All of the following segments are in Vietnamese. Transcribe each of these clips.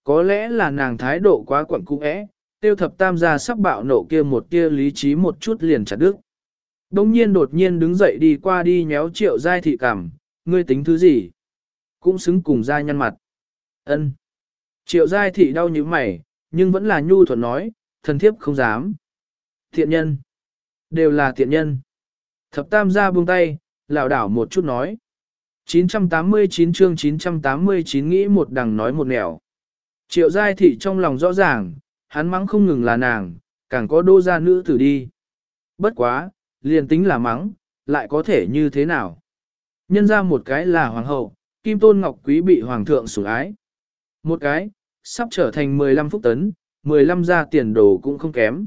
Có lẽ là nàng thái độ quá quẩn cung ẽ, tiêu thập tam gia sắp bạo nộ kia một tia lý trí một chút liền chặt đứt. Đông nhiên đột nhiên đứng dậy đi qua đi nhéo Triệu Giai Thị cằm, ngươi tính thứ gì? Cũng xứng cùng ra nhăn mặt. Ân. Triệu Giai Thị đau như mày, nhưng vẫn là nhu thuận nói, thần thiếp không dám. Thiện nhân. Đều là thiện nhân. Thập tam gia buông tay, lảo đảo một chút nói. 989 chương 989 nghĩ một đằng nói một nẻo. Triệu Giai Thị trong lòng rõ ràng, hắn mắng không ngừng là nàng, càng có đô gia nữ tử đi. Bất quá, liền tính là mắng, lại có thể như thế nào? Nhân ra một cái là hoàng hậu, Kim Tôn Ngọc Quý bị hoàng thượng sủng ái. Một cái, sắp trở thành 15 phúc tấn, 15 gia tiền đồ cũng không kém.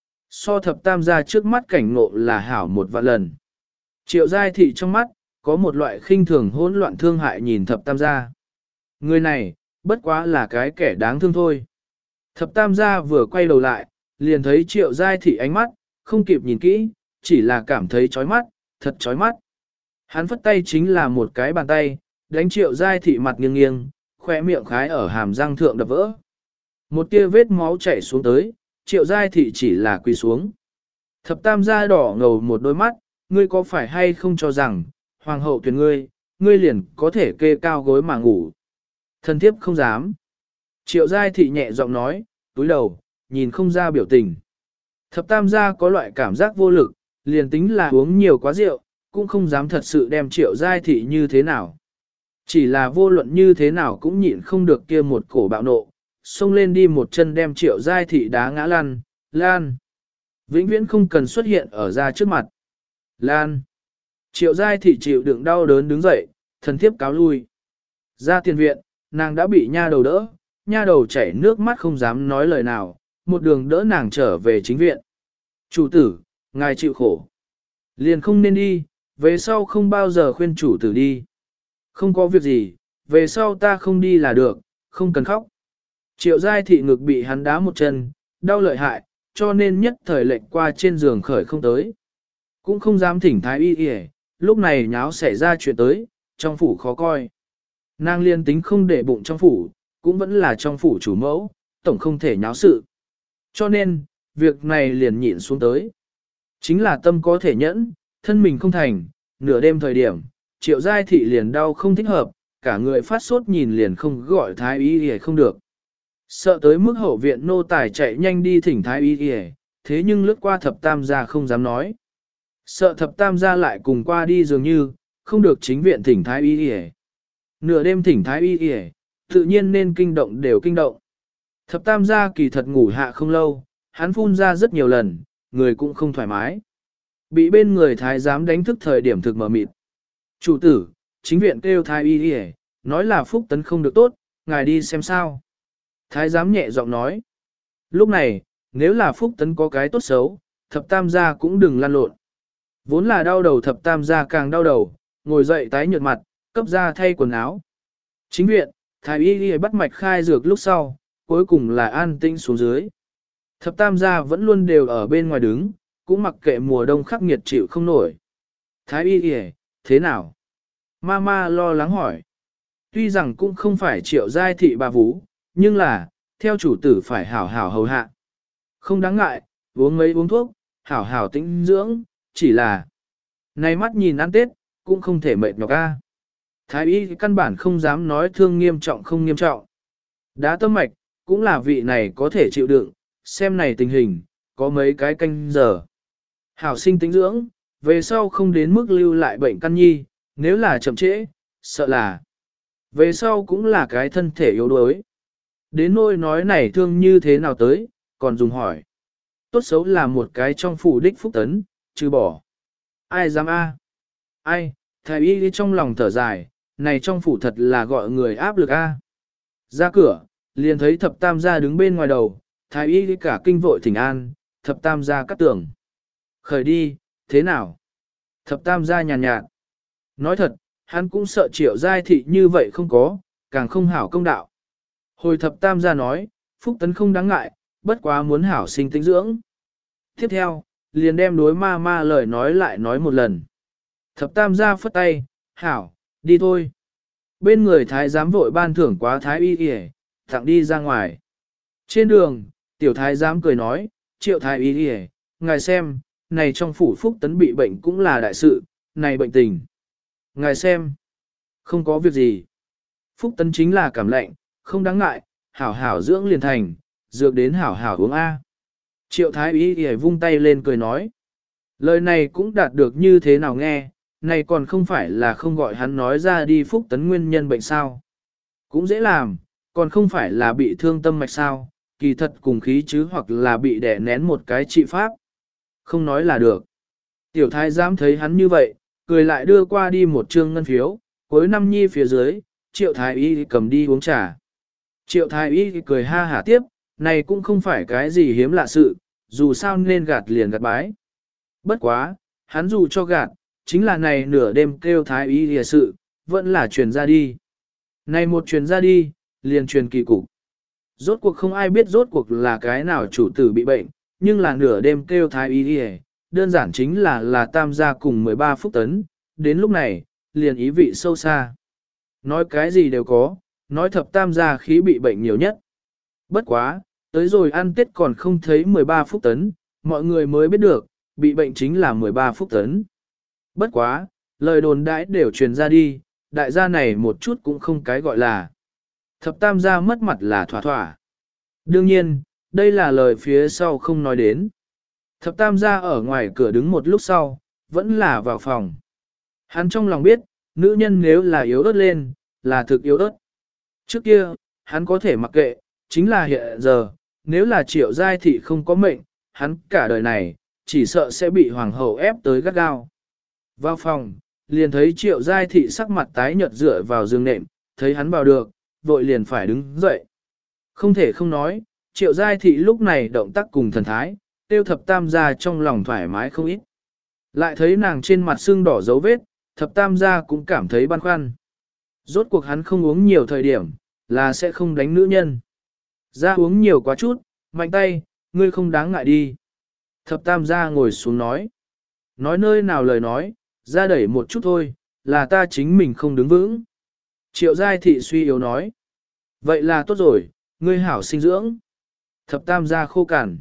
So thập tam gia trước mắt cảnh ngộ là hảo một vạn lần. Triệu Giai Thị trong mắt, có một loại khinh thường hỗn loạn thương hại nhìn thập tam gia. Người này, bất quá là cái kẻ đáng thương thôi. Thập tam gia vừa quay đầu lại, liền thấy Triệu Giai Thị ánh mắt, không kịp nhìn kỹ, chỉ là cảm thấy chói mắt, thật chói mắt. Hắn phất tay chính là một cái bàn tay, đánh Triệu Giai Thị mặt nghiêng nghiêng, khỏe miệng khái ở hàm răng thượng đập vỡ. Một tia vết máu chảy xuống tới, Triệu Giai Thị chỉ là quỳ xuống. Thập tam gia đỏ ngầu một đôi mắt, ngươi có phải hay không cho rằng, hoàng hậu tuyển ngươi, ngươi liền có thể kê cao gối mà ngủ. Thần thiếp không dám. Triệu Giai Thị nhẹ giọng nói, túi đầu, nhìn không ra biểu tình. Thập tam gia có loại cảm giác vô lực, liền tính là uống nhiều quá rượu, cũng không dám thật sự đem Triệu Giai Thị như thế nào. Chỉ là vô luận như thế nào cũng nhịn không được kia một cổ bạo nộ, xông lên đi một chân đem Triệu Giai Thị đá ngã lăn, lan. Vĩnh viễn không cần xuất hiện ở ra trước mặt. Lan. Triệu Giai Thị chịu đựng đau đớn đứng dậy, thần thiếp cáo lui. Ra tiền viện, nàng đã bị nha đầu đỡ, nha đầu chảy nước mắt không dám nói lời nào, một đường đỡ nàng trở về chính viện. Chủ tử, ngài chịu khổ. Liền không nên đi, về sau không bao giờ khuyên chủ tử đi. Không có việc gì, về sau ta không đi là được, không cần khóc. Triệu Giai Thị ngực bị hắn đá một chân, đau lợi hại, cho nên nhất thời lệnh qua trên giường khởi không tới. Cũng không dám thỉnh thái y y, lúc này nháo xảy ra chuyện tới, trong phủ khó coi. Nàng liên tính không để bụng trong phủ, cũng vẫn là trong phủ chủ mẫu, tổng không thể nháo sự. Cho nên, việc này liền nhịn xuống tới. Chính là tâm có thể nhẫn, thân mình không thành, nửa đêm thời điểm, Triệu Giai Thị liền đau không thích hợp, cả người phát sốt nhìn liền không gọi thái y y không được. Sợ tới mức hậu viện nô tài chạy nhanh đi thỉnh thái y y, thế nhưng lướt qua thập tam gia không dám nói. Sợ thập tam gia lại cùng qua đi dường như, không được chính viện thỉnh thái y y. Nửa đêm thỉnh thái y y, tự nhiên nên kinh động đều kinh động. Thập tam gia kỳ thật ngủ hạ không lâu, hắn phun ra rất nhiều lần, người cũng không thoải mái. Bị bên người thái giám đánh thức thời điểm thực mờ mịt. Chủ tử, chính viện kêu thái y y, nói là phúc tấn không được tốt, ngài đi xem sao. Thái giám nhẹ giọng nói. Lúc này, nếu là phúc tấn có cái tốt xấu, thập tam gia cũng đừng lăn lộn. Vốn là đau đầu thập tam gia càng đau đầu, ngồi dậy tái nhợt mặt, cấp ra thay quần áo. Chính viện, thái y y bắt mạch khai dược lúc sau, cuối cùng là an tĩnh xuống dưới. Thập tam gia vẫn luôn đều ở bên ngoài đứng, cũng mặc kệ mùa đông khắc nghiệt chịu không nổi. Thái y y, thế nào? Mama lo lắng hỏi. Tuy rằng cũng không phải Triệu Giai Thị bà vú, nhưng là, theo chủ tử phải hảo hảo hầu hạ. Không đáng ngại, uống mấy uống thuốc, hảo hảo tĩnh dưỡng, chỉ là này mắt nhìn ăn Tết, cũng không thể mệt nhọc a. Thái y căn bản không dám nói thương nghiêm trọng không nghiêm trọng. Đá tâm mạch, cũng là vị này có thể chịu đựng, xem này tình hình, có mấy cái canh giờ. Hảo sinh tĩnh dưỡng, về sau không đến mức lưu lại bệnh căn nhi, nếu là chậm trễ, sợ là về sau cũng là cái thân thể yếu đuối. Đến nỗi nói này thương như thế nào tới, còn dùng hỏi. Tốt xấu là một cái trong phủ đích phúc tấn, trừ bỏ. Ai dám a? Ai, thái y trong lòng thở dài, này trong phủ thật là gọi người áp lực a. Ra cửa, liền thấy thập tam gia đứng bên ngoài đầu, thái y cả kinh vội thỉnh an, thập tam gia cắt tưởng. Khởi đi, thế nào? Thập tam gia nhàn nhạt. Nói thật, hắn cũng sợ Triệu Giai Thị như vậy không có, càng không hảo công đạo. Hồi thập tam gia nói, phúc tấn không đáng ngại, bất quá muốn hảo sinh tĩnh dưỡng. Tiếp theo, liền đem đối ma lời nói lại nói một lần. Thập tam gia phất tay, hảo, đi thôi. Bên người thái giám vội ban thưởng quá thái y y, tặng đi ra ngoài. Trên đường, tiểu thái giám cười nói, Triệu thái y đi, ngài xem, này trong phủ Phúc Tấn bị bệnh cũng là đại sự, này bệnh tình. Ngài xem, không có việc gì. Phúc Tấn chính là cảm lạnh, không đáng ngại, hảo hảo dưỡng liền thành, dược đến hảo hảo uống A. Triệu thái y đi vung tay lên cười nói. Lời này cũng đạt được như thế nào nghe, này còn không phải là không gọi hắn nói ra đi Phúc Tấn nguyên nhân bệnh sao. Cũng dễ làm, còn không phải là bị thương tâm mạch sao, kỳ thật cùng khí chứ hoặc là bị đè nén một cái trị pháp. Không nói là được. Tiểu thái giám thấy hắn như vậy, cười lại đưa qua đi một trương ngân phiếu, cuối năm nhi phía dưới, triệu thái y cầm đi uống trà. Triệu thái y cười ha hả tiếp, này cũng không phải cái gì hiếm lạ sự, dù sao nên gạt liền gạt bái. Bất quá, hắn dù cho gạt, chính là này nửa đêm kêu thái y lìa sự, vẫn là truyền ra đi. Này một truyền ra đi, liền truyền kỳ cục. Rốt cuộc không ai biết rốt cuộc là cái nào chủ tử bị bệnh, nhưng là nửa đêm kêu thái y lìa, đơn giản chính là tam gia cùng 13 Phúc Tấn, đến lúc này, liền ý vị sâu xa. Nói cái gì đều có, nói thập tam gia khí bị bệnh nhiều nhất. Bất quá, tới rồi ăn Tết còn không thấy 13 Phúc Tấn, mọi người mới biết được, bị bệnh chính là 13 Phúc Tấn. Bất quá, lời đồn đãi đều truyền ra đi, đại gia này một chút cũng không cái gọi là. Thập tam gia mất mặt là thỏa thỏa. Đương nhiên, đây là lời phía sau không nói đến. Thập tam gia ở ngoài cửa đứng một lúc sau, vẫn là vào phòng. Hắn trong lòng biết, nữ nhân nếu là yếu ớt lên, là thực yếu ớt. Trước kia, hắn có thể mặc kệ, chính là hiện giờ, nếu là Triệu Giai Thị không có mệnh, hắn cả đời này, chỉ sợ sẽ bị hoàng hậu ép tới gắt gao. Vào phòng, liền thấy Triệu Giai Thị sắc mặt tái nhợt dựa vào giường nệm, thấy hắn vào được, vội liền phải đứng dậy. Không thể không nói, Triệu Giai Thị lúc này động tác cùng thần thái, tiêu thập tam gia trong lòng thoải mái không ít. Lại thấy nàng trên mặt sưng đỏ dấu vết, thập tam gia cũng cảm thấy băn khoăn. Rốt cuộc hắn không uống nhiều thời điểm, là sẽ không đánh nữ nhân. Ra uống nhiều quá chút, mạnh tay, ngươi không đáng ngại đi. Thập tam gia ngồi xuống nói. Nói nơi nào lời nói, ra đẩy một chút thôi, là ta chính mình không đứng vững. Triệu Giai Thị suy yếu nói. Vậy là tốt rồi, ngươi hảo sinh dưỡng. Thập tam gia khô cằn.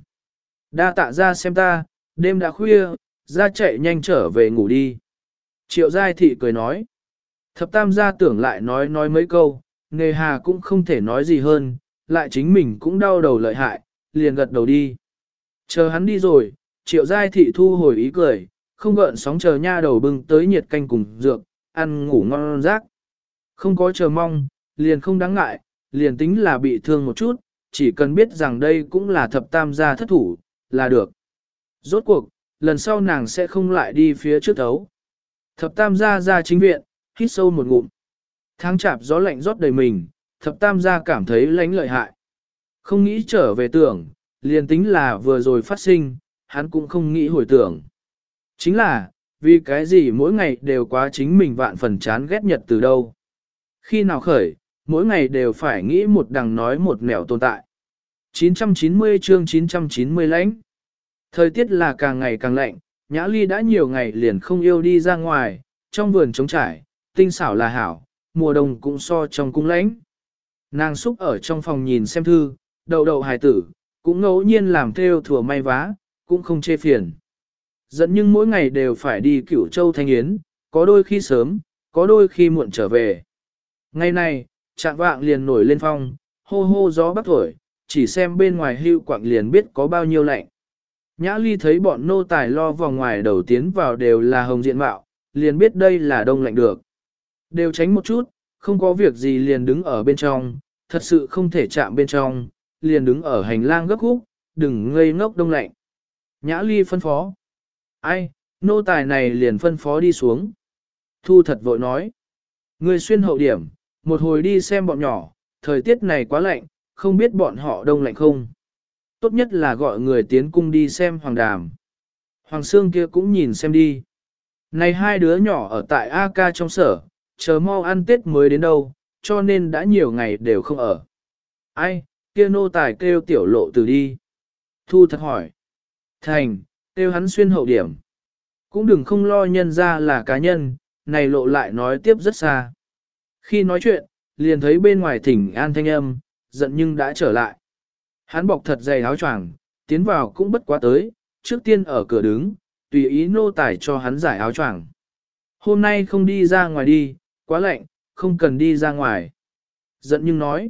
Đa tạ ra xem ta, đêm đã khuya, ra chạy nhanh trở về ngủ đi. Triệu Giai Thị cười nói. Thập tam gia tưởng lại nói mấy câu, nghề hà cũng không thể nói gì hơn, lại chính mình cũng đau đầu lợi hại, liền gật đầu đi. Chờ hắn đi rồi, Triệu Giai Thị thu hồi ý cười, không gợn sóng chờ nha đầu bưng tới nhiệt canh cùng dược, ăn ngủ ngon giấc. Không có chờ mong, liền không đáng ngại, liền tính là bị thương một chút, chỉ cần biết rằng đây cũng là thập tam gia thất thủ, là được. Rốt cuộc, lần sau nàng sẽ không lại đi phía trước thấu. Thập tam gia ra chính viện, hít sâu một ngụm. Tháng chạp gió lạnh rót đầy mình, thập tam gia cảm thấy lánh lợi hại. Không nghĩ trở về tưởng, liền tính là vừa rồi phát sinh, hắn cũng không nghĩ hồi tưởng. Chính là, vì cái gì mỗi ngày đều quá chính mình vạn phần chán ghét nhật từ đâu. Khi nào khởi, mỗi ngày đều phải nghĩ một đằng nói một nẻo tồn tại. 990 chương 990 lãnh. Thời tiết là càng ngày càng lạnh, Nhã Ly đã nhiều ngày liền không yêu đi ra ngoài, trong vườn trống trải, tinh xảo là hảo, mùa đông cũng so trong cung lãnh. Nàng xúc ở trong phòng nhìn xem thư, đầu hài tử, cũng ngẫu nhiên làm theo thừa may vá, cũng không chê phiền. Dẫn nhưng mỗi ngày đều phải đi Cửu Châu Thanh Yến, có đôi khi sớm, có đôi khi muộn trở về. Ngày này, trạng vạng liền nổi lên phong, hô hô gió bắc thổi, chỉ xem bên ngoài hưu quạng liền biết có bao nhiêu lạnh. Nhã Ly thấy bọn nô tài lo vào ngoài đầu tiến vào đều là hồng diện mạo, liền biết đây là đông lạnh được. Đều tránh một chút, không có việc gì liền đứng ở bên trong, thật sự không thể chạm bên trong, liền đứng ở hành lang gấp khúc, đừng ngây ngốc đông lạnh. Nhã Ly phân phó. Ai, nô tài này liền phân phó đi xuống. Thu thật vội nói. Người xuyên hậu điểm, một hồi đi xem bọn nhỏ, thời tiết này quá lạnh, không biết bọn họ đông lạnh không. Tốt nhất là gọi người tiến cung đi xem Hoàng Đàm. Hoàng Sương kia cũng nhìn xem đi. Này hai đứa nhỏ ở tại A Ca trong sở, chờ mau ăn Tết mới đến đâu, cho nên đã nhiều ngày đều không ở. Ai, kia nô tài kêu tiểu lộ từ đi. Thu thật hỏi. Thành, kêu hắn xuyên hậu điểm. Cũng đừng không lo nhân ra là cá nhân, này lộ lại nói tiếp rất xa. Khi nói chuyện, liền thấy bên ngoài thỉnh an thanh âm, giận nhưng đã trở lại. Hắn bọc thật dày áo choàng, tiến vào cũng bất quá tới, trước tiên ở cửa đứng, tùy ý nô tải cho hắn giải áo choàng. Hôm nay không đi ra ngoài đi, quá lạnh, không cần đi ra ngoài. Giận nhưng nói,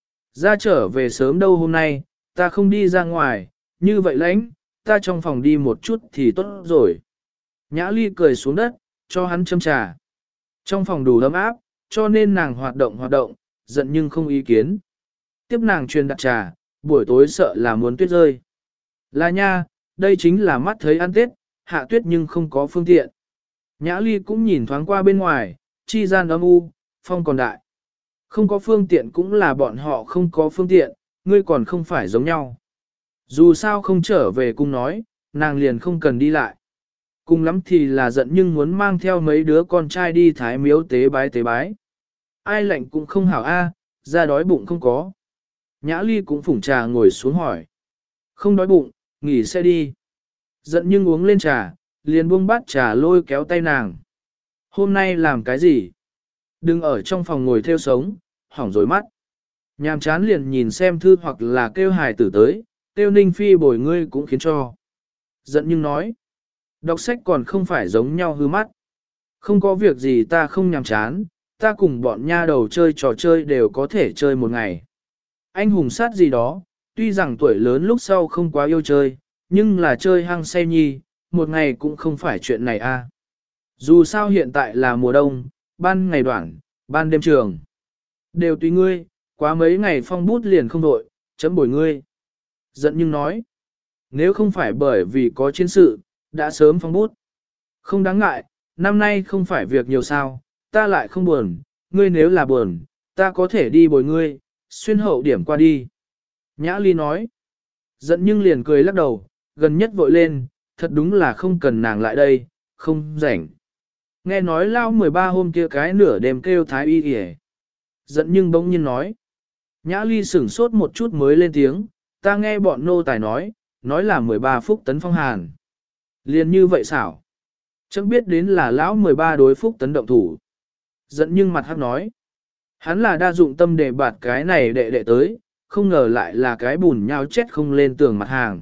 ra trở về sớm đâu hôm nay, ta không đi ra ngoài, như vậy lãnh, ta trong phòng đi một chút thì tốt rồi. Nhã Ly cười xuống đất, cho hắn châm trà. Trong phòng đủ ấm áp, cho nên nàng hoạt động, giận nhưng không ý kiến. Tiếp nàng truyền đặt trà, buổi tối sợ là muốn tuyết rơi. Là nha, đây chính là mắt thấy ăn Tết, hạ tuyết nhưng không có phương tiện. Nhã Ly cũng nhìn thoáng qua bên ngoài, chi gian âm u, phong còn đại. Không có phương tiện cũng là bọn họ không có phương tiện, ngươi còn không phải giống nhau. Dù sao không trở về cung nói, nàng liền không cần đi lại. Cùng lắm thì là giận nhưng muốn mang theo mấy đứa con trai đi thái miếu tế bái. Ai lạnh cũng không hảo a, ra đói bụng không có. Nhã Ly cũng phủng trà ngồi xuống hỏi. Không đói bụng, nghỉ sẽ đi. Giận nhưng uống lên trà, liền buông bát trà lôi kéo tay nàng. Hôm nay làm cái gì? Đừng ở trong phòng ngồi theo sống, hỏng rồi mắt. Nhàm chán liền nhìn xem thư hoặc là kêu hài tử tới, kêu Ninh Phi bồi ngươi cũng khiến cho. Giận nhưng nói. Đọc sách còn không phải giống nhau hư mắt. Không có việc gì ta không nhàm chán, ta cùng bọn nha đầu chơi trò chơi đều có thể chơi một ngày. Anh hùng sát gì đó, tuy rằng tuổi lớn lúc sau không quá yêu chơi, nhưng là chơi hăng say nhi, một ngày cũng không phải chuyện này a. Dù sao hiện tại là mùa đông, ban ngày đoạn, ban đêm trường. Đều tùy ngươi, quá mấy ngày phong bút liền không đội, chấm bồi ngươi. Giận nhưng nói, nếu không phải bởi vì có chiến sự, đã sớm phong bút. Không đáng ngại, năm nay không phải việc nhiều sao, ta lại không buồn, ngươi nếu là buồn, ta có thể đi bồi ngươi, xuyên hậu điểm qua đi. Nhã Ly nói, giận nhưng liền cười lắc đầu, gần nhất vội lên, thật đúng là không cần nàng lại đây, không rảnh. Nghe nói lao 13 hôm kia cái nửa đêm kêu thái y kìa. Giận nhưng bỗng nhiên nói, Nhã Ly sửng sốt một chút mới lên tiếng, ta nghe bọn nô tài nói là 13 phúc tấn phong hàn. Liền như vậy xảo. Chẳng biết đến là lão 13 đối phúc tấn động thủ. Giận nhưng mặt hắc nói. Hắn là đa dụng tâm để bạt cái này đệ tới, không ngờ lại là cái bùn nhau chết không lên tường mặt hàng.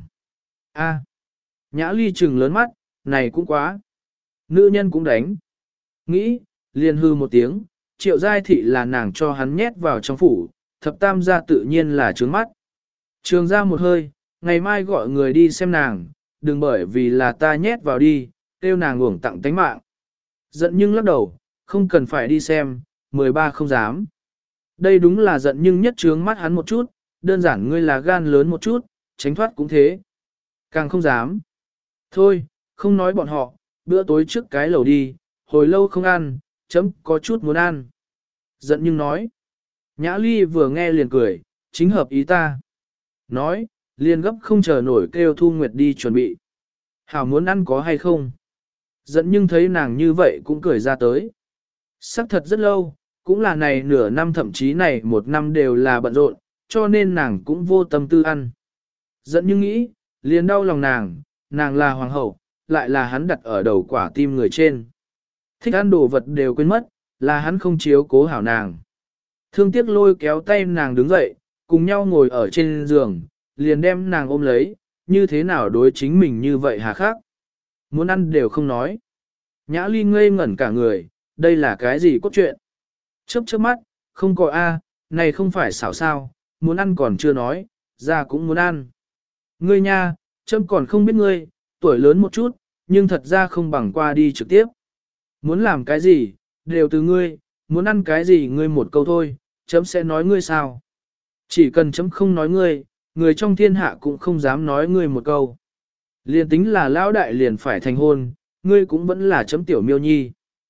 A. Nhã Ly trừng lớn mắt, này cũng quá. Nữ nhân cũng đánh. Nghĩ, liền hư một tiếng, Triệu Giai Thị là nàng cho hắn nhét vào trong phủ, thập tam gia tự nhiên là trướng mắt. Trường ra một hơi, ngày mai gọi người đi xem nàng, đừng bởi vì là ta nhét vào đi, kêu nàng uổng tặng tánh mạng. Giận nhưng lắc đầu, không cần phải đi xem, 13 không dám. Đây đúng là giận nhưng nhất trướng mắt hắn một chút, đơn giản ngươi là gan lớn một chút, tránh thoát cũng thế. Càng không dám. Thôi, không nói bọn họ, bữa tối trước cái lầu đi, hồi lâu không ăn, chấm có chút muốn ăn. Giận nhưng nói. Nhã Ly vừa nghe liền cười, chính hợp ý ta. Nói, liền gấp không chờ nổi kêu Thu Nguyệt đi chuẩn bị. Hảo muốn ăn có hay không? Giận nhưng thấy nàng như vậy cũng cười ra tới. Sắc thật rất lâu, cũng là này nửa năm thậm chí này một năm đều là bận rộn, cho nên nàng cũng vô tâm tư ăn. Giận nhưng nghĩ, liền đau lòng nàng là hoàng hậu, lại là hắn đặt ở đầu quả tim người trên. Thích ăn đồ vật đều quên mất, là hắn không chiếu cố hảo nàng. Thương tiếc lôi kéo tay nàng đứng dậy, cùng nhau ngồi ở trên giường, liền đem nàng ôm lấy, như thế nào đối chính mình như vậy hà khắc. Muốn ăn đều không nói. Nhã Ly ngây ngẩn cả người, đây là cái gì cốt truyện? Chớp chớp mắt, không có a, này không phải xảo sao, muốn ăn còn chưa nói, ra cũng muốn ăn. Ngươi nha, chấm còn không biết ngươi, tuổi lớn một chút, nhưng thật ra không bằng qua đi trực tiếp. Muốn làm cái gì, đều từ ngươi, muốn ăn cái gì ngươi một câu thôi, chấm sẽ nói ngươi sao. Chỉ cần chấm không nói ngươi, người trong thiên hạ cũng không dám nói ngươi một câu. Liền tính là lão đại liền phải thành hôn, ngươi cũng vẫn là chấm tiểu miêu nhi.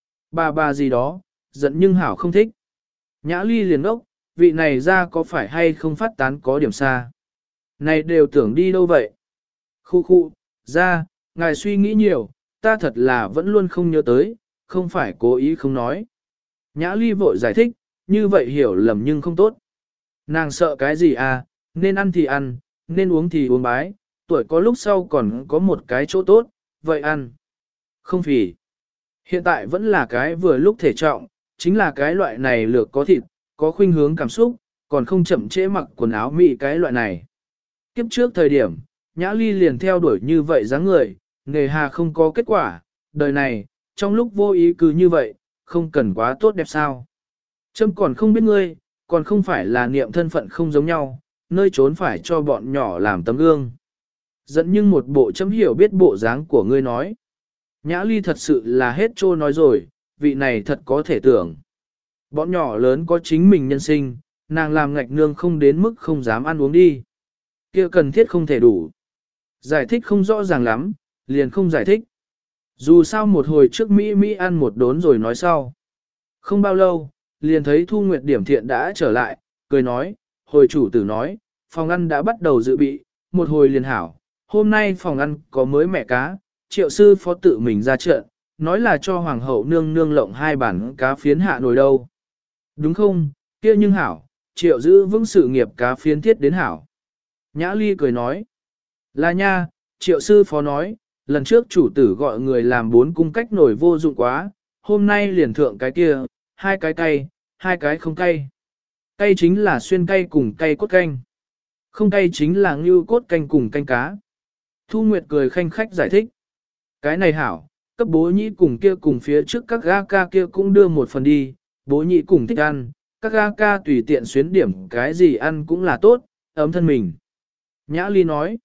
Bà gì đó, giận nhưng hảo không thích. Nhã Ly liền ốc, vị này ra có phải hay không phát tán có điểm xa. Này đều tưởng đi đâu vậy? Khu, ra, ngài suy nghĩ nhiều, ta thật là vẫn luôn không nhớ tới, không phải cố ý không nói. Nhã Ly vội giải thích, như vậy hiểu lầm nhưng không tốt. Nàng sợ cái gì à, nên ăn thì ăn, nên uống thì uống bái, tuổi có lúc sau còn có một cái chỗ tốt, vậy ăn. Không phỉ. Hiện tại vẫn là cái vừa lúc thể trọng, chính là cái loại này lược có thịt, có khuynh hướng cảm xúc, còn không chậm trễ mặc quần áo mị cái loại này. Kiếp trước thời điểm, Nhã Ly liền theo đuổi như vậy dáng người, nghề hà không có kết quả, đời này, trong lúc vô ý cứ như vậy, không cần quá tốt đẹp sao. Trâm còn không biết ngươi, còn không phải là niệm thân phận không giống nhau, nơi trốn phải cho bọn nhỏ làm tấm gương. Dẫn nhưng một bộ chấm hiểu biết bộ dáng của ngươi nói. Nhã Ly thật sự là hết trô nói rồi, vị này thật có thể tưởng. Bọn nhỏ lớn có chính mình nhân sinh, nàng làm ngạch nương không đến mức không dám ăn uống đi. Kia cần thiết không thể đủ. Giải thích không rõ ràng lắm, liền không giải thích. Dù sao một hồi trước Mỹ ăn một đốn rồi nói sau. Không bao lâu, liền thấy Thu Nguyệt Điểm Thiện đã trở lại, cười nói, hồi chủ tử nói, phòng ăn đã bắt đầu dự bị, một hồi liền hảo. Hôm nay phòng ăn có mới mẹ cá, Triệu sư phó tự mình ra trận, nói là cho hoàng hậu nương nương lộng 2 bản cá phiến hạ nồi đâu. Đúng không, kia nhưng hảo, Triệu giữ vững sự nghiệp cá phiến thiết đến hảo. Nhã Ly cười nói, là nha, Triệu sư phó nói, lần trước chủ tử gọi người làm 4 cung cách nồi vô dụng quá, hôm nay liền thượng cái kia, 2 cái cay, 2 cái không cay. Cay chính là xuyên cay cùng cay cốt canh. Không cay chính là ngưu cốt canh cùng canh cá. Thu Nguyệt cười khanh khách giải thích. Cái này hảo, cấp bố nhĩ cùng kia cùng phía trước các ga ca kia cũng đưa một phần đi, bố nhĩ cùng thích ăn, các ga ca tùy tiện xuyến điểm cái gì ăn cũng là tốt, ấm thân mình. Nhã Ly nói,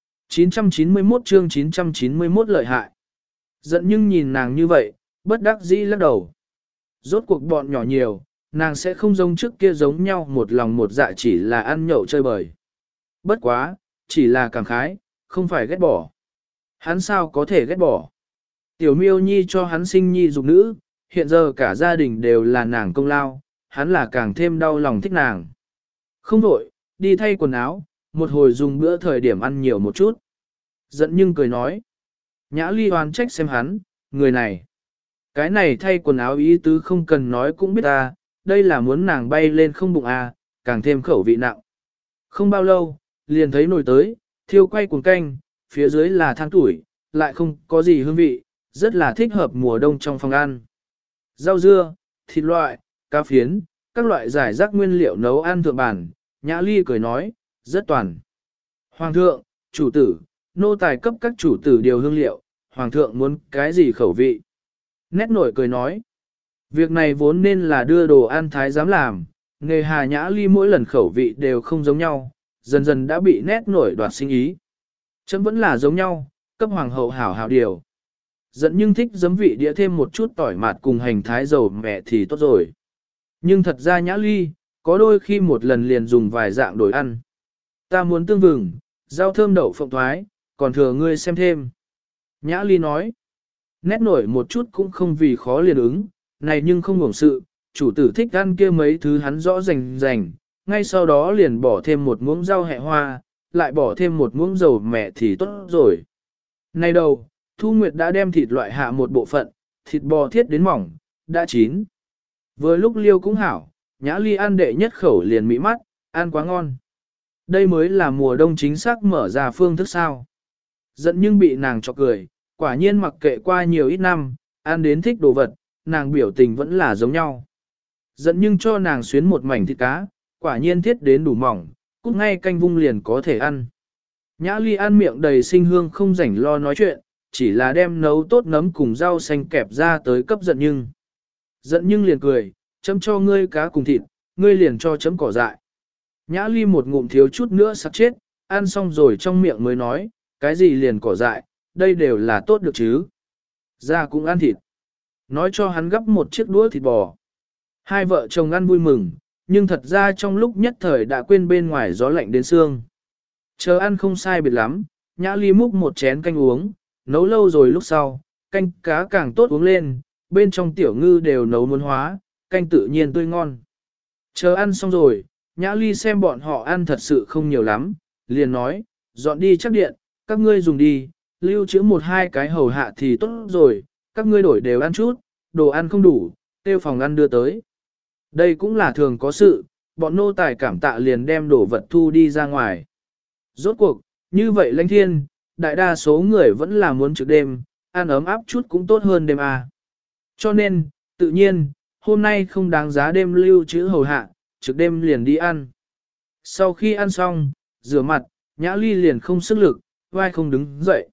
991 chương 991 lợi hại. Giận nhưng nhìn nàng như vậy, bất đắc dĩ lắc đầu. Rốt cuộc bọn nhỏ nhiều, nàng sẽ không giống trước kia giống nhau một lòng một dạ chỉ là ăn nhậu chơi bời. Bất quá, chỉ là cảm khái, không phải ghét bỏ. Hắn sao có thể ghét bỏ. Tiểu miêu nhi cho hắn sinh nhi dục nữ, hiện giờ cả gia đình đều là nàng công lao, hắn là càng thêm đau lòng thích nàng. Không đổi, đi thay quần áo, một hồi dùng bữa thời điểm ăn nhiều một chút. Giận nhưng cười nói. Nhã Ly oan trách xem hắn, người này. Cái này thay quần áo ý tứ không cần nói cũng biết ta, đây là muốn nàng bay lên không bụng à, càng thêm khẩu vị nặng. Không bao lâu, liền thấy nồi tới, thiêu quay cuồng canh, phía dưới là than tuổi, lại không có gì hương vị, rất là thích hợp mùa đông trong phòng ăn. Rau dưa, thịt loại, cá phiến, các loại giải rác nguyên liệu nấu ăn thượng bản, Nhã Ly cười nói, rất toàn. Hoàng thượng, chủ tử, nô tài cấp các chủ tử điều hương liệu, hoàng thượng muốn cái gì khẩu vị. Nét nổi cười nói, việc này vốn nên là đưa đồ ăn thái giám làm, nghề hà Nhã Ly mỗi lần khẩu vị đều không giống nhau, dần dần đã bị nét nổi đoạt sinh ý. Chấm vẫn là giống nhau, cấp hoàng hậu hảo hảo điều. Giận nhưng thích giấm vị đĩa thêm một chút tỏi mạt cùng hành thái dầu mẹ thì tốt rồi. Nhưng thật ra Nhã Ly, có đôi khi một lần liền dùng vài dạng đổi ăn. Ta muốn tương vừng, rau thơm đậu phộng thoái, còn thừa ngươi xem thêm. Nhã Ly nói, nét nổi một chút cũng không vì khó liền ứng, này nhưng không ngủng sự, chủ tử thích ăn kia mấy thứ hắn rõ rành, ngay sau đó liền bỏ thêm một muỗng rau hẹ hoa, lại bỏ thêm một muỗng dầu mẹ thì tốt rồi. Này đầu, Thu Nguyệt đã đem thịt loại hạ một bộ phận, thịt bò thiết đến mỏng, đã chín. Vừa lúc liêu cũng hảo, Nhã Ly ăn đệ nhất khẩu liền mỹ mắt, ăn quá ngon. Đây mới là mùa đông chính xác mở ra phương thức sao. Giận nhưng bị nàng chọc cười, quả nhiên mặc kệ qua nhiều ít năm, ăn đến thích đồ vật, nàng biểu tình vẫn là giống nhau. Giận nhưng cho nàng xuyến một mảnh thịt cá, quả nhiên thiết đến đủ mỏng, cút ngay canh vung liền có thể ăn. Nhã Ly ăn miệng đầy sinh hương không rảnh lo nói chuyện, chỉ là đem nấu tốt nấm cùng rau xanh kẹp ra tới cấp giận nhưng. Giận nhưng liền cười, chấm cho ngươi cá cùng thịt, ngươi liền cho chấm cỏ dại. Nhã Ly một ngụm thiếu chút nữa sắp chết, ăn xong rồi trong miệng mới nói, cái gì liền cỏ dại, đây đều là tốt được chứ. Ra cũng ăn thịt. Nói cho hắn gấp một chiếc đũa thịt bò. Hai vợ chồng ăn vui mừng, nhưng thật ra trong lúc nhất thời đã quên bên ngoài gió lạnh đến xương. Chờ ăn không sai biệt lắm, Nhã Ly múc một chén canh uống, nấu lâu rồi lúc sau, canh cá càng tốt uống lên, bên trong tiểu ngư đều nấu muốn hóa, canh tự nhiên tươi ngon. Chờ ăn xong rồi, Nhã Ly xem bọn họ ăn thật sự không nhiều lắm, liền nói, dọn đi chắc điện, các ngươi dùng đi, lưu trữ một hai cái hầu hạ thì tốt rồi, các ngươi đổi đều ăn chút, đồ ăn không đủ, tiêu phòng ăn đưa tới. Đây cũng là thường có sự, bọn nô tài cảm tạ liền đem đồ vật thu đi ra ngoài. Rốt cuộc, như vậy lãnh thiên, đại đa số người vẫn là muốn trực đêm, ăn ấm áp chút cũng tốt hơn đêm à. Cho nên, tự nhiên, hôm nay không đáng giá đêm lưu trữ hầu hạ, trực đêm liền đi ăn. Sau khi ăn xong, rửa mặt, Nhã Ly liền không sức lực, vai không đứng dậy.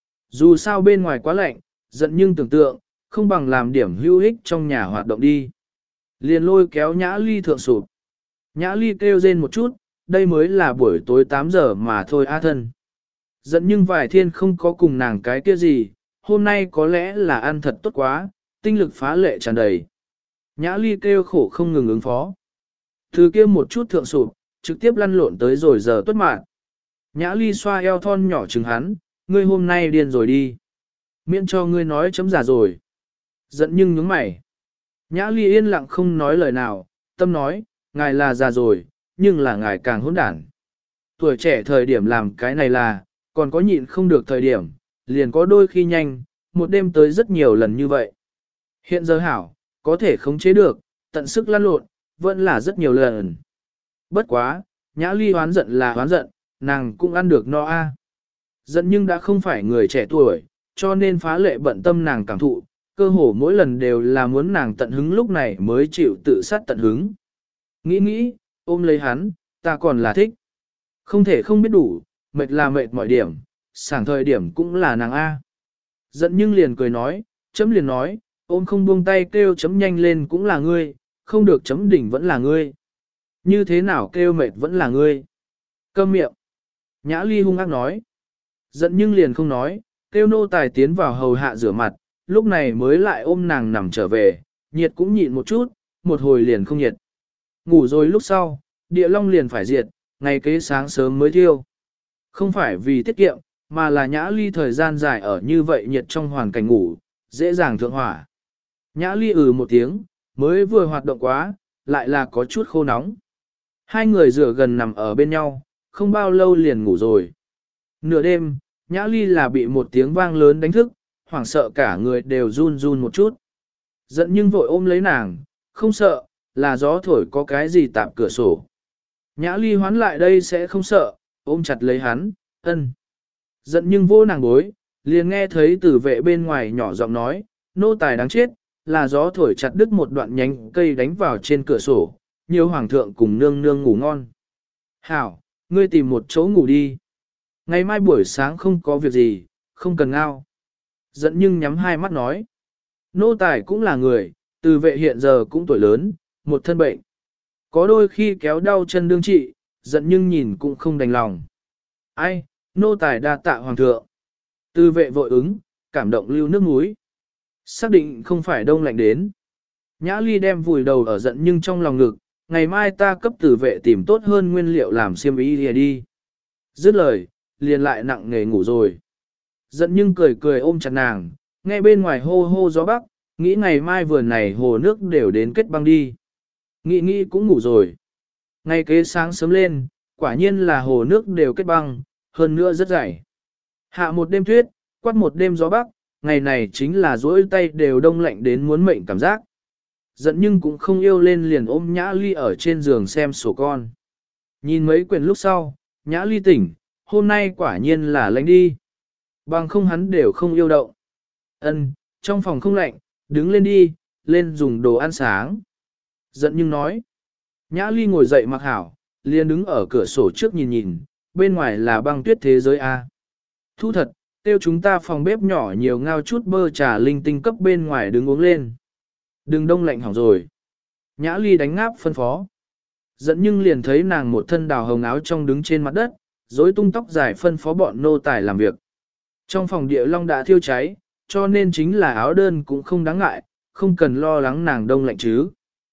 Dù sao bên ngoài quá lạnh, giận nhưng tưởng tượng, không bằng làm điểm hữu ích trong nhà hoạt động đi. Liền lôi kéo Nhã Ly thượng sụp. Nhã Ly kêu rên một chút, đây mới là buổi tối 8 giờ mà thôi a thân. Giận nhưng vài thiên không có cùng nàng cái kia gì, hôm nay có lẽ là ăn thật tốt quá, tinh lực phá lệ tràn đầy. Nhã Ly kêu khổ không ngừng ứng phó. Từ kia một chút thượng sụp, trực tiếp lăn lộn tới rồi giờ tuất mạng. Nhã Ly xoa eo thon nhỏ chừng hắn, ngươi hôm nay điên rồi đi. Miễn cho ngươi nói chấm giả rồi. Giận nhưng nhướng mày. Nhã Ly yên lặng không nói lời nào, tâm nói, ngài là già rồi, nhưng là ngài càng hỗn đản. Tuổi trẻ thời điểm làm cái này là, còn có nhịn không được thời điểm, liền có đôi khi nhanh, một đêm tới rất nhiều lần như vậy. Hiện giờ hảo, có thể khống chế được, tận sức lăn lộn, vẫn là rất nhiều lần. Bất quá, Nhã Ly hoán giận là hoán giận, nàng cũng ăn được no a. Giận nhưng đã không phải người trẻ tuổi, cho nên phá lệ bận tâm nàng cảm thụ, cơ hồ mỗi lần đều là muốn nàng tận hứng lúc này mới chịu tự sát tận hứng. Nghĩ nghĩ, ôm lấy hắn, ta còn là thích. Không thể không biết đủ, mệt là mệt mọi điểm, sảng thời điểm cũng là nàng A. Giận nhưng liền cười nói, chấm liền nói, ôm không buông tay kêu chấm nhanh lên cũng là ngươi, không được chấm đỉnh vẫn là ngươi. Như thế nào kêu mệt vẫn là ngươi. Câm miệng. Nhã Ly hung ác nói. Giận nhưng liền không nói, kêu nô tài tiến vào hầu hạ rửa mặt, lúc này mới lại ôm nàng nằm trở về, nhiệt cũng nhịn một chút, một hồi liền không nhiệt. Ngủ rồi lúc sau, địa long liền phải diệt, ngày kế sáng sớm mới thiêu. Không phải vì tiết kiệm, mà là Nhã Ly thời gian dài ở như vậy nhiệt trong hoàn cảnh ngủ, dễ dàng thượng hỏa. Nhã Ly một tiếng, mới vừa hoạt động quá, lại là có chút khô nóng. Hai người rửa gần nằm ở bên nhau, không bao lâu liền ngủ rồi. Nửa đêm, Nhã Ly là bị một tiếng vang lớn đánh thức, hoảng sợ cả người đều run run một chút. Giận nhưng vội ôm lấy nàng, không sợ, là gió thổi có cái gì tạp cửa sổ. Nhã Ly hoán lại đây sẽ không sợ, ôm chặt lấy hắn, ân. Giận nhưng vô nàng bối, liền nghe thấy từ vệ bên ngoài nhỏ giọng nói, nô tài đáng chết, là gió thổi chặt đứt một đoạn nhánh cây đánh vào trên cửa sổ, nhiều hoàng thượng cùng nương nương ngủ ngon. Hảo, ngươi tìm một chỗ ngủ đi. Ngày mai buổi sáng không có việc gì, không cần ngao. Giận nhưng nhắm hai mắt nói. Nô tài cũng là người, từ vệ hiện giờ cũng tuổi lớn, một thân bệnh. Có đôi khi kéo đau chân đương trị, giận nhưng nhìn cũng không đành lòng. Ai, nô tài đa tạ hoàng thượng. Từ vệ vội ứng, cảm động lưu nước muối. Xác định không phải đông lạnh đến. Nhã Ly đem vùi đầu ở giận nhưng trong lòng ngực, ngày mai ta cấp tử vệ tìm tốt hơn nguyên liệu làm xiêm y đi. Dứt lời, liền lại nặng nề ngủ rồi. Giận nhưng cười cười ôm chặt nàng, nghe bên ngoài hô hô gió bắc, nghĩ ngày mai vườn này hồ nước đều đến kết băng đi. Nghĩ cũng ngủ rồi. Ngày kế sáng sớm lên, quả nhiên là hồ nước đều kết băng, hơn nữa rất dày. Hạ một đêm tuyết, quát một đêm gió bắc, ngày này chính là duỗi tay đều đông lạnh đến muốn mệnh cảm giác. Giận nhưng cũng không yêu lên liền ôm Nhã Ly ở trên giường xem sổ con. Nhìn mấy quyển lúc sau, Nhã Ly tỉnh, hôm nay quả nhiên là lạnh đi. Bằng không hắn đều không yêu động. Ân, trong phòng không lạnh, đứng lên đi, lên dùng đồ ăn sáng. Giận nhưng nói. Nhã Ly ngồi dậy mặc hảo, liền đứng ở cửa sổ trước nhìn nhìn, bên ngoài là băng tuyết thế giới A. Thu thật, tiêu chúng ta phòng bếp nhỏ nhiều ngao chút bơ trà linh tinh cấp bên ngoài đứng uống lên. Đừng đông lạnh hỏng rồi. Nhã Ly đánh ngáp phân phó. Giận nhưng liền thấy nàng một thân đào hồng áo trong đứng trên mặt đất, rối tung tóc dài phân phó bọn nô tài làm việc. Trong phòng địa long đã thiêu cháy, cho nên chính là áo đơn cũng không đáng ngại, không cần lo lắng nàng đông lạnh chứ.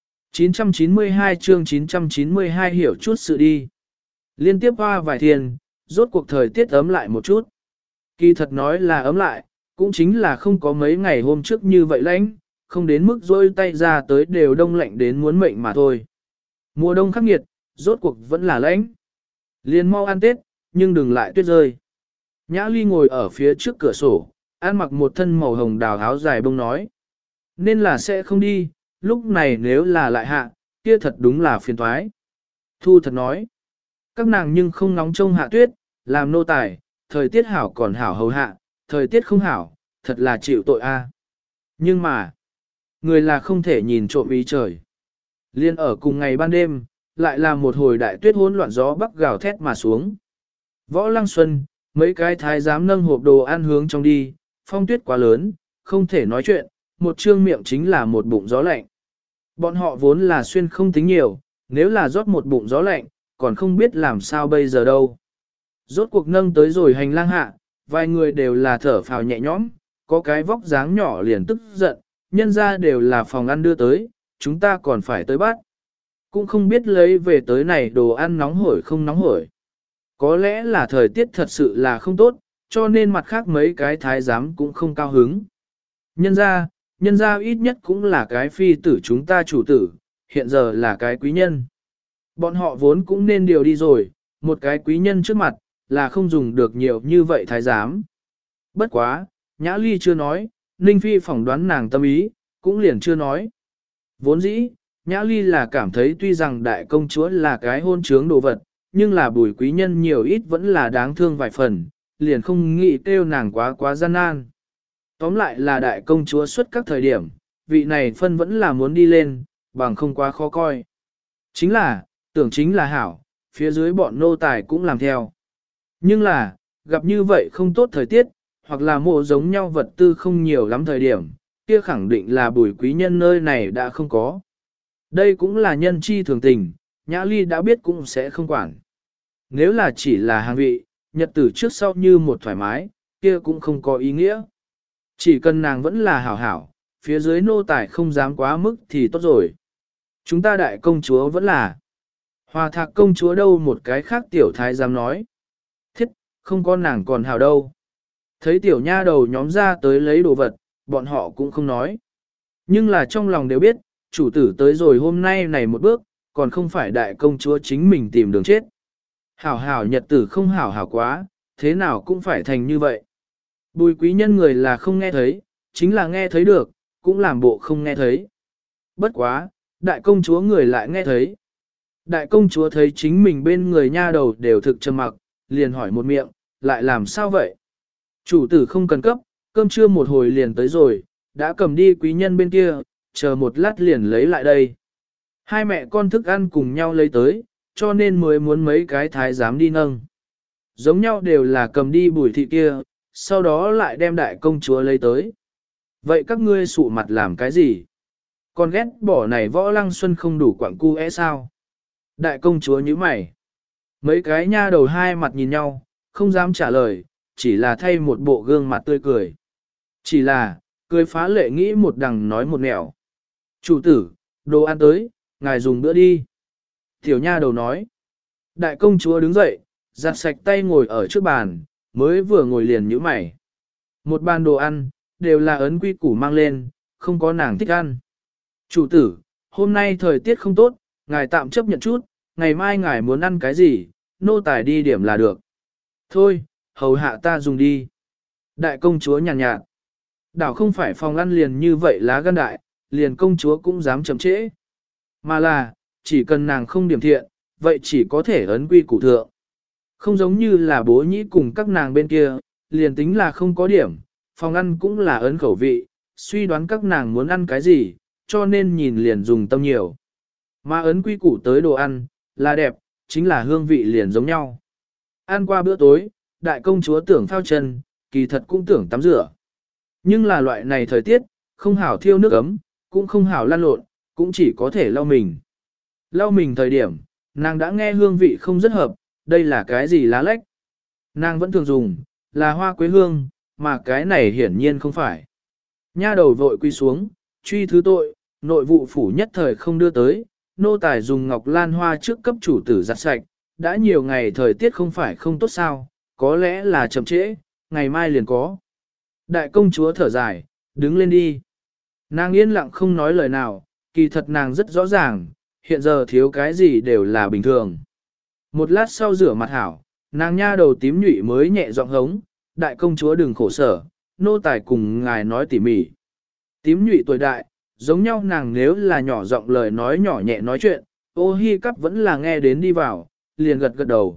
992 chương 992 hiểu chút sự đi. Liên tiếp hoa vài thiên, rốt cuộc thời tiết ấm lại một chút. Kỳ thật nói là ấm lại, cũng chính là không có mấy ngày hôm trước như vậy lạnh, không đến mức rôi tay ra tới đều đông lạnh đến muốn mệnh mà thôi. Mùa đông khắc nghiệt, rốt cuộc vẫn là lạnh. Liên mau ăn Tết, nhưng đừng lại tuyết rơi. Nhã Ly ngồi ở phía trước cửa sổ, ăn mặc một thân màu hồng đào áo dài bông nói. Nên là sẽ không đi, lúc này nếu là lại hạ, kia thật đúng là phiền toái. Thu thật nói. Các nàng nhưng không nóng trông hạ tuyết, làm nô tài, thời tiết hảo còn hảo hầu hạ, thời tiết không hảo, thật là chịu tội a. Nhưng mà, người là không thể nhìn trộm ý trời. Liên ở cùng ngày ban đêm, lại là một hồi đại tuyết hỗn loạn gió bắc gào thét mà xuống. Võ Lăng Xuân, mấy cái thái giám nâng hộp đồ ăn hướng trong đi, phong tuyết quá lớn, không thể nói chuyện, một trương miệng chính là một bụng gió lạnh. Bọn họ vốn là xuyên không tính nhiều, nếu là rót một bụng gió lạnh, còn không biết làm sao bây giờ đâu. Rốt cuộc nâng tới rồi hành lang hạ, vài người đều là thở phào nhẹ nhõm, có cái vóc dáng nhỏ liền tức giận, nhân ra đều là phòng ăn đưa tới, chúng ta còn phải tới bắt. Cũng không biết lấy về tới này đồ ăn nóng hổi không nóng hổi. Có lẽ là thời tiết thật sự là không tốt, cho nên mặt khác mấy cái thái giám cũng không cao hứng. Nhân ra ít nhất cũng là cái phi tử chúng ta chủ tử, hiện giờ là cái quý nhân. Bọn họ vốn cũng nên điều đi rồi, một cái quý nhân trước mặt, là không dùng được nhiều như vậy thái giám. Bất quá, Nhã Ly chưa nói, Ninh Phi phỏng đoán nàng tâm ý, cũng liền chưa nói. Vốn dĩ, Nhã Ly là cảm thấy tuy rằng đại công chúa là cái hôn trướng đồ vật, nhưng là bùi quý nhân nhiều ít vẫn là đáng thương vài phần, liền không nghĩ kêu nàng quá gian nan. Tóm lại là đại công chúa xuất các thời điểm, vị này phân vẫn là muốn đi lên, bằng không quá khó coi. Chính là hảo, phía dưới bọn nô tài cũng làm theo. Nhưng là, gặp như vậy không tốt thời tiết, hoặc là mộ giống nhau vật tư không nhiều lắm thời điểm, kia khẳng định là bùi quý nhân nơi này đã không có. Đây cũng là nhân chi thường tình, Nhã Ly đã biết cũng sẽ không quản. Nếu là chỉ là hàng vị, nhật tử trước sau như một thoải mái, kia cũng không có ý nghĩa. Chỉ cần nàng vẫn là hảo hảo, phía dưới nô tài không dám quá mức thì tốt rồi. Chúng ta đại công chúa vẫn là Hòa Thạc công chúa đâu, một cái khác tiểu thái dám nói. Thiết, không có nàng còn hảo đâu. Thấy tiểu nha đầu nhóm ra tới lấy đồ vật, bọn họ cũng không nói. Nhưng là trong lòng đều biết, chủ tử tới rồi hôm nay này một bước, còn không phải đại công chúa chính mình tìm đường chết. Hảo hảo nhật tử không hảo hảo quá, thế nào cũng phải thành như vậy. Bùi quý nhân người là không nghe thấy, chính là nghe thấy được, cũng làm bộ không nghe thấy. Bất quá, đại công chúa người lại nghe thấy. Đại công chúa thấy chính mình bên người nha đầu đều thực trầm mặc, liền hỏi một miệng, lại làm sao vậy? Chủ tử không cần cấp, cơm trưa một hồi liền tới rồi, đã cầm đi quý nhân bên kia, chờ một lát liền lấy lại đây. Hai mẹ con thức ăn cùng nhau lấy tới, cho nên mới muốn mấy cái thái giám đi nâng. Giống nhau đều là cầm đi bùi thị kia, sau đó lại đem đại công chúa lấy tới. Vậy các ngươi sụ mặt làm cái gì? Còn ghét bỏ này Võ Lăng Xuân không đủ quặng cu sao? Đại công chúa như mày. Mấy cái nha đầu hai mặt nhìn nhau, không dám trả lời, chỉ là thay một bộ gương mặt tươi cười. Chỉ là, cười phá lệ nghĩ một đằng nói một nẻo. Chủ tử, đồ ăn tới, ngài dùng bữa đi. Tiểu nha đầu nói. Đại công chúa đứng dậy, giặt sạch tay ngồi ở trước bàn, mới vừa ngồi liền nhíu mày. Một bàn đồ ăn, đều là ấn quy củ mang lên, không có nàng thích ăn. Chủ tử, hôm nay thời tiết không tốt, ngài tạm chấp nhận chút, ngày mai ngài muốn ăn cái gì, nô tài đi điểm là được. Thôi, hầu hạ ta dùng đi. Đại công chúa nhàn nhạt. Đảo không phải phòng ăn liền như vậy lá gan đại, liền công chúa cũng dám chậm trễ. Mà là, chỉ cần nàng không điểm thiện, vậy chỉ có thể ấn quy củ thượng. Không giống như là bố nhĩ cùng các nàng bên kia, liền tính là không có điểm, phòng ăn cũng là ấn khẩu vị, suy đoán các nàng muốn ăn cái gì, cho nên nhìn liền dùng tâm nhiều. Mà ấn quy củ tới đồ ăn, là đẹp, chính là hương vị liền giống nhau. Ăn qua bữa tối, đại công chúa tưởng phao chân, kỳ thật cũng tưởng tắm rửa. Nhưng là loại này thời tiết, không hảo thiêu nước ấm, cũng không hảo lăn lộn, cũng chỉ có thể lau mình. Lau mình thời điểm, nàng đã nghe hương vị không rất hợp, đây là cái gì lá lách. Nàng vẫn thường dùng, là hoa quế hương, mà cái này hiển nhiên không phải. Nha đầu vội quy xuống, truy thứ tội, nội vụ phủ nhất thời không đưa tới, nô tài dùng ngọc lan hoa trước cấp chủ tử giặt sạch, đã nhiều ngày thời tiết không phải không tốt sao, có lẽ là chậm trễ, ngày mai liền có. Đại công chúa thở dài, đứng lên đi. Nàng yên lặng không nói lời nào, kỳ thật nàng rất rõ ràng, hiện giờ thiếu cái gì đều là bình thường. Một lát sau rửa mặt hảo, nàng nha đầu tím nhụy mới nhẹ giọng hống, đại công chúa đừng khổ sở, nô tài cùng ngài nói tỉ mỉ. Tím nhụy tuổi đại, giống nhau nàng nếu là nhỏ giọng lời nói nhỏ nhẹ nói chuyện, ô hi cắp vẫn là nghe đến đi vào, liền gật gật đầu.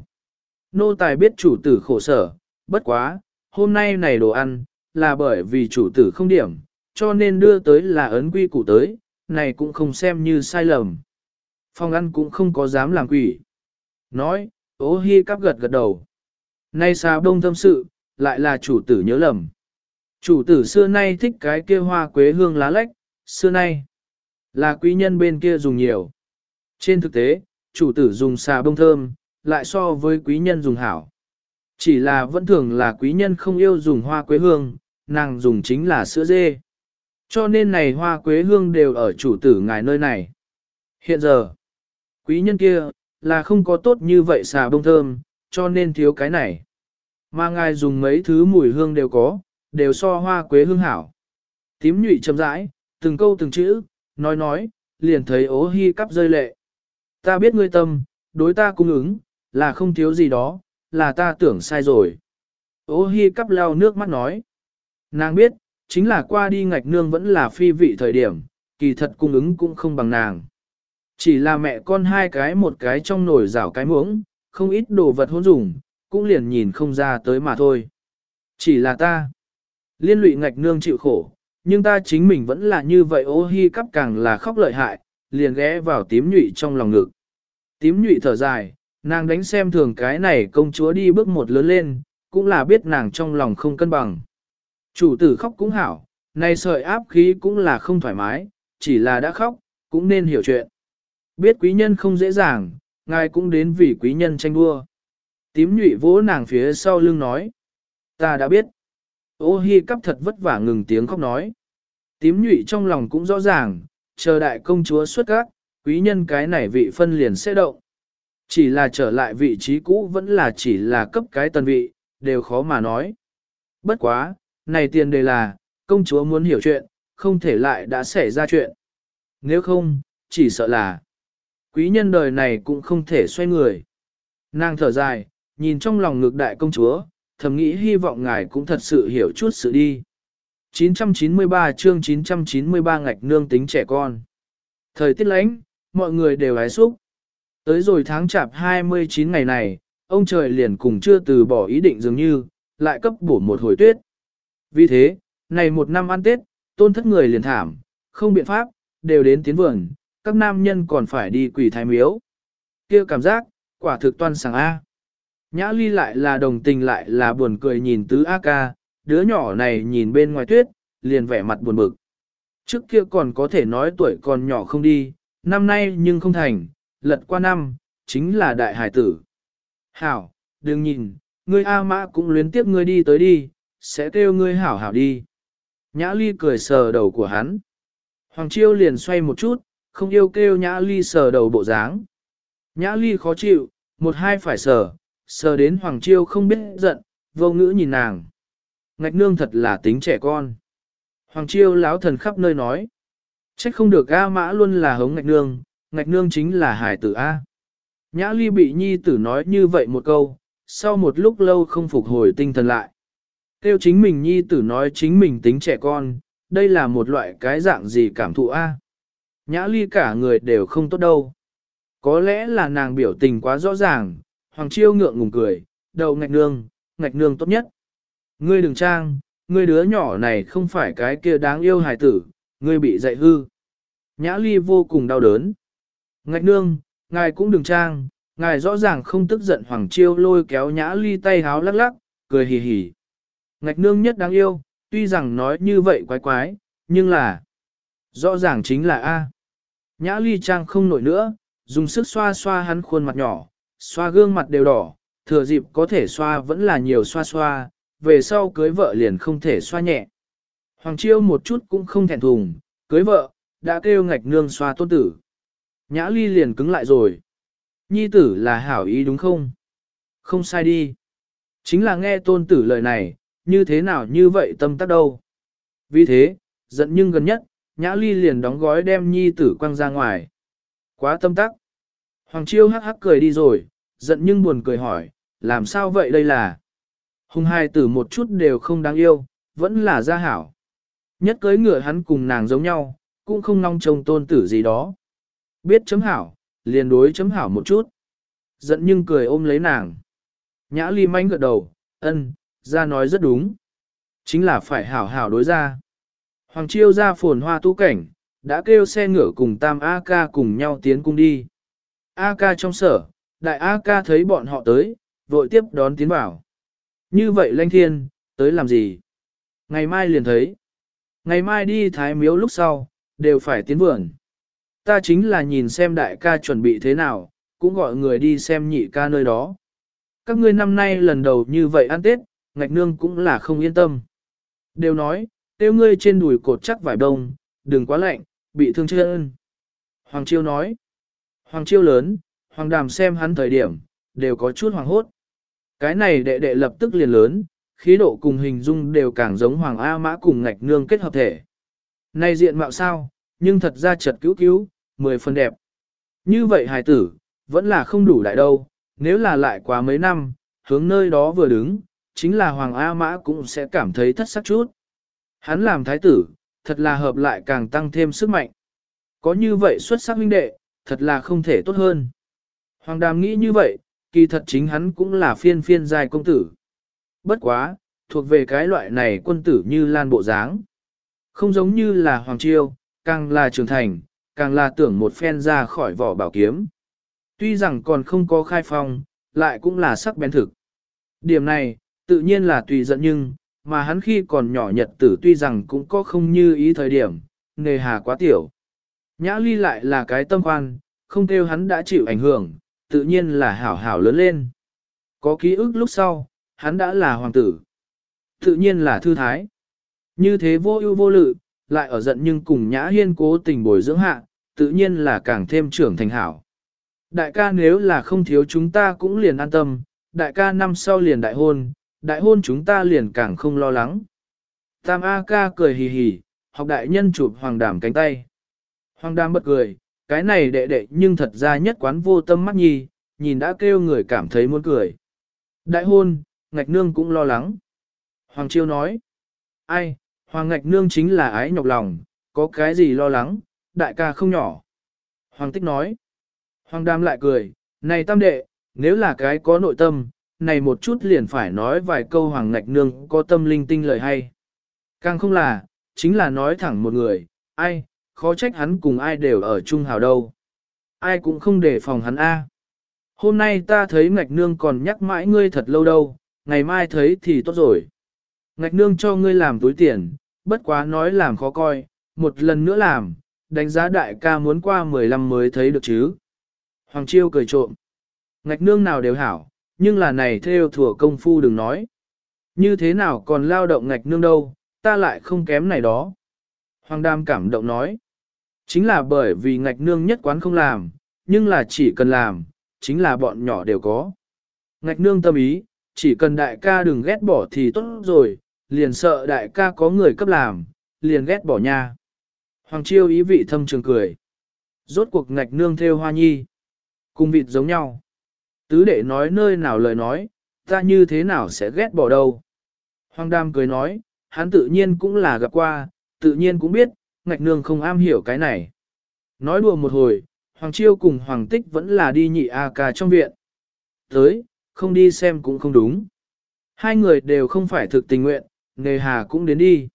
Nô tài biết chủ tử khổ sở, bất quá, hôm nay này đồ ăn, là bởi vì chủ tử không điểm, cho nên đưa tới là ấn quy củ tới, này cũng không xem như sai lầm. Phòng ăn cũng không có dám làm quỷ. Nói, Ô Hi cắp gật gật đầu. Nay xà đông tâm sự, lại là chủ tử nhớ lầm. Chủ tử xưa nay thích cái kia hoa quế hương lá lách, xưa nay là quý nhân bên kia dùng nhiều. Trên thực tế, chủ tử dùng xà bông thơm, lại so với quý nhân dùng hảo. Chỉ là vẫn thường là quý nhân không yêu dùng hoa quế hương, nàng dùng chính là sữa dê. Cho nên này hoa quế hương đều ở chủ tử ngài nơi này. Hiện giờ, quý nhân kia, là không có tốt như vậy xà bông thơm, cho nên thiếu cái này. Mà ngài dùng mấy thứ mùi hương đều có, đều so hoa quế hương hảo. Tím nhụy chậm rãi, từng câu từng chữ, nói, liền thấy Ô Hi cắp rơi lệ. Ta biết ngươi tâm, đối ta cung ứng, là không thiếu gì đó, là ta tưởng sai rồi. Ô Hi cắp lau nước mắt nói. Nàng biết, chính là qua đi ngạch nương vẫn là phi vị thời điểm, kỳ thật cung ứng cũng không bằng nàng. Chỉ là mẹ con hai cái một cái trong nồi rảo cái muỗng, không ít đồ vật hỗn dùng, cũng liền nhìn không ra tới mà thôi. Chỉ là ta, liên lụy ngạch nương chịu khổ, nhưng ta chính mình vẫn là như vậy. Ô Hi cắp càng là khóc lợi hại, liền ghé vào tím nhụy trong lòng ngực. Tím nhụy thở dài, nàng đánh xem thường cái này công chúa đi bước một lớn lên, cũng là biết nàng trong lòng không cân bằng. Chủ tử khóc cũng hảo, này sợi áp khí cũng là không thoải mái, chỉ là đã khóc, cũng nên hiểu chuyện. Biết quý nhân không dễ dàng, ngài cũng đến vì quý nhân tranh đua. Tím nhụy vỗ nàng phía sau lưng nói. Ta đã biết. Ô Hi cắp thật vất vả ngừng tiếng khóc nói. Tím nhụy trong lòng cũng rõ ràng, chờ đại công chúa xuất các, quý nhân cái này vị phân liền sẽ động. Chỉ là trở lại vị trí cũ vẫn là chỉ là cấp cái tần vị, đều khó mà nói. Bất quá, này tiền đề là, công chúa muốn hiểu chuyện, không thể lại đã xảy ra chuyện. Nếu không, chỉ sợ là quý nhân đời này cũng không thể xoay người. Nàng thở dài, nhìn trong lòng ngược đại công chúa, thầm nghĩ hy vọng ngài cũng thật sự hiểu chút sự đi. 993 chương 993 ngạch nương tính trẻ con. Thời tiết lạnh, mọi người đều hái xúc. Tới rồi tháng chạp 29 ngày này, ông trời liền cùng chưa từ bỏ ý định dường như, lại cấp bổ một hồi tuyết. Vì thế, này một năm ăn Tết, tôn thất người liền thảm, không biện pháp, đều đến tiến vườn, các nam nhân còn phải đi quỷ thái miếu. Kia cảm giác, quả thực toan sảng A. Nhã Ly lại là đồng tình lại là buồn cười nhìn tứ A ca, đứa nhỏ này nhìn bên ngoài tuyết, liền vẻ mặt buồn bực. Trước kia còn có thể nói tuổi còn nhỏ không đi, năm nay nhưng không thành, lật qua năm, chính là đại hải tử. Hảo, đừng nhìn, ngươi A Mã cũng luyến tiếp ngươi đi tới đi, sẽ kêu ngươi hảo hảo đi. Nhã Ly cười sờ đầu của hắn. Hoàng Chiêu liền xoay một chút, không yêu kêu Nhã Ly sờ đầu bộ dáng. Nhã Ly khó chịu, một hai phải sờ đến Hoàng Chiêu không biết giận, vô ngữ nhìn nàng. Ngạch nương thật là tính trẻ con. Hoàng Chiêu láo thần khắp nơi nói. Trách không được A Mã luôn là hống ngạch nương chính là hải tử A. Nhã Ly bị nhi tử nói như vậy một câu, sau một lúc lâu không phục hồi tinh thần lại. Tiêu chính mình nhi tử nói chính mình tính trẻ con, đây là một loại cái dạng gì cảm thụ A. Nhã Ly cả người đều không tốt đâu. Có lẽ là nàng biểu tình quá rõ ràng, Hoàng Chiêu ngượng ngùng cười, đầu ngạch nương tốt nhất. Ngươi đừng trang, ngươi đứa nhỏ này không phải cái kia đáng yêu hài tử, ngươi bị dạy hư. Nhã Ly vô cùng đau đớn. Ngạch nương, ngài cũng đừng trang, ngài rõ ràng không tức giận. Hoàng Chiêu lôi kéo Nhã Ly tay háo lắc lắc, cười hì hì. Ngạch nương nhất đáng yêu, tuy rằng nói như vậy quái quái, nhưng là rõ ràng chính là A. Nhã Ly trang không nổi nữa, dùng sức xoa xoa hắn khuôn mặt nhỏ, xoa gương mặt đều đỏ, thừa dịp có thể xoa vẫn là nhiều xoa, về sau cưới vợ liền không thể xoa nhẹ. Hoàng Chiêu một chút cũng không thẹn thùng, cưới vợ, đã kêu ngạch nương xoa tôn tử. Nhã Ly liền cứng lại rồi. Nhi tử là hảo ý đúng không? Không sai đi. Chính là nghe tôn tử lời này, như thế nào như vậy tâm tắc đâu. Vì thế, giận nhưng gần nhất, Nhã Ly liền đóng gói đem nhi tử quăng ra ngoài. Quá tâm tắc. Hoàng Chiêu hắc hắc cười đi rồi, giận nhưng buồn cười hỏi, làm sao vậy đây là? Hùng hai tử một chút đều không đáng yêu, vẫn là gia hảo. Nhất cưới ngựa hắn cùng nàng giống nhau, cũng không nong trông tôn tử gì đó. Biết chấm hảo, liền đối chấm hảo một chút. Giận nhưng cười ôm lấy nàng. Nhã Ly manh gật đầu, ân, ra nói rất đúng. Chính là phải hảo hảo đối ra. Hoàng Chiêu ra phồn hoa tu cảnh, đã kêu xe ngựa cùng Tam A Ca cùng nhau tiến cung đi. A ca trong sở, đại A ca thấy bọn họ tới, vội tiếp đón tiến vào. Như vậy Lanh Thiên, tới làm gì? Ngày mai liền thấy. Ngày mai đi thái miếu lúc sau, đều phải tiến vườn. Ta chính là nhìn xem đại ca chuẩn bị thế nào, cũng gọi người đi xem nhị ca nơi đó. Các ngươi năm nay lần đầu như vậy ăn Tết, ngạch nương cũng là không yên tâm. Đều nói, tiêu ngươi trên đùi cột chắc vải đông, đừng quá lạnh, bị thương chân. Hoàng Chiêu nói, Hoàng Chiêu lớn, Hoàng Đàm xem hắn thời điểm, đều có chút hoàng hốt. Cái này đệ đệ lập tức liền lớn, khí độ cùng hình dung đều càng giống Hoàng A Mã cùng ngạch nương kết hợp thể. Này diện mạo sao, nhưng thật ra chật cứu cứu, 10 phần đẹp. Như vậy hài tử, vẫn là không đủ đại đâu, nếu là lại quá mấy năm, hướng nơi đó vừa đứng, chính là Hoàng A Mã cũng sẽ cảm thấy thất sắc chút. Hắn làm thái tử, thật là hợp lại càng tăng thêm sức mạnh. Có như vậy xuất sắc huynh đệ, thật là không thể tốt hơn. Hoàng Đàm nghĩ như vậy, kỳ thật chính hắn cũng là phiên phiên giai công tử. Bất quá, thuộc về cái loại này quân tử như lan bộ dáng. Không giống như là Hoàng Chiêu, càng là trưởng thành, càng là tưởng một phen ra khỏi vỏ bảo kiếm. Tuy rằng còn không có khai phong, lại cũng là sắc bén thực. Điểm này, tự nhiên là tùy giận nhưng, mà hắn khi còn nhỏ nhật tử tuy rằng cũng có không như ý thời điểm, nề hà quá tiểu. Nhã Ly lại là cái tâm khoan, không kêu hắn đã chịu ảnh hưởng, tự nhiên là hảo hảo lớn lên. Có ký ức lúc sau, hắn đã là hoàng tử. Tự nhiên là thư thái. Như thế vô ưu vô lự, lại ở giận nhưng cùng Nhã Hiên cố tình bồi dưỡng hạ, tự nhiên là càng thêm trưởng thành hảo. Đại ca nếu là không thiếu chúng ta cũng liền an tâm, đại ca năm sau liền đại hôn chúng ta liền càng không lo lắng. Tam A ca cười hì hì, học đại nhân chụp Hoàng Đàm cánh tay. Hoàng Đàm bật cười, cái này đệ đệ nhưng thật ra nhất quán vô tâm mắt nhi, nhìn đã kêu người cảm thấy muốn cười. Đại hôn, ngạch nương cũng lo lắng. Hoàng Chiêu nói, ai, Hoàng ngạch nương chính là ái nhọc lòng, có cái gì lo lắng, đại ca không nhỏ. Hoàng Tích nói, Hoàng Đàm lại cười, này tam đệ, nếu là cái có nội tâm, này một chút liền phải nói vài câu Hoàng ngạch nương có tâm linh tinh lời hay. Càng không là, chính là nói thẳng một người, ai, khó trách hắn cùng ai đều ở chung hào đâu. Ai cũng không để phòng hắn A. Hôm nay ta thấy ngạch nương còn nhắc mãi ngươi thật lâu đâu, ngày mai thấy thì tốt rồi. Ngạch nương cho ngươi làm túi tiền, bất quá nói làm khó coi, một lần nữa làm, đánh giá đại ca muốn qua 15 mới thấy được chứ. Hoàng Chiêu cười trộm. Ngạch nương nào đều hảo, nhưng là này theo thừa công phu đừng nói. Như thế nào còn lao động ngạch nương đâu, ta lại không kém này đó. Hoàng Đàm cảm động nói. Chính là bởi vì ngạch nương nhất quán không làm, nhưng là chỉ cần làm, chính là bọn nhỏ đều có. Ngạch nương tâm ý, chỉ cần đại ca đừng ghét bỏ thì tốt rồi, liền sợ đại ca có người cấp làm, liền ghét bỏ nha. Hoàng Chiêu ý vị thâm trường cười. Rốt cuộc ngạch nương theo hoa nhi. Cùng vịt giống nhau. Tứ đệ nói nơi nào lời nói, ta như thế nào sẽ ghét bỏ đâu. Hoàng Đàm cười nói, hắn tự nhiên cũng là gặp qua, tự nhiên cũng biết, ngạch nương không am hiểu cái này. Nói đùa một hồi, Hoàng Chiêu cùng Hoàng Tích vẫn là đi nhị A ca trong viện. Tới, không đi xem cũng không đúng. Hai người đều không phải thực tình nguyện, nề hà cũng đến đi.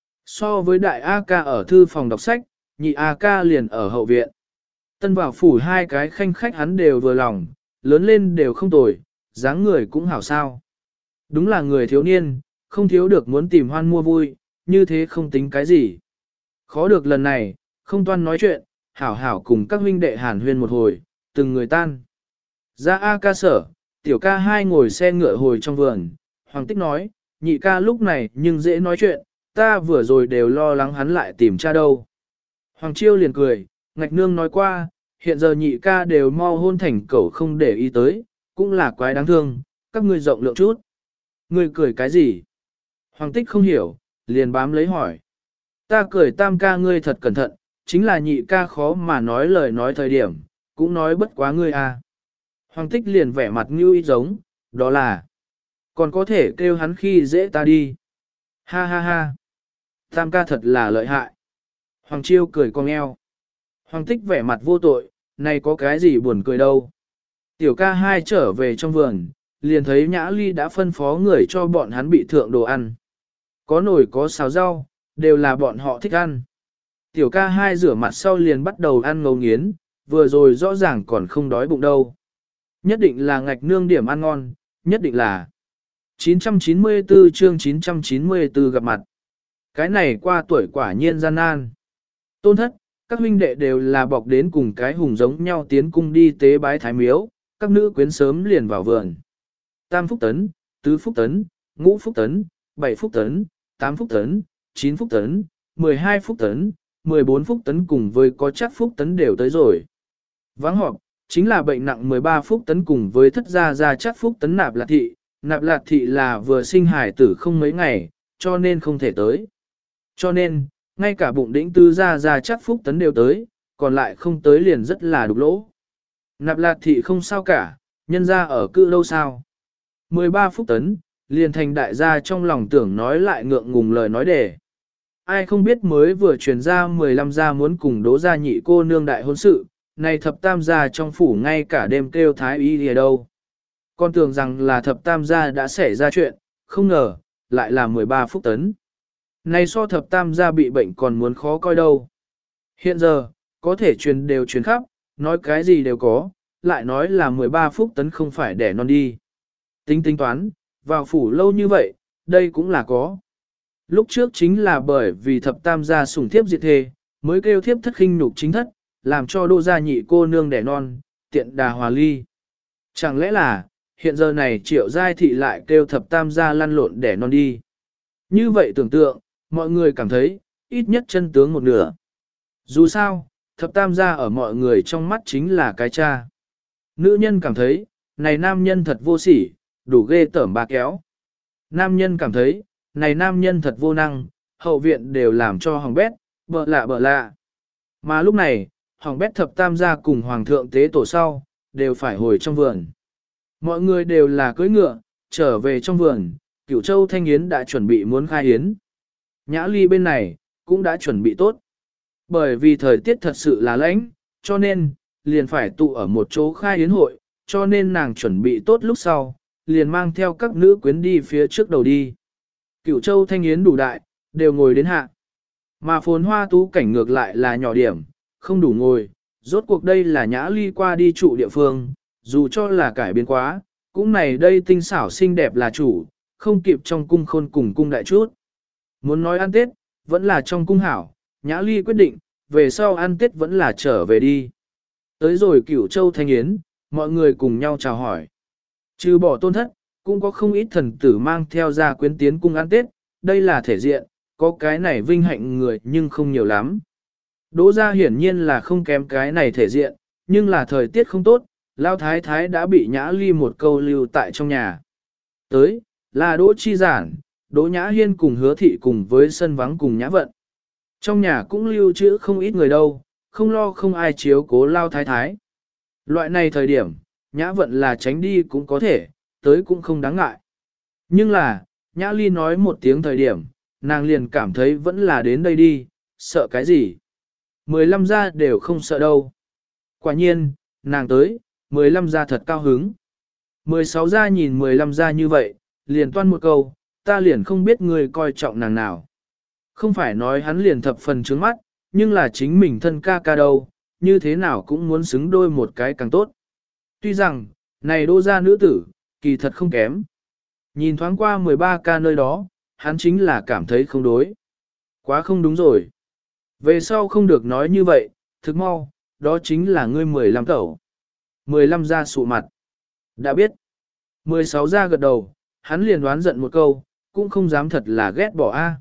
So với đại A ca ở thư phòng đọc sách, nhị A ca liền ở hậu viện. Tân vào phủ hai cái khanh khách hắn đều vừa lòng, lớn lên đều không tồi, dáng người cũng hảo sao. Đúng là người thiếu niên, không thiếu được muốn tìm hoan mua vui, như thế không tính cái gì. Khó được lần này, không toan nói chuyện, hảo hảo cùng các huynh đệ hàn huyên một hồi, từng người tan. Ra A ca sở, tiểu ca hai ngồi xe ngựa hồi trong vườn, Hoàng Tích nói, nhị ca lúc này nhưng dễ nói chuyện, ta vừa rồi đều lo lắng hắn lại tìm cha đâu. Hoàng Chiêu liền cười, ngạch nương nói qua, hiện giờ nhị ca đều mau hôn thành cẩu không để ý tới, cũng là quái đáng thương, các ngươi rộng lượng chút. Ngươi cười cái gì? Hoàng Tích không hiểu, liền bám lấy hỏi. Ta cười tam ca ngươi thật cẩn thận, chính là nhị ca khó mà nói lời nói thời điểm, cũng nói bất quá ngươi à. Hoàng Tích liền vẻ mặt như ý giống, đó là, còn có thể kêu hắn khi dễ ta đi. Ha ha ha, tam ca thật là lợi hại. Hoàng Chiêu cười cong eo. Hoàng Tích vẻ mặt vô tội, này có cái gì buồn cười đâu. Tiểu ca hai trở về trong vườn, liền thấy Nhã Ly đã phân phó người cho bọn hắn bị thượng đồ ăn. Có nồi có xào rau, đều là bọn họ thích ăn. Tiểu ca hai rửa mặt sau liền bắt đầu ăn ngấu nghiến, vừa rồi rõ ràng còn không đói bụng đâu. Nhất định là ngạch nương điểm ăn ngon, nhất định là 994 chương 994 gặp mặt. Cái này qua tuổi quả nhiên gian nan. Tôn thất, các huynh đệ đều là bọc đến cùng cái hùng giống nhau tiến cung đi tế bái thái miếu, các nữ quyến sớm liền vào vườn. Tam phúc tấn, tứ phúc tấn, ngũ phúc tấn, 7 phúc tấn, 8 phúc tấn, 9 phúc tấn, 12 phúc tấn, 14 phúc tấn cùng với có chắc phúc tấn đều tới rồi. Vắng họp, chính là bệnh nặng 13 phúc tấn cùng với thất gia chắc phúc tấn nạp lạc thị. Nạp lạc thị là vừa sinh hài tử không mấy ngày, cho nên không thể tới. Cho nên, ngay cả bụng đĩnh tư gia chắc phúc tấn đều tới, còn lại không tới liền rất là đục lỗ. Nạp lạc thị không sao cả, nhân ra ở cự đâu sao. 13 phúc tấn, liền thành đại gia trong lòng tưởng nói lại ngượng ngùng lời nói để. Ai không biết mới vừa truyền ra 15 gia muốn cùng đố gia nhị cô nương đại hôn sự, này thập tam gia trong phủ ngay cả đêm kêu thái y lìa đâu. Con tưởng rằng là thập tam gia đã xảy ra chuyện, không ngờ, lại là 13 phúc tấn. Này so thập tam gia bị bệnh còn muốn khó coi đâu. Hiện giờ, có thể truyền đều truyền khắp, nói cái gì đều có, lại nói là 13 phúc tấn không phải đẻ non đi. Tính toán, vào phủ lâu như vậy, đây cũng là có. Lúc trước chính là bởi vì thập tam gia sủng thiếp diệt thề, mới kêu thiếp thất khinh nhục chính thất, làm cho đô gia nhị cô nương đẻ non, tiện đà hòa ly. Chẳng lẽ là, hiện giờ này triệu giai thị lại kêu thập tam gia lăn lộn đẻ non đi. Như vậy tưởng tượng, mọi người cảm thấy, ít nhất chân tướng một nửa. Dù sao, thập tam gia ở mọi người trong mắt chính là cái cha. Nữ nhân cảm thấy, này nam nhân thật vô sỉ, đủ ghê tởm bà kéo. Nam nhân cảm thấy, này nam nhân thật vô năng, hậu viện đều làm cho hỏng bét, bợ lạ. Mà lúc này, hỏng bét thập tam gia cùng hoàng thượng tế tổ sau, đều phải hồi trong vườn. Mọi người đều là cưỡi ngựa, trở về trong vườn, Cửu Châu Thanh Yến đã chuẩn bị muốn khai yến. Nhã Ly bên này, cũng đã chuẩn bị tốt. Bởi vì thời tiết thật sự là lạnh, cho nên, liền phải tụ ở một chỗ khai yến hội, cho nên nàng chuẩn bị tốt lúc sau, liền mang theo các nữ quyến đi phía trước đầu đi. Cửu Châu Thanh Yến đủ đại, đều ngồi đến hạ. Mà Phồn Hoa Tú cảnh ngược lại là nhỏ điểm, không đủ ngồi, rốt cuộc đây là Nhã Ly qua đi trụ địa phương, dù cho là cải biến quá, cũng này đây tinh xảo xinh đẹp là chủ, không kịp trong cung khôn cùng cung đại chút. Muốn nói ăn Tết, vẫn là trong cung hảo, Nhã Ly quyết định, về sau ăn Tết vẫn là trở về đi. Tới rồi Cửu Châu Thanh Yến, mọi người cùng nhau chào hỏi. Trừ bỏ Tôn thất, cũng có không ít thần tử mang theo ra quyến tiến cung ăn Tết, đây là thể diện, có cái này vinh hạnh người nhưng không nhiều lắm. Đỗ gia hiển nhiên là không kém cái này thể diện, nhưng là thời tiết không tốt, Lao Thái Thái đã bị Nhã Ly một câu lưu tại trong nhà. Tới, là Đỗ Chi Giản, Đỗ Nhã Hiên cùng Hứa Thị cùng với sân vắng cùng Nhã Vận. Trong nhà cũng lưu trữ không ít người đâu, không lo không ai chiếu cố Lao Thái Thái. Loại này thời điểm, Nhã Vận là tránh đi cũng có thể, tới cũng không đáng ngại. Nhưng là, Nhã Ly nói một tiếng thời điểm, nàng liền cảm thấy vẫn là đến đây đi, sợ cái gì. 15 gia đều không sợ đâu. Quả nhiên, nàng tới, 15 gia thật cao hứng. 16 gia nhìn 15 gia như vậy, liền toan một câu, ta liền không biết người coi trọng nàng nào. Không phải nói hắn liền thập phần trướng mắt, nhưng là chính mình thân ca ca đâu, như thế nào cũng muốn xứng đôi một cái càng tốt. Tuy rằng, này Đỗ gia nữ tử, kỳ thật không kém. Nhìn thoáng qua 13 ca nơi đó, hắn chính là cảm thấy không đối. Quá không đúng rồi. Về sau không được nói như vậy, thực mau, đó chính là ngươi 15 cẩu. 15 ra sụ mặt. Đã biết. 16 ra gật đầu, hắn liền đoán giận một câu, cũng không dám thật là ghét bỏ a.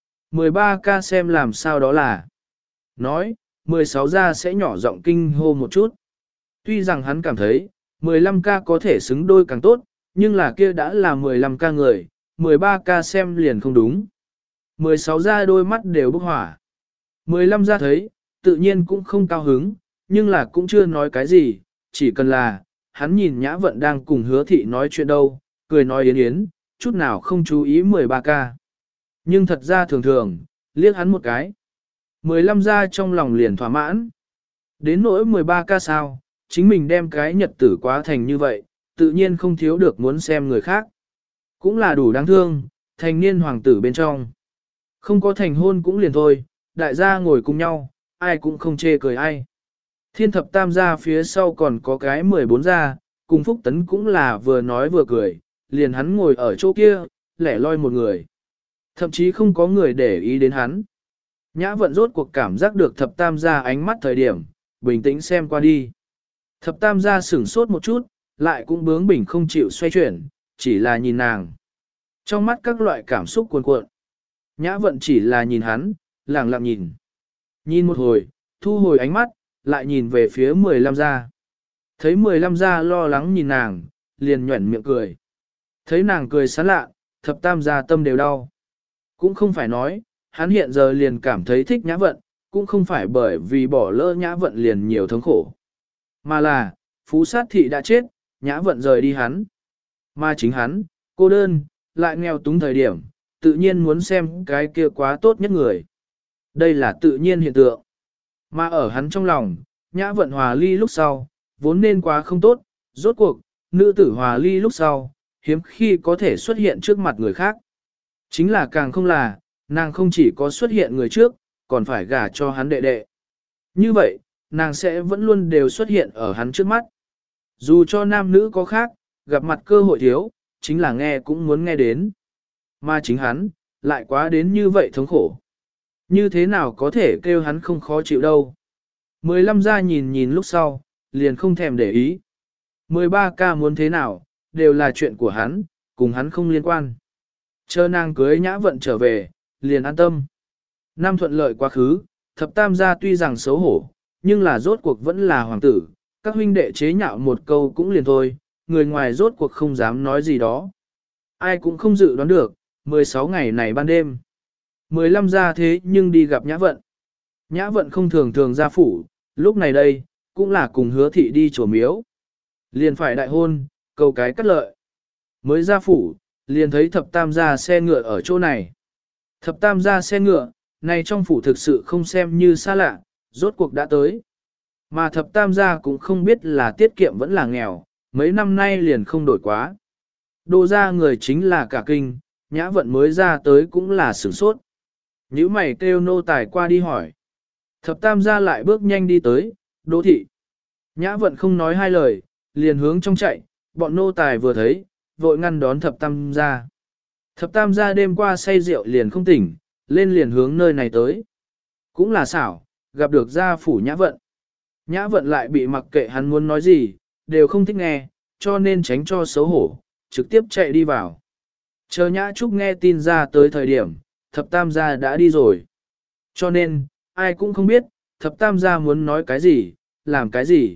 13 ca xem làm sao đó là. Nói, 16 ra sẽ nhỏ giọng kinh hô một chút. Tuy rằng hắn cảm thấy, 15 ca có thể xứng đôi càng tốt, nhưng là kia đã là 15 ca người, 13 ca xem liền không đúng. 16 ra đôi mắt đều bốc hỏa. 15 ra thấy, tự nhiên cũng không cao hứng, nhưng là cũng chưa nói cái gì, chỉ cần là, hắn nhìn Nhã Vận đang cùng Hứa Thị nói chuyện đâu, cười nói yến yến, chút nào không chú ý 13 ca. Nhưng thật ra thường thường, liếc hắn một cái. 15 ra trong lòng liền thỏa mãn. Đến nỗi 13 ca sao, chính mình đem cái nhật tử quá thành như vậy, tự nhiên không thiếu được muốn xem người khác. Cũng là đủ đáng thương, thành niên hoàng tử bên trong. Không có thành hôn cũng liền thôi, đại gia ngồi cùng nhau, ai cũng không chê cười ai. Thiên thập tam gia phía sau còn có cái 14 gia, cùng Phúc Tấn cũng là vừa nói vừa cười, liền hắn ngồi ở chỗ kia, lẻ loi một người. Thậm chí không có người để ý đến hắn. Nhã vận rốt cuộc cảm giác được thập tam gia ánh mắt thời điểm, bình tĩnh xem qua đi. Thập tam gia sửng sốt một chút, lại cũng bướng bỉnh không chịu xoay chuyển, chỉ là nhìn nàng. Trong mắt các loại cảm xúc cuồn cuộn. Nhã vận chỉ là nhìn hắn, lặng lặng nhìn. Nhìn một hồi, thu hồi ánh mắt, lại nhìn về phía 15 gia. Thấy 15 gia lo lắng nhìn nàng, liền nhuẩn miệng cười. Thấy nàng cười sán lạ, thập tam gia tâm đều đau. Cũng không phải nói, hắn hiện giờ liền cảm thấy thích nhã vận, cũng không phải bởi vì bỏ lỡ nhã vận liền nhiều thống khổ. Mà là, phú sát thị đã chết, nhã vận rời đi hắn. Mà chính hắn, cô đơn, lại nghèo túng thời điểm, tự nhiên muốn xem cái kia quá tốt nhất người. Đây là tự nhiên hiện tượng. Mà ở hắn trong lòng, nhã vận hòa ly lúc sau, vốn nên quá không tốt, rốt cuộc, nữ tử hòa ly lúc sau, hiếm khi có thể xuất hiện trước mặt người khác. Chính là càng không là, nàng không chỉ có xuất hiện người trước, còn phải gả cho hắn đệ đệ. Như vậy, nàng sẽ vẫn luôn đều xuất hiện ở hắn trước mắt. Dù cho nam nữ có khác, gặp mặt cơ hội thiếu, chính là nghe cũng muốn nghe đến. Mà chính hắn, lại quá đến như vậy thống khổ. Như thế nào có thể kêu hắn không khó chịu đâu. 15 gia nhìn nhìn lúc sau, liền không thèm để ý. 13 ca muốn thế nào, đều là chuyện của hắn, cùng hắn không liên quan. Chờ nàng cưới nhã vận trở về, liền an tâm. Năm thuận lợi quá khứ, thập tam gia tuy rằng xấu hổ, nhưng là rốt cuộc vẫn là hoàng tử, các huynh đệ chế nhạo một câu cũng liền thôi, người ngoài rốt cuộc không dám nói gì đó. Ai cũng không dự đoán được, 16 ngày này ban đêm. 15 gia thế nhưng đi gặp nhã vận. Nhã vận không thường thường ra phủ, lúc này đây, cũng là cùng hứa thị đi chùa miếu. Liền phải đại hôn, cầu cái cắt lợi. Mới ra phủ, liền thấy thập tam gia xe ngựa ở chỗ này. Thập tam gia xe ngựa, này trong phủ thực sự không xem như xa lạ, rốt cuộc đã tới. Mà thập tam gia cũng không biết là tiết kiệm vẫn là nghèo, mấy năm nay liền không đổi quá. Đô gia người chính là cả kinh, nhã vận mới ra tới cũng là sửng sốt. Nhữ mày kêu nô tài qua đi hỏi. Thập tam gia lại bước nhanh đi tới, đô thị. Nhã vận không nói hai lời, liền hướng trong chạy, bọn nô tài vừa thấy, vội ngăn đón thập tam gia. Thập tam gia đêm qua say rượu liền không tỉnh, lên liền hướng nơi này tới. Cũng là xảo, gặp được gia phủ nhã vận. Nhã vận lại bị mặc kệ hắn muốn nói gì, đều không thích nghe, cho nên tránh cho xấu hổ, trực tiếp chạy đi vào. Chờ nhã trúc nghe tin ra tới thời điểm, thập tam gia đã đi rồi. Cho nên, ai cũng không biết, thập tam gia muốn nói cái gì, làm cái gì.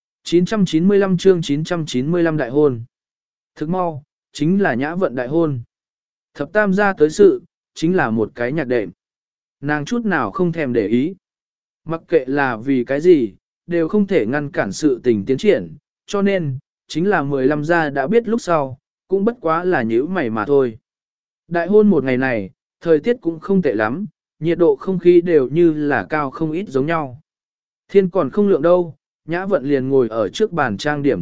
995 chương 995 đại hôn. Thức mau, chính là nhã vận đại hôn. Thập tam gia tới sự, chính là một cái nhạc đệm. Nàng chút nào không thèm để ý. Mặc kệ là vì cái gì, đều không thể ngăn cản sự tình tiến triển, cho nên, chính là 15 gia đã biết lúc sau, cũng bất quá là nhíu mày mà thôi. Đại hôn một ngày này, thời tiết cũng không tệ lắm, nhiệt độ không khí đều như là cao không ít giống nhau. Thiên còn không lượng đâu, nhã vận liền ngồi ở trước bàn trang điểm.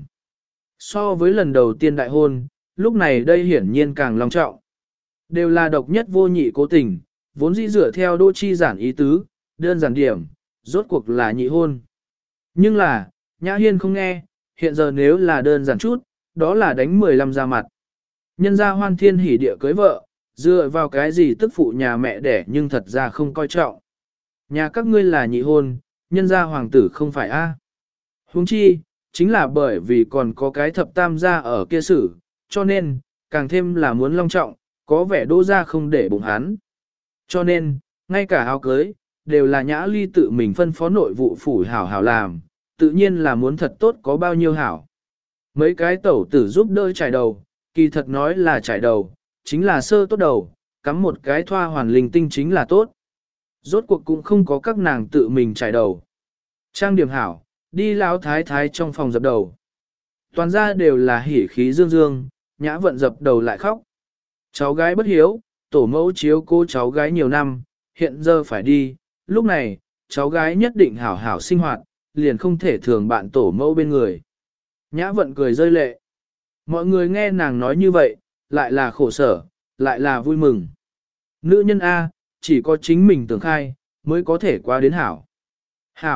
So với lần đầu tiên đại hôn, lúc này đây hiển nhiên càng long trọng. Đều là độc nhất vô nhị cố tình, vốn dĩ dựa theo đô chi giản ý tứ, đơn giản điểm, rốt cuộc là nhị hôn. Nhưng là, nhã hiên không nghe, hiện giờ nếu là đơn giản chút, đó là đánh 15 ra mặt. Nhân gia hoan thiên hỉ địa cưới vợ, dựa vào cái gì tức phụ nhà mẹ đẻ nhưng thật ra không coi trọng. Nhà các ngươi là nhị hôn, nhân gia hoàng tử không phải a. Huống chi, chính là bởi vì còn có cái thập tam gia ở kia xử, cho nên, càng thêm là muốn long trọng, có vẻ đô gia không để bụng hắn. Cho nên, ngay cả áo cưới, đều là nhã ly tự mình phân phó nội vụ phủ hảo hảo làm, tự nhiên là muốn thật tốt có bao nhiêu hảo. Mấy cái tẩu tử giúp đỡ trải đầu, kỳ thật nói là trải đầu, chính là sơ tốt đầu, cắm một cái thoa hoàn linh tinh chính là tốt. Rốt cuộc cũng không có các nàng tự mình trải đầu. Trang điểm hảo, đi lão thái thái trong phòng dập đầu. Toàn ra đều là hỉ khí dương dương, nhã vận dập đầu lại khóc. Cháu gái bất hiếu, tổ mẫu chiếu cô cháu gái nhiều năm, hiện giờ phải đi, lúc này, cháu gái nhất định hảo hảo sinh hoạt, liền không thể thường bạn tổ mẫu bên người. Nhã vận cười rơi lệ. Mọi người nghe nàng nói như vậy, lại là khổ sở, lại là vui mừng. Nữ nhân A, chỉ có chính mình tưởng khai, mới có thể qua đến hảo. Hảo,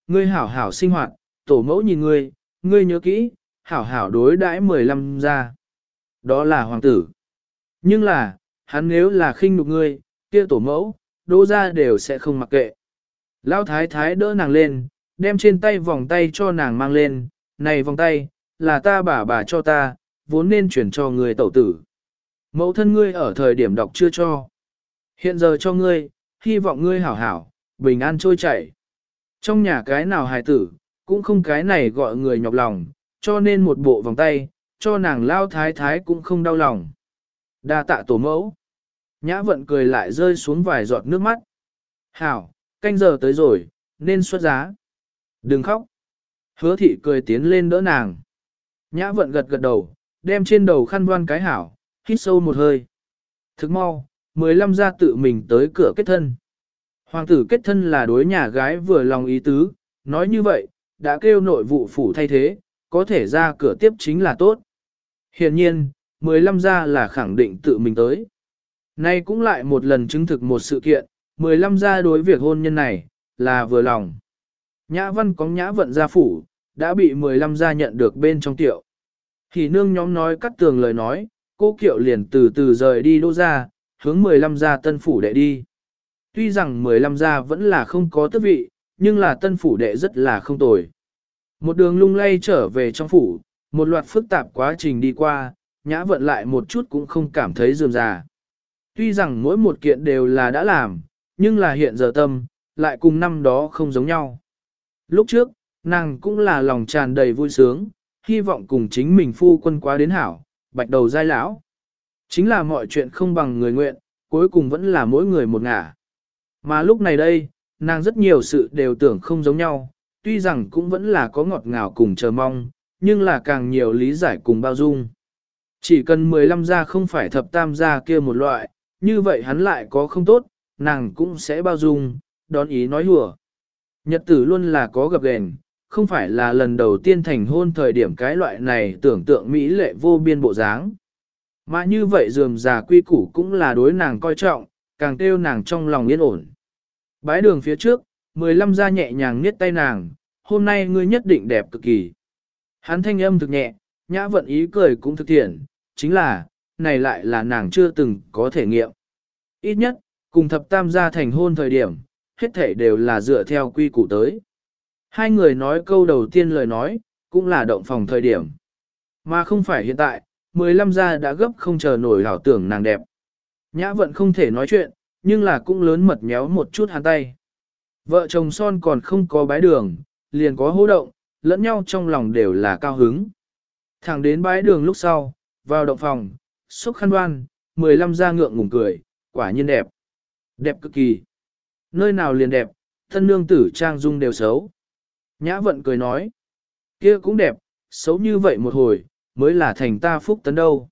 Ngươi hảo hảo sinh hoạt, tổ mẫu nhìn ngươi, ngươi nhớ kỹ, hảo hảo đối đãi 15 gia. Đó là hoàng tử. Nhưng là, hắn nếu là khinh nhục ngươi, kia tổ mẫu, Đỗ gia đều sẽ không mặc kệ. Lão thái thái đỡ nàng lên, đem trên tay vòng tay cho nàng mang lên, này vòng tay, là ta bà cho ta, vốn nên chuyển cho người tẩu tử. Mẫu thân ngươi ở thời điểm đọc chưa cho. Hiện giờ cho ngươi, hy vọng ngươi hảo hảo, bình an trôi chảy. Trong nhà cái nào hài tử, cũng không cái này gọi người nhọc lòng, cho nên một bộ vòng tay, cho nàng lao thái thái cũng không đau lòng. Đa tạ tổ mẫu. Nhã vận cười lại rơi xuống vài giọt nước mắt. Hảo, canh giờ tới rồi, nên xuất giá. Đừng khóc. Hứa thị cười tiến lên đỡ nàng. Nhã vận gật gật đầu, đem trên đầu khăn voan cái hảo, hít sâu một hơi. Thức mau, 15 gia tự mình tới cửa kết thân. Hoàng tử kết thân là đối nhà gái vừa lòng ý tứ, nói như vậy, đã kêu nội vụ phủ thay thế, có thể ra cửa tiếp chính là tốt. Hiện nhiên, 15 gia là khẳng định tự mình tới. Nay cũng lại một lần chứng thực một sự kiện, 15 gia đối việc hôn nhân này, là vừa lòng. Nhã văn có nhã vận gia phủ, đã bị 15 gia nhận được bên trong tiệu. Thì nương nhóm nói cắt tường lời nói, cô kiệu liền từ từ rời đi Đỗ gia, hướng 15 gia tân phủ đệ đi. Tuy rằng 15 gia vẫn là không có tước vị, nhưng là tân phủ đệ rất là không tồi. Một đường lung lay trở về trong phủ, một loạt phức tạp quá trình đi qua, nhã vận lại một chút cũng không cảm thấy rườm rà. Tuy rằng mỗi một kiện đều là đã làm, nhưng là hiện giờ tâm, lại cùng năm đó không giống nhau. Lúc trước, nàng cũng là lòng tràn đầy vui sướng, hy vọng cùng chính mình phu quân quá đến hảo, bạch đầu giai lão. Chính là mọi chuyện không bằng người nguyện, cuối cùng vẫn là mỗi người một ngả. Mà lúc này đây, nàng rất nhiều sự đều tưởng không giống nhau, tuy rằng cũng vẫn là có ngọt ngào cùng chờ mong, nhưng là càng nhiều lý giải cùng bao dung. Chỉ cần 15 gia không phải thập tam gia kia một loại, như vậy hắn lại có không tốt, nàng cũng sẽ bao dung, đón ý nói hùa. Nhật tử luôn là có gặp gền, không phải là lần đầu tiên thành hôn thời điểm cái loại này tưởng tượng mỹ lệ vô biên bộ dáng. Mà như vậy rườm rà quy củ cũng là đối nàng coi trọng, càng kêu nàng trong lòng yên ổn. Bái đường phía trước, 15 gia nhẹ nhàng niết tay nàng, hôm nay ngươi nhất định đẹp cực kỳ. Hắn thanh âm thực nhẹ, nhã vận ý cười cũng thực thiện, chính là, này lại là nàng chưa từng có thể nghiệm. Ít nhất, cùng thập tam gia thành hôn thời điểm, hết thể đều là dựa theo quy củ tới. Hai người nói câu đầu tiên lời nói, cũng là động phòng thời điểm. Mà không phải hiện tại, 15 gia đã gấp không chờ nổi hảo tưởng nàng đẹp. Nhã vận không thể nói chuyện, nhưng là cũng lớn mật méo một chút hắn tay. Vợ chồng son còn không có bái đường, liền có hô động, lẫn nhau trong lòng đều là cao hứng. Thẳng đến bái đường lúc sau, vào động phòng, xúc khăn đoan, 15 gia ngượng ngùng cười, quả nhiên đẹp. Đẹp cực kỳ. Nơi nào liền đẹp, thân nương tử trang dung đều xấu. Nhã vận cười nói, kia cũng đẹp, xấu như vậy một hồi, mới là thành ta phúc tấn đâu.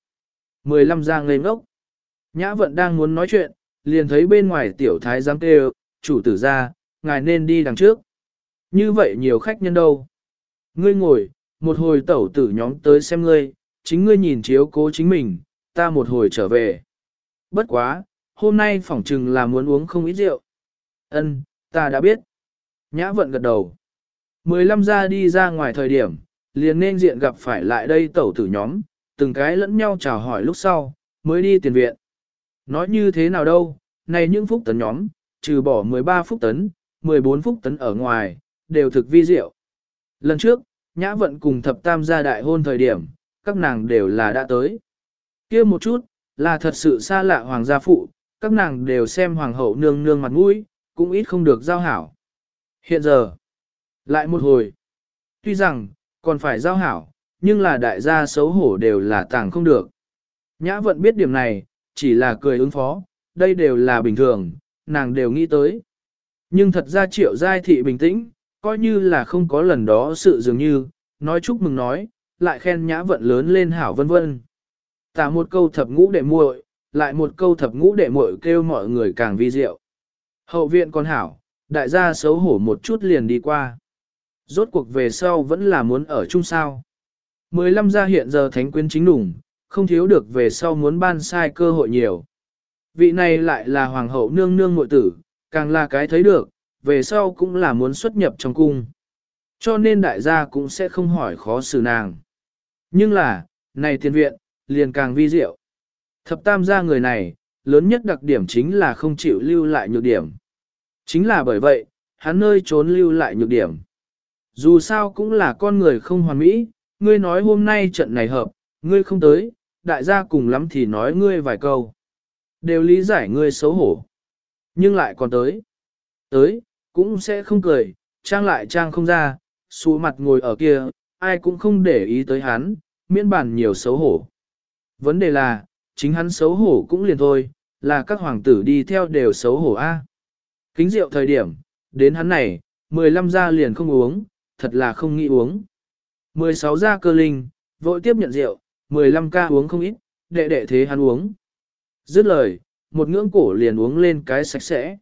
15 gia ngây ngốc. Nhã vận đang muốn nói chuyện, liền thấy bên ngoài tiểu thái giám kêu, chủ tử ra, ngài nên đi đằng trước. Như vậy nhiều khách nhân đâu. Ngươi ngồi, một hồi tẩu tử nhóm tới xem ngươi, chính ngươi nhìn chiếu cố chính mình, ta một hồi trở về. Bất quá, hôm nay phỏng chừng là muốn uống không ít rượu. Ân, ta đã biết. Nhã vận gật đầu. 15 gia đi ra ngoài thời điểm, liền nên diện gặp phải lại đây tẩu tử nhóm, từng cái lẫn nhau chào hỏi lúc sau, mới đi tiền viện. Nói như thế nào đâu, này những phúc tấn nhóm, trừ bỏ 13 phúc tấn, 14 phúc tấn ở ngoài, đều thực vi diệu. Lần trước, Nhã vận cùng thập tam gia đại hôn thời điểm, các nàng đều là đã tới. Kia một chút, là thật sự xa lạ hoàng gia phụ, các nàng đều xem hoàng hậu nương nương mặt mũi, cũng ít không được giao hảo. Hiện giờ, lại một hồi, tuy rằng, còn phải giao hảo, nhưng là đại gia xấu hổ đều là tàng không được. Nhã vận biết điểm này, chỉ là cười ứng phó, đây đều là bình thường, nàng đều nghĩ tới. Nhưng thật ra Triệu Giai Thị bình tĩnh, coi như là không có lần đó sự dường như, nói chúc mừng nói, lại khen Nhã vận lớn lên hảo vân vân. Tả một câu thập ngũ đệ muội, lại một câu thập ngũ đệ muội kêu mọi người càng vi diệu. Hậu viện còn hảo, đại gia xấu hổ một chút liền đi qua. Rốt cuộc về sau vẫn là muốn ở chung sao. 15 gia hiện giờ thánh quyến chính đủng, không thiếu được về sau muốn ban sai cơ hội nhiều. Vị này lại là hoàng hậu nương nương muội tử, càng là cái thấy được, về sau cũng là muốn xuất nhập trong cung. Cho nên đại gia cũng sẽ không hỏi khó xử nàng. Nhưng là, này tiền viện, liền càng vi diệu. Thập tam gia người này, lớn nhất đặc điểm chính là không chịu lưu lại nhược điểm. Chính là bởi vậy, hắn nơi trốn lưu lại nhược điểm. Dù sao cũng là con người không hoàn mỹ, ngươi nói hôm nay trận này hợp, ngươi không tới, đại gia cùng lắm thì nói ngươi vài câu. Đều lý giải ngươi xấu hổ. Nhưng lại còn tới. Tới, cũng sẽ không cười, trang lại trang không ra, xù mặt ngồi ở kia, ai cũng không để ý tới hắn, miễn bản nhiều xấu hổ. Vấn đề là, chính hắn xấu hổ cũng liền thôi, là các hoàng tử đi theo đều xấu hổ a. Kính rượu thời điểm, đến hắn này, 15 gia liền không uống, thật là không nghĩ uống. 16 gia cơ linh, vội tiếp nhận rượu, 15 ca uống không ít, đệ đệ thế hắn uống. Dứt lời, một ngưỡng cổ liền uống lên cái sạch sẽ.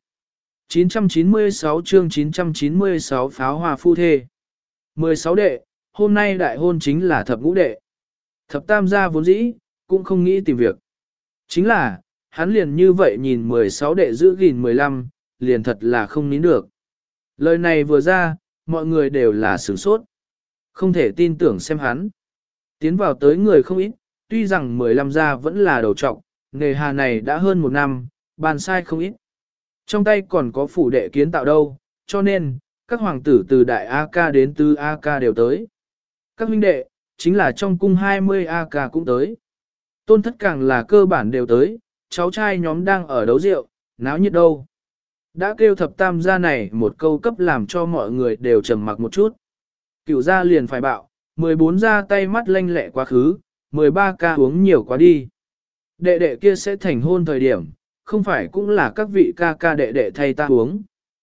996 chương 996 pháo hoa phu thê. 16 đệ, hôm nay đại hôn chính là thập ngũ đệ. Thập tam gia vốn dĩ, cũng không nghĩ tìm việc. Chính là, hắn liền như vậy nhìn 16 đệ giữ gìn 15, liền thật là không nín được. Lời này vừa ra, mọi người đều là sửng sốt. Không thể tin tưởng xem hắn. Tiến vào tới người không ít, tuy rằng 15 gia vẫn là đầu trọc, nghề hà này đã hơn một năm, bàn sai không ít. Trong tay còn có phủ đệ kiến tạo đâu, cho nên, các hoàng tử từ đại A-ca đến tư A-ca đều tới. Các huynh đệ, chính là trong cung 20 A-ca cũng tới. Tôn thất càng là cơ bản đều tới, cháu trai nhóm đang ở đấu rượu, náo nhiệt đâu. Đã kêu thập tam gia này một câu cấp làm cho mọi người đều trầm mặc một chút. Cửu gia liền phải bạo, 14 gia tay mắt lanh lẹ quá khứ, 13 ca uống nhiều quá đi. Đệ đệ kia sẽ thành hôn thời điểm, không phải cũng là các vị ca ca đệ đệ thay ta uống.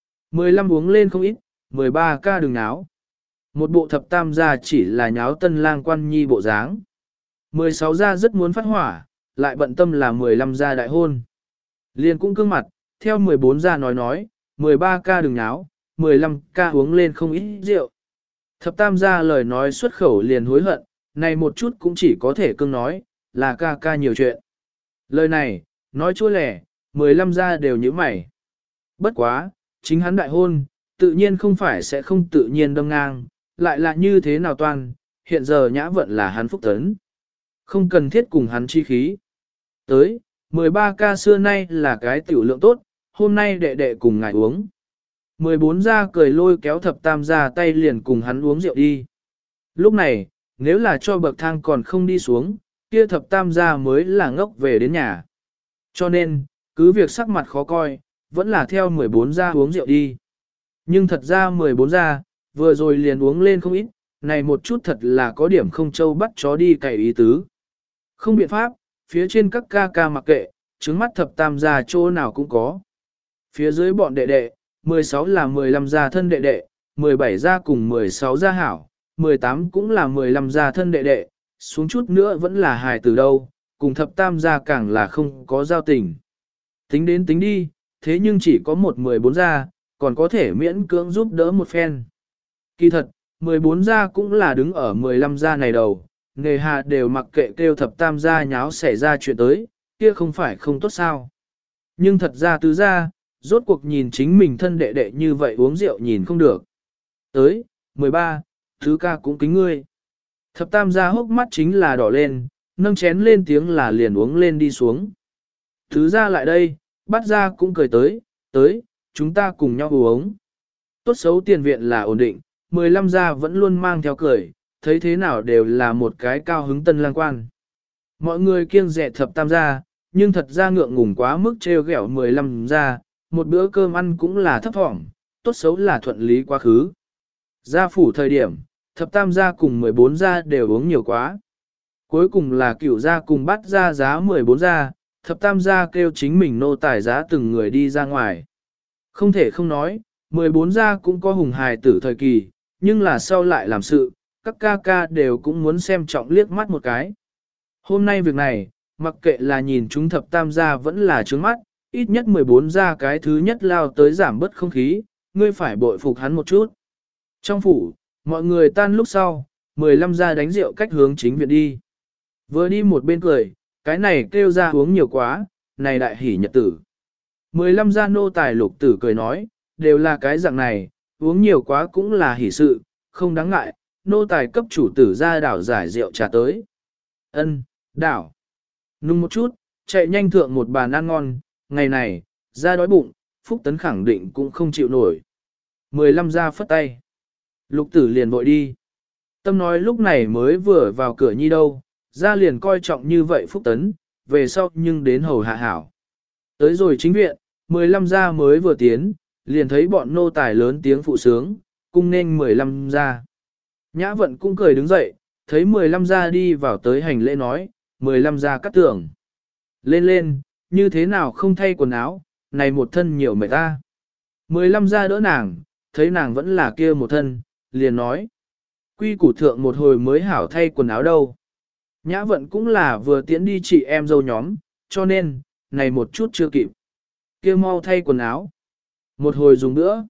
15 uống lên không ít, 13 ca đừng náo. Một bộ thập tam gia chỉ là nháo tân lang quan nhi bộ dáng. 16 gia rất muốn phát hỏa, lại bận tâm là 15 gia đại hôn. Liền cũng cương mặt, theo 14 gia nói, 13 ca đừng náo, 15 ca uống lên không ít rượu. Thập tam gia lời nói xuất khẩu liền hối hận, này một chút cũng chỉ có thể cương nói, là ca ca nhiều chuyện. Lời này, nói chua lẻ, 15 gia đều như mày. Bất quá, chính hắn đại hôn, tự nhiên không phải sẽ không tự nhiên đâm ngang, lại là như thế nào toàn, hiện giờ nhã vận là hắn phúc tấn. Không cần thiết cùng hắn chi khí. Tới, 13 ca xưa nay là cái tiểu lượng tốt, hôm nay đệ đệ cùng ngài uống. 14 gia cười lôi kéo thập tam gia tay liền cùng hắn uống rượu đi. Lúc này, nếu là cho bậc thang còn không đi xuống, kia thập tam gia mới là ngốc về đến nhà. Cho nên, cứ việc sắc mặt khó coi, vẫn là theo 14 gia uống rượu đi. Nhưng thật ra 14 gia, vừa rồi liền uống lên không ít, này một chút thật là có điểm không châu bắt chó đi cày ý tứ. Không biện pháp, phía trên các ca ca mặc kệ, trứng mắt thập tam gia chỗ nào cũng có. Phía dưới bọn đệ đệ, 16 là 15 gia thân đệ đệ, 17 gia cùng 16 gia hảo, 18 cũng là 15 gia thân đệ đệ, xuống chút nữa vẫn là hài từ đâu, cùng thập tam gia càng là không có giao tình. Tính đến tính đi, thế nhưng chỉ có một 14 gia, còn có thể miễn cưỡng giúp đỡ một phen. Kỳ thật, 14 gia cũng là đứng ở 15 gia này đầu, nghề hà đều mặc kệ kêu thập tam gia nháo xảy ra chuyện tới, kia không phải không tốt sao. Nhưng thật ra tứ gia, rốt cuộc nhìn chính mình thân đệ đệ như vậy uống rượu nhìn không được. Tới, 13, thứ ca cũng kính ngươi. Thập tam gia hốc mắt chính là đỏ lên, nâng chén lên tiếng là liền uống lên đi xuống. Thứ gia lại đây, bắt gia cũng cười tới, chúng ta cùng nhau uống. Tốt xấu tiền viện là ổn định, 15 gia vẫn luôn mang theo cười, thấy thế nào đều là một cái cao hứng tân lang quan. Mọi người kiêng dè thập tam gia, nhưng thật ra ngượng ngùng quá mức trêu ghẹo 15 gia, một bữa cơm ăn cũng là thấp thỏm, tốt xấu là thuận lý quá khứ. Gia phủ thời điểm, thập tam gia cùng 14 gia đều uống nhiều quá. Cuối cùng là cửu gia cùng bắt gia giá 14 gia, thập tam gia kêu chính mình nô tài giá từng người đi ra ngoài. Không thể không nói, 14 gia cũng có hùng hài tử thời kỳ, nhưng là sau lại làm sự, các ca ca đều cũng muốn xem trọng liếc mắt một cái. Hôm nay việc này, mặc kệ là nhìn chúng thập tam gia vẫn là trướng mắt, ít nhất 14 gia cái thứ nhất lao tới giảm bớt không khí, ngươi phải bội phục hắn một chút. Trong phủ, mọi người tan lúc sau, 15 gia đánh rượu cách hướng chính viện đi. Vừa đi một bên cười, cái này kêu ra uống nhiều quá, này đại hỉ nhật tử. 15 gia nô tài lục tử cười nói, đều là cái dạng này, uống nhiều quá cũng là hỉ sự, không đáng ngại, nô tài cấp chủ tử ra đảo giải rượu trà tới. Ân, đảo. Nung một chút, chạy nhanh thượng một bàn ăn ngon, ngày này, ra đói bụng, Phúc Tấn khẳng định cũng không chịu nổi. 15 ra phất tay. Lục tử liền vội đi. Tâm nói lúc này mới vừa vào cửa nhi đâu, ra liền coi trọng như vậy Phúc Tấn, về sau nhưng đến hầu hạ hảo. Tới rồi chính viện, 15 ra mới vừa tiến, liền thấy bọn nô tài lớn tiếng phụ sướng, cung nên 15 ra. Nhã vận cũng cười đứng dậy, thấy 15 ra đi vào tới hành lễ nói, 15 ra cắt tưởng. Lên lên, như thế nào không thay quần áo, này một thân nhiều mệt ta. 15 ra đỡ nàng, thấy nàng vẫn là kia một thân, liền nói. Quy củ thượng một hồi mới hảo thay quần áo đâu. Nhã vận cũng là vừa tiến đi chị em dâu nhóm, cho nên, này một chút chưa kịp. Kia mau thay quần áo. Một hồi dùng nữa.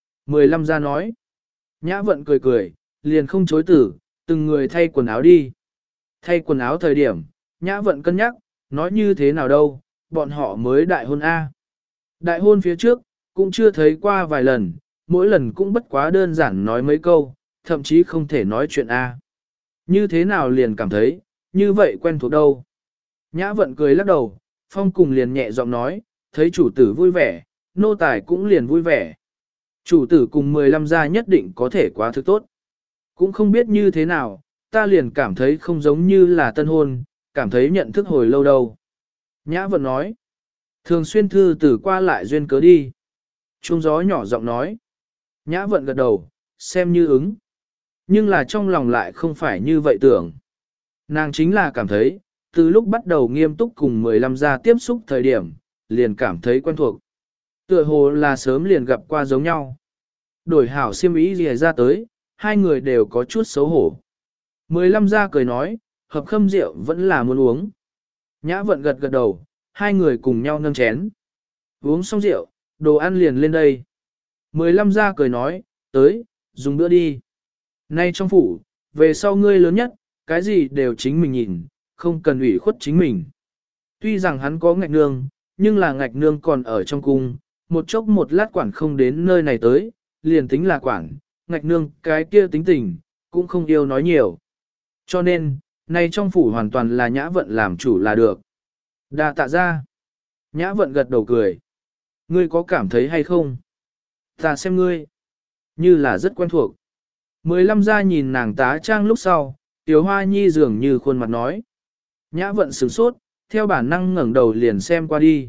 15 ra nói. Nhã vận cười cười, liền không chối tử, từng người thay quần áo đi. Thay quần áo thời điểm, Nhã vận cân nhắc, nói như thế nào đâu, bọn họ mới đại hôn A. Đại hôn phía trước, cũng chưa thấy qua vài lần, mỗi lần cũng bất quá đơn giản nói mấy câu, thậm chí không thể nói chuyện A. Như thế nào liền cảm thấy, như vậy quen thuộc đâu. Nhã vận cười lắc đầu, Phong cùng liền nhẹ giọng nói, thấy chủ tử vui vẻ, nô tài cũng liền vui vẻ. Chủ tử cùng 15 gia nhất định có thể quá thức tốt. Cũng không biết như thế nào, ta liền cảm thấy không giống như là tân hôn, cảm thấy nhận thức hồi lâu đâu. Nhã vận nói, thường xuyên thư tử qua lại duyên cớ đi. Chuông gió nhỏ giọng nói, Nhã vận gật đầu, xem như ứng. Nhưng là trong lòng lại không phải như vậy tưởng. Nàng chính là cảm thấy, từ lúc bắt đầu nghiêm túc cùng 15 gia tiếp xúc thời điểm, liền cảm thấy quen thuộc. Tựa hồ là sớm liền gặp qua giống nhau. Đổi hảo xiêm ý gì ra tới, hai người đều có chút xấu hổ. 15 gia cười nói, hợp khâm rượu vẫn là muốn uống. Nhã vận gật gật đầu, hai người cùng nhau nâng chén. Uống xong rượu, đồ ăn liền lên đây. 15 gia cười nói, tới, dùng bữa đi. Nay trong phủ, về sau ngươi lớn nhất, cái gì đều chính mình nhìn, không cần ủy khuất chính mình. Tuy rằng hắn có ngạch nương, nhưng là ngạch nương còn ở trong cung, một chốc một lát quản không đến nơi này tới, liền tính là quản, ngạch nương cái kia tính tình, cũng không yêu nói nhiều. Cho nên, nay trong phủ hoàn toàn là nhã vận làm chủ là được. Đa tạ ra. Nhã vận gật đầu cười. Ngươi có cảm thấy hay không? Ta xem ngươi. Như là rất quen thuộc. 15 gia nhìn nàng tá trang lúc sau, Tiểu Hoa Nhi dường như khuôn mặt nói. Nhã vận sửng sốt, theo bản năng ngẩng đầu liền xem qua đi.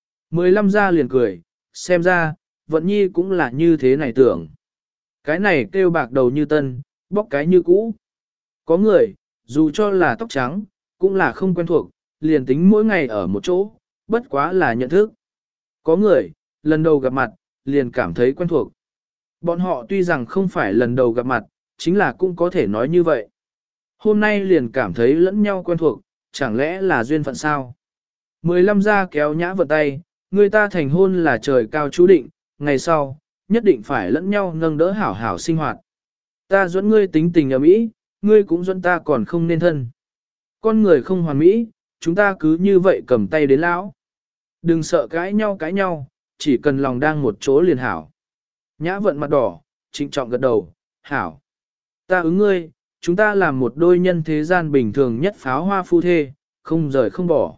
15 gia liền cười, xem ra, vận nhi cũng là như thế này tưởng. Cái này kêu bạc đầu như tân, bóc cái như cũ. Có người, dù cho là tóc trắng, cũng là không quen thuộc, liền tính mỗi ngày ở một chỗ, bất quá là nhận thức. Có người, lần đầu gặp mặt, liền cảm thấy quen thuộc. Bọn họ tuy rằng không phải lần đầu gặp mặt, chính là cũng có thể nói như vậy. Hôm nay liền cảm thấy lẫn nhau quen thuộc, chẳng lẽ là duyên phận sao? 15 gia kéo nhã vận tay, người ta thành hôn là trời cao chú định, ngày sau, nhất định phải lẫn nhau nâng đỡ hảo hảo sinh hoạt. Ta dẫn ngươi tính tình ở mỹ, ngươi cũng dẫn ta còn không nên thân. Con người không hoàn mỹ, chúng ta cứ như vậy cầm tay đến lão. Đừng sợ cãi nhau, chỉ cần lòng đang một chỗ liền hảo. Nhã vận mặt đỏ, trịnh trọng gật đầu, hảo. Ta ứng ngươi, chúng ta làm một đôi nhân thế gian bình thường nhất pháo hoa phu thê, không rời không bỏ.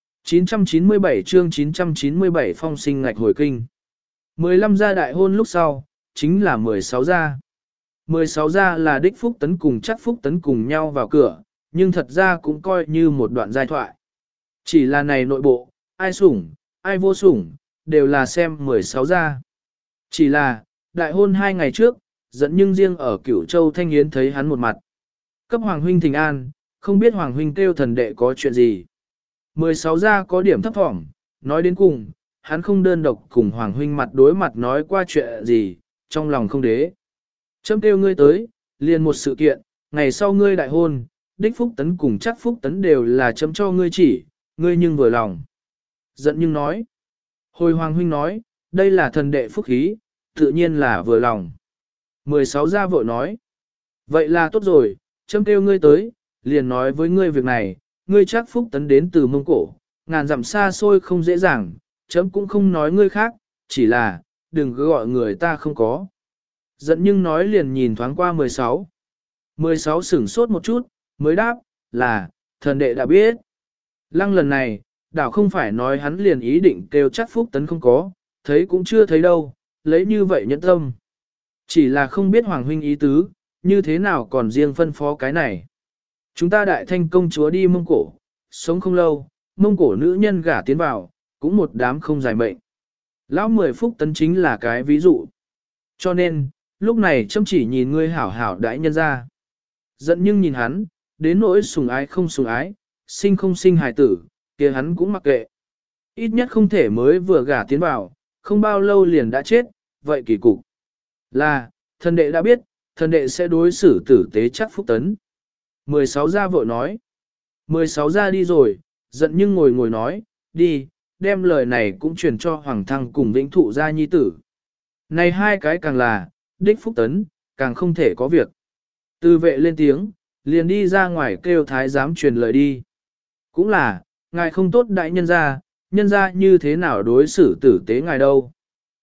997 chương 997 phong sinh ngạch hồi kinh. 15 gia đại hôn lúc sau, chính là 16 gia. 16 gia là đích Phúc Tấn cùng chắc Phúc Tấn cùng nhau vào cửa, nhưng thật ra cũng coi như một đoạn giai thoại. Chỉ là này nội bộ, ai sủng, ai vô sủng, đều là xem 16 gia. Chỉ là, đại hôn 2 ngày trước, dẫn nhưng riêng ở Cửu Châu Thanh Yến thấy hắn một mặt. Cấp Hoàng Huynh thỉnh an, không biết Hoàng Huynh kêu thần đệ có chuyện gì. 16 gia có điểm thấp thỏm, nói đến cùng, hắn không đơn độc cùng Hoàng Huynh mặt đối mặt nói qua chuyện gì, trong lòng không đế. Chấm kêu ngươi tới, liền một sự kiện, ngày sau ngươi đại hôn, đích Phúc Tấn cùng chắc Phúc Tấn đều là chấm cho ngươi chỉ, ngươi nhưng vừa lòng. Giận nhưng nói. Hồi Hoàng Huynh nói, đây là thần đệ phúc khí, tự nhiên là vừa lòng. 16 gia vội nói. Vậy là tốt rồi, chấm kêu ngươi tới, liền nói với ngươi việc này, ngươi chắc Phúc Tấn đến từ Mông Cổ, ngàn dặm xa xôi không dễ dàng, chấm cũng không nói ngươi khác, chỉ là, đừng cứ gọi người ta không có. Giận nhưng nói liền nhìn thoáng qua 16. 16 sửng sốt một chút, mới đáp, là, thần đệ đã biết. Lăng lần này, đảo không phải nói hắn liền ý định kêu chắc Phúc Tấn không có, thấy cũng chưa thấy đâu, lấy như vậy nhẫn tâm. Chỉ là không biết Hoàng huynh ý tứ, như thế nào còn riêng phân phó cái này. Chúng ta đại thanh công chúa đi Mông Cổ, sống không lâu, Mông Cổ nữ nhân gả tiến vào, cũng một đám không dài mệnh. Lão 10 Phúc Tấn chính là cái ví dụ. Cho nên, lúc này chăm chỉ nhìn ngươi hảo hảo đãi nhân ra. Giận nhưng nhìn hắn, đến nỗi sùng ái không sùng ái, sinh không sinh hài tử, kia hắn cũng mặc kệ. Ít nhất không thể mới vừa gả tiến vào, không bao lâu liền đã chết, vậy kỳ cục. Là, thần đệ đã biết, thần đệ sẽ đối xử tử tế chắc Phúc Tấn. 16 gia vội nói. 16 gia đi rồi, giận nhưng ngồi ngồi nói, đi, đem lời này cũng truyền cho Hoàng Thăng cùng Vĩnh Thụ gia nhi tử. Này hai cái càng là, đích Phúc Tấn, càng không thể có việc. Từ vệ lên tiếng, liền đi ra ngoài kêu thái giám truyền lời đi. Cũng là, ngài không tốt đại nhân gia như thế nào đối xử tử tế ngài đâu.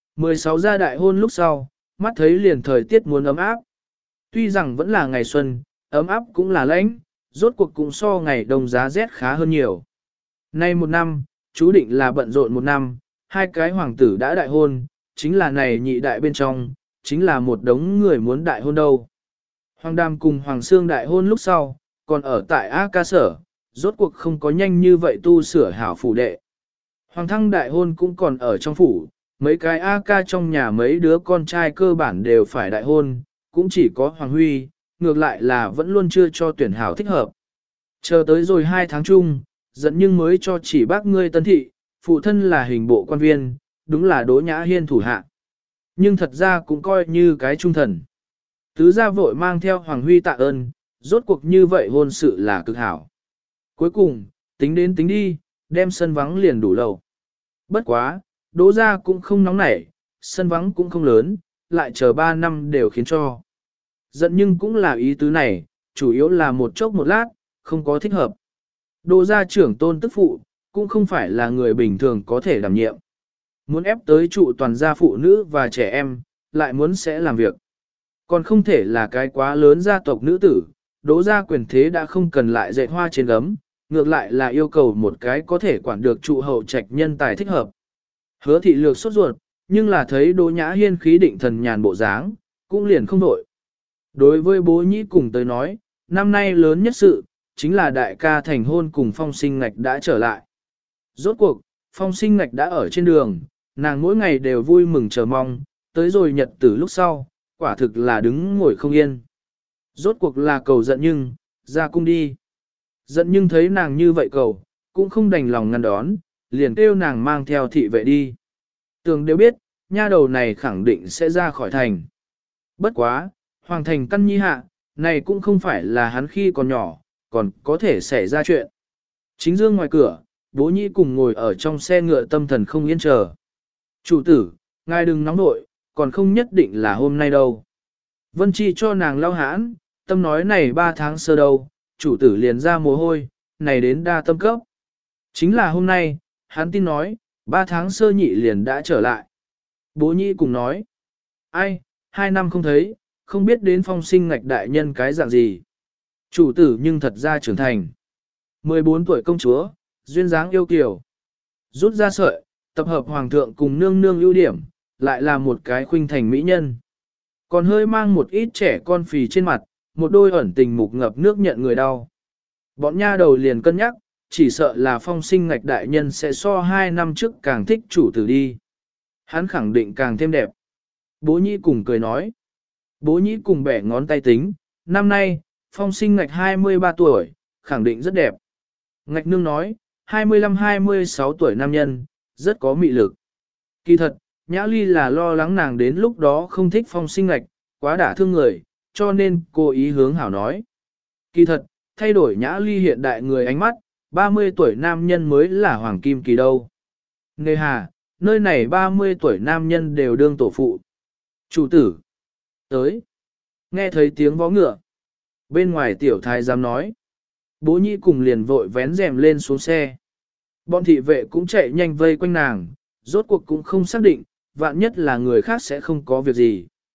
16 gia đại hôn lúc sau, mắt thấy liền thời tiết muốn ấm áp. Tuy rằng vẫn là ngày xuân, ấm áp cũng là lạnh, rốt cuộc cũng so ngày đông giá rét khá hơn nhiều. Nay một năm, chú định là bận rộn một năm, hai cái hoàng tử đã đại hôn, chính là này nhị đại bên trong, chính là một đống người muốn đại hôn đâu. Hoàng Đàm cùng Hoàng Sương đại hôn lúc sau, còn ở tại A Ca Sở, rốt cuộc không có nhanh như vậy tu sửa hảo phủ đệ. Hoàng Thăng đại hôn cũng còn ở trong phủ, mấy cái A Ca trong nhà mấy đứa con trai cơ bản đều phải đại hôn, cũng chỉ có Hoàng Huy, ngược lại là vẫn luôn chưa cho tuyển hảo thích hợp. Chờ tới rồi 2 tháng chung, giận nhưng mới cho chỉ bác ngươi tân thị, phụ thân là hình bộ quan viên, đúng là Đỗ Nhã Hiên thủ hạ. Nhưng thật ra cũng coi như cái trung thần. Tứ gia vội mang theo Hoàng Huy tạ ơn, rốt cuộc như vậy hôn sự là cực hảo. Cuối cùng, tính đến tính đi, đem sân vắng liền đủ lâu. Bất quá, Đỗ gia cũng không nóng nảy, sân vắng cũng không lớn, lại chờ 3 năm đều khiến cho. Giận nhưng cũng là ý tứ này, chủ yếu là một chốc một lát, không có thích hợp. Đỗ gia trưởng tôn tức phụ, cũng không phải là người bình thường có thể đảm nhiệm. Muốn ép tới trụ toàn gia phụ nữ và trẻ em, lại muốn sẽ làm việc. Còn không thể là cái quá lớn gia tộc nữ tử, Đỗ gia quyền thế đã không cần lại dệt hoa trên gấm, ngược lại là yêu cầu một cái có thể quản được trụ hậu trạch nhân tài thích hợp. Hứa thị lược sốt ruột, nhưng là thấy Đỗ Nhã Hiên khí định thần nhàn bộ dáng, cũng liền không đổi. Đối với bố nhĩ cùng tới nói, năm nay lớn nhất sự, chính là đại ca thành hôn cùng Phong Sinh Ngạch đã trở lại. Rốt cuộc, Phong Sinh Ngạch đã ở trên đường, nàng mỗi ngày đều vui mừng chờ mong, tới rồi nhật tử lúc sau, quả thực là đứng ngồi không yên. Rốt cuộc là cầu giận nhưng, ra cung đi. Giận nhưng thấy nàng như vậy cầu, cũng không đành lòng ngăn đón, liền kêu nàng mang theo thị vệ đi. Tường đều biết, nha đầu này khẳng định sẽ ra khỏi thành. Bất quá, hoàng thành căn nhi hạ, này cũng không phải là hắn khi còn nhỏ, còn có thể xảy ra chuyện. Chính dương ngoài cửa, bố nhĩ cùng ngồi ở trong xe ngựa tâm thần không yên chờ. Chủ tử, ngài đừng nóng nội, còn không nhất định là hôm nay đâu. Vân Chi cho nàng lau hãn, tâm nói này 3 tháng sơ đâu, chủ tử liền ra mồ hôi, này đến đa tâm cấp. Chính là hôm nay, hắn tin nói, 3 tháng sơ nhị liền đã trở lại. Bố nhĩ cùng nói, ai, 2 năm không thấy, không biết đến Phong Sinh Ngạch đại nhân cái dạng gì. Chủ tử nhưng thật ra trưởng thành. 14 tuổi công chúa, duyên dáng yêu kiều. Rút ra sợi, tập hợp hoàng thượng cùng nương nương ưu điểm, lại là một cái khuynh thành mỹ nhân. Còn hơi mang một ít trẻ con phì trên mặt, một đôi ẩn tình mục ngập nước nhận người đau. Bọn nha đầu liền cân nhắc, chỉ sợ là Phong Sinh Ngạch đại nhân sẽ so 2 năm trước càng thích chủ tử đi. Hắn khẳng định càng thêm đẹp. Bố nhĩ cùng cười nói. Bố nhĩ cùng bẻ ngón tay tính, năm nay, Phong Sinh Ngạch 23 tuổi, khẳng định rất đẹp. Ngạch nương nói, 25-26 tuổi nam nhân, rất có mị lực. Kỳ thật, Nhã Ly là lo lắng nàng đến lúc đó không thích Phong Sinh Ngạch, quá đả thương người, cho nên cô ý hướng hảo nói. Kỳ thật, thay đổi Nhã Ly hiện đại người ánh mắt, 30 tuổi nam nhân mới là hoàng kim kỳ đâu. Nghề hà, nơi này 30 tuổi nam nhân đều đương tổ phụ. Chủ tử, tới. Nghe thấy tiếng vó ngựa. Bên ngoài tiểu thái giám nói. Bố nhĩ cùng liền vội vén rèm lên xuống xe. Bọn thị vệ cũng chạy nhanh vây quanh nàng, rốt cuộc cũng không xác định, vạn nhất là người khác sẽ không có việc gì.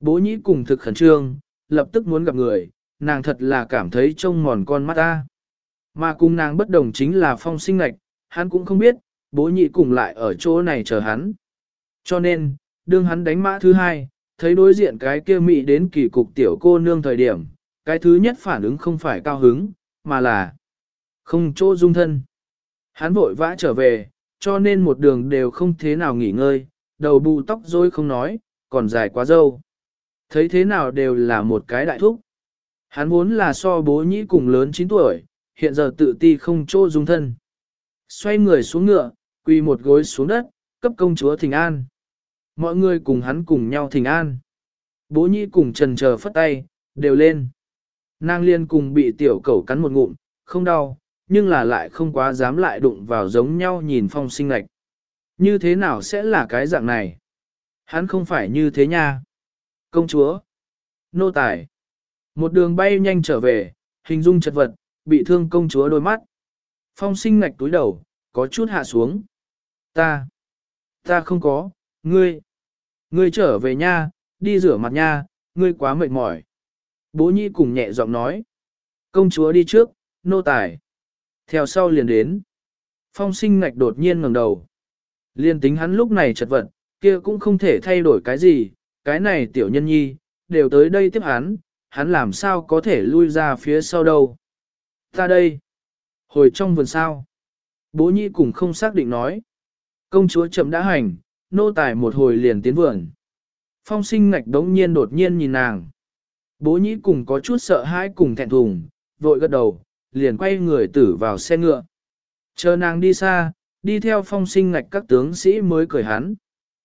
Bố nhĩ cùng thực khẩn trương, lập tức muốn gặp người, nàng thật là cảm thấy trông mòn con mắt ta. Mà cùng nàng bất đồng chính là Phong Sinh Ngạch, hắn cũng không biết, bố nhĩ cùng lại ở chỗ này chờ hắn. Cho nên, đương hắn đánh mã thứ hai, thấy đối diện cái kia mị đến kỳ cục tiểu cô nương thời điểm, cái thứ nhất phản ứng không phải cao hứng, mà là không chỗ dung thân. Hắn vội vã trở về, cho nên một đường đều không thế nào nghỉ ngơi, đầu bù tóc rối không nói, còn dài quá dâu. Thấy thế nào đều là một cái đại thúc. Hắn vốn là so bố nhĩ cùng lớn 9 tuổi, hiện giờ tự ti không chỗ dung thân. Xoay người xuống ngựa, quỳ một gối xuống đất, cấp công chúa thỉnh an. Mọi người cùng hắn cùng nhau thỉnh an. Bố nhĩ cùng trần chờ phất tay, đều lên. Nàng liên cùng bị tiểu cẩu cắn một ngụm, không đau, nhưng là lại không quá dám lại đụng vào giống nhau nhìn Phong Sinh Ngạch. Như thế nào sẽ là cái dạng này? Hắn không phải như thế nha. Công chúa, nô tài, một đường bay nhanh trở về, hình dung chật vật, bị thương công chúa đôi mắt. Phong Sinh Ngạch túi đầu, có chút hạ xuống. Ta không có, ngươi trở về nha, đi rửa mặt nha, ngươi quá mệt mỏi. Bố nhĩ cùng nhẹ giọng nói. Công chúa đi trước, nô tài. Theo sau liền đến. Phong Sinh Ngạch đột nhiên ngẩng đầu. Liên tính hắn lúc này chật vật, kia cũng không thể thay đổi cái gì, cái này tiểu nhân nhi, đều tới đây tiếp hắn làm sao có thể lui ra phía sau đâu. Ta đây. Hồi trong vườn sao. Bố nhĩ cùng không xác định nói. Công chúa chậm đã hành, nô tài một hồi liền tiến vườn. Phong Sinh Ngạch đống nhiên đột nhiên nhìn nàng. Bố nhĩ cùng có chút sợ hãi cùng thẹn thùng, vội gật đầu, liền quay người tử vào xe ngựa. Chờ nàng đi xa, đi theo Phong Sinh Ngạch các tướng sĩ mới cười hắn.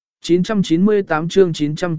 998 chương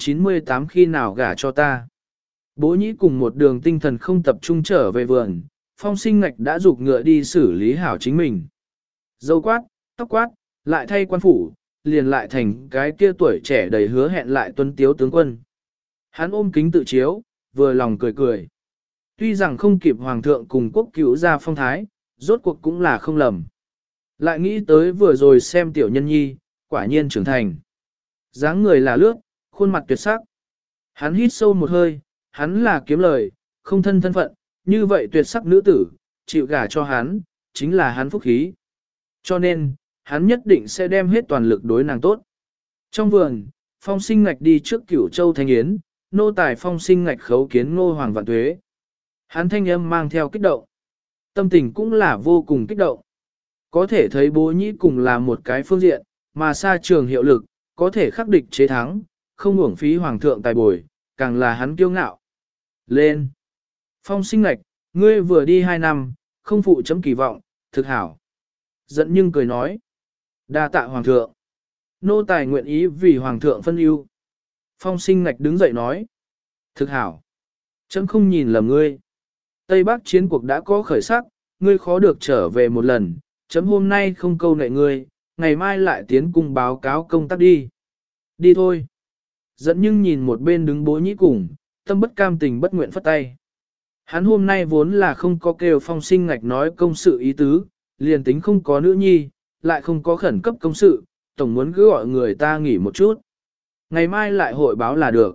998 khi nào gả cho ta. Bố nhĩ cùng một đường tinh thần không tập trung trở về vườn, Phong Sinh Ngạch đã dục ngựa đi xử lý hảo chính mình. Dâu quát, tóc quát, lại thay quan phủ, liền lại thành cái kia tuổi trẻ đầy hứa hẹn lại tuấn tiếu tướng quân. Hắn ôm kính tự chiếu, vừa lòng cười cười. Tuy rằng không kịp hoàng thượng cùng quốc cứu ra phong thái, rốt cuộc cũng là không lầm. Lại nghĩ tới vừa rồi xem tiểu nhân nhi, quả nhiên trưởng thành. Dáng người là lướt, khuôn mặt tuyệt sắc. Hắn hít sâu một hơi, hắn là kiếm lời, không thân thân phận, như vậy tuyệt sắc nữ tử, chịu gả cho hắn, chính là hắn phúc khí. Cho nên, hắn nhất định sẽ đem hết toàn lực đối nàng tốt. Trong vườn, Phong Sinh Ngạch đi trước Cửu Châu Thanh Yến, nô tài Phong Sinh Ngạch khấu kiến Ngô Hoàng vạn tuế. Hắn thanh âm mang theo kích động. Tâm tình cũng là vô cùng kích động. Có thể thấy bố nhĩ cùng là một cái phương diện, mà xa trường hiệu lực, có thể khắc địch chế thắng, không uổng phí hoàng thượng tài bồi, càng là hắn kiêu ngạo. Lên! Phong Sinh Ngạch, ngươi vừa đi 2 năm, không phụ chấm kỳ vọng, thực hảo. Giận nhưng cười nói. Đa tạ hoàng thượng. Nô tài nguyện ý vì hoàng thượng phân ưu. Phong Sinh Ngạch đứng dậy nói. Thực hảo. Chấm không nhìn lầm ngươi. Tây Bắc chiến cuộc đã có khởi sắc, ngươi khó được trở về một lần, chấm hôm nay không câu nệ ngươi, ngày mai lại tiến cung báo cáo công tác đi. Đi thôi. Dẫn nhưng nhìn một bên đứng bố nhĩ cùng, tâm bất cam tình bất nguyện phất tay. Hắn hôm nay vốn là không có kêu Phong Sinh Ngạch nói công sự ý tứ, liền tính không có nữ nhi, lại không có khẩn cấp công sự, tổng muốn cứ gọi người ta nghỉ một chút. Ngày mai lại hội báo là được.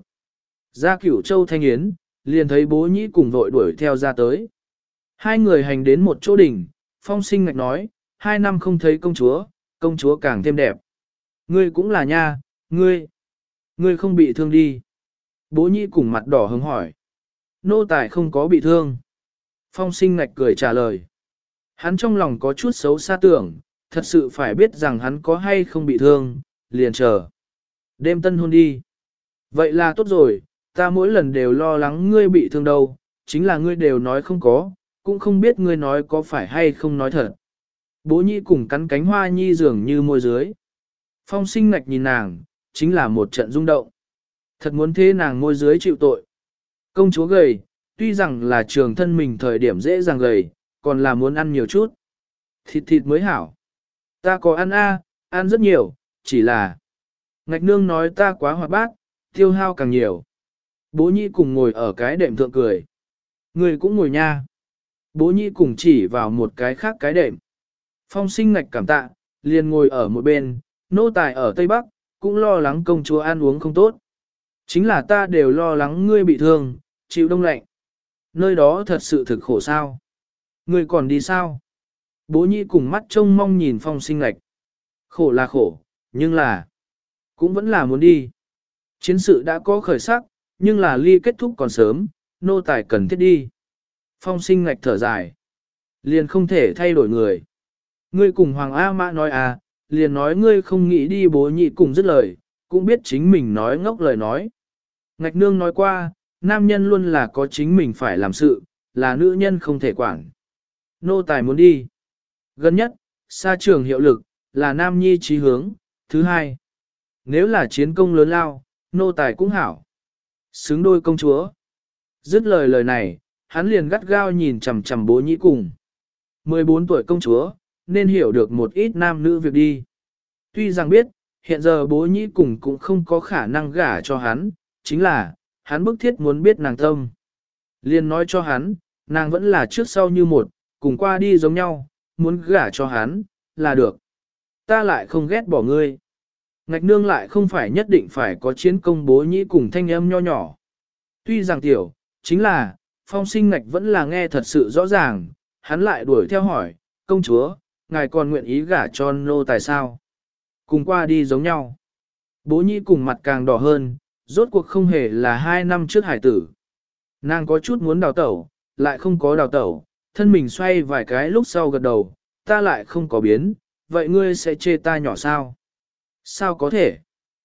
Ra Cửu Châu Thanh Yến, liền thấy bố nhĩ cùng vội đuổi theo ra tới. Hai người hành đến một chỗ đỉnh, Phong Sinh Ngạch nói, 2 năm không thấy công chúa càng thêm đẹp. Ngươi cũng là nha, ngươi không bị thương đi. Bố nhĩ cùng mặt đỏ hứng hỏi. Nô tài không có bị thương. Phong Sinh Ngạch cười trả lời. Hắn trong lòng có chút xấu xa tưởng, thật sự phải biết rằng hắn có hay không bị thương, liền chờ. Đêm tân hôn đi. Vậy là tốt rồi, ta mỗi lần đều lo lắng ngươi bị thương đâu, chính là ngươi đều nói không có, cũng không biết ngươi nói có phải hay không nói thật. Bố nhĩ cùng cắn cánh hoa nhi dường như môi dưới. Phong Sinh Ngạch nhìn nàng, chính là một trận rung động. Thật muốn thế nàng môi dưới chịu tội. Công chúa gầy, tuy rằng là trường thân mình thời điểm dễ dàng gầy, còn là muốn ăn nhiều chút. Thịt mới hảo. Ta có ăn ăn rất nhiều, chỉ là Ngạch nương nói ta quá hoạt bát, tiêu hao càng nhiều. Bố nhĩ cùng ngồi ở cái đệm thượng cười. Người cũng ngồi nha. Bố nhĩ cùng chỉ vào một cái khác cái đệm. Phong Sinh Ngạch cảm tạ, liền ngồi ở một bên, nô tài ở Tây Bắc, cũng lo lắng công chúa ăn uống không tốt. Chính là ta đều lo lắng ngươi bị thương, chịu đông lạnh. Nơi đó thật sự thực khổ sao. Ngươi còn đi sao? Bố nhĩ cùng mắt trông mong nhìn Phong Sinh Ngạch. Khổ là khổ, nhưng là cũng vẫn là muốn đi. Chiến sự đã có khởi sắc, nhưng là ly kết thúc còn sớm, nô tài cần thiết đi. Phong Sinh Ngạch thở dài. Liền không thể thay đổi người. Ngươi cùng Hoàng A Mã nói à, liền nói ngươi không nghĩ đi, bố nhị cùng dứt lời, cũng biết chính mình nói ngốc lời nói. Ngạch nương nói qua, nam nhân luôn là có chính mình phải làm sự, là nữ nhân không thể quản. Nô tài muốn đi. Gần nhất, xa trường hiệu lực, là nam nhi chí hướng. Thứ hai, nếu là chiến công lớn lao, nô tài cũng hảo. Xứng đôi công chúa. Dứt lời này, hắn liền gắt gao nhìn chằm chằm bố nhĩ cùng. 14 tuổi công chúa, nên hiểu được một ít nam nữ việc đi. Tuy rằng biết, hiện giờ bố nhĩ cùng cũng không có khả năng gả cho hắn, chính là, hắn bức thiết muốn biết nàng tâm. Liền nói cho hắn, nàng vẫn là trước sau như một, cùng qua đi giống nhau, muốn gả cho hắn, là được. Ta lại không ghét bỏ ngươi. Ngạch nương lại không phải nhất định phải có chiến công, bố nhĩ cùng thanh âm nho nhỏ. Tuy rằng tiểu, chính là, Phong Sinh Ngạch vẫn là nghe thật sự rõ ràng, hắn lại đuổi theo hỏi, công chúa, ngài còn nguyện ý gả cho nô tài sao? Cùng qua đi giống nhau. Bố nhĩ cùng mặt càng đỏ hơn, rốt cuộc không hề là 2 năm trước hải tử. Nàng có chút muốn đào tẩu, lại không có đào tẩu, thân mình xoay vài cái lúc sau gật đầu, ta lại không có biến, vậy ngươi sẽ chê ta nhỏ sao? Sao có thể?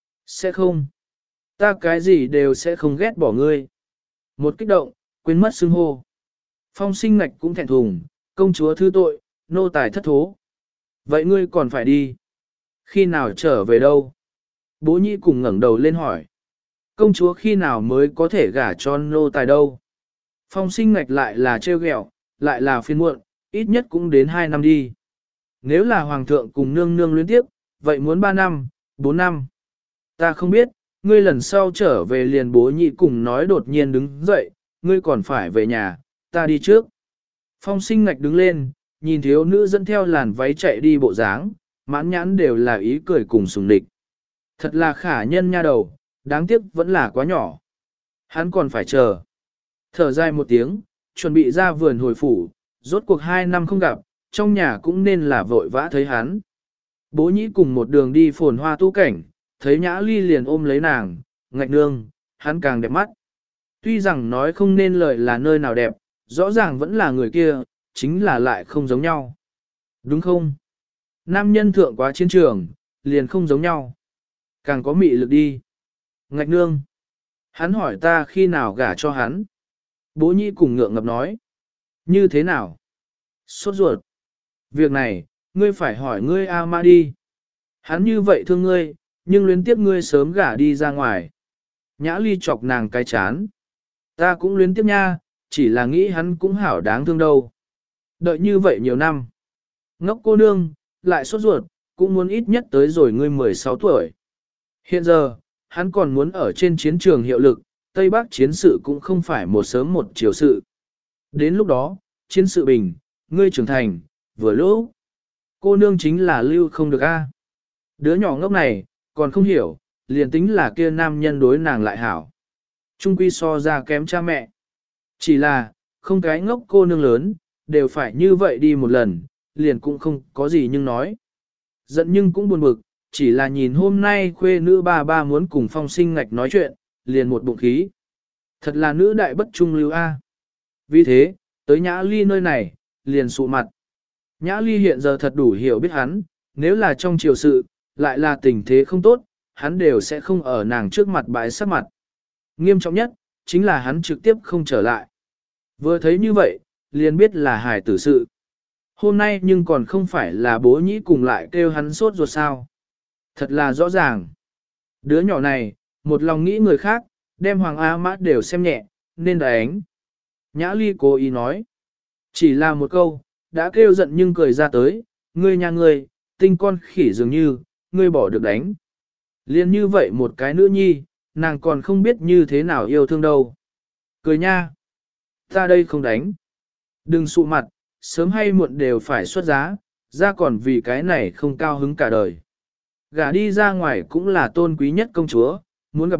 Sẽ không. Ta cái gì đều sẽ không ghét bỏ ngươi. Một kích động, quên mất xưng hô. Phong Sinh Ngạch cũng thẹn thùng, công chúa thứ tội, nô tài thất thố. Vậy ngươi còn phải đi. Khi nào trở về đâu? Bố nhĩ cùng ngẩng đầu lên hỏi. Công chúa khi nào mới có thể gả cho nô tài đâu? Phong Sinh Ngạch lại là trêu ghẹo, lại là phiền muộn, ít nhất cũng đến 2 năm đi. Nếu là hoàng thượng cùng nương nương luyến tiếp, vậy muốn 3 năm, 4 năm. Ta không biết, ngươi lần sau trở về liền, bố nhị cùng nói đột nhiên đứng dậy, ngươi còn phải về nhà, ta đi trước. Phong Sinh Ngạch đứng lên, nhìn thiếu nữ dẫn theo làn váy chạy đi bộ dáng, mãn nhãn đều là ý cười cùng sùng địch. Thật là khả nhân nha đầu, đáng tiếc vẫn là quá nhỏ. Hắn còn phải chờ. Thở dài một tiếng, chuẩn bị ra vườn hồi phủ, rốt cuộc 2 năm không gặp, trong nhà cũng nên là vội vã thấy hắn. Bố nhĩ cùng một đường đi phồn hoa tu cảnh, thấy Nhã Ly liền ôm lấy nàng, Ngạch nương, hắn càng đẹp mắt. Tuy rằng nói không nên lời là nơi nào đẹp, rõ ràng vẫn là người kia, chính là lại không giống nhau. Đúng không? Nam nhân thượng quá chiến trường, liền không giống nhau. Càng có mị lực đi. Ngạch nương. Hắn hỏi ta khi nào gả cho hắn. Bố nhĩ cùng ngượng ngập nói. Như thế nào? Sốt ruột. Việc này, ngươi phải hỏi ngươi A Ma đi. Hắn như vậy thương ngươi, nhưng luyến tiếc ngươi sớm gả đi ra ngoài. Nhã Ly chọc nàng cái chán. Ta cũng luyến tiếc nha, chỉ là nghĩ hắn cũng hảo đáng thương đâu. Đợi như vậy nhiều năm. Ngốc cô nương, lại sốt ruột, cũng muốn ít nhất tới rồi ngươi 16 tuổi. Hiện giờ, hắn còn muốn ở trên chiến trường hiệu lực, Tây Bắc chiến sự cũng không phải một sớm một chiều sự. Đến lúc đó, chiến sự bình, ngươi trưởng thành, vừa lúc. Cô nương chính là lưu không được a. Đứa nhỏ ngốc này, còn không hiểu, liền tính là kia nam nhân đối nàng lại hảo. Trung quy so ra kém cha mẹ. Chỉ là, không cái ngốc cô nương lớn, đều phải như vậy đi một lần, liền cũng không có gì nhưng nói. Giận nhưng cũng buồn bực, chỉ là nhìn hôm nay khuê nữ ba muốn cùng Phong Sinh Ngạch nói chuyện, liền một bụng khí. Thật là nữ đại bất trung lưu a. Vì thế, tới Nhã Ly nơi này, liền sụ mặt. Nhã Ly hiện giờ thật đủ hiểu biết hắn, nếu là trong triều sự, lại là tình thế không tốt, hắn đều sẽ không ở nàng trước mặt bãi sắc mặt. Nghiêm trọng nhất, chính là hắn trực tiếp không trở lại. Vừa thấy như vậy, liền biết là hài tử sự. Hôm nay nhưng còn không phải là bố nhĩ cùng lại kêu hắn sốt ruột sao. Thật là rõ ràng. Đứa nhỏ này, một lòng nghĩ người khác, đem Hoàng A Mã đều xem nhẹ, nên đánh. Nhã Ly cố ý nói. Chỉ là một câu, đã kêu giận nhưng cười ra tới, ngươi nhà ngươi, tinh con khỉ dường như, ngươi bỏ được đánh. Liên như vậy một cái nữ nhi, nàng còn không biết như thế nào yêu thương đâu. Cười nha. Ta đây không đánh. Đừng sụ mặt, sớm hay muộn đều phải xuất giá, ra còn vì cái này không cao hứng cả đời. Gả đi ra ngoài cũng là tôn quý nhất công chúa, muốn gặp mặt,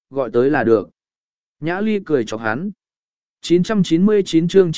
gọi tới là được. Nhã Ly cười chọc hắn. 999 chương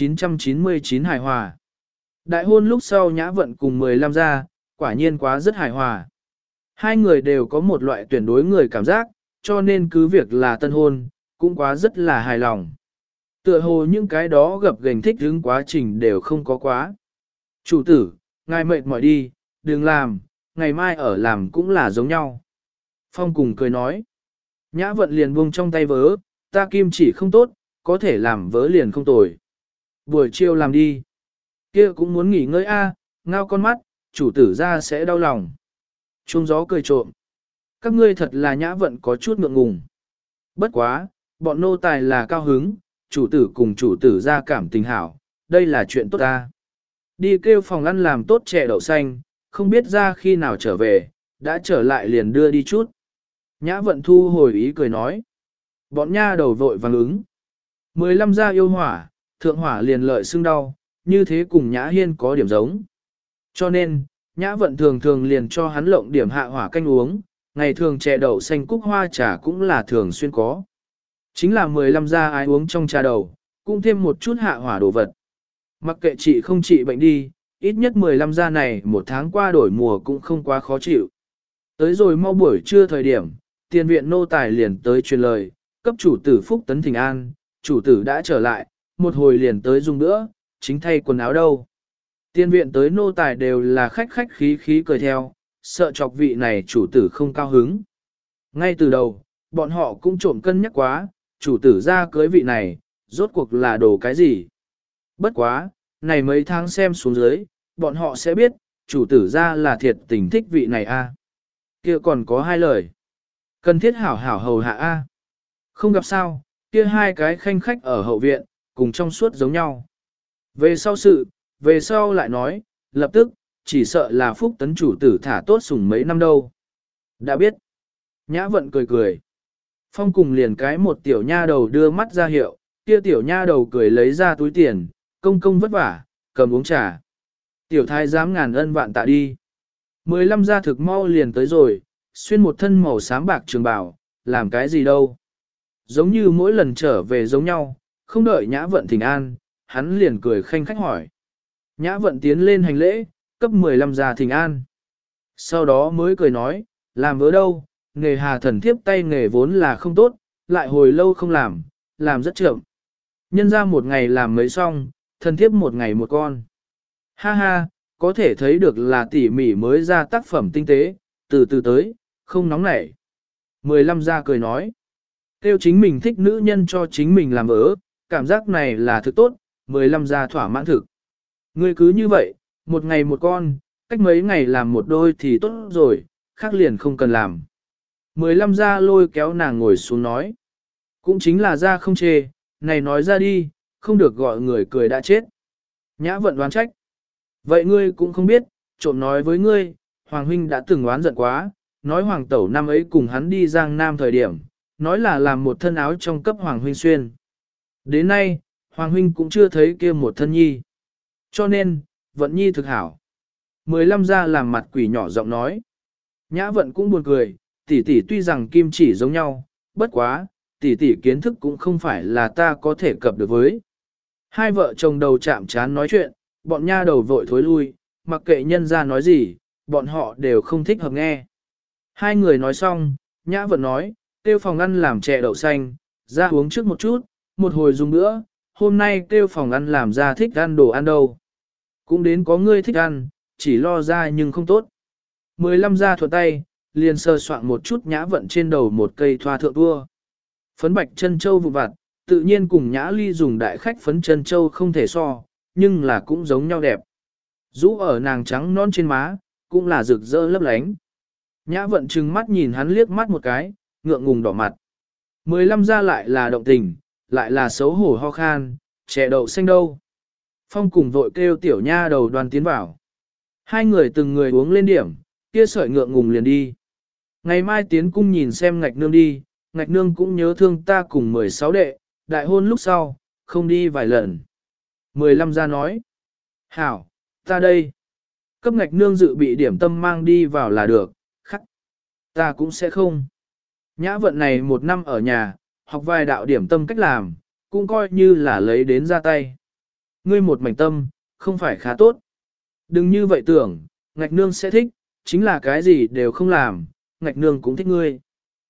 999 hài hòa. Đại hôn lúc sau Nhã Vận cùng 15 gia, quả nhiên quá rất hài hòa. Hai người đều có một loại tuyển đối người cảm giác, cho nên cứ việc là tân hôn, cũng quá rất là hài lòng. Tựa hồ những cái đó gập ghềnh thích hứng quá trình đều không có quá. Chủ tử, ngài mệt mỏi đi, đừng làm, ngày mai ở làm cũng là giống nhau. Phong cùng cười nói. Nhã Vận liền buông trong tay vớ, ta kim chỉ không tốt, có thể làm vớ liền không tồi. Buổi chiều làm đi. Kia cũng muốn nghỉ ngơi a, ngao con mắt, chủ tử ra sẽ đau lòng. Chuông gió cười trộm. Các ngươi thật là Nhã Vận có chút ngượng ngùng. Bất quá, bọn nô tài là cao hứng, chủ tử cùng chủ tử ra cảm tình hảo, đây là chuyện tốt ta. Đi kêu phòng ăn làm tốt chè đậu xanh, không biết ra khi nào trở về, đã trở lại liền đưa đi chút. Nhã Vận thu hồi ý cười nói. Bọn nha đầu vội vàng ứng. 15 gia yêu hỏa, thượng hỏa liền lợi xương đau, như thế cùng Nhã Hiên có điểm giống. Cho nên, Nhã Vận thường thường liền cho hắn lộng điểm hạ hỏa canh uống, ngày thường chè đậu xanh cúc hoa trà cũng là thường xuyên có. Chính là 15 gia ai uống trong trà đầu, cũng thêm một chút hạ hỏa đồ vật. Mặc kệ trị không trị bệnh đi, ít nhất 15 gia này một tháng qua đổi mùa cũng không quá khó chịu. Tới rồi mau buổi trưa thời điểm, tiền viện nô tài liền tới truyền lời, cấp chủ tử Phúc Tấn Thịnh An, chủ tử đã trở lại, một hồi liền tới dùng nữa, chính thay quần áo đâu. Tiền viện tới nô tài đều là khách khách khí khí cười theo, sợ chọc vị này chủ tử không cao hứng. Ngay từ đầu, bọn họ cũng trộm cân nhắc quá, chủ tử ra cưới vị này, rốt cuộc là đồ cái gì. Bất quá, này mấy tháng xem xuống dưới, bọn họ sẽ biết, chủ tử ra là thiệt tình thích vị này a. Kia còn có hai lời. Cần thiết hảo hảo hầu hạ a. Không gặp sao, kia hai cái khanh khách ở hậu viện, cùng trong suốt giống nhau. Về sau sự, về sau lại nói, lập tức, chỉ sợ là Phúc Tấn chủ tử thả tốt sủng mấy năm đâu. Đã biết. Nhã Vận cười cười. Phong cùng liền cái một tiểu nha đầu đưa mắt ra hiệu, kia tiểu nha đầu cười lấy ra túi tiền, công công vất vả, cầm uống trà. Tiểu thái giám ngàn ân vạn tạ đi. 15 gia thực mau liền tới rồi, xuyên một thân màu xám bạc trường bào, làm cái gì đâu. Giống như mỗi lần trở về giống nhau, không đợi Nhã Vận thỉnh an, hắn liền cười khanh khách hỏi. Nhã Vận tiến lên hành lễ, cấp 15 gia thỉnh an. Sau đó mới cười nói, làm vớ đâu, nghề hà thần thiếp tay nghề vốn là không tốt, lại hồi lâu không làm rất chậm. Nhân ra một ngày làm mấy xong, thần thiếp một ngày một con. Ha ha, có thể thấy được là tỉ mỉ mới ra tác phẩm tinh tế, từ từ tới, không nóng nảy. 15 gia cười nói, kêu chính mình thích nữ nhân cho chính mình làm vớ, cảm giác này là thực tốt, 15 gia thỏa mãn thực. Ngươi cứ như vậy, một ngày một con, cách mấy ngày làm một đôi thì tốt rồi, khác liền không cần làm. 15 gia lôi kéo nàng ngồi xuống nói, cũng chính là gia không chê, này nói ra đi, không được gọi người cười đã chết. Nhã Vận đoán trách. Vậy ngươi cũng không biết, trộm nói với ngươi, Hoàng huynh đã từng oán giận quá, nói Hoàng tẩu năm ấy cùng hắn đi Giang Nam thời điểm, nói là làm một thân áo trong cấp Hoàng huynh xuyên. Đến nay, Hoàng huynh cũng chưa thấy kia một thân nhi. Cho nên, Vận nhi thực hảo. 15 gia làm mặt quỷ nhỏ giọng nói. Nhã Vận cũng buồn cười, tỷ tỷ tuy rằng kim chỉ giống nhau, bất quá, tỷ tỷ kiến thức cũng không phải là ta có thể cập được với. Hai vợ chồng đầu chạm chán nói chuyện, bọn nha đầu vội thối lui, mặc kệ nhân ra nói gì, bọn họ đều không thích hợp nghe. Hai người nói xong, Nhã Vận nói, kêu phòng ăn làm chè đậu xanh, ra uống trước một chút, một hồi dùng nữa, hôm nay kêu phòng ăn làm ra thích ăn đồ ăn đâu. Cũng đến có ngươi thích ăn, chỉ lo ra nhưng không tốt. 15 gia thuận tay, liền sơ soạn một chút Nhã Vận trên đầu một cây thoa thượng vua. Phấn bạch chân châu vụ vặt, tự nhiên cùng Nhã Ly dùng đại khách phấn chân châu không thể so, nhưng là cũng giống nhau đẹp. Rũ ở nàng trắng non trên má, cũng là rực rỡ lấp lánh. Nhã Vận trừng mắt nhìn hắn liếc mắt một cái, ngượng ngùng đỏ mặt. 15 gia lại là động tình, lại là xấu hổ ho khan, chè đậu xanh đâu. Phong cùng vội kêu tiểu nha đầu đoàn tiến vào. Hai người từng người uống lên điểm, kia sợi ngượng ngùng liền đi. Ngày mai tiến cung nhìn xem ngạch nương đi, ngạch nương cũng nhớ thương ta cùng 16 đệ, đại hôn lúc sau, không đi vài lần. 15 gia nói, hảo, ta đây. Cấp ngạch nương dự bị điểm tâm mang đi vào là được, khắc. Ta cũng sẽ không. Nhã vận này một năm ở nhà, học vài đạo điểm tâm cách làm, cũng coi như là lấy đến ra tay. Ngươi một mảnh tâm, không phải khá tốt. Đừng như vậy tưởng, ngạch nương sẽ thích, chính là cái gì đều không làm, ngạch nương cũng thích ngươi.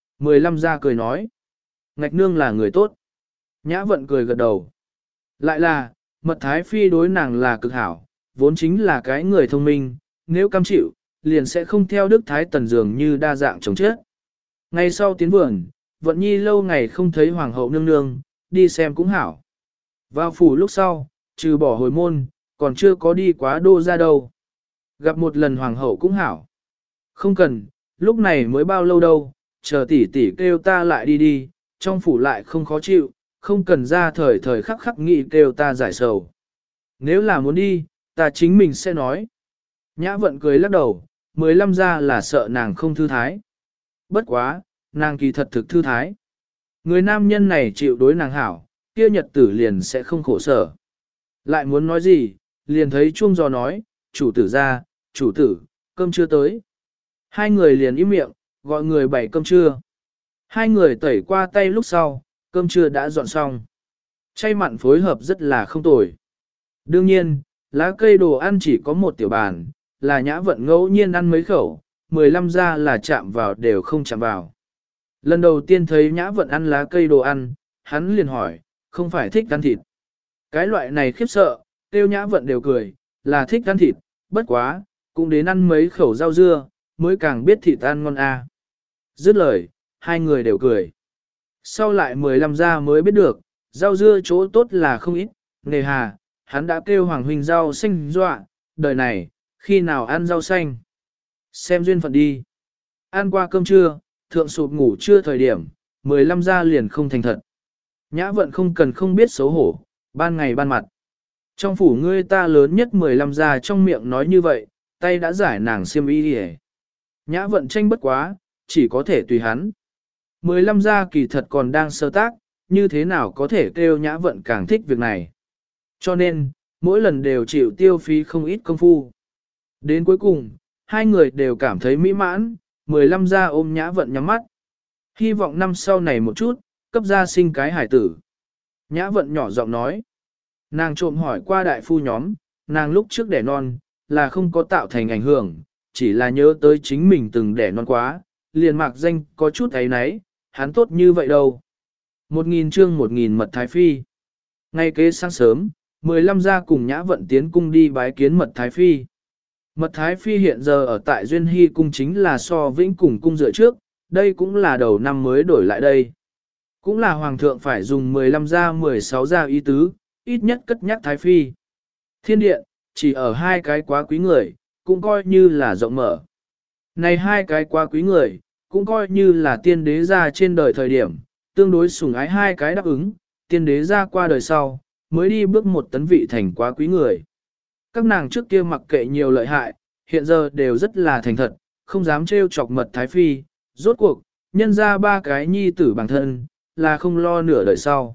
15 gia cười nói, ngạch nương là người tốt. Nhã vận cười gật đầu. Lại là, mật thái phi đối nàng là cực hảo, vốn chính là cái người thông minh, nếu cam chịu, liền sẽ không theo đức thái tần dường như đa dạng chống chết. Ngày sau tiến vườn, vận nhi lâu ngày không thấy hoàng hậu nương nương, đi xem cũng hảo. Vào phủ lúc sau, trừ bỏ hồi môn, còn chưa có đi quá đô ra đâu. Gặp một lần hoàng hậu cũng hảo. Không cần, lúc này mới bao lâu đâu, chờ tỷ tỷ kêu ta lại đi đi, trong phủ lại không khó chịu, không cần ra thời thời khắc khắc nghĩ kêu ta giải sầu. Nếu là muốn đi, ta chính mình sẽ nói. Nhã vận cười lắc đầu, 15 ra là sợ nàng không thư thái. Bất quá, nàng kỳ thật thực thư thái. Người nam nhân này chịu đối nàng hảo, kia nhật tử liền sẽ không khổ sở. Lại muốn nói gì, liền thấy chuông gió nói, chủ tử ra, chủ tử, cơm chưa tới. Hai người liền im miệng, gọi người bày cơm trưa. Hai người tẩy qua tay lúc sau, cơm trưa đã dọn xong. Chay mặn phối hợp rất là không tồi. Đương nhiên, lá cây đồ ăn chỉ có một tiểu bàn, là nhã vận ngẫu nhiên ăn mấy khẩu, 15 ra là chạm vào đều không chạm vào. Lần đầu tiên thấy nhã vận ăn lá cây đồ ăn, hắn liền hỏi, không phải thích ăn thịt. Cái loại này khiếp sợ, tiêu nhã vận đều cười, là thích ăn thịt, bất quá, cũng đến ăn mấy khẩu rau dưa, mới càng biết thịt ăn ngon a. Dứt lời, hai người đều cười. Sau lại 15 ra mới biết được, rau dưa chỗ tốt là không ít, nề hà, hắn đã kêu Hoàng huynh rau xanh dọa, đời này, khi nào ăn rau xanh. Xem duyên phận đi. Ăn qua cơm trưa, thượng sụp ngủ trưa thời điểm, 15 ra liền không thành thật. Nhã vận không cần không biết xấu hổ, ban ngày ban mặt. Trong phủ ngươi ta lớn nhất 15 ra trong miệng nói như vậy, tay đã giải nàng xiêm y đi. Nhã vận tranh bất quá, chỉ có thể tùy hắn. 15 gia kỳ thật còn đang sơ tác, như thế nào có thể kêu nhã vận càng thích việc này. Cho nên, mỗi lần đều chịu tiêu phí không ít công phu. Đến cuối cùng, hai người đều cảm thấy mỹ mãn, 15 gia ôm nhã vận nhắm mắt. Hy vọng năm sau này một chút, cấp gia sinh cái hải tử. Nhã vận nhỏ giọng nói. Nàng trộm hỏi qua đại phu nhóm, nàng lúc trước đẻ non, là không có tạo thành ảnh hưởng, chỉ là nhớ tới chính mình từng đẻ non quá, liền mạc danh có chút ấy nấy, hắn tốt như vậy đâu. 1000 chương 1000 mật thái phi. Ngay kế sáng sớm, 15 gia cùng nhã vận tiến cung đi bái kiến mật thái phi. Mật thái phi hiện giờ ở tại Duyên Hy cung chính là so vĩnh cùng cung dựa trước, đây cũng là đầu năm mới đổi lại đây. Cũng là hoàng thượng phải dùng 15 gia 16 gia ý tứ, ít nhất cất nhắc thái phi. Thiên điện, chỉ ở hai cái quá quý người, cũng coi như là rộng mở. Này hai cái quá quý người, cũng coi như là tiên đế ra trên đời thời điểm, tương đối sủng ái hai cái đáp ứng, tiên đế ra qua đời sau, mới đi bước một tấn vị thành quá quý người. Các nàng trước kia mặc kệ nhiều lợi hại, hiện giờ đều rất là thành thật, không dám trêu chọc mật thái phi, rốt cuộc, nhân ra ba cái nhi tử bản thân, là không lo nửa đời sau.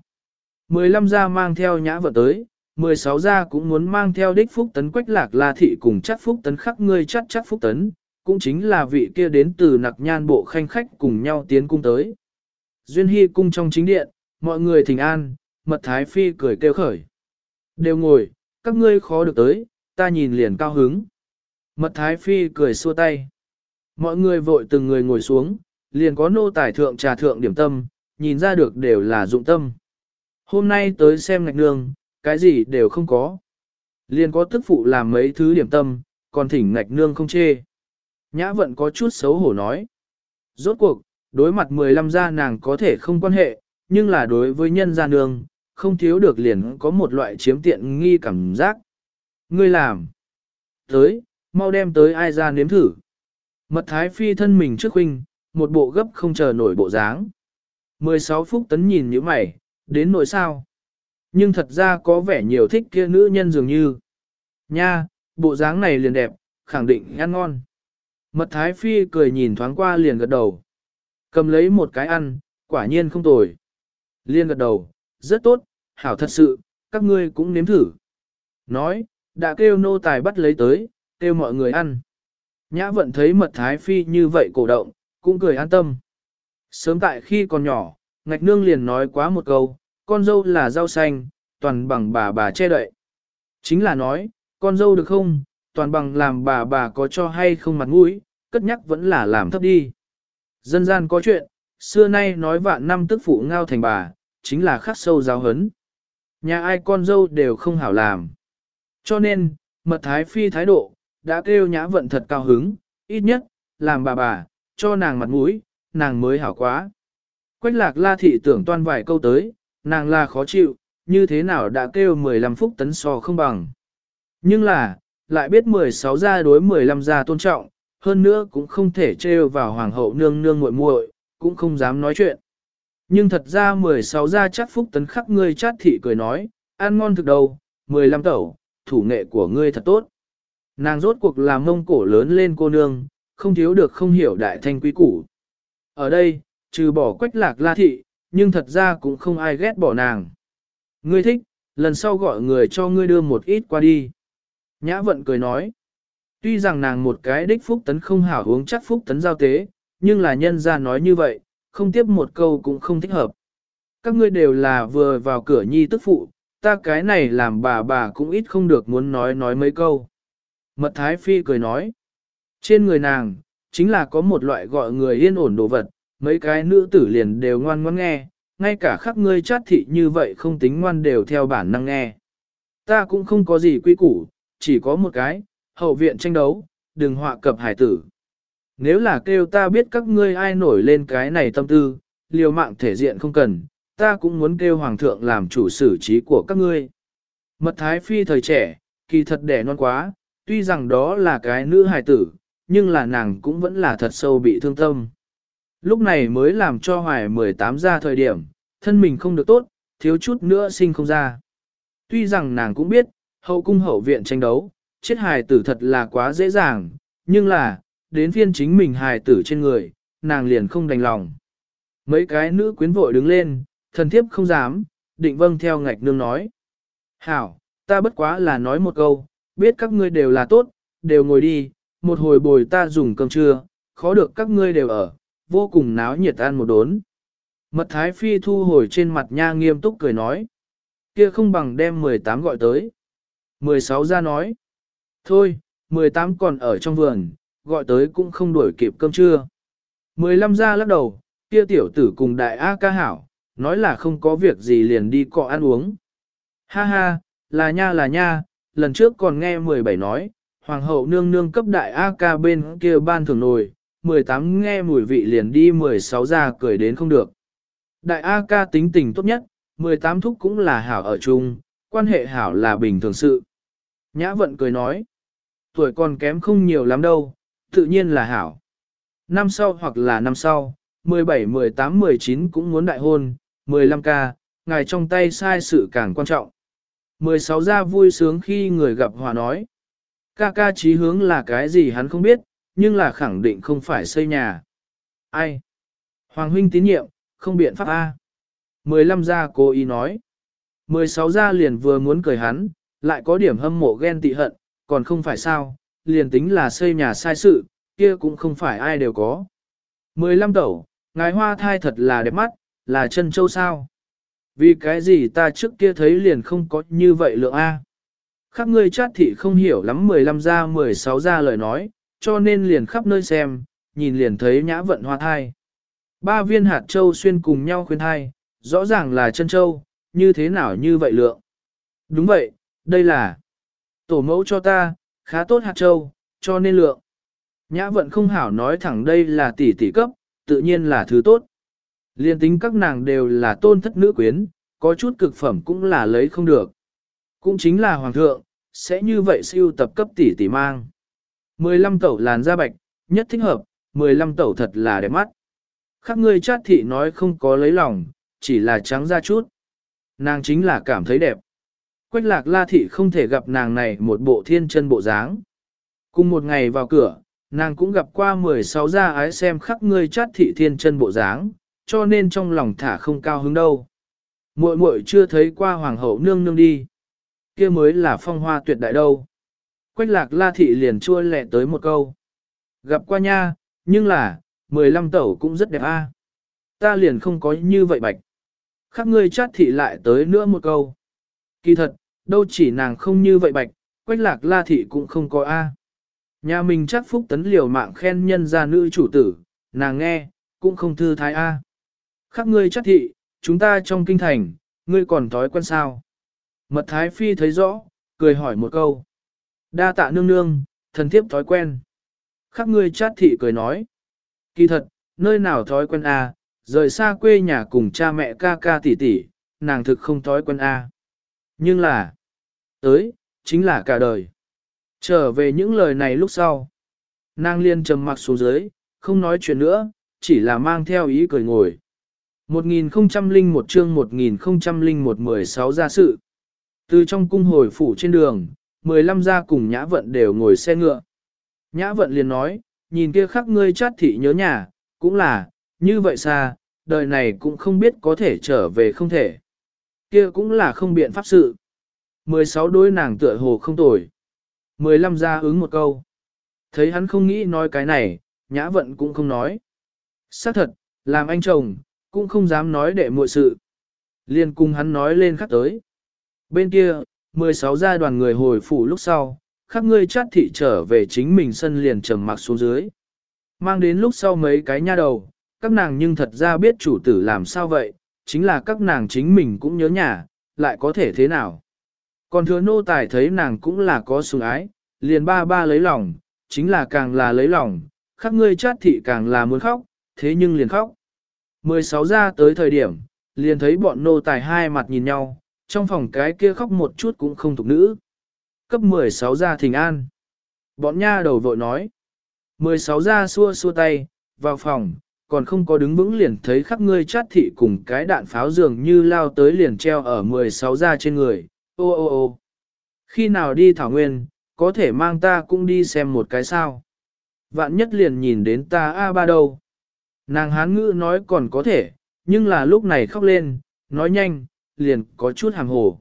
15 gia mang theo nhã vợ tới, 16 gia cũng muốn mang theo đích phúc tấn quách lạc la thị cùng chắc phúc tấn khắc ngươi chắc phúc tấn, cũng chính là vị kia đến từ nặc nhan bộ khanh khách cùng nhau tiến cung tới. Duyên Hy cung trong chính điện, mọi người thỉnh an, mật thái phi cười kêu khởi. Đều ngồi, các ngươi khó được tới, ta nhìn liền cao hứng. Mật thái phi cười xua tay. Mọi người vội từng người ngồi xuống, liền có nô tài thượng trà thượng điểm tâm, nhìn ra được đều là dụng tâm. Hôm nay tới xem ngạch nương, cái gì đều không có. Liền có tức phụ làm mấy thứ điểm tâm, còn thỉnh ngạch nương không chê. Nhã vận có chút xấu hổ nói. Rốt cuộc, đối mặt 15 gia nàng có thể không quan hệ, nhưng là đối với nhân gia nương, không thiếu được liền có một loại chiếm tiện nghi cảm giác. Ngươi làm. Tới, mau đem tới ai ra nếm thử. Mật thái phi thân mình trước huynh, một bộ gấp không chờ nổi bộ dáng. 16 phút tấn nhìn như mày, đến nỗi sao. Nhưng thật ra có vẻ nhiều thích kia nữ nhân dường như. Nha, bộ dáng này liền đẹp, khẳng định ăn ngon. Mật thái phi cười nhìn thoáng qua liền gật đầu. Cầm lấy một cái ăn, quả nhiên không tồi. Liền gật đầu, rất tốt, hảo thật sự, các ngươi cũng nếm thử. Nói, đã kêu nô tài bắt lấy tới, kêu mọi người ăn. Nhã vận thấy mật thái phi như vậy cổ động, cũng cười an tâm. Sớm tại khi còn nhỏ, ngạch nương liền nói quá một câu, con dâu là rau xanh, toàn bằng bà che đậy. Chính là nói, con dâu được không, toàn bằng làm bà có cho hay không mặt mũi, cất nhắc vẫn là làm thấp đi. Dân gian có chuyện, xưa nay nói vạn năm tức phụ ngao thành bà, chính là khắc sâu giáo hấn. Nhà ai con dâu đều không hảo làm. Cho nên, mật thái phi thái độ, đã kêu Nhã Vận thật cao hứng, ít nhất, làm bà, cho nàng mặt mũi, nàng mới hảo quá. Quách lạc la thị tưởng toan vài câu tới, nàng là khó chịu, như thế nào đã kêu 15 phút tấn so không bằng. Nhưng là, lại biết 16 gia đối 15 gia tôn trọng, hơn nữa cũng không thể trêu vào hoàng hậu nương nương muội muội, cũng không dám nói chuyện. Nhưng thật ra 16 gia chắc phúc tấn khắc ngươi chát thị cười nói, ăn ngon thực đâu, 15 tẩu, thủ nghệ của ngươi thật tốt. Nàng rốt cuộc làm mông cổ lớn lên cô nương, không thiếu được không hiểu đại thanh quý củ. Ở đây, trừ bỏ quách lạc la thị, nhưng thật ra cũng không ai ghét bỏ nàng. Ngươi thích, lần sau gọi người cho ngươi đưa một ít qua đi. Nhã Vận cười nói, tuy rằng nàng một cái đích phúc tấn không hảo uống chắc phúc tấn giao tế, nhưng là nhân ra nói như vậy, không tiếp một câu cũng không thích hợp. Các ngươi đều là vừa vào cửa nhi tức phụ, ta cái này làm bà cũng ít không được muốn nói mấy câu. Mật Thái Phi cười nói, trên người nàng, chính là có một loại gọi người yên ổn đồ vật, mấy cái nữ tử liền đều ngoan ngoãn nghe, ngay cả khắc ngươi chát thị như vậy không tính ngoan đều theo bản năng nghe. Ta cũng không có gì quy củ, chỉ có một cái, hậu viện tranh đấu, đừng họa cập hải tử. Nếu là kêu ta biết các ngươi ai nổi lên cái này tâm tư, liều mạng thể diện không cần, ta cũng muốn kêu hoàng thượng làm chủ xử trí của các ngươi. Mật Thái Phi thời trẻ, kỳ thật đẻ non quá, tuy rằng đó là cái nữ hài tử, nhưng là nàng cũng vẫn là thật sâu bị thương tâm. Lúc này mới làm cho hoài 18 ra thời điểm, thân mình không được tốt, thiếu chút nữa sinh không ra. Tuy rằng nàng cũng biết, hậu cung hậu viện tranh đấu, chết hài tử thật là quá dễ dàng, nhưng là, đến phiên chính mình hài tử trên người, nàng liền không đành lòng. Mấy cái nữ quyến vội đứng lên, thần thiếp không dám, định vâng theo ngạch nương nói. Hảo, ta bất quá là nói một câu, biết các ngươi đều là tốt, đều ngồi đi, một hồi bồi ta dùng cơm trưa, khó được các ngươi đều ở, vô cùng náo nhiệt ăn một đốn. Mật Thái Phi thu hồi trên mặt nha nghiêm túc cười nói. Kia không bằng đem 18 gọi tới. 16 ra nói. Thôi, 18 còn ở trong vườn, gọi tới cũng không đuổi kịp cơm trưa. 15 ra lắc đầu, kia tiểu tử cùng đại A ca hảo, nói là không có việc gì liền đi cọ ăn uống. Ha ha, là nha, lần trước còn nghe 17 nói, hoàng hậu nương nương cấp đại A ca bên kia ban thưởng nồi, 18 nghe mùi vị liền đi 16 ra cười đến không được. Đại A ca tính tình tốt nhất, 18 thúc cũng là hảo ở chung, quan hệ hảo là bình thường sự. Nhã Vận cười nói, tuổi còn kém không nhiều lắm đâu, tự nhiên là hảo. Năm sau hoặc là năm sau, 17, 18, 19 cũng muốn đại hôn, 15 ca, ngài trong tay sai sự càng quan trọng. 16 ra vui sướng khi người gặp hòa nói. Ca ca chí hướng là cái gì hắn không biết, nhưng là khẳng định không phải xây nhà. Ai? Hoàng huynh tín nhiệm, không biện pháp A. 15 gia cố ý nói. 16 gia liền vừa muốn cười hắn, lại có điểm hâm mộ ghen tị hận, còn không phải sao, liền tính là xây nhà sai sự, kia cũng không phải ai đều có. 15 tẩu, ngài hoa thai thật là đẹp mắt, là chân châu sao. Vì cái gì ta trước kia thấy liền không có như vậy lượng A. Khác ngươi chát thị không hiểu lắm 15 gia 16 gia lời nói, cho nên liền khắp nơi xem, nhìn liền thấy Nhã Vận hoa thai. 3 viên hạt châu xuyên cùng nhau khuyên thai, rõ ràng là chân châu, như thế nào như vậy lượng. Đúng vậy, đây là tổ mẫu cho ta, khá tốt hạt châu, cho nên lượng. Nhã Vận không hảo nói thẳng đây là tỷ tỷ cấp, tự nhiên là thứ tốt. Liên tính các nàng đều là tôn thất nữ quyến, có chút cực phẩm cũng là lấy không được. Cũng chính là hoàng thượng, sẽ như vậy siêu tập cấp tỷ tỷ mang. 15 tẩu làn da bạch, nhất thích hợp, 15 tẩu thật là đẹp mắt. Khác ngươi chát thị nói không có lấy lòng, chỉ là trắng ra chút. Nàng chính là cảm thấy đẹp. Quách lạc la thị không thể gặp nàng này một bộ thiên chân bộ dáng. Cùng một ngày vào cửa, nàng cũng gặp qua 16 gia ái xem khắc ngươi chát thị thiên chân bộ dáng, cho nên trong lòng thả không cao hứng đâu. Muội muội chưa thấy qua hoàng hậu nương nương đi. Kia mới là phong hoa tuyệt đại đâu. Quách lạc la thị liền chua lẹ tới một câu. Gặp qua nha, nhưng là, 15 tẩu cũng rất đẹp a. Ta liền không có như vậy bạch. Khác ngươi chát thị lại tới nữa một câu. Kỳ thật, đâu chỉ nàng không như vậy bạch, Quách Lạc La thị cũng không có A. Nhà mình chắc Phúc Tấn liều mạng khen nhân gia nữ chủ tử, nàng nghe, cũng không thư thái A. Khác ngươi chắc thị, chúng ta trong kinh thành, ngươi còn thói quen sao? Mật Thái Phi thấy rõ, cười hỏi một câu. Đa tạ nương nương, thần thiếp thói quen. Khác ngươi chát thị cười nói. Kỳ thật, nơi nào thói quen A, rời xa quê nhà cùng cha mẹ ca ca tỷ tỷ, nàng thực không thói quen A. Nhưng là, tới, chính là cả đời. Trở về những lời này lúc sau. Nàng liên trầm mặc xuống dưới, không nói chuyện nữa, chỉ là mang theo ý cười ngồi. 1001 chương 1001 16 gia sự. Từ trong cung hồi phủ trên đường, 15 gia cùng Nhã Vận đều ngồi xe ngựa. Nhã Vận liền nói, nhìn kia khắc ngươi chát thị nhớ nhà, cũng là, như vậy xa, đời này cũng không biết có thể trở về không thể. Kia cũng là không biện pháp sự. 16 đối nàng tựa hồ không tồi. 15 gia ứng một câu. Thấy hắn không nghĩ nói cái này, Nhã Vận cũng không nói. Xác thật, làm anh chồng, cũng không dám nói để muội sự. Liên cùng hắn nói lên khắc tới. Bên kia, 16 gia đoàn người hồi phủ lúc sau, khắc ngươi chát thị trở về chính mình sân liền trầm mặc xuống dưới. Mang đến lúc sau mấy cái nha đầu, các nàng nhưng thật ra biết chủ tử làm sao vậy, chính là các nàng chính mình cũng nhớ nhà, lại có thể thế nào. Còn thừa nô tài thấy nàng cũng là có sủng ái, liền ba ba lấy lòng, chính là càng là lấy lòng, khắc ngươi chát thị càng là muốn khóc, thế nhưng liền khóc. 16 ra tới thời điểm, liền thấy bọn nô tài hai mặt nhìn nhau, trong phòng cái kia khóc một chút cũng không thuộc nữ. Cấp 16 ra thỉnh an. Bọn nha đầu vội nói. 16 ra xua xua tay, vào phòng, còn không có đứng vững liền thấy khắc ngươi chát thị cùng cái đạn pháo dường như lao tới liền treo ở 16 ra trên người. Ô ô ô khi nào đi Thảo Nguyên, có thể mang ta cũng đi xem một cái sao. Vạn nhất liền nhìn đến ta A ba đâu. Nàng hán ngữ nói còn có thể, nhưng là lúc này khóc lên, nói nhanh, liền có chút hàm hồ.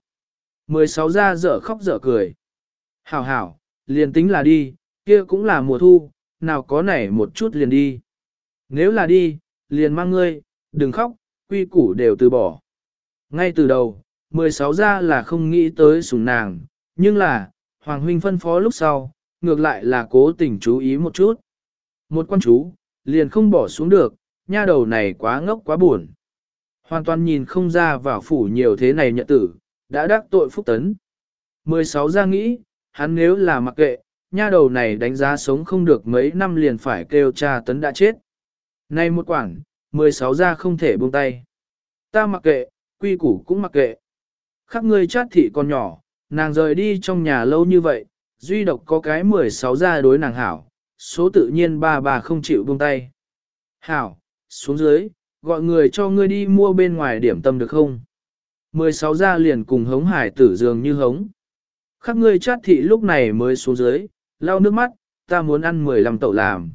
16 ra dở khóc dở cười. Hảo hảo, liền tính là đi, kia cũng là mùa thu, nào có nảy một chút liền đi. Nếu là đi, liền mang ngươi, đừng khóc, quy củ đều từ bỏ. Ngay từ đầu, 16 ra là không nghĩ tới sủng nàng, nhưng là, Hoàng huynh phân phó lúc sau, ngược lại là cố tình chú ý một chút. Một quan chú, liền không bỏ xuống được, nha đầu này quá ngốc quá buồn. Hoàn toàn nhìn không ra vào phủ nhiều thế này nhận tử, đã đắc tội Phúc Tấn. 16 ra nghĩ, hắn nếu là mặc kệ, nha đầu này đánh giá sống không được mấy năm liền phải kêu cha Tấn đã chết. Nay một quản, 16 ra không thể buông tay. Ta mặc kệ, quy củ cũng mặc kệ. Khắc ngươi chát thị còn nhỏ, nàng rời đi trong nhà lâu như vậy, duy độc có cái 16 ra đối nàng hảo, số tự nhiên bà không chịu buông tay. Hảo, xuống dưới, gọi người cho ngươi đi mua bên ngoài điểm tâm được không? 16 ra liền cùng hống hải tử dường như hống. Khắc ngươi chát thị lúc này mới xuống dưới, lau nước mắt, ta muốn ăn 15 tẩu làm.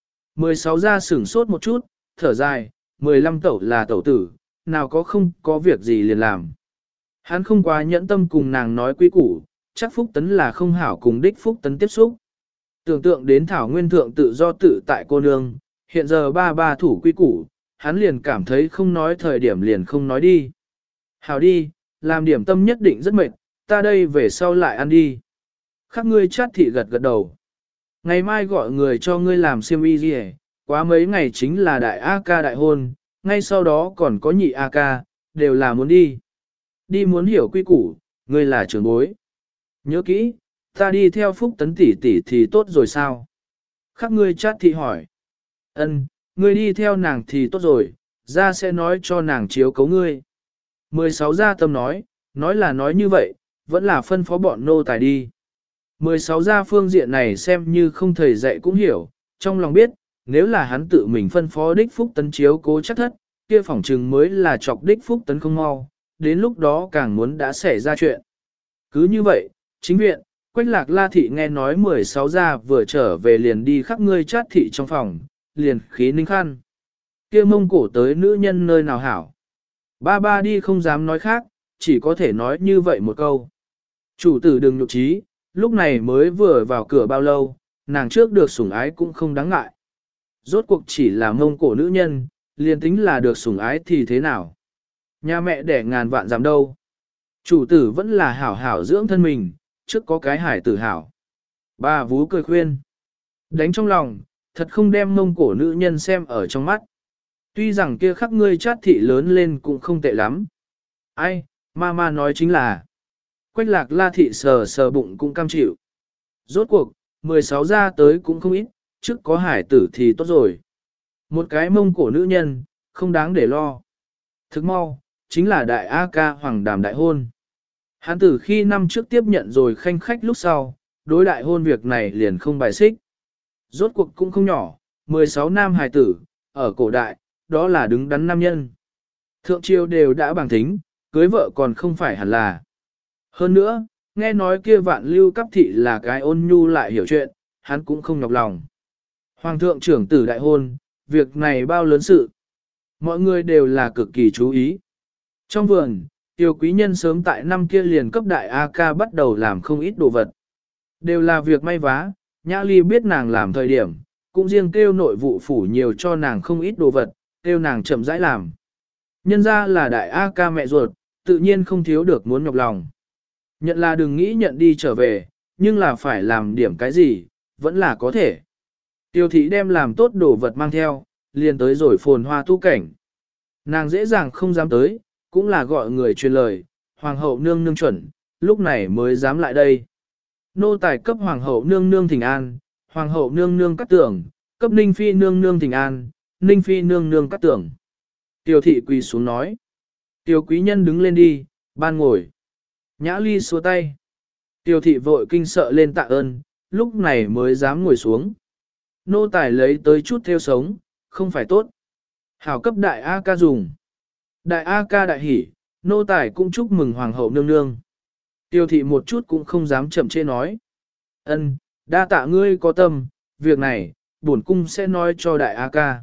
16 ra sửng sốt một chút, thở dài, 15 tẩu là tẩu tử, nào có không có việc gì liền làm. Hắn không quá nhẫn tâm cùng nàng nói quý củ, chắc Phúc Tấn là không hảo cùng đích Phúc Tấn tiếp xúc. Tưởng tượng đến Thảo Nguyên Thượng tự do tự tại cô nương, hiện giờ ba thủ quý củ, hắn liền cảm thấy không nói thời điểm liền không nói đi. Hảo đi, làm điểm tâm nhất định rất mệt, ta đây về sau lại ăn đi. Khắc ngươi chát thị gật gật đầu. Ngày mai gọi người cho ngươi làm xiêm y gì quá mấy ngày chính là đại A ca đại hôn, ngay sau đó còn có nhị A ca, đều là muốn đi. Đi muốn hiểu quy củ, ngươi là trưởng bối. Nhớ kỹ, ta đi theo Phúc Tấn tỷ tỷ thì tốt rồi sao? Khắc ngươi chát thị hỏi. Ân, ngươi đi theo nàng thì tốt rồi, ra sẽ nói cho nàng chiếu cấu ngươi. 16 gia tâm nói là nói như vậy, vẫn là phân phó bọn nô tài đi. 16 gia phương diện này xem như không thầy dạy cũng hiểu, trong lòng biết, nếu là hắn tự mình phân phó đích Phúc Tấn chiếu cố chắc thất, kia phỏng trừng mới là chọc đích Phúc Tấn không mau, đến lúc đó càng muốn đã xảy ra chuyện. Cứ như vậy, chính viện, Quách Lạc La thị nghe nói 16 gia vừa trở về liền đi khắp ngươi chát thị trong phòng, liền khí ninh khăn. Kia mông cổ tới nữ nhân nơi nào hảo. Ba đi không dám nói khác, chỉ có thể nói như vậy một câu. Chủ tử đừng nhục trí, lúc này mới vừa vào cửa bao lâu, nàng trước được sủng ái cũng không đáng ngại. Rốt cuộc chỉ là mông cổ nữ nhân, liền tính là được sủng ái thì thế nào? Nhà mẹ đẻ ngàn vạn dám đâu. Chủ tử vẫn là hảo hảo dưỡng thân mình, trước có cái hải tử hảo. Bà vú cười khuyên. Đánh trong lòng, thật không đem mông cổ nữ nhân xem ở trong mắt. Tuy rằng kia khắc ngươi chát thị lớn lên cũng không tệ lắm. Ai, mama nói chính là. Quách lạc la thị sờ sờ bụng cũng cam chịu. Rốt cuộc, 16 ra tới cũng không ít, trước có hải tử thì tốt rồi. Một cái mông cổ nữ nhân, không đáng để lo. Thức mau, chính là đại A ca hoàng đàm đại hôn. Hán tử khi năm trước tiếp nhận rồi khanh khách lúc sau, đối đại hôn việc này liền không bài xích. Rốt cuộc cũng không nhỏ, 16 nam hài tử, ở cổ đại, đó là đứng đắn nam nhân. Thượng triều đều đã bằng tính, cưới vợ còn không phải hẳn là. Hơn nữa, nghe nói kia vạn lưu cấp thị là cái ôn nhu lại hiểu chuyện, hắn cũng không nhọc lòng. Hoàng thượng trưởng tử đại hôn, việc này bao lớn sự. Mọi người đều là cực kỳ chú ý. Trong vườn, Tiêu quý nhân sớm tại năm kia liền cấp đại A ca bắt đầu làm không ít đồ vật. Đều là việc may vá, Nhã Ly biết nàng làm thời điểm, cũng riêng kêu nội vụ phủ nhiều cho nàng không ít đồ vật, kêu nàng chậm rãi làm. Nhân ra là đại A ca mẹ ruột, tự nhiên không thiếu được muốn nhọc lòng. Nhận là đừng nghĩ nhận đi trở về, nhưng là phải làm điểm cái gì, vẫn là có thể. Tiêu thị đem làm tốt đồ vật mang theo, liền tới rồi phồn hoa tu cảnh. Nàng dễ dàng không dám tới, cũng là gọi người truyền lời, hoàng hậu nương nương chuẩn, lúc này mới dám lại đây. Nô tài cấp hoàng hậu nương nương thỉnh an, hoàng hậu nương nương cắt tưởng, cấp ninh phi nương nương thỉnh an, ninh phi nương nương cắt tưởng. Tiêu thị quỳ xuống nói. Tiêu quý nhân đứng lên đi, ban ngồi. Nhã Ly xua tay. Tiêu thị vội kinh sợ lên tạ ơn, lúc này mới dám ngồi xuống. Nô tài lấy tới chút theo sống, không phải tốt. Hảo cấp đại A ca dùng. Đại A ca đại hỉ, nô tài cũng chúc mừng hoàng hậu nương nương. Tiêu thị một chút cũng không dám chậm chê nói. Ân, đa tạ ngươi có tâm, việc này, bổn cung sẽ nói cho đại A ca.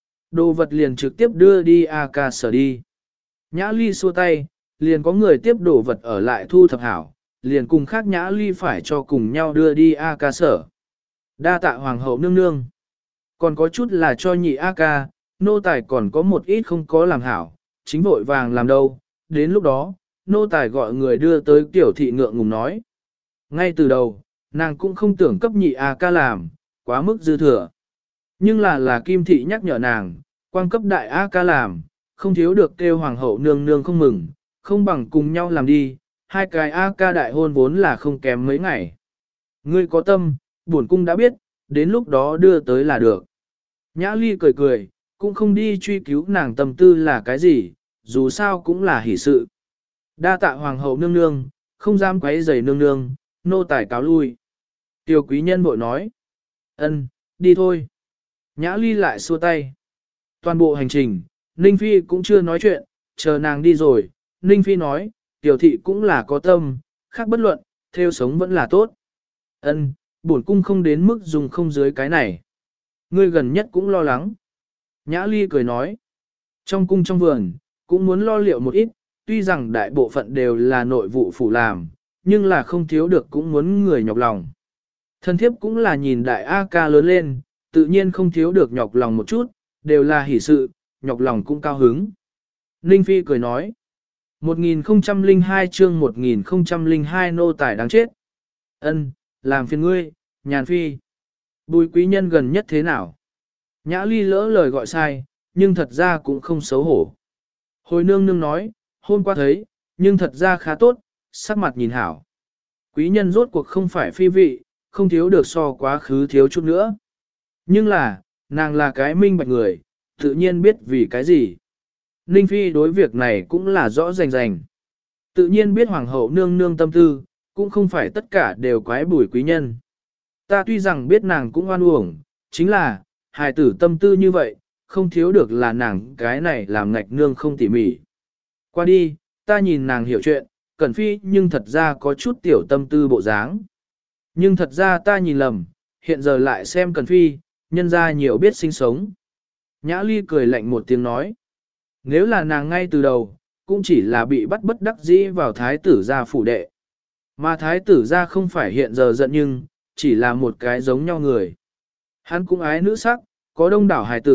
Đồ vật liền trực tiếp đưa đi A ca sở đi. Nhã Ly xua tay, liền có người tiếp đồ vật ở lại thu thập hảo, liền cùng khác Nhã Ly phải cho cùng nhau đưa đi A ca sở. Đa tạ hoàng hậu nương nương. Còn có chút là cho nhị A ca, nô tài còn có một ít không có làm hảo, chính vội vàng làm đâu. Đến lúc đó, nô tài gọi người đưa tới tiểu thị ngượng ngùng nói. Ngay từ đầu, nàng cũng không tưởng cấp nhị A ca làm, quá mức dư thừa. Nhưng là Kim thị nhắc nhở nàng, quan cấp đại A ca làm, không thiếu được kêu hoàng hậu nương nương không mừng, không bằng cùng nhau làm đi, hai cái A ca đại hôn vốn là không kém mấy ngày. Ngươi có tâm, bổn cung đã biết, đến lúc đó đưa tới là được. Nhã Ly cười cười, cũng không đi truy cứu nàng tâm tư là cái gì, dù sao cũng là hỷ sự. Đa tạ hoàng hậu nương nương, không dám quấy rầy nương nương, nô tài cáo lui. Tiêu quý nhân bội nói. Ân, đi thôi. Nhã Ly lại xua tay. Toàn bộ hành trình, Ninh Phi cũng chưa nói chuyện, chờ nàng đi rồi. Ninh Phi nói, tiểu thị cũng là có tâm, khác bất luận, theo sống vẫn là tốt. Ân, bổn cung không đến mức dùng không dưới cái này. Ngươi gần nhất cũng lo lắng. Nhã Ly cười nói. Trong cung trong vườn, cũng muốn lo liệu một ít, tuy rằng đại bộ phận đều là nội vụ phủ làm, nhưng là không thiếu được cũng muốn người nhọc lòng. Thân thiếp cũng là nhìn đại A ca lớn lên, tự nhiên không thiếu được nhọc lòng một chút, đều là hỷ sự, nhọc lòng cũng cao hứng. Ninh Phi cười nói. 1002 chương 1002 nô tài đáng chết. Ân, làm phiền ngươi, nhàn phi. Bùi quý nhân gần nhất thế nào? Nhã Ly lỡ lời gọi sai, nhưng thật ra cũng không xấu hổ. Hồi nương nương nói, hôm qua thấy, nhưng thật ra khá tốt, sắc mặt nhìn hảo. Quý nhân rốt cuộc không phải phi vị, không thiếu được so quá khứ thiếu chút nữa. Nhưng là, nàng là cái minh bạch người, tự nhiên biết vì cái gì. Ninh Phi đối việc này cũng là rõ rành rành. Tự nhiên biết hoàng hậu nương nương tâm tư, cũng không phải tất cả đều quái bùi quý nhân. Ta tuy rằng biết nàng cũng oan uổng, chính là, hài tử tâm tư như vậy, không thiếu được là nàng cái này làm ngạch nương không tỉ mỉ. Qua đi, ta nhìn nàng hiểu chuyện, Cẩn Phi nhưng thật ra có chút tiểu tâm tư bộ dáng. Nhưng thật ra ta nhìn lầm, hiện giờ lại xem Cẩn Phi, nhân ra nhiều biết sinh sống. Nhã Ly cười lạnh một tiếng nói. Nếu là nàng ngay từ đầu, cũng chỉ là bị bắt bất đắc dĩ vào thái tử gia phủ đệ. Mà thái tử gia không phải hiện giờ giận nhưng, chỉ là một cái giống nhau người. Hắn cũng ái nữ sắc, có đông đảo hài tử,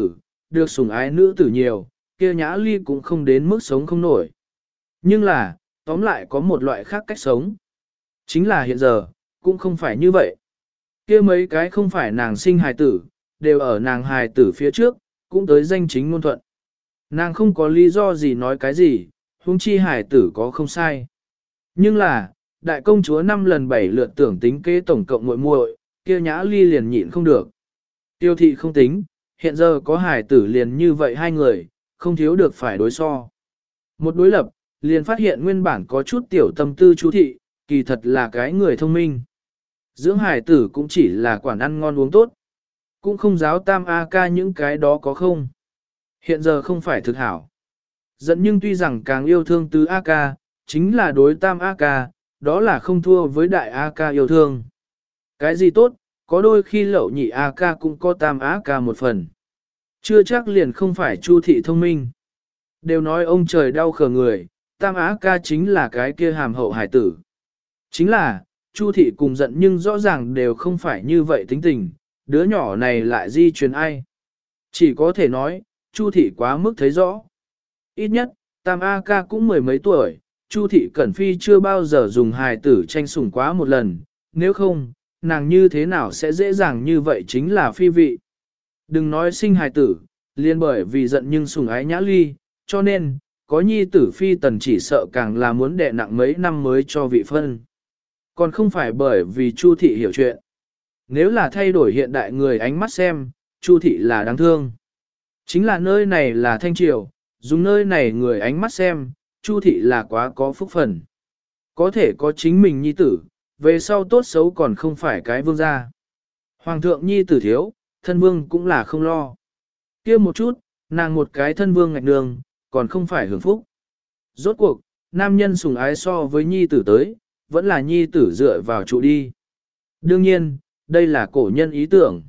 được sủng ái nữ tử nhiều, kia Nhã Ly cũng không đến mức sống không nổi. Nhưng là, tóm lại có một loại khác cách sống. Chính là hiện giờ, cũng không phải như vậy. Kia mấy cái không phải nàng sinh hài tử, đều ở nàng hài tử phía trước, cũng tới danh chính ngôn thuận. Nàng không có lý do gì nói cái gì, huống chi hài tử có không sai. Nhưng là, đại công chúa 5 lần 7 lượt tưởng tính kế tổng cộng muội muội, kia Nhã Ly liền nhịn không được. Tiêu thị không tính, hiện giờ có hài tử liền như vậy hai người, không thiếu được phải đối so. Một đối lập, liền phát hiện nguyên bản có chút tiểu tâm tư chú thị, kỳ thật là cái người thông minh. Dưỡng hài tử cũng chỉ là quản ăn ngon uống tốt. Cũng không giáo tam A ca những cái đó có không. Hiện giờ không phải thực hảo. Dẫn nhưng tuy rằng càng yêu thương tứ A ca, chính là đối tam A ca, đó là không thua với đại A ca yêu thương. Cái gì tốt, có đôi khi lậu nhị A ca cũng có tam A ca một phần. Chưa chắc liền không phải Chu thị thông minh. Đều nói ông trời đau khờ người, tam A ca chính là cái kia hàm hậu hải tử. Chính là, Chu thị cùng giận nhưng rõ ràng đều không phải như vậy tính tình, đứa nhỏ này lại di truyền ai. Chỉ có thể nói, Chu thị quá mức thấy rõ. Ít nhất, tam A ca cũng mười mấy tuổi, Chu thị Cẩn Phi chưa bao giờ dùng hài tử tranh sủng quá một lần, nếu không, nàng như thế nào sẽ dễ dàng như vậy chính là phi vị. Đừng nói sinh hài tử, liên bởi vì giận nhưng sủng ái Nhã Ly, cho nên, có nhi tử phi tần chỉ sợ càng là muốn đè nặng mấy năm mới cho vị phân. Còn không phải bởi vì Chu thị hiểu chuyện. Nếu là thay đổi hiện đại người ánh mắt xem, Chu thị là đáng thương. Chính là nơi này là Thanh Triều, dùng nơi này người ánh mắt xem, Chu thị là quá có phúc phần. Có thể có chính mình nhi tử, về sau tốt xấu còn không phải cái vương gia. Hoàng thượng nhi tử thiếu, thân vương cũng là không lo. Kia một chút, nàng một cái thân vương ngạch đường, còn không phải hưởng phúc. Rốt cuộc, nam nhân sủng ái so với nhi tử tới, vẫn là nhi tử dựa vào trụ đi. Đương nhiên, đây là cổ nhân ý tưởng.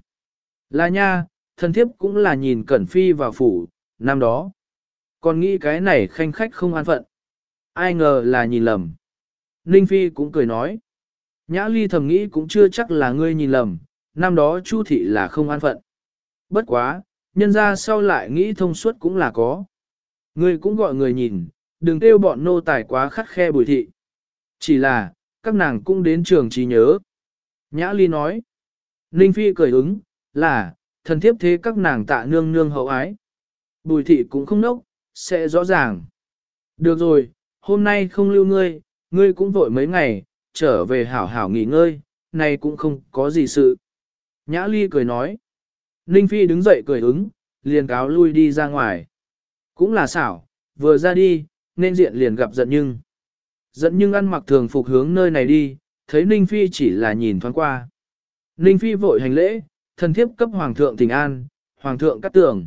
Là nha, thân thiếp cũng là nhìn Cẩn Phi vào phủ, năm đó. Còn nghĩ cái này khanh khách không an phận. Ai ngờ là nhìn lầm. Ninh Phi cũng cười nói. Nhã Ly thầm nghĩ cũng chưa chắc là ngươi nhìn lầm, năm đó Chu thị là không an phận. Bất quá, nhân ra sau lại nghĩ thông suốt cũng là có. Ngươi cũng gọi người nhìn, đừng kêu bọn nô tài quá khắt khe Bùi thị. Chỉ là, các nàng cũng đến trường trí nhớ. Nhã Ly nói. Ninh Phi cười ứng, là, thần thiếp thế các nàng tạ nương nương hậu ái. Bùi thị cũng không nốc, sẽ rõ ràng. Được rồi, hôm nay không lưu ngươi, ngươi cũng vội mấy ngày, trở về hảo hảo nghỉ ngơi, này cũng không có gì sự. Nhã Ly cười nói. Ninh Phi đứng dậy cười ứng, liền cáo lui đi ra ngoài. Cũng là xảo, vừa ra đi, nên diện liền gặp giận nhưng. Giận nhưng ăn mặc thường phục hướng nơi này đi, thấy Ninh Phi chỉ là nhìn thoáng qua. Ninh Phi vội hành lễ, thần thiếp cấp hoàng thượng thỉnh an, hoàng thượng cắt tưởng.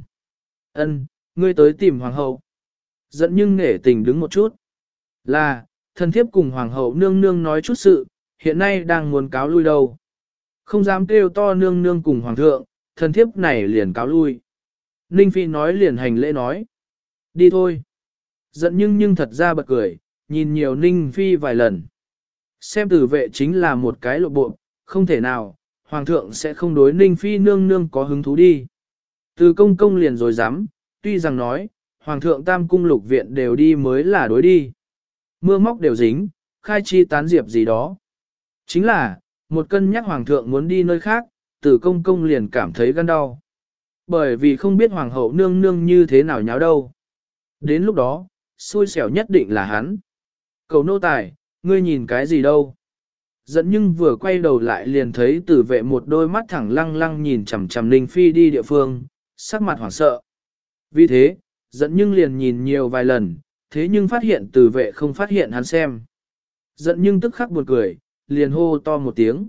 Ân, ngươi tới tìm hoàng hậu. Giận nhưng nể tình đứng một chút. Là, thần thiếp cùng hoàng hậu nương nương nói chút sự, hiện nay đang muốn cáo lui đâu. Không dám kêu to nương nương cùng hoàng thượng, thần thiếp này liền cáo lui. Ninh Phi nói liền hành lễ nói. Đi thôi. Giận nhưng thật ra bật cười, nhìn nhiều Ninh Phi vài lần. Xem tử vệ chính là một cái lộ bộ, không thể nào, hoàng thượng sẽ không đối Ninh Phi nương nương có hứng thú đi. Từ công công liền rồi dám, tuy rằng nói, hoàng thượng tam cung lục viện đều đi mới là đối đi. Mưa móc đều dính, khai chi tán diệp gì đó. Chính là, một cân nhắc hoàng thượng muốn đi nơi khác, từ công công liền cảm thấy gan đau. Bởi vì không biết hoàng hậu nương nương như thế nào nháo đâu. Đến lúc đó, xui xẻo nhất định là hắn. Cầu nô tài, ngươi nhìn cái gì đâu? Dẫn nhưng vừa quay đầu lại liền thấy tử vệ một đôi mắt thẳng lăng lăng nhìn chằm chằm Ninh Phi đi địa phương, sắc mặt hoảng sợ. Vì thế, dẫn nhưng liền nhìn nhiều vài lần, thế nhưng phát hiện tử vệ không phát hiện hắn xem. Dẫn nhưng tức khắc buồn cười, liền hô to một tiếng.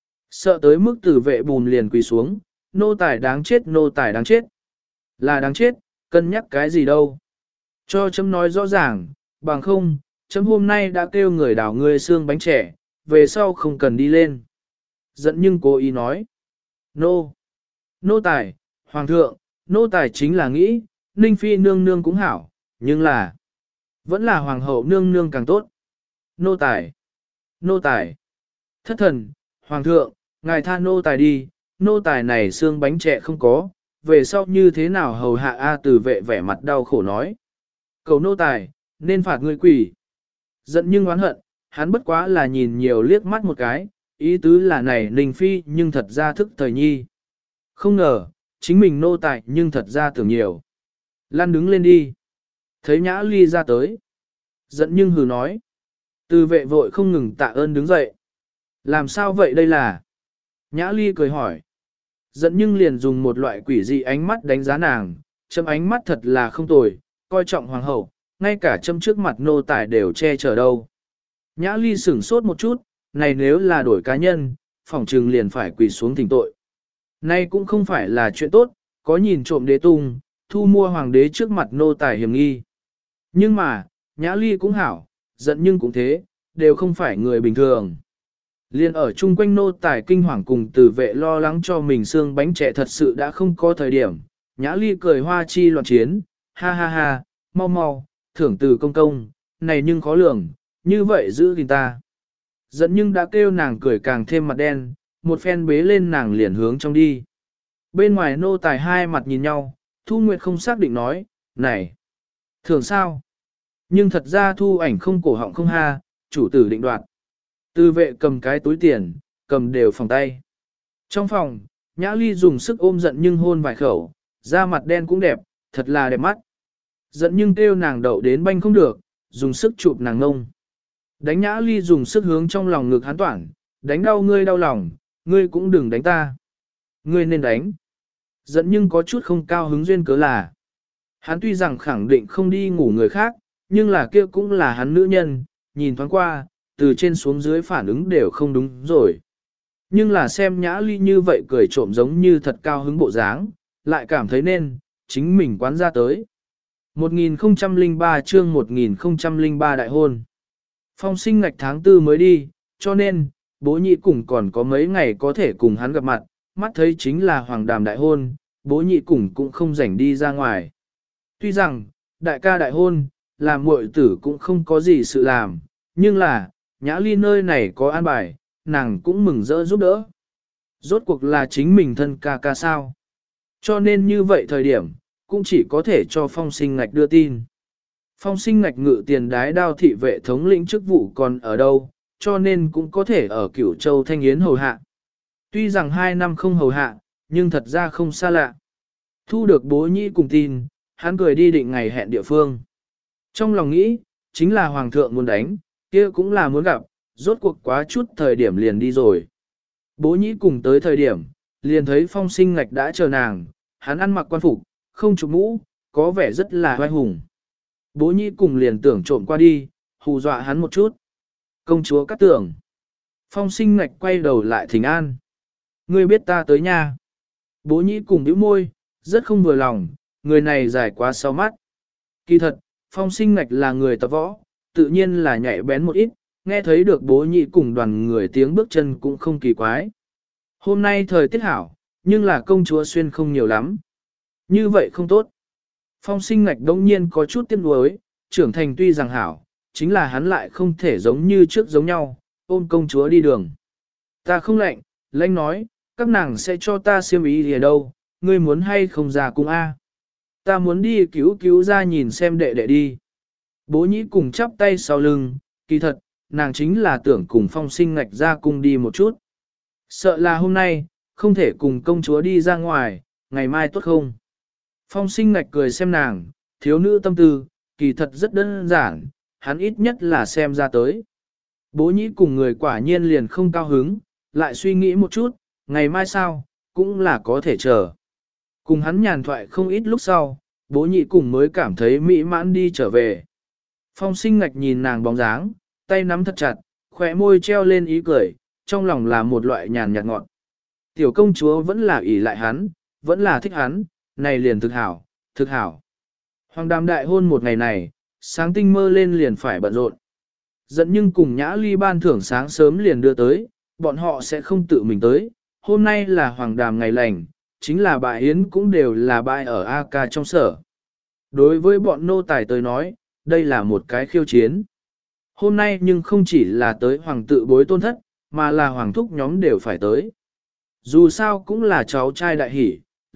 Sợ tới mức tử vệ bùn liền quỳ xuống, nô tài đáng chết, nô tài đáng chết. Là đáng chết, cân nhắc cái gì đâu. Cho chấm nói rõ ràng, bằng không, chấm hôm nay đã kêu người đảo ngươi xương bánh trẻ, về sau không cần đi lên. Dẫn nhưng cố ý nói. Nô tài, hoàng thượng, nô tài chính là nghĩ, Ninh Phi nương nương cũng hảo, nhưng là, vẫn là hoàng hậu nương nương càng tốt. Nô tài, thất thần, hoàng thượng, ngài tha nô tài đi, nô tài này xương bánh trẻ không có, về sau như thế nào hầu hạ A Từ Vệ vẻ mặt đau khổ nói. Cầu nô tài, nên phạt ngươi quỷ. Giận nhưng oán hận, hắn bất quá là nhìn nhiều liếc mắt một cái, ý tứ là này Ninh Phi nhưng thật ra thức thời nhi. Không ngờ, chính mình nô tài nhưng thật ra tưởng nhiều. Lan đứng lên đi. Thấy Nhã Ly ra tới. Giận nhưng hừ nói. Từ vệ vội không ngừng tạ ơn đứng dậy. Làm sao vậy đây là? Nhã Ly cười hỏi. Giận nhưng liền dùng một loại quỷ dị ánh mắt đánh giá nàng, châm ánh mắt thật là không tồi, coi trọng hoàng hậu, ngay cả châm trước mặt nô tài đều che chở đâu. Nhã Ly sửng sốt một chút, này nếu là đổi cá nhân, phỏng trừng liền phải quỳ xuống thỉnh tội. Nay cũng không phải là chuyện tốt, có nhìn trộm đế tung, thu mua hoàng đế trước mặt nô tài hiểm nghi. Nhưng mà, Nhã Ly cũng hảo, giận nhưng cũng thế, đều không phải người bình thường. Liên ở chung quanh nô tài kinh hoàng cùng Từ Vệ lo lắng cho mình xương bánh trẻ thật sự đã không có thời điểm. Nhã Ly cười hoa chi loạn chiến, ha ha ha, mau mau, thưởng từ công công, này nhưng khó lường, như vậy giữ gìn ta. Giận nhưng đã kêu nàng cười càng thêm mặt đen, một phen bế lên nàng liền hướng trong đi. Bên ngoài nô tài hai mặt nhìn nhau, Thu Nguyệt không xác định nói, này, thưởng sao? Nhưng thật ra Thu Ảnh không cổ họng không ha, chủ tử định đoạt. Từ Vệ cầm cái túi tiền, cầm đều phòng tay. Trong phòng, Nhã Ly dùng sức ôm giận nhưng hôn vài khẩu, da mặt đen cũng đẹp, thật là đẹp mắt. Giận nhưng kêu nàng đậu đến banh không được, dùng sức chụp nàng ngông. Đánh Nhã Ly dùng sức hướng trong lòng ngực hắn toản, đánh đau ngươi đau lòng, ngươi cũng đừng đánh ta. Ngươi nên đánh. Giận nhưng có chút không cao hứng duyên cớ là. Hắn tuy rằng khẳng định không đi ngủ người khác, nhưng là kia cũng là hắn nữ nhân, nhìn thoáng qua, từ trên xuống dưới phản ứng đều không đúng rồi. Nhưng là xem Nhã Ly như vậy cười trộm giống như thật cao hứng bộ dáng, lại cảm thấy nên, chính mình quán ra tới. 1003 chương 1003 đại hôn. Phong sinh ngạch tháng 4 mới đi, cho nên, bố nhị cùng còn có mấy ngày có thể cùng hắn gặp mặt, mắt thấy chính là hoàng đàm đại hôn, bố nhị cùng cũng không rảnh đi ra ngoài. Tuy rằng, đại ca đại hôn, làm muội tử cũng không có gì sự làm, nhưng là, Nhã Ly nơi này có an bài, nàng cũng mừng rỡ giúp đỡ. Rốt cuộc là chính mình thân ca ca sao. Cho nên như vậy thời điểm, cũng chỉ có thể cho phong sinh ngạch đưa tin. Phong sinh ngạch ngự tiền đái đao thị vệ thống lĩnh chức vụ còn ở đâu, cho nên cũng có thể ở Cửu Châu Thanh Yến hầu hạ. Tuy rằng 2 năm không hầu hạ, nhưng thật ra không xa lạ. Thu được bố nhĩ cùng tin, hắn cười đi định ngày hẹn địa phương. Trong lòng nghĩ, chính là hoàng thượng muốn đánh, kia cũng là muốn gặp, rốt cuộc quá chút thời điểm liền đi rồi. Bố nhĩ cùng tới thời điểm, liền thấy phong sinh ngạch đã chờ nàng, hắn ăn mặc quan phục, không chụp mũ, có vẻ rất là oai hùng. Bố nhĩ cùng liền tưởng trộm qua đi, hù dọa hắn một chút. Công chúa cắt tưởng. Phong sinh ngạch quay đầu lại thỉnh an. Ngươi biết ta tới nha. Bố nhĩ cùng bĩu môi, rất không vừa lòng, người này dài quá sau mắt. Kỳ thật, phong sinh ngạch là người tập võ, tự nhiên là nhạy bén một ít, nghe thấy được bố nhĩ cùng đoàn người tiếng bước chân cũng không kỳ quái. Hôm nay thời tiết hảo, nhưng là công chúa xuyên không nhiều lắm. Như vậy không tốt. Phong sinh ngạch đông nhiên có chút tiếc nuối, trưởng thành tuy rằng hảo, chính là hắn lại không thể giống như trước giống nhau, ôm công chúa đi đường. Ta không lạnh, lãnh nói, các nàng sẽ cho ta xiêm ý gì đâu, ngươi muốn hay không ra cùng A. Ta muốn đi cứu ra nhìn xem đệ đệ đi. Bố nhĩ cùng chắp tay sau lưng, kỳ thật, nàng chính là tưởng cùng phong sinh ngạch ra cung đi một chút. Sợ là hôm nay, không thể cùng công chúa đi ra ngoài, ngày mai tốt không? Phong sinh ngạch cười xem nàng, thiếu nữ tâm tư, kỳ thật rất đơn giản, hắn ít nhất là xem ra tới. Bố nhĩ cùng người quả nhiên liền không cao hứng, lại suy nghĩ một chút, ngày mai sao, cũng là có thể chờ. Cùng hắn nhàn thoại không ít lúc sau, bố nhĩ cùng mới cảm thấy mỹ mãn đi trở về. Phong sinh ngạch nhìn nàng bóng dáng, tay nắm thật chặt, khỏe môi treo lên ý cười, trong lòng là một loại nhàn nhạt ngọt. Tiểu công chúa vẫn là ỷ lại hắn, vẫn là thích hắn, này liền thực hảo, thực hảo. Hoàng đàm đại hôn một ngày này, sáng tinh mơ lên liền phải bận rộn. Dẫn nhưng cùng Nhã Ly ban thưởng sáng sớm liền đưa tới, bọn họ sẽ không tự mình tới. Hôm nay là hoàng đàm ngày lành, chính là bà Yến cũng đều là bài ở A-ca trong sở. Đối với bọn nô tài tới nói, đây là một cái khiêu chiến. Hôm nay nhưng không chỉ là tới hoàng tự bối tôn thất, mà là hoàng thúc nhóm đều phải tới. Dù sao cũng là cháu trai đại hỷ,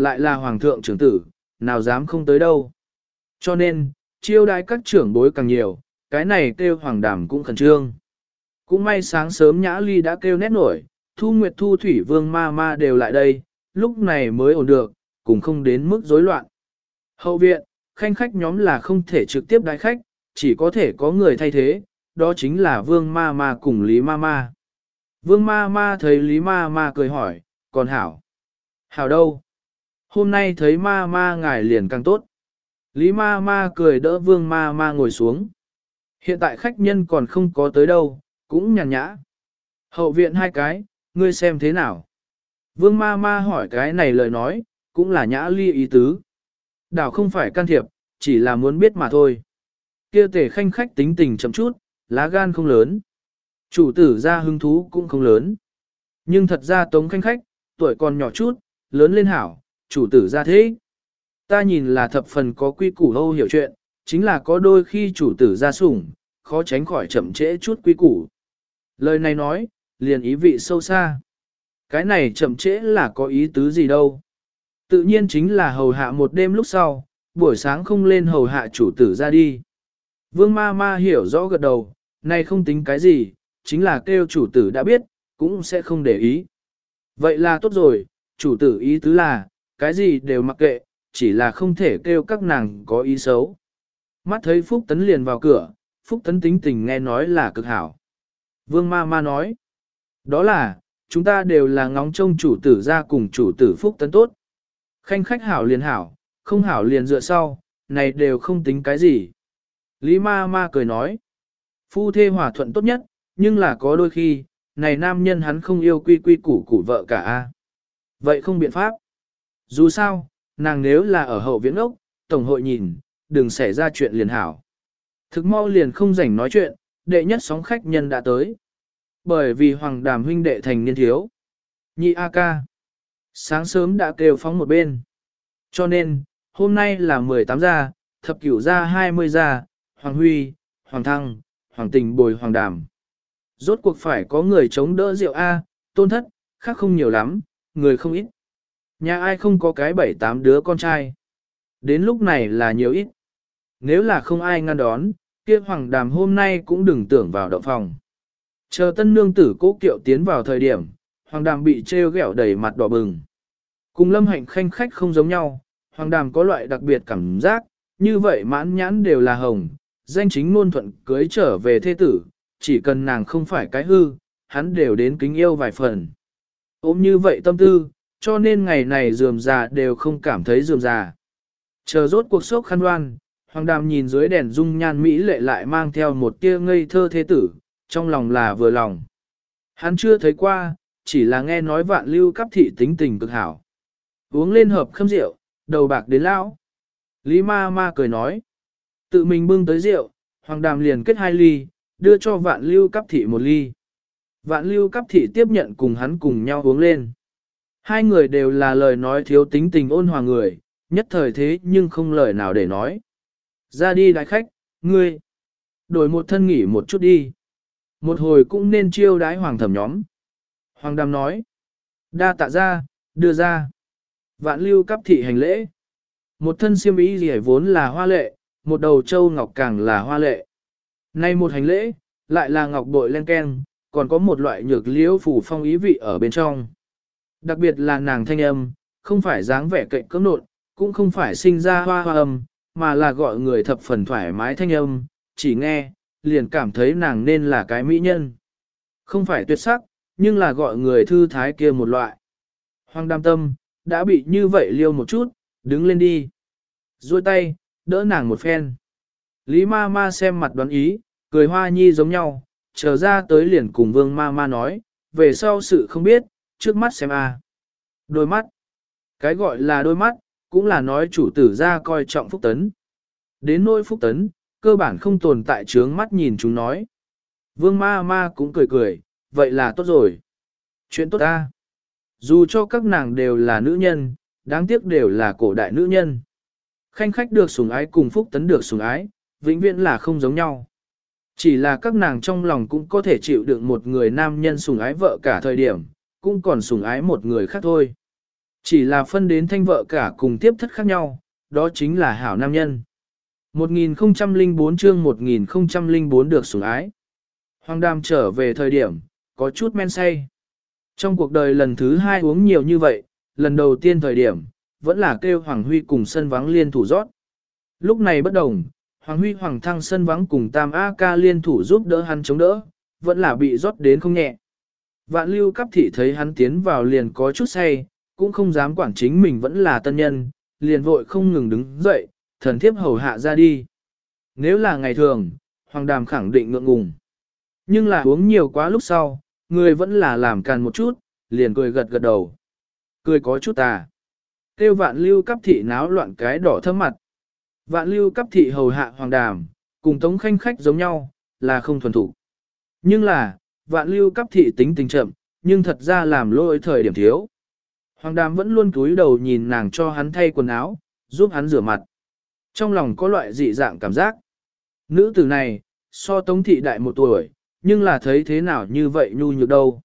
lại là hoàng thượng trưởng tử, nào dám không tới đâu. Cho nên, chiêu đãi các trưởng bối càng nhiều, cái này kêu hoàng đàm cũng khẩn trương. Cũng may sáng sớm Nhã Ly đã kêu nét nổi, Thu Nguyệt Thu Thủy Vương ma ma đều lại đây, lúc này mới ổn được, cũng không đến mức rối loạn. Hậu viện, khanh khách nhóm là không thể trực tiếp đái khách, chỉ có thể có người thay thế, đó chính là Vương ma ma cùng Lý ma ma. Vương ma ma thấy Lý ma ma cười hỏi, còn hảo? Hảo đâu? Hôm nay thấy ma ma ngài liền càng tốt. Lý ma ma cười đỡ Vương ma ma ngồi xuống. Hiện tại khách nhân còn không có tới đâu, cũng nhàn nhã. Hậu viện hai cái, ngươi xem thế nào? Vương ma ma hỏi cái này lời nói, cũng là Nhã Ly ý tứ. Đảo không phải can thiệp, chỉ là muốn biết mà thôi. Kia tể khanh khách tính tình chậm chút, lá gan không lớn. Chủ tử ra hứng thú cũng không lớn. Nhưng thật ra tống khanh khách, tuổi còn nhỏ chút, lớn lên hảo, chủ tử ra thế. Ta nhìn là thập phần có quy củ hâu hiểu chuyện, chính là có đôi khi chủ tử ra sủng, khó tránh khỏi chậm trễ chút quy củ. Lời này nói, liền ý vị sâu xa. Cái này chậm trễ là có ý tứ gì đâu. Tự nhiên chính là hầu hạ một đêm lúc sau, buổi sáng không lên hầu hạ chủ tử ra đi. Vương ma ma hiểu rõ gật đầu, này không tính cái gì, chính là kêu chủ tử đã biết, cũng sẽ không để ý. Vậy là tốt rồi, chủ tử ý tứ là, cái gì đều mặc kệ, chỉ là không thể kêu các nàng có ý xấu. Mắt thấy Phúc Tấn liền vào cửa, Phúc Tấn tính tình nghe nói là cực hảo. Vương ma ma nói, đó là, chúng ta đều là ngóng trông chủ tử ra cùng chủ tử Phúc Tấn tốt. Khanh khách hảo liền hảo, không hảo liền dựa sau, này đều không tính cái gì. Lý ma ma cười nói, phu thê hòa thuận tốt nhất, nhưng là có đôi khi, này nam nhân hắn không yêu quy quy củ củ vợ cả a. Vậy không biện pháp. Dù sao, nàng nếu là ở hậu viễn ốc, tổng hội nhìn, đừng xảy ra chuyện liền hảo. Thực mau liền không rảnh nói chuyện, đệ nhất sóng khách nhân đã tới. Bởi vì hoàng đàm huynh đệ thành niên thiếu. Nhị A ca. Sáng sớm đã kêu phóng một bên. Cho nên, hôm nay là 18 gia, thập cửu gia 20 gia, Hoàng Huy, Hoàng Thăng, Hoàng Tình bồi Hoàng Đàm. Rốt cuộc phải có người chống đỡ rượu A, tôn thất, khác không nhiều lắm, người không ít. Nhà ai không có cái 7-8 đứa con trai. Đến lúc này là nhiều ít. Nếu là không ai ngăn đón, kia Hoàng Đàm hôm nay cũng đừng tưởng vào động phòng. Chờ tân nương tử Cố Kiệu tiến vào thời điểm, Hoàng Đàm bị trêu ghẹo đầy mặt đỏ bừng. Cùng Lâm Hạnh khanh khách không giống nhau, Hoàng Đàm có loại đặc biệt cảm giác, như vậy mãn nhãn đều là hồng, danh chính ngôn thuận cưới trở về thê tử, chỉ cần nàng không phải cái hư, hắn đều đến kính yêu vài phần. Ôm như vậy tâm tư, cho nên ngày này rườm rà đều không cảm thấy rườm rà. Chờ rốt cuộc sốc khăn đoan, Hoàng Đàm nhìn dưới đèn dung nhan mỹ lệ lại mang theo một tia ngây thơ thế tử, trong lòng là vừa lòng. Hắn chưa thấy qua, chỉ là nghe nói Vạn Lưu Cáp thị tính tình cực hảo. Uống lên hợp khâm rượu, đầu bạc đến lão. Lý ma ma cười nói. Tự mình bưng tới rượu, Hoàng Đàm liền kết 2 ly, đưa cho Vạn Lưu Cáp thị 1 ly. Vạn Lưu Cáp thị tiếp nhận cùng hắn cùng nhau uống lên. Hai người đều là lời nói thiếu tính tình ôn hòa người, nhất thời thế nhưng không lời nào để nói. Ra đi đại khách, ngươi. Đổi một thân nghỉ một chút đi. Một hồi cũng nên chiêu đái hoàng thẩm nhóm. Hoàng Đàm nói. Đa tạ ra, đưa ra. Vạn Lưu Cáp thị hành lễ. Một thân xiêm y gì vốn là hoa lệ, một đầu châu ngọc càng là hoa lệ. Nay một hành lễ, lại là ngọc bội len ken, còn có một loại nhược liễu phủ phong ý vị ở bên trong. Đặc biệt là nàng thanh âm, không phải dáng vẻ cạnh cỡ nộn, cũng không phải sinh ra hoa hoa âm, mà là gọi người thập phần thoải mái thanh âm, chỉ nghe, liền cảm thấy nàng nên là cái mỹ nhân. Không phải tuyệt sắc, nhưng là gọi người thư thái kia một loại. Hoàng Đàm tâm, đã bị như vậy liêu một chút, đứng lên đi. Duỗi tay, đỡ nàng một phen. Lý ma ma xem mặt đoán ý, cười hoa nhi giống nhau, trở ra tới liền cùng Vương ma ma nói, về sau sự không biết, trước mắt xem a. Đôi mắt. Cái gọi là đôi mắt, cũng là nói chủ tử ra coi trọng Phúc Tấn. Đến nỗi Phúc Tấn, cơ bản không tồn tại trướng mắt nhìn chúng nói. Vương ma ma cũng cười cười, vậy là tốt rồi. Chuyện tốt ta. Dù cho các nàng đều là nữ nhân, đáng tiếc đều là cổ đại nữ nhân. Khanh khách được sủng ái cùng Phúc Tấn được sủng ái, vĩnh viễn là không giống nhau. Chỉ là các nàng trong lòng cũng có thể chịu đựng một người nam nhân sủng ái vợ cả thời điểm, cũng còn sủng ái một người khác thôi. Chỉ là phân đến thanh vợ cả cùng tiếp thất khác nhau, đó chính là hảo nam nhân. 1004 chương 1004 được sủng ái. Hoàng Đàm trở về thời điểm, có chút men say. Trong cuộc đời lần thứ hai uống nhiều như vậy, lần đầu tiên thời điểm, vẫn là kêu Hoàng Huy cùng sân vắng liên thủ rót. Lúc này bất đồng, Hoàng Huy Hoàng Thăng sân vắng cùng Tam A Ca liên thủ giúp đỡ hắn chống đỡ, vẫn là bị rót đến không nhẹ. Vạn Lưu Cáp Thị thấy hắn tiến vào liền có chút say, cũng không dám quản chính mình vẫn là tân nhân, liền vội không ngừng đứng dậy, thần thiếp hầu hạ ra đi. Nếu là ngày thường, Hoàng Đàm khẳng định ngượng ngùng. Nhưng là uống nhiều quá lúc sau, người vẫn là làm càn một chút, liền cười gật gật đầu. Cười có chút kêu Vạn Lưu Cáp Thị náo loạn cái đỏ thâm mặt. Vạn Lưu Cáp Thị hầu hạ Hoàng Đàm, cùng Tống Khanh Khách giống nhau, là không thuần thủ. Nhưng là, Vạn Lưu Cáp Thị tính tình chậm, nhưng thật ra làm lỗi thời điểm thiếu. Hoàng Đàm vẫn luôn cúi đầu nhìn nàng cho hắn thay quần áo, giúp hắn rửa mặt. Trong lòng có loại dị dạng cảm giác. Nữ tử này, so Tống Thị đại 1 tuổi, nhưng là thấy thế nào như vậy nhu nhược đâu.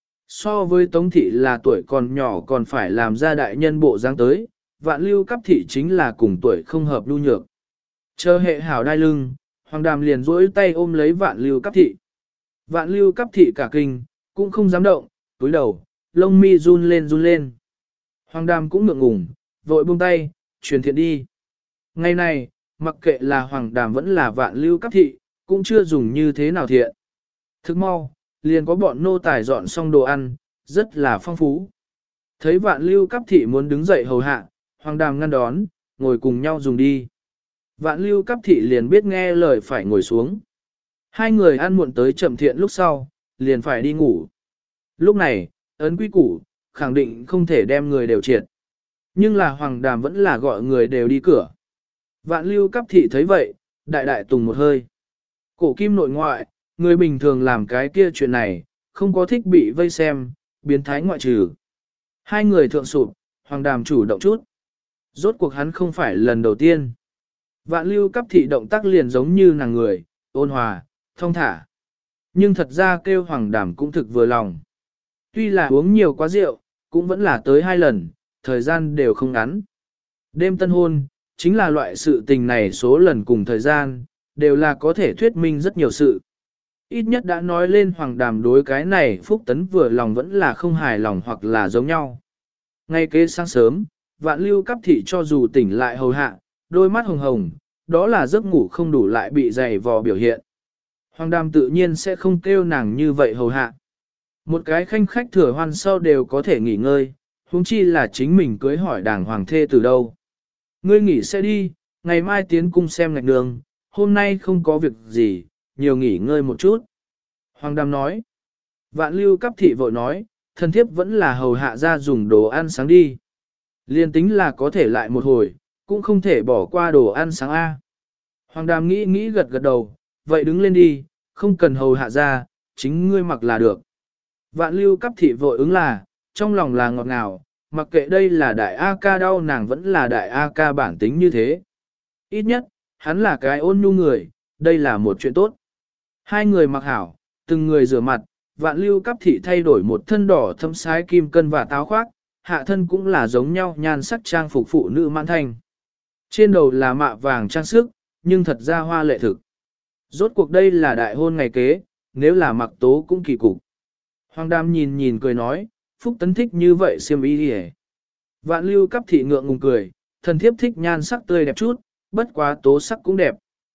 So với Tống Thị là tuổi còn nhỏ còn phải làm ra đại nhân bộ dáng tới, Vạn Lưu Cáp Thị chính là cùng tuổi không hợp nhu nhược. Chờ hệ hảo đai lưng, Hoàng Đàm liền duỗi tay ôm lấy Vạn Lưu Cáp Thị. Vạn Lưu Cáp Thị cả kinh, cũng không dám động, túi đầu, lông mi run lên run lên. Hoàng Đàm cũng ngượng ngùng, vội buông tay, truyền thiện đi. Ngày này, mặc kệ là Hoàng Đàm vẫn là Vạn Lưu Cáp Thị, cũng chưa dùng như thế nào thiện. Thức mau, liền có bọn nô tài dọn xong đồ ăn, rất là phong phú. Thấy Vạn Lưu Cáp Thị muốn đứng dậy hầu hạ, Hoàng Đàm ngăn đón, ngồi cùng nhau dùng đi. Vạn Lưu Cáp Thị liền biết nghe lời phải ngồi xuống. Hai người ăn muộn tới chậm thiện lúc sau, liền phải đi ngủ. Lúc này, ấn quy củ, khẳng định không thể đem người đều triệt. Nhưng là Hoàng Đàm vẫn là gọi người đều đi cửa. Vạn Lưu Cáp Thị thấy vậy, đại đại tùng một hơi. Cổ kim nội ngoại, người bình thường làm cái kia chuyện này, không có thích bị vây xem, biến thái ngoại trừ. Hai người thượng sụp, Hoàng Đàm chủ động chút. Rốt cuộc hắn không phải lần đầu tiên. Vạn Lưu Cáp Thị động tác liền giống như nàng người, ôn hòa, thông thả. Nhưng thật ra kêu Hoàng Đàm cũng thực vừa lòng. Tuy là uống nhiều quá rượu, cũng vẫn là tới 2 lần, thời gian đều không ngắn. Đêm tân hôn, chính là loại sự tình này số lần cùng thời gian, đều là có thể thuyết minh rất nhiều sự. Ít nhất đã nói lên Hoàng Đàm đối cái này Phúc Tấn vừa lòng vẫn là không hài lòng hoặc là giống nhau. Ngay kế sáng sớm, Vạn Lưu Cáp Thị cho dù tỉnh lại hầu hạ, đôi mắt hồng hồng, đó là giấc ngủ không đủ lại bị dày vò biểu hiện. Hoàng Đàm tự nhiên sẽ không kêu nàng như vậy hầu hạ. Một cái khanh khách thừa hoan sau đều có thể nghỉ ngơi, huống chi là chính mình cưới hỏi đàng hoàng thê từ đâu. Ngươi nghỉ sẽ đi, ngày mai tiến cung xem ngạch đường, hôm nay không có việc gì, nhiều nghỉ ngơi một chút. Hoàng Đàm nói. Vạn Lưu Cáp Thị vội nói, thần thiếp vẫn là hầu hạ ra dùng đồ ăn sáng đi. Liên tính là có thể lại một hồi, cũng không thể bỏ qua đồ ăn sáng A. Hoàng Đàm nghĩ gật gật đầu, vậy đứng lên đi, không cần hầu hạ ra, chính ngươi mặc là được. Vạn Lưu Cáp Thị vội ứng là, trong lòng là ngọt ngào, mặc kệ đây là đại A ca đau nàng vẫn là đại A ca bản tính như thế. Ít nhất, hắn là cái ôn nhu người, đây là một chuyện tốt. Hai người mặc hảo, từng người rửa mặt, Vạn Lưu Cáp Thị thay đổi một thân đỏ thâm sái kim cân và táo khoác, hạ thân cũng là giống nhau nhan sắc trang phục phụ nữ mãn thanh. Trên đầu là mạ vàng trang sức, nhưng thật ra hoa lệ thực. Rốt cuộc đây là đại hôn ngày kế, nếu là mặc tố cũng kỳ cục. Hoàng Đàm nhìn cười nói, Phúc Tấn thích như vậy xiêm y đi. Vạn Lưu Cáp Thị ngượng ngùng cười, thần thiếp thích nhan sắc tươi đẹp chút, bất quá tố sắc cũng đẹp.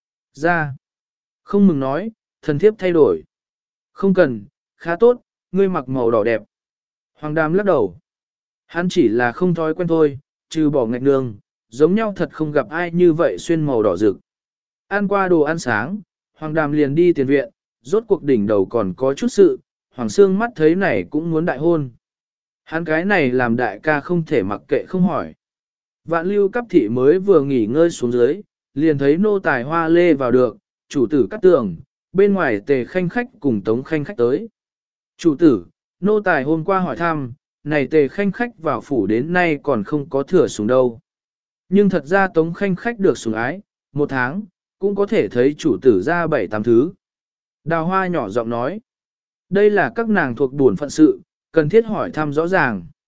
Ra. Không mừng nói, thần thiếp thay đổi. Không cần, khá tốt, ngươi mặc màu đỏ đẹp. Hoàng Đàm lắc đầu. Hắn chỉ là không thói quen thôi, trừ bỏ ngạch đường, giống nhau thật không gặp ai như vậy xuyên màu đỏ rực. Ăn qua đồ ăn sáng, Hoàng Đàm liền đi tiền viện, rốt cuộc đỉnh đầu còn có chút sự, Hoàng Sương mắt thấy này cũng muốn đại hôn. Hắn cái này làm đại ca không thể mặc kệ không hỏi. Vạn Lưu Cáp Thị mới vừa nghỉ ngơi xuống dưới, liền thấy nô tài hoa lê vào được, chủ tử cắt tường, bên ngoài Tề Khanh Khách cùng Tống Khanh Khách tới. Chủ tử, nô tài hôm qua hỏi thăm, này Tề Khanh Khách vào phủ đến nay còn không có thừa sủng đâu. Nhưng thật ra Tống Khanh Khách được sủng ái, 1 tháng, cũng có thể thấy chủ tử ra 7-8 thứ. Đào Hoa nhỏ giọng nói, đây là các nàng thuộc buồn phận sự, cần thiết hỏi thăm rõ ràng.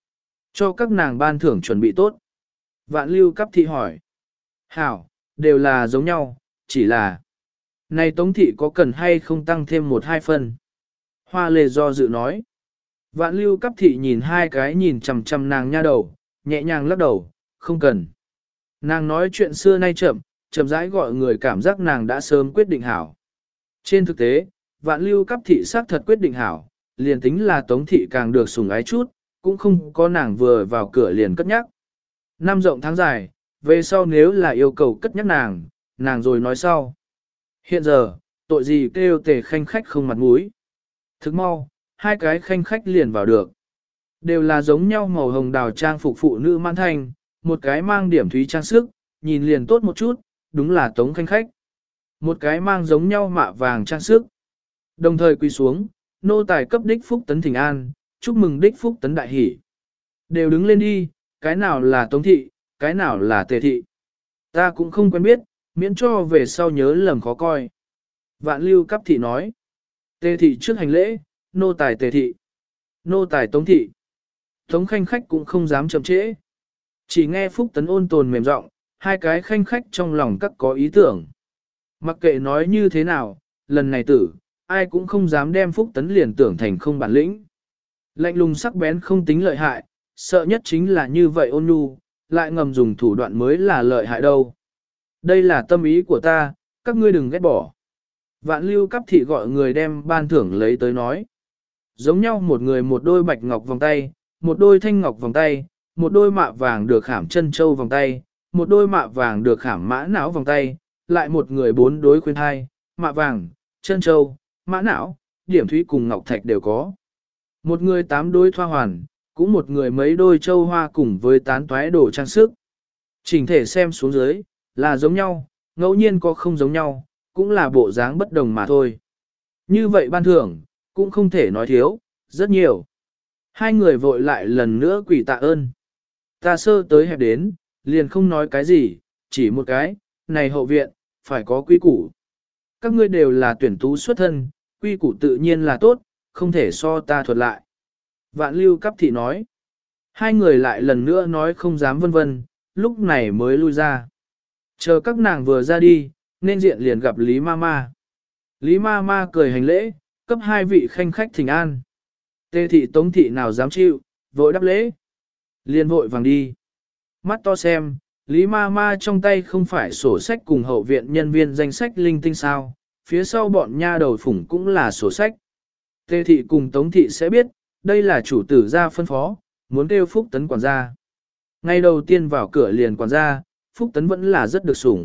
Cho các nàng ban thưởng chuẩn bị tốt. Vạn lưu cấp thị hỏi. Hảo, đều là giống nhau, chỉ là... Này Tống thị có cần hay không tăng thêm 1-2 phần? Hoa lê do dự nói. Vạn lưu cấp thị nhìn hai cái nhìn chằm chằm nàng nha đầu, nhẹ nhàng lắc đầu, không cần. Nàng nói chuyện xưa nay chậm, chậm rãi gọi người cảm giác nàng đã sớm quyết định hảo. Trên thực tế, vạn lưu cấp thị xác thật quyết định hảo, liền tính là Tống thị càng được sủng ái chút, cũng không có nàng vừa vào cửa liền cất nhắc. Năm rộng tháng dài, về sau nếu là yêu cầu cất nhắc nàng rồi nói sau. Hiện giờ, tội gì kêu tề khanh khách không mặt mũi. Thức mau, hai cái khanh khách liền vào được. Đều là giống nhau màu hồng đào trang phục phụ nữ mãn thanh, một cái mang điểm thúy trang sức, nhìn liền tốt một chút, đúng là Tống khanh khách. Một cái mang giống nhau mạ vàng trang sức. Đồng thời quỳ xuống, nô tài cấp đích phúc tấn thỉnh an, chúc mừng đích phúc tấn đại hỷ. Đều đứng lên đi, cái nào là Tống thị, cái nào là Tề thị. Ta cũng không quen biết, miễn cho về sau nhớ lầm khó coi. Vạn lưu cấp thị nói. Tề thị trước hành lễ, nô tài Tề thị. Nô tài Tống thị. Tống khanh khách cũng không dám chậm trễ. Chỉ nghe phúc tấn ôn tồn mềm giọng, hai cái khanh khách trong lòng các có ý tưởng. Mặc kệ nói như thế nào, lần này tử, ai cũng không dám đem phúc tấn liền tưởng thành không bản lĩnh. Lạnh lùng sắc bén không tính lợi hại, sợ nhất chính là như vậy ôn nhu, lại ngầm dùng thủ đoạn mới là lợi hại đâu. Đây là tâm ý của ta, các ngươi đừng ghét bỏ. Vạn lưu cấp thị gọi người đem ban thưởng lấy tới nói. Giống nhau một người một đôi bạch ngọc vòng tay, một đôi thanh ngọc vòng tay, một đôi mạ vàng được khảm chân châu vòng tay, một đôi mạ vàng được khảm mã não vòng tay, lại một người 4 đôi khuyên thai, mạ vàng, chân châu, mã não, điểm thúy cùng ngọc thạch đều có. Một người 8 đôi thoa hoàn, cũng một người mấy đôi châu hoa cùng với tán toái đồ trang sức. Chỉnh thể xem xuống dưới, là giống nhau, ngẫu nhiên có không giống nhau, cũng là bộ dáng bất đồng mà thôi. Như vậy ban thưởng, cũng không thể nói thiếu, rất nhiều. Hai người vội lại lần nữa quỳ tạ ơn. Ta sơ tới hẹp đến, liền không nói cái gì, chỉ một cái, này hậu viện, phải có quy củ. Các ngươi đều là tuyển tú xuất thân, quy củ tự nhiên là tốt, không thể so ta thuật lại. Vạn lưu cấp thị nói. Hai người lại lần nữa nói không dám vân vân, lúc này mới lui ra. Chờ các nàng vừa ra đi, nên diện liền gặp Lý Mama. Lý Mama cười hành lễ, cấp hai vị khanh khách thỉnh an. Tề thị Tống thị nào dám chịu, vội đáp lễ. Liền vội vàng đi. Mắt to xem, Lý Mama trong tay không phải sổ sách cùng hậu viện nhân viên danh sách linh tinh sao, phía sau bọn nha đầu phủng cũng là sổ sách. Tề thị cùng Tống thị sẽ biết, đây là chủ tử ra phân phó, muốn kêu Phúc Tấn quản gia. Ngay đầu tiên vào cửa liền quản gia, Phúc Tấn vẫn là rất được sủng.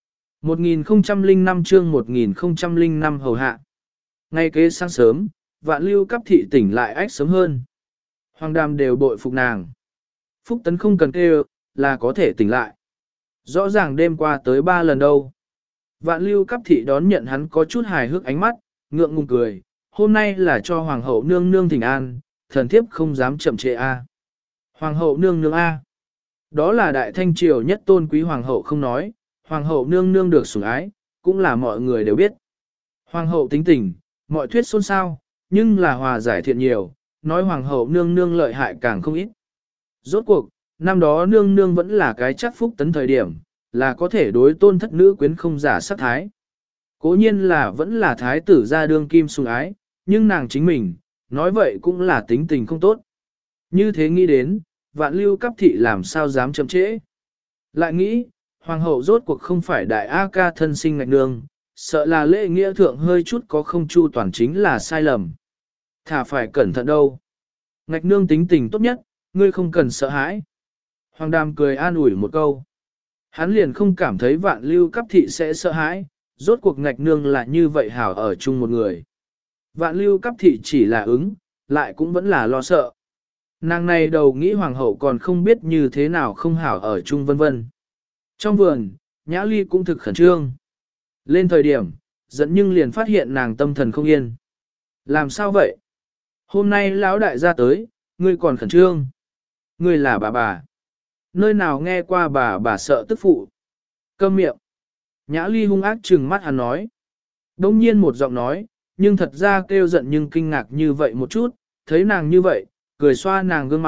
1005 chương 1005 hầu hạ. Ngay kế sáng sớm, Vạn lưu cấp thị tỉnh lại ách sớm hơn. Hoàng đàm đều bội phục nàng. Phúc Tấn không cần kêu, là có thể tỉnh lại. Rõ ràng đêm qua tới 3 lần đâu. Vạn lưu cấp thị đón nhận hắn có chút hài hước ánh mắt, ngượng ngùng cười. Hôm nay là cho Hoàng hậu nương nương thỉnh an, thần thiếp không dám chậm trễ a. Hoàng hậu nương nương a. Đó là đại thanh triều nhất tôn quý Hoàng hậu không nói, Hoàng hậu nương nương được sủng ái, cũng là mọi người đều biết. Hoàng hậu tính tình, mọi thuyết xôn xao, nhưng là hòa giải thiện nhiều, nói Hoàng hậu nương nương lợi hại càng không ít. Rốt cuộc, năm đó nương nương vẫn là cái chắc Phúc Tấn thời điểm, là có thể đối tôn thất nữ quyến không giả sắc thái. Cố nhiên là vẫn là thái tử gia đương kim sủng ái, nhưng nàng chính mình, nói vậy cũng là tính tình không tốt. Như thế nghĩ đến, Vạn lưu cấp thị làm sao dám chậm trễ. Lại nghĩ, Hoàng hậu rốt cuộc không phải đại A ca thân sinh ngạch nương, sợ là lễ nghĩa thượng hơi chút có không chu toàn chính là sai lầm. Thả phải cẩn thận đâu. Ngạch nương tính tình tốt nhất, ngươi không cần sợ hãi. Hoàng đàm cười an ủi một câu. Hắn liền không cảm thấy Vạn lưu cấp thị sẽ sợ hãi, rốt cuộc ngạch nương là như vậy hảo ở chung một người. Vạn lưu cấp thị chỉ là ứng, lại cũng vẫn là lo sợ. Nàng này đầu nghĩ Hoàng hậu còn không biết như thế nào không hảo ở chung vân vân. Trong vườn, Nhã Ly cũng thực khẩn trương. Lên thời điểm, giận nhưng liền phát hiện nàng tâm thần không yên. Làm sao vậy? Hôm nay lão đại gia tới, ngươi còn khẩn trương. Ngươi là bà. Nơi nào nghe qua bà sợ tức phụ. Câm miệng. Nhã Ly hung ác trừng mắt hắn nói. Đông nhiên một giọng nói, nhưng thật ra kêu giận nhưng kinh ngạc như vậy một chút, thấy nàng như vậy, cười xoa nàng gương mặt,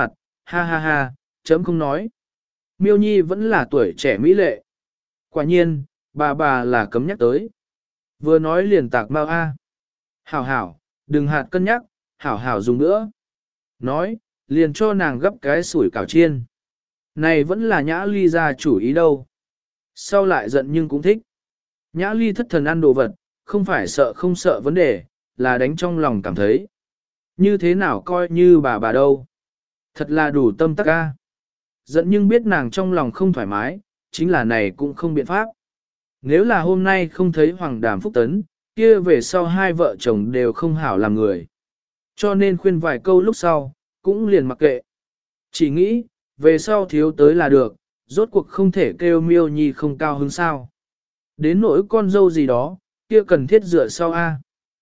ha ha ha, chấm không nói. Miêu Nhi vẫn là tuổi trẻ mỹ lệ. Quả nhiên, bà là cấm nhắc tới. Vừa nói liền tạc mau a. Hảo hảo, đừng hạt cân nhắc, hảo hảo dùng nữa. Nói, liền cho nàng gấp cái sủi cảo chiên. Này vẫn là Nhã Ly ra chủ ý đâu. Sau lại giận nhưng cũng thích. Nhã Ly thất thần ăn đồ vật, không phải sợ không sợ vấn đề, là đánh trong lòng cảm thấy. Như thế nào coi như bà đâu. Thật là đủ tâm tắc ca. Giận nhưng biết nàng trong lòng không thoải mái, chính là này cũng không biện pháp. Nếu là hôm nay không thấy Hoàng Đàm Phúc Tấn, kia về sau hai vợ chồng đều không hảo làm người. Cho nên khuyên vài câu lúc sau, cũng liền mặc kệ. Chỉ nghĩ, về sau thiếu tới là được, rốt cuộc không thể kêu Miêu Nhi không cao hứng sao. Đến nỗi con dâu gì đó, kia cần thiết dựa sau a.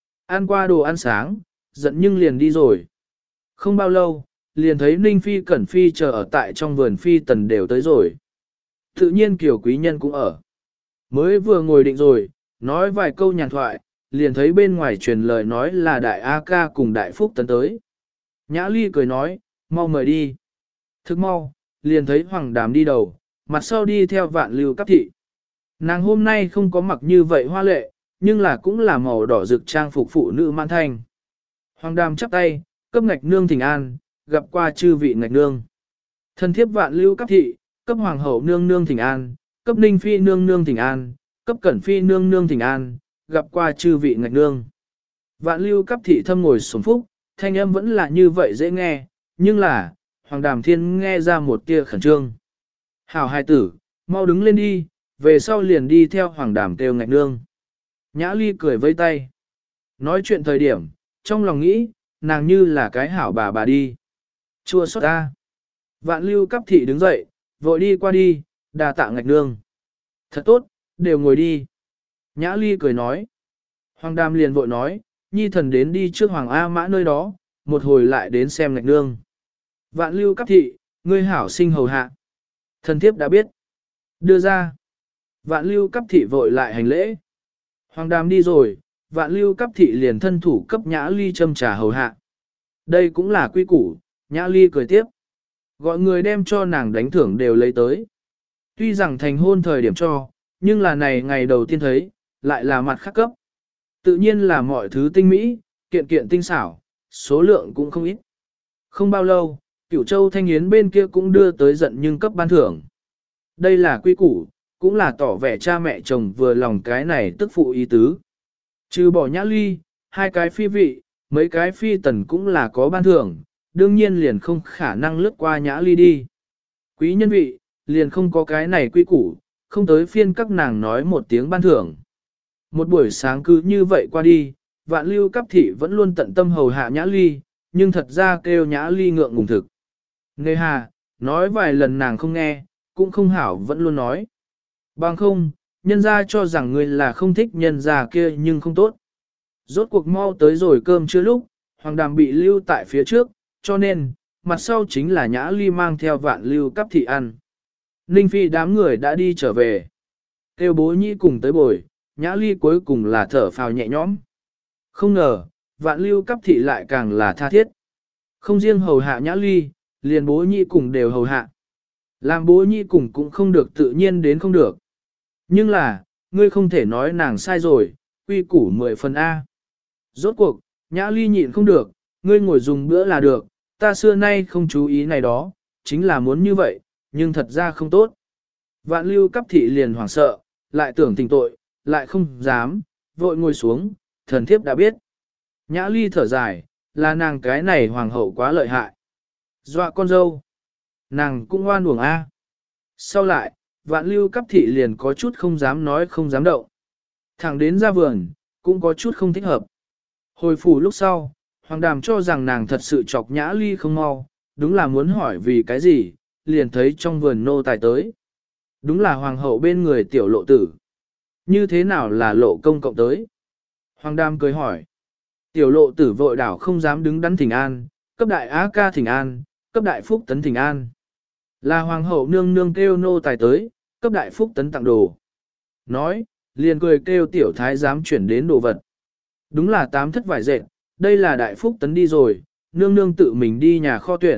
Ăn qua đồ ăn sáng, giận nhưng liền đi rồi. Không bao lâu, liền thấy Ninh Phi Cẩn Phi chờ ở tại trong vườn Phi Tần đều tới rồi. Tự nhiên Kiều Quý Nhân cũng ở. Mới vừa ngồi định rồi, nói vài câu nhàn thoại, liền thấy bên ngoài truyền lời nói là Đại A Ca cùng Đại Phúc Tấn tới. Nhã Ly cười nói, mau mời đi. Thức mau, liền thấy Hoàng Đàm đi đầu, mặt sau đi theo Vạn Lưu Cấp thị. Nàng hôm nay không có mặc như vậy hoa lệ, nhưng là cũng là màu đỏ rực trang phục phụ nữ mãn thanh. Hoàng Đàm chắp tay, cấp ngạch nương thỉnh an, gặp qua chư vị ngạch nương. Thân thiếp Vạn Lưu Cấp thị, cấp Hoàng hậu nương nương thỉnh an, cấp Ninh Phi nương nương thỉnh an, cấp Cẩn Phi nương nương thỉnh an, gặp qua chư vị ngạch nương. Vạn Lưu Cấp thị thâm ngồi xuống phúc, thanh âm vẫn là như vậy dễ nghe, nhưng là, Hoàng Đàm Thiên nghe ra một tia khẩn trương. Hảo hài tử, mau đứng lên đi, về sau liền đi theo Hoàng Đàm kêu ngạch nương. Nhã Ly cười vây tay. Nói chuyện thời điểm, trong lòng nghĩ, nàng như là cái hảo bà đi. Chua xót ta. Vạn Lưu Cấp thị đứng dậy, vội đi qua đi, đà tạ ngạch nương. Thật tốt, đều ngồi đi. Nhã Ly cười nói. Hoàng Đàm liền vội nói, nhi thần đến đi trước Hoàng A Mã nơi đó, một hồi lại đến xem ngạch nương. Vạn Lưu Cấp thị, ngươi hảo sinh hầu hạ. Thần thiếp đã biết. Đưa ra. Vạn Lưu Cấp thị vội lại hành lễ. Hoàng Đàm đi rồi, Vạn Lưu Cấp thị liền thân thủ cấp Nhã Ly châm trà hầu hạ. Đây cũng là quy củ, Nhã Ly cười tiếp. Gọi người đem cho nàng đánh thưởng đều lấy tới. Tuy rằng thành hôn thời điểm cho, nhưng là này ngày đầu tiên thấy, lại là mặt khác cấp. Tự nhiên là mọi thứ tinh mỹ, kiện kiện tinh xảo, số lượng cũng không ít. Không bao lâu, Cửu Châu Thanh Yến bên kia cũng đưa tới giận nhưng cấp ban thưởng. Đây là quy củ, cũng là tỏ vẻ cha mẹ chồng vừa lòng cái này tức phụ ý tứ. Trừ bỏ Nhã Ly, hai cái phi vị, mấy cái phi tần cũng là có ban thưởng, đương nhiên liền không khả năng lướt qua Nhã Ly đi. Quý nhân vị, liền không có cái này quy củ, không tới phiên các nàng nói một tiếng ban thưởng. Một buổi sáng cứ như vậy qua đi, Vạn Lưu Cấp thị vẫn luôn tận tâm hầu hạ Nhã Ly, nhưng thật ra kêu Nhã Ly ngượng ngùng thực. Nghề hà, nói vài lần nàng không nghe, cũng không hảo vẫn luôn nói. Bằng không, nhân gia cho rằng ngươi là không thích nhân gia kia nhưng không tốt. Rốt cuộc mau tới rồi cơm chưa lúc, Hoàng Đàm bị lưu tại phía trước, cho nên, mặt sau chính là Nhã Ly mang theo Vạn Lưu Cấp thị ăn. Ninh Phi đám người đã đi trở về. Kêu bố nhĩ cùng tới bồi, Nhã Ly cuối cùng là thở phào nhẹ nhõm. Không ngờ, Vạn Lưu Cấp thị lại càng là tha thiết. Không riêng hầu hạ Nhã Ly, liền bố nhĩ cùng đều hầu hạ. Làm bố nhĩ cùng cũng không được tự nhiên đến không được. Nhưng là, ngươi không thể nói nàng sai rồi, quy củ 10 phần A. Rốt cuộc, Nhã Ly nhịn không được, ngươi ngồi dùng bữa là được, ta xưa nay không chú ý này đó, chính là muốn như vậy, nhưng thật ra không tốt. Vạn Lưu Cấp thị liền hoảng sợ, lại tưởng tình tội, lại không dám, vội ngồi xuống, thần thiếp đã biết. Nhã Ly thở dài, là nàng cái này hoàng hậu quá lợi hại. Dọa con dâu. Nàng cũng ngoan uổng A. Sau lại, Vạn Lưu Cấp thị liền có chút không dám nói không dám động. Thẳng đến ra vườn, cũng có chút không thích hợp. Hồi phủ lúc sau, Hoàng Đàm cho rằng nàng thật sự chọc Nhã Ly không mau, đúng là muốn hỏi vì cái gì, liền thấy trong vườn nô tài tới. Đúng là hoàng hậu bên người tiểu lộ tử. Như thế nào là lộ công cộng tới? Hoàng Đàm cười hỏi. Tiểu lộ tử vội đảo không dám đứng đắn thỉnh an, cấp đại á ca thỉnh an, cấp đại phúc tấn thỉnh an. Là hoàng hậu nương nương kêu nô tài tới, cấp đại phúc tấn tặng đồ. Nói, liền cười kêu tiểu thái giám chuyển đến đồ vật. Đúng là 8 thất vải dệt, đây là đại phúc tấn đi rồi, nương nương tự mình đi nhà kho tuyển,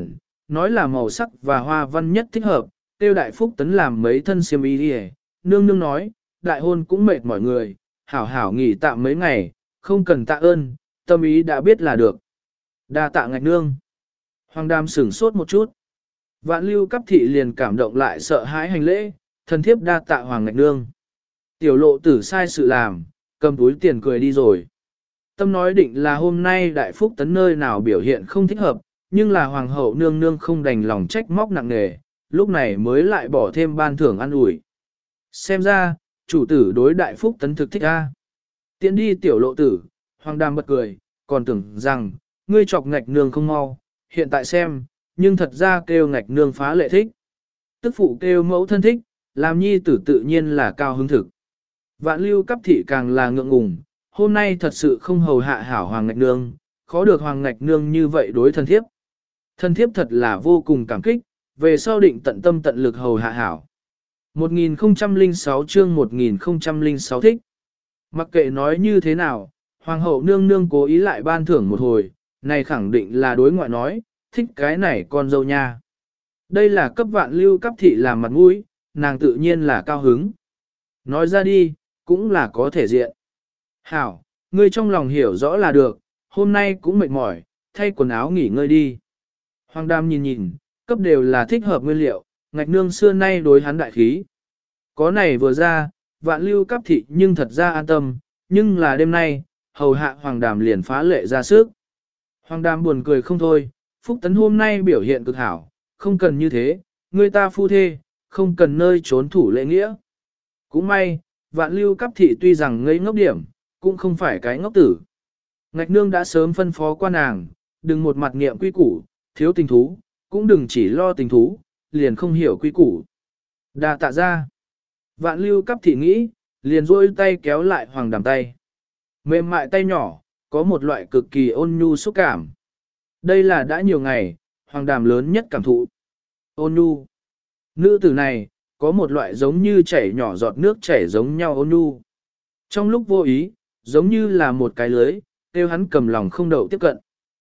nói là màu sắc và hoa văn nhất thích hợp, tiêu đại phúc tấn làm mấy thân xiêm y đi. Nương nương nói, đại hôn cũng mệt mọi người, hảo hảo nghỉ tạm mấy ngày, không cần tạ ơn, tâm ý đã biết là được. Đa tạ ngạch nương. Hoàng Đàm sửng sốt một chút. Vạn Lưu Cấp thị liền cảm động lại sợ hãi hành lễ, thân thiếp đa tạ Hoàng ngạch nương. Tiểu lộ tử sai sự làm, cầm túi tiền cười đi rồi. Tâm nói định là hôm nay đại phúc tấn nơi nào biểu hiện không thích hợp, nhưng là hoàng hậu nương nương không đành lòng trách móc nặng nề, lúc này mới lại bỏ thêm ban thưởng ăn ủi. Xem ra, chủ tử đối đại phúc tấn thực thích a. Tiến đi tiểu lộ tử, Hoàng Đàm bật cười, còn tưởng rằng, ngươi chọc ngạch nương không mau, hiện tại xem, nhưng thật ra kêu ngạch nương phá lệ thích. Tức phụ kêu mẫu thân thích, làm nhi tử tự nhiên là cao hứng thực. Vạn Lưu Cấp thị càng là ngượng ngùng, hôm nay thật sự không hầu hạ hảo Hoàng ngạch nương, khó được Hoàng ngạch nương như vậy đối thân thiếp. Thân thiếp thật là vô cùng cảm kích, về sau định tận tâm tận lực hầu hạ hảo. 1006 chương 1006 thích. Mặc kệ nói như thế nào, Hoàng hậu nương nương cố ý lại ban thưởng một hồi, này khẳng định là đối ngoại nói, thích cái này con dâu nha. Đây là cấp Vạn Lưu Cấp thị làm mặt mũi, nàng tự nhiên là cao hứng. Nói ra đi, cũng là có thể diện. Hảo, ngươi trong lòng hiểu rõ là được, hôm nay cũng mệt mỏi, thay quần áo nghỉ ngơi đi. Hoàng Đàm nhìn nhìn, cấp đều là thích hợp nguyên liệu, ngạch nương xưa nay đối hắn đại khí. Có này vừa ra, Vạn Lưu Cấp thị nhưng thật ra an tâm, nhưng là đêm nay, hầu hạ Hoàng Đàm liền phá lệ ra sức. Hoàng Đàm buồn cười không thôi, Phúc Tấn hôm nay biểu hiện cực hảo, không cần như thế, người ta phu thê, không cần nơi trốn thủ lễ nghĩa. Cũng may, Vạn Lưu Cấp thị tuy rằng ngây ngốc điểm, cũng không phải cái ngốc tử. Ngạch nương đã sớm phân phó qua nàng, đừng một mặt nghiệm quy củ, thiếu tình thú, cũng đừng chỉ lo tình thú, liền không hiểu quy củ. Đà tạ ra. Vạn Lưu Cấp thị nghĩ, liền rôi tay kéo lại Hoàng Đàm tay. Mềm mại tay nhỏ, có một loại cực kỳ ôn nhu xúc cảm. Đây là đã nhiều ngày, Hoàng Đàm lớn nhất cảm thụ. Ôn nhu. Nữ tử này, có một loại giống như chảy nhỏ giọt nước chảy giống nhau ôn nhu. Trong lúc vô ý, giống như là một cái lưới, kêu hắn cầm lòng không đậu tiếp cận.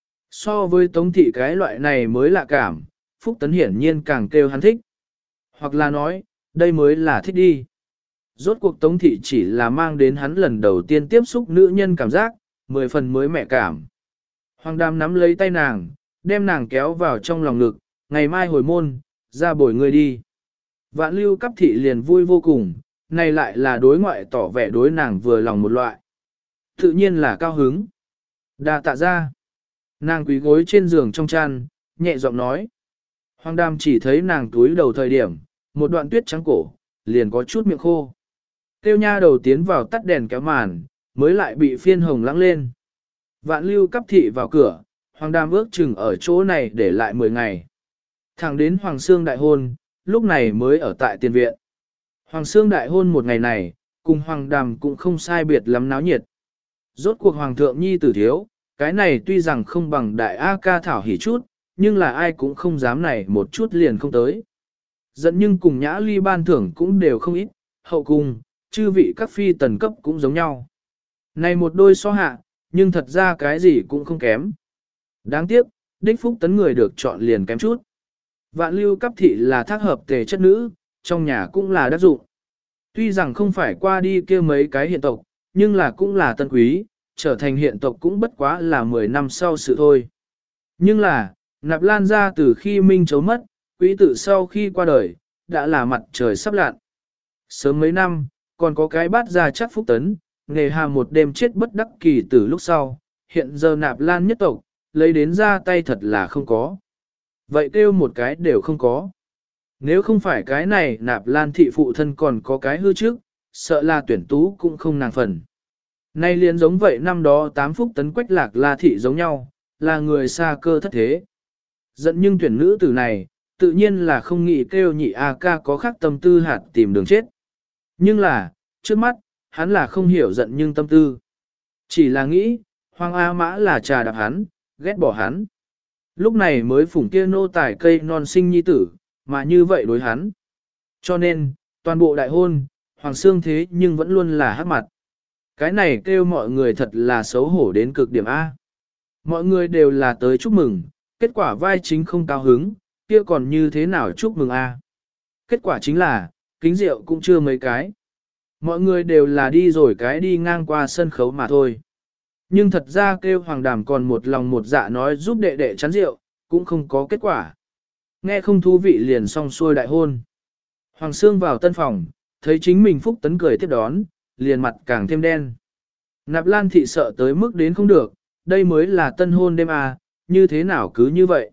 So với Tống thị cái loại này mới lạ cảm, Phúc Tấn hiển nhiên càng kêu hắn thích. Hoặc là nói, đây mới là thích đi. Rốt cuộc Tống thị chỉ là mang đến hắn lần đầu tiên tiếp xúc nữ nhân cảm giác, 10 phần mới mẹ cảm. Hoàng Đàm nắm lấy tay nàng, đem nàng kéo vào trong lòng ngực, ngày mai hồi môn, ra bồi ngươi đi. Vạn Lưu Cấp thị liền vui vô cùng, này lại là đối ngoại tỏ vẻ đối nàng vừa lòng một loại. Tự nhiên là cao hứng. Đa tạ ra. Nàng quý gối trên giường trong chăn, nhẹ giọng nói. Hoàng Đàm chỉ thấy nàng túi đầu thời điểm, một đoạn tuyết trắng cổ, liền có chút miệng khô. Tiêu nha đầu tiến vào tắt đèn kéo màn, mới lại bị phiên hồng lãng lên. Vạn Lưu Cấp thị vào cửa, Hoàng Đàm ước chừng ở chỗ này để lại 10 ngày. Thẳng đến Hoàng Sương đại hôn, lúc này mới ở tại tiền viện. Hoàng Sương đại hôn một ngày này, cùng Hoàng Đàm cũng không sai biệt lắm náo nhiệt. Rốt cuộc Hoàng thượng nhi tử thiếu, cái này tuy rằng không bằng đại A ca thảo hỉ chút, nhưng là ai cũng không dám này một chút liền không tới. Dẫn nhưng cùng Nhã Ly ban thưởng cũng đều không ít, hậu cung, chư vị các phi tần cấp cũng giống nhau. Này một đôi so hạ, nhưng thật ra cái gì cũng không kém. Đáng tiếc, đích Phúc Tấn người được chọn liền kém chút. Vạn Lưu Cấp thị là thác hợp tề chất nữ, trong nhà cũng là đắc dụng. Tuy rằng không phải qua đi kia mấy cái hiện tộc, nhưng là cũng là tân quý, trở thành hiện tộc cũng bất quá là 10 năm sau sự thôi. Nhưng là, Nạp Lan ra từ khi Minh Chấu mất, quý tử sau khi qua đời, đã là mặt trời sắp lặn. Sớm mấy năm, còn có cái bát ra chắc Phúc Tấn, nghề hà một đêm chết bất đắc kỳ từ lúc sau, hiện giờ Nạp Lan nhất tộc, lấy đến ra tay thật là không có. Vậy kêu một cái đều không có. Nếu không phải cái này Nạp Lan thị phụ thân còn có cái hư trước, sợ là tuyển tú cũng không nàng phần. Nay liền giống vậy năm đó 8 Phúc Tấn Quách Lạc La thị giống nhau, là người xa cơ thất thế. Giận nhưng tuyển nữ tử này, tự nhiên là không nghĩ kêu nhị A ca có khác tâm tư hạt tìm đường chết. Nhưng là, trước mắt, hắn là không hiểu giận nhưng tâm tư. Chỉ là nghĩ, Hoàng A Mã là trà đạp hắn, ghét bỏ hắn. Lúc này mới phủng kia nô tài cây non sinh nhi tử, mà như vậy đối hắn. Cho nên, toàn bộ đại hôn, Hoàng Sương thế nhưng vẫn luôn là hắc mặt. Cái này kêu mọi người thật là xấu hổ đến cực điểm A. Mọi người đều là tới chúc mừng, kết quả vai chính không cao hứng, kia còn như thế nào chúc mừng a? Kết quả chính là, kính rượu cũng chưa mấy cái. Mọi người đều là đi rồi cái đi ngang qua sân khấu mà thôi. Nhưng thật ra kêu Hoàng Đàm còn một lòng một dạ nói giúp đệ đệ chắn rượu, cũng không có kết quả. Nghe không thú vị liền xong xuôi đại hôn. Hoàng Sương vào tân phòng, thấy chính mình Phúc Tấn cười tiếp đón, liền mặt càng thêm đen. Nạp Lan thị sợ tới mức đến không được, đây mới là tân hôn đêm à, như thế nào cứ như vậy.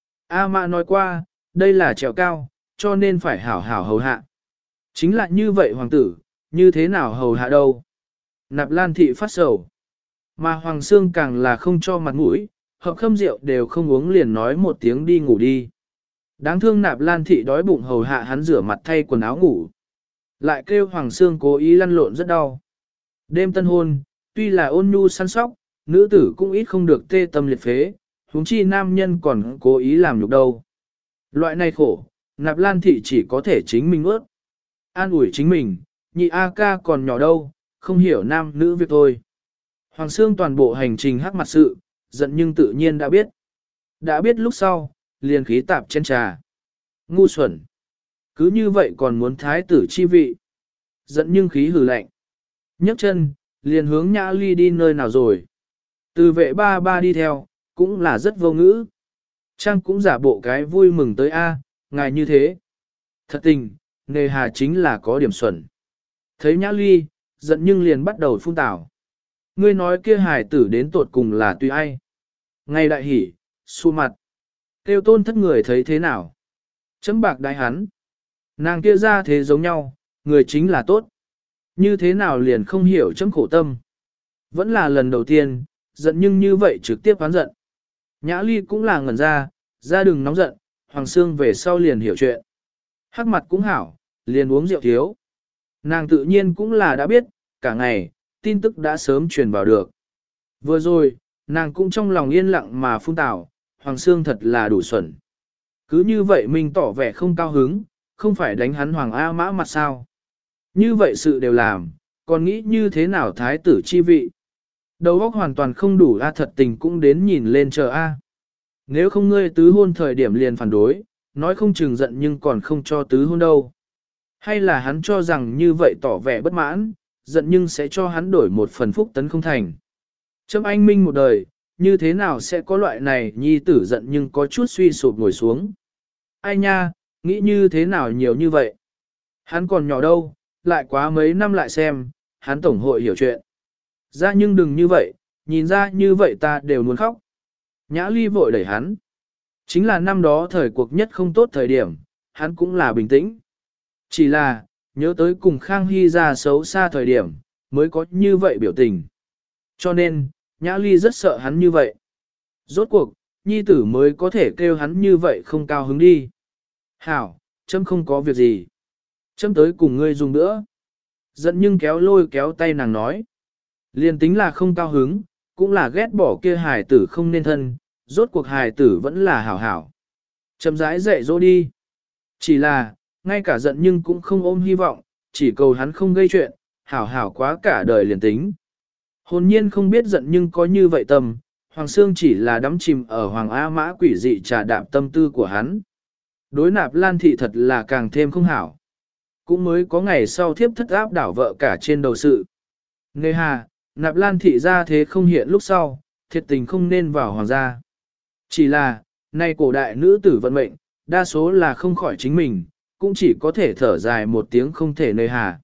A Mã nói qua, đây là trèo cao, cho nên phải hảo hảo hầu hạ. Chính là như vậy hoàng tử, như thế nào hầu hạ đâu. Nạp Lan thị phát sầu. Mà Hoàng Sương càng là không cho mặt mũi, hợp khâm rượu đều không uống liền nói một tiếng đi ngủ đi. Đáng thương Nạp Lan thị đói bụng hầu hạ hắn rửa mặt thay quần áo ngủ. Lại kêu Hoàng Sương cố ý lăn lộn rất đau. Đêm tân hôn, tuy là ôn nhu săn sóc, nữ tử cũng ít không được tê tâm liệt phế, huống chi nam nhân còn cố ý làm nhục đâu. Loại này khổ, Nạp Lan thị chỉ có thể chính mình ướt. An ủi chính mình, nhị A ca còn nhỏ đâu, không hiểu nam nữ việc thôi. Hoàng Sương toàn bộ hành trình hắc mặt sự, giận nhưng tự nhiên đã biết. Đã biết lúc sau, liền khí tạp chén trà. Ngu xuẩn. Cứ như vậy còn muốn thái tử chi vị. Giận nhưng khí hừ lạnh. nhấc chân, liền hướng Nhã Ly đi nơi nào rồi. Từ vệ ba ba đi theo, cũng là rất vô ngữ. Trang cũng giả bộ cái vui mừng tới a, ngài như thế. Thật tình, nề hà chính là có điểm xuẩn. Thấy Nhã Ly, giận nhưng liền bắt đầu phun tảo. Ngươi nói kia hài tử đến tột cùng là tùy ai. Ngay đại hỉ, xu mặt. Tiêu tôn thất người thấy thế nào? Chấm bạc đại hắn. Nàng kia ra thế giống nhau, người chính là tốt. Như thế nào liền không hiểu chấm khổ tâm. Vẫn là lần đầu tiên, giận nhưng như vậy trực tiếp oán giận. Nhã Ly cũng là ngẩn ra đừng nóng giận, Hoàng Sương về sau liền hiểu chuyện. Hắc mặt cũng hảo, liền uống rượu thiếu. Nàng tự nhiên cũng là đã biết, cả ngày, tin tức đã sớm truyền vào được. Vừa rồi, nàng cũng trong lòng yên lặng mà phun tảo, Hoàng Sương thật là đủ xuẩn. Cứ như vậy mình tỏ vẻ không cao hứng, không phải đánh hắn Hoàng A Mã mặt sao. Như vậy sự đều làm, còn nghĩ như thế nào thái tử chi vị. Đầu óc hoàn toàn không đủ A, thật tình cũng đến nhìn lên chờ A. Nếu không ngươi tứ hôn thời điểm liền phản đối, nói không chừng giận nhưng còn không cho tứ hôn đâu. Hay là hắn cho rằng như vậy tỏ vẻ bất mãn, giận nhưng sẽ cho hắn đổi một phần Phúc Tấn không thành. Trâm anh minh một đời, như thế nào sẽ có loại này nhi tử giận nhưng có chút suy sụp ngồi xuống. Ai nha, nghĩ như thế nào nhiều như vậy. Hắn còn nhỏ đâu, lại quá mấy năm lại xem, hắn tổng hội hiểu chuyện. Ra nhưng đừng như vậy, nhìn ra như vậy ta đều muốn khóc. Nhã Ly vội đẩy hắn. Chính là năm đó thời cuộc nhất không tốt thời điểm, hắn cũng là bình tĩnh. Chỉ là, nhớ tới cùng Khang Hy ra xấu xa thời điểm, mới có như vậy biểu tình. Cho nên, Nhã Ly rất sợ hắn như vậy. Rốt cuộc, nhi tử mới có thể kêu hắn như vậy không cao hứng đi. Hảo, chấm không có việc gì. Chấm tới cùng ngươi dùng nữa. Giận nhưng kéo lôi kéo tay nàng nói. Liên tính là không cao hứng, cũng là ghét bỏ kia hài tử không nên thân, rốt cuộc hài tử vẫn là hảo hảo. Chấm rãi dạy dỗ đi. Chỉ là, ngay cả giận nhưng cũng không ôm hy vọng, chỉ cầu hắn không gây chuyện, hảo hảo quá cả đời liền tính. Hồn nhiên không biết giận nhưng có như vậy tâm, Hoàng Sương chỉ là đắm chìm ở Hoàng A Mã quỷ dị trà đạm tâm tư của hắn. Đối Nạp Lan thị thật là càng thêm không hảo. Cũng mới có ngày sau thiếp thất áp đảo vợ cả trên đầu sự. Nề hà, Nạp Lan thị ra thế không hiện lúc sau, thiệt tình không nên vào hoàng gia. Chỉ là, nay cổ đại nữ tử vận mệnh, đa số là không khỏi chính mình, cũng chỉ có thể thở dài một tiếng không thể nề hà.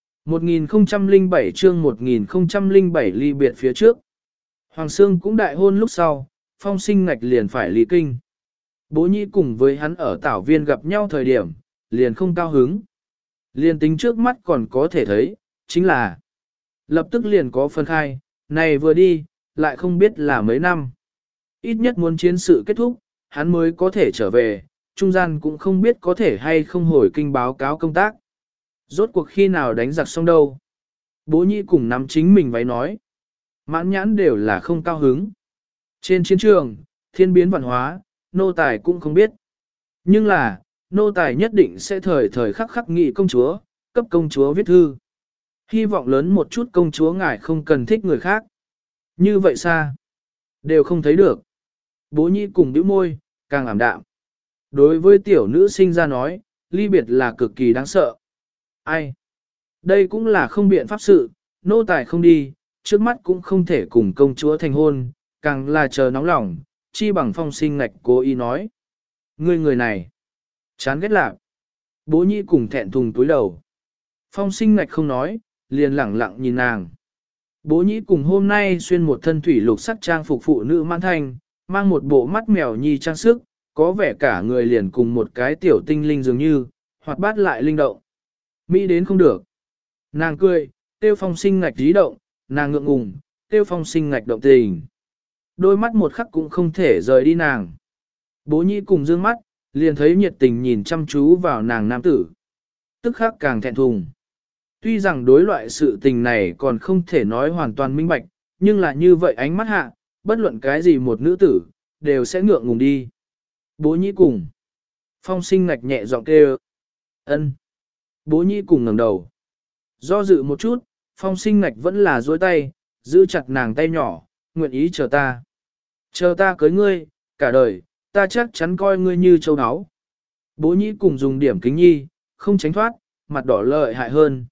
1007 chương 1007 ly biệt phía trước. Hoàng Sương cũng đại hôn lúc sau, Phong Sinh ngạch liền phải ly kinh. Bố Nhĩ cùng với hắn ở Tảo Viên gặp nhau thời điểm, liền không cao hứng. Liền tính trước mắt còn có thể thấy, chính là lập tức liền có phân khai, này vừa đi, lại không biết là mấy năm. Ít nhất muốn chiến sự kết thúc, hắn mới có thể trở về, trung gian cũng không biết có thể hay không hồi kinh báo cáo công tác. Rốt cuộc khi nào đánh giặc xong đâu. Bố Nhĩ cùng nắm chính mình váy nói. Mãn nhãn đều là không cao hứng. Trên chiến trường, thiên biến văn hóa, nô tài cũng không biết. Nhưng là, nô tài nhất định sẽ thời thời khắc khắc nghị công chúa, cấp công chúa viết thư. Hy vọng lớn một chút công chúa ngài không cần thích người khác. Như vậy xa, đều không thấy được. Bố Nhĩ cùng bĩu môi, càng ảm đạm. Đối với tiểu nữ sinh ra nói, ly biệt là cực kỳ đáng sợ. Ai? Đây cũng là không biện pháp sự, nô tài không đi, trước mắt cũng không thể cùng công chúa thành hôn, càng là chờ nóng lòng, chi bằng Phong Sinh Ngạch cố ý nói. Ngươi người này, chán ghét lạc. Bố nhĩ cùng thẹn thùng túi đầu. Phong Sinh Ngạch không nói, liền lẳng lặng nhìn nàng. Bố nhĩ cùng hôm nay xuyên một thân thủy lục sắc trang phục phụ nữ mãn thanh, mang một bộ mắt mèo nhi trang sức, có vẻ cả người liền cùng một cái tiểu tinh linh dường như, hoạt bát lại linh động. Mỹ đến không được. Nàng cười, tiêu Phong Sinh Ngạch dí động, nàng ngượng ngùng, tiêu Phong Sinh Ngạch động tình. Đôi mắt một khắc cũng không thể rời đi nàng. Bố nhĩ cùng dương mắt, liền thấy nhiệt tình nhìn chăm chú vào nàng nam tử. Tức khắc càng thẹn thùng. Tuy rằng đối loại sự tình này còn không thể nói hoàn toàn minh bạch, nhưng là như vậy ánh mắt hạ, bất luận cái gì một nữ tử, đều sẽ ngượng ngùng đi. Bố nhĩ cùng. Phong Sinh Ngạch nhẹ giọng kêu. Ân. Bố nhĩ cùng ngẩng đầu. Do dự một chút, Phong Sinh Ngạch vẫn là dối tay, giữ chặt nàng tay nhỏ, nguyện ý chờ ta. Chờ ta cưới ngươi, cả đời, ta chắc chắn coi ngươi như châu áo. Bố nhĩ cùng dùng điểm kính nhi, không tránh thoát, mặt đỏ lợi hại hơn,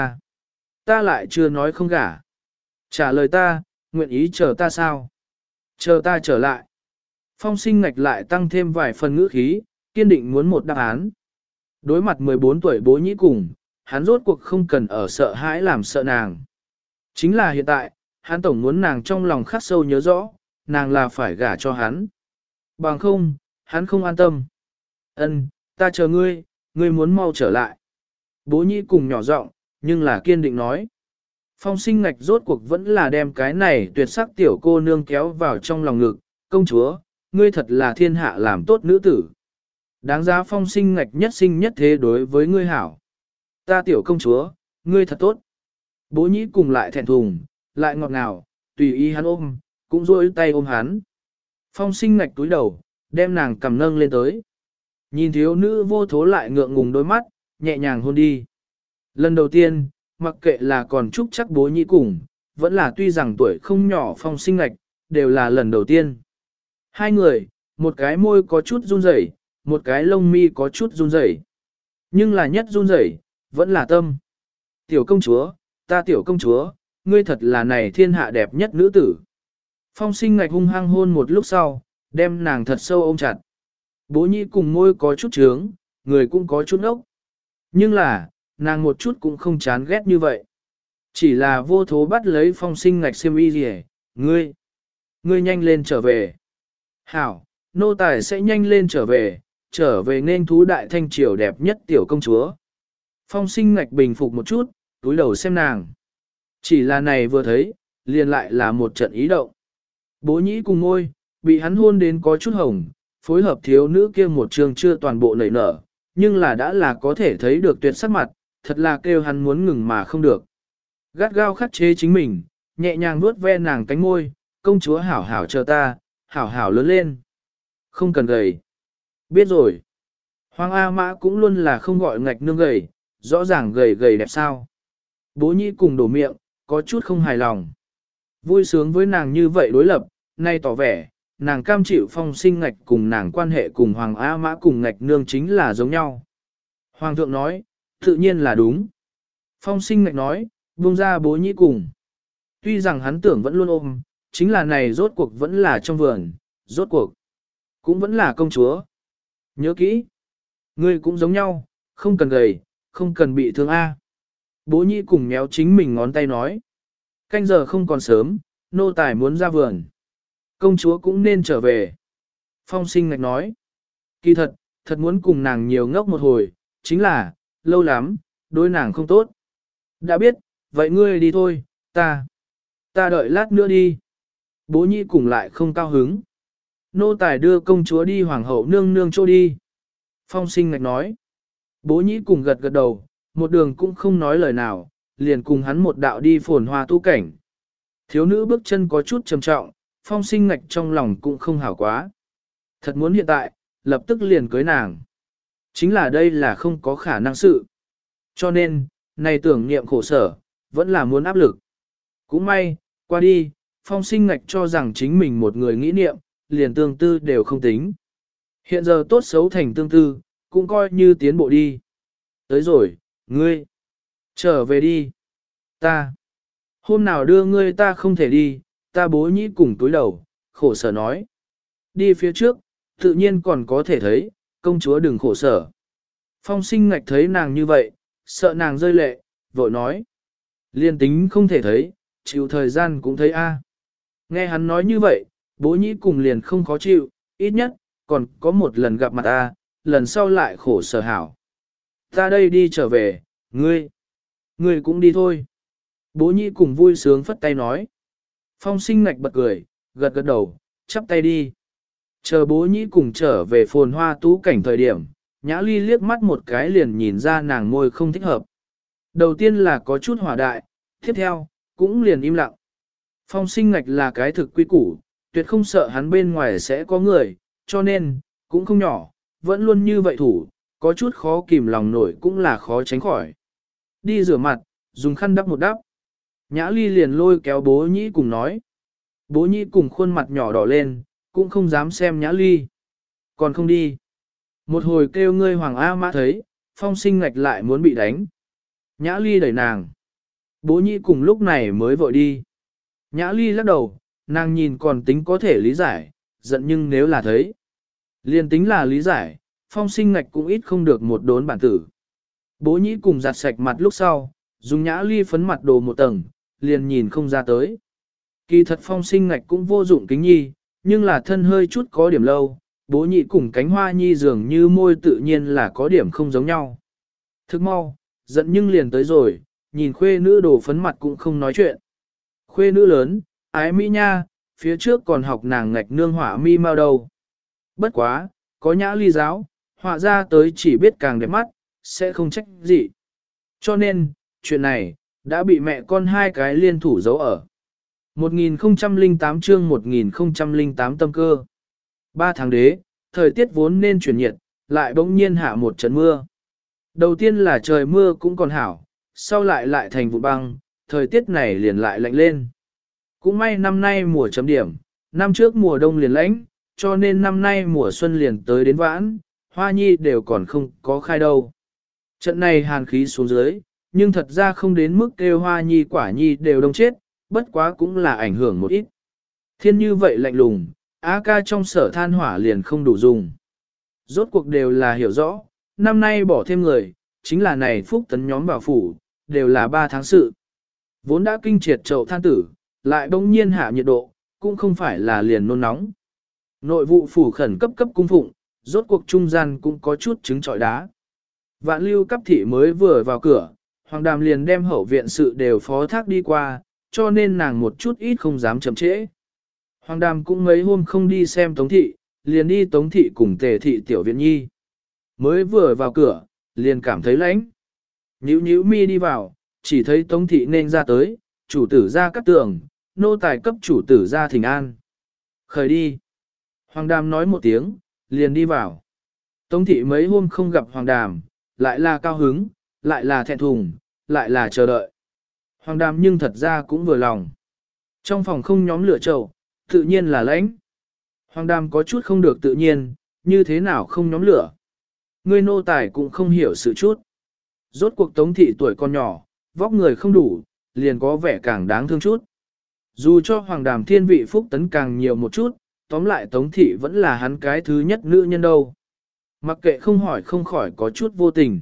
ta lại chưa nói không gả. Trả lời ta, nguyện ý chờ ta sao? Chờ ta trở lại. Phong Sinh Ngạch lại tăng thêm vài phần ngữ khí, kiên định muốn một đáp án. Đối mặt 14 tuổi bố nhĩ cùng, hắn rốt cuộc không cần ở sợ hãi làm sợ nàng. Chính là hiện tại, hắn tổng muốn nàng trong lòng khắc sâu nhớ rõ, nàng là phải gả cho hắn. Bằng không, hắn không an tâm. Ân, ta chờ ngươi, ngươi muốn mau trở lại. Bố nhĩ cùng nhỏ giọng, nhưng là kiên định nói. Phong Sinh Ngạch rốt cuộc vẫn là đem cái này tuyệt sắc tiểu cô nương kéo vào trong lòng ngực. Công chúa, ngươi thật là thiên hạ làm tốt nữ tử. Đáng giá Phong Sinh Ngạch nhất sinh nhất thế đối với ngươi hảo. Ta tiểu công chúa, ngươi thật tốt. Bố nhĩ cùng lại thẹn thùng, lại ngọt ngào, tùy ý hắn ôm, cũng rôi tay ôm hắn. Phong Sinh Ngạch túi đầu, đem nàng cầm nâng lên tới. Nhìn thiếu nữ vô thố lại ngượng ngùng đôi mắt, nhẹ nhàng hôn đi. Lần đầu tiên, mặc kệ là còn chúc chắc bố nhĩ cùng, vẫn là tuy rằng tuổi không nhỏ Phong Sinh Ngạch, đều là lần đầu tiên. Hai người, một cái môi có chút run rẩy, một cái lông mi có chút run rẩy. Nhưng là nhất run rẩy, vẫn là tâm. Tiểu công chúa, ta tiểu công chúa, ngươi thật là này thiên hạ đẹp nhất nữ tử. Phong Sinh Ngạch hung hăng hôn một lúc sau, đem nàng thật sâu ôm chặt. Bố nhĩ cùng môi có chút trướng, người cũng có chút ốc. Nhưng là, nàng một chút cũng không chán ghét như vậy. Chỉ là vô thố bắt lấy Phong Sinh Ngạch xiêm y gì ngươi nhanh lên trở về. Hảo, nô tài sẽ nhanh lên trở về nên thú đại thanh triều đẹp nhất tiểu công chúa. Phong Sinh Ngạch bình phục một chút, túi đầu xem nàng. Chỉ là này vừa thấy, liền lại là một trận ý động. Bố nhĩ cùng môi, bị hắn hôn đến có chút hồng, phối hợp thiếu nữ kia một trường chưa toàn bộ nảy nở, nhưng là đã là có thể thấy được tuyệt sắc mặt, thật là kêu hắn muốn ngừng mà không được. Gắt gao khắc chế chính mình, nhẹ nhàng vuốt ve nàng cánh môi, công chúa hảo hảo chờ ta, hảo hảo lớn lên. Không cần gầy. Biết rồi. Hoàng A Mã cũng luôn là không gọi ngạch nương gầy, rõ ràng gầy gầy đẹp sao. Bố nhĩ cùng đổ miệng, có chút không hài lòng. Vui sướng với nàng như vậy đối lập, nay tỏ vẻ, nàng cam chịu Phong Sinh Ngạch cùng nàng quan hệ cùng Hoàng A Mã cùng ngạch nương chính là giống nhau. Hoàng thượng nói, tự nhiên là đúng. Phong Sinh Ngạch nói, buông ra bố nhĩ cùng. Tuy rằng hắn tưởng vẫn luôn ôm, chính là này rốt cuộc vẫn là trong vườn, rốt cuộc cũng vẫn là công chúa. Nhớ kỹ, ngươi cũng giống nhau, không cần gầy, không cần bị thương A. Bố nhĩ cùng méo chính mình ngón tay nói. Canh giờ không còn sớm, nô tài muốn ra vườn. Công chúa cũng nên trở về. Phong Sinh Ngạch nói. Kỳ thật, thật muốn cùng nàng nhiều ngốc một hồi, chính là, lâu lắm, đối nàng không tốt. Đã biết, vậy ngươi đi thôi, ta đợi lát nữa đi. Bố nhĩ cùng lại không cao hứng. Nô tài đưa công chúa đi hoàng hậu nương nương chỗ đi. Phong Sinh Ngạch nói. Bố nhĩ cùng gật gật đầu, một đường cũng không nói lời nào, liền cùng hắn một đạo đi phồn hoa tu cảnh. Thiếu nữ bước chân có chút trầm trọng, Phong Sinh Ngạch trong lòng cũng không hảo quá. Thật muốn hiện tại, lập tức liền cưới nàng. Chính là đây là không có khả năng sự. Cho nên, này tưởng niệm khổ sở, vẫn là muốn áp lực. Cũng may, qua đi, Phong Sinh Ngạch cho rằng chính mình một người nghĩ niệm, liền tương tư đều không tính. Hiện giờ tốt xấu thành tương tư, cũng coi như tiến bộ đi. Tới rồi, ngươi. Trở về đi. Ta. Hôm nào đưa ngươi ta không thể đi, ta bố nhĩ cùng túi đầu, khổ sở nói. Đi phía trước, tự nhiên còn có thể thấy, công chúa đừng khổ sở. Phong sinh ngạch thấy nàng như vậy, sợ nàng rơi lệ, vội nói. Liên tính không thể thấy, chịu thời gian cũng thấy a. Nghe hắn nói như vậy, bố nhĩ cùng liền không khó chịu, ít nhất, còn có một lần gặp mặt ta, lần sau lại khổ sở hảo. Ta đây đi trở về, ngươi cũng đi thôi. Bố nhĩ cùng vui sướng phất tay nói. Phong sinh ngạch bật cười, gật gật đầu, chắp tay đi. Chờ bố nhĩ cùng trở về phồn hoa tú cảnh thời điểm, Nhã Ly liếc mắt một cái liền nhìn ra nàng môi không thích hợp. Đầu tiên là có chút hỏa đại, tiếp theo, cũng liền im lặng. Phong sinh ngạch là cái thực quy củ, tuyệt không sợ hắn bên ngoài sẽ có người, cho nên, cũng không nhỏ, vẫn luôn như vậy thủ, có chút khó kìm lòng nổi cũng là khó tránh khỏi. Đi rửa mặt, dùng khăn đắp một đắp. Nhã Ly liền lôi kéo bố nhĩ cùng nói. Bố nhĩ cùng khuôn mặt nhỏ đỏ lên, cũng không dám xem Nhã Ly. Còn không đi. Một hồi kêu ngươi Hoàng A Mã thấy, phong sinh ngạch lại muốn bị đánh. Nhã Ly đẩy nàng. Bố nhĩ cùng lúc này mới vội đi. Nhã Ly lắc đầu, nàng nhìn còn tính có thể lý giải, giận nhưng nếu là thấy. Liền tính là lý giải, phong sinh ngạch cũng ít không được một đốn bản tử. Bố nhĩ cùng giặt sạch mặt lúc sau, dùng Nhã Ly phấn mặt đồ một tầng, liền nhìn không ra tới. Kỳ thật phong sinh ngạch cũng vô dụng kính nhi, nhưng là thân hơi chút có điểm lâu, bố nhị cùng cánh hoa nhi dường như môi tự nhiên là có điểm không giống nhau. Thức mau, giận nhưng liền tới rồi, nhìn khuê nữ đồ phấn mặt cũng không nói chuyện. Khuê nữ lớn, ái mỹ nha, phía trước còn học nàng ngạch nương hỏa mi mau đầu. Bất quá, có Nhã Ly giáo, họa ra tới chỉ biết càng đẹp mắt, sẽ không trách gì. Cho nên, chuyện này, đã bị mẹ con hai cái liên thủ giấu ở. 1008 chương 1008 tâm cơ. 3 tháng đế, thời tiết vốn nên chuyển nhiệt, lại bỗng nhiên hạ một trận mưa. Đầu tiên là trời mưa cũng còn hảo, sau lại thành vụ băng, thời tiết này liền lại lạnh lên. Cũng may năm nay mùa chấm điểm, năm trước mùa đông liền lạnh, cho nên năm nay mùa xuân liền tới đến vãn, hoa nhi đều còn không có khai đâu. Trận này hàn khí xuống dưới, nhưng thật ra không đến mức kêu hoa nhi quả nhi đều đông chết, bất quá cũng là ảnh hưởng một ít. Thiên như vậy lạnh lùng, Á ca trong sở than hỏa liền không đủ dùng. Rốt cuộc đều là hiểu rõ, năm nay bỏ thêm người, chính là này phúc tấn nhóm bảo phủ, đều là 3 tháng sự. Vốn đã kinh triệt chậu than tử, lại bỗng nhiên hạ nhiệt độ, cũng không phải là liền nôn nóng. Nội vụ phủ khẩn cấp cấp cung phụng, rốt cuộc trung gian cũng có chút trứng trọi đá. Vạn lưu cấp thị mới vừa vào cửa, Hoàng Đàm liền đem hậu viện sự đều phó thác đi qua, cho nên nàng một chút ít không dám chậm trễ. Hoàng Đàm cũng mấy hôm không đi xem Tống Thị, liền đi Tống Thị cùng Tề Thị tiểu viện nhi. Mới vừa vào cửa, liền cảm thấy lạnh. Nhíu mi đi vào, chỉ thấy Tống Thị nên ra tới, chủ tử ra cắt tường, nô tài cấp chủ tử ra thỉnh an. Khởi đi. Hoàng Đàm nói một tiếng, liền đi vào. Tống Thị mấy hôm không gặp Hoàng Đàm, lại là cao hứng, lại là thẹn thùng, lại là chờ đợi. Hoàng Đàm nhưng thật ra cũng vừa lòng. Trong phòng không nhóm lửa trầu, tự nhiên là lãnh. Hoàng Đàm có chút không được tự nhiên, như thế nào không nhóm lửa. Người nô tài cũng không hiểu sự chút. Rốt cuộc Tống Thị tuổi còn nhỏ, vóc người không đủ, liền có vẻ càng đáng thương chút. Dù cho Hoàng Đàm thiên vị phúc tấn càng nhiều một chút, tóm lại Tống Thị vẫn là hắn cái thứ nhất nữ nhân đâu. Mặc kệ không hỏi không khỏi có chút vô tình.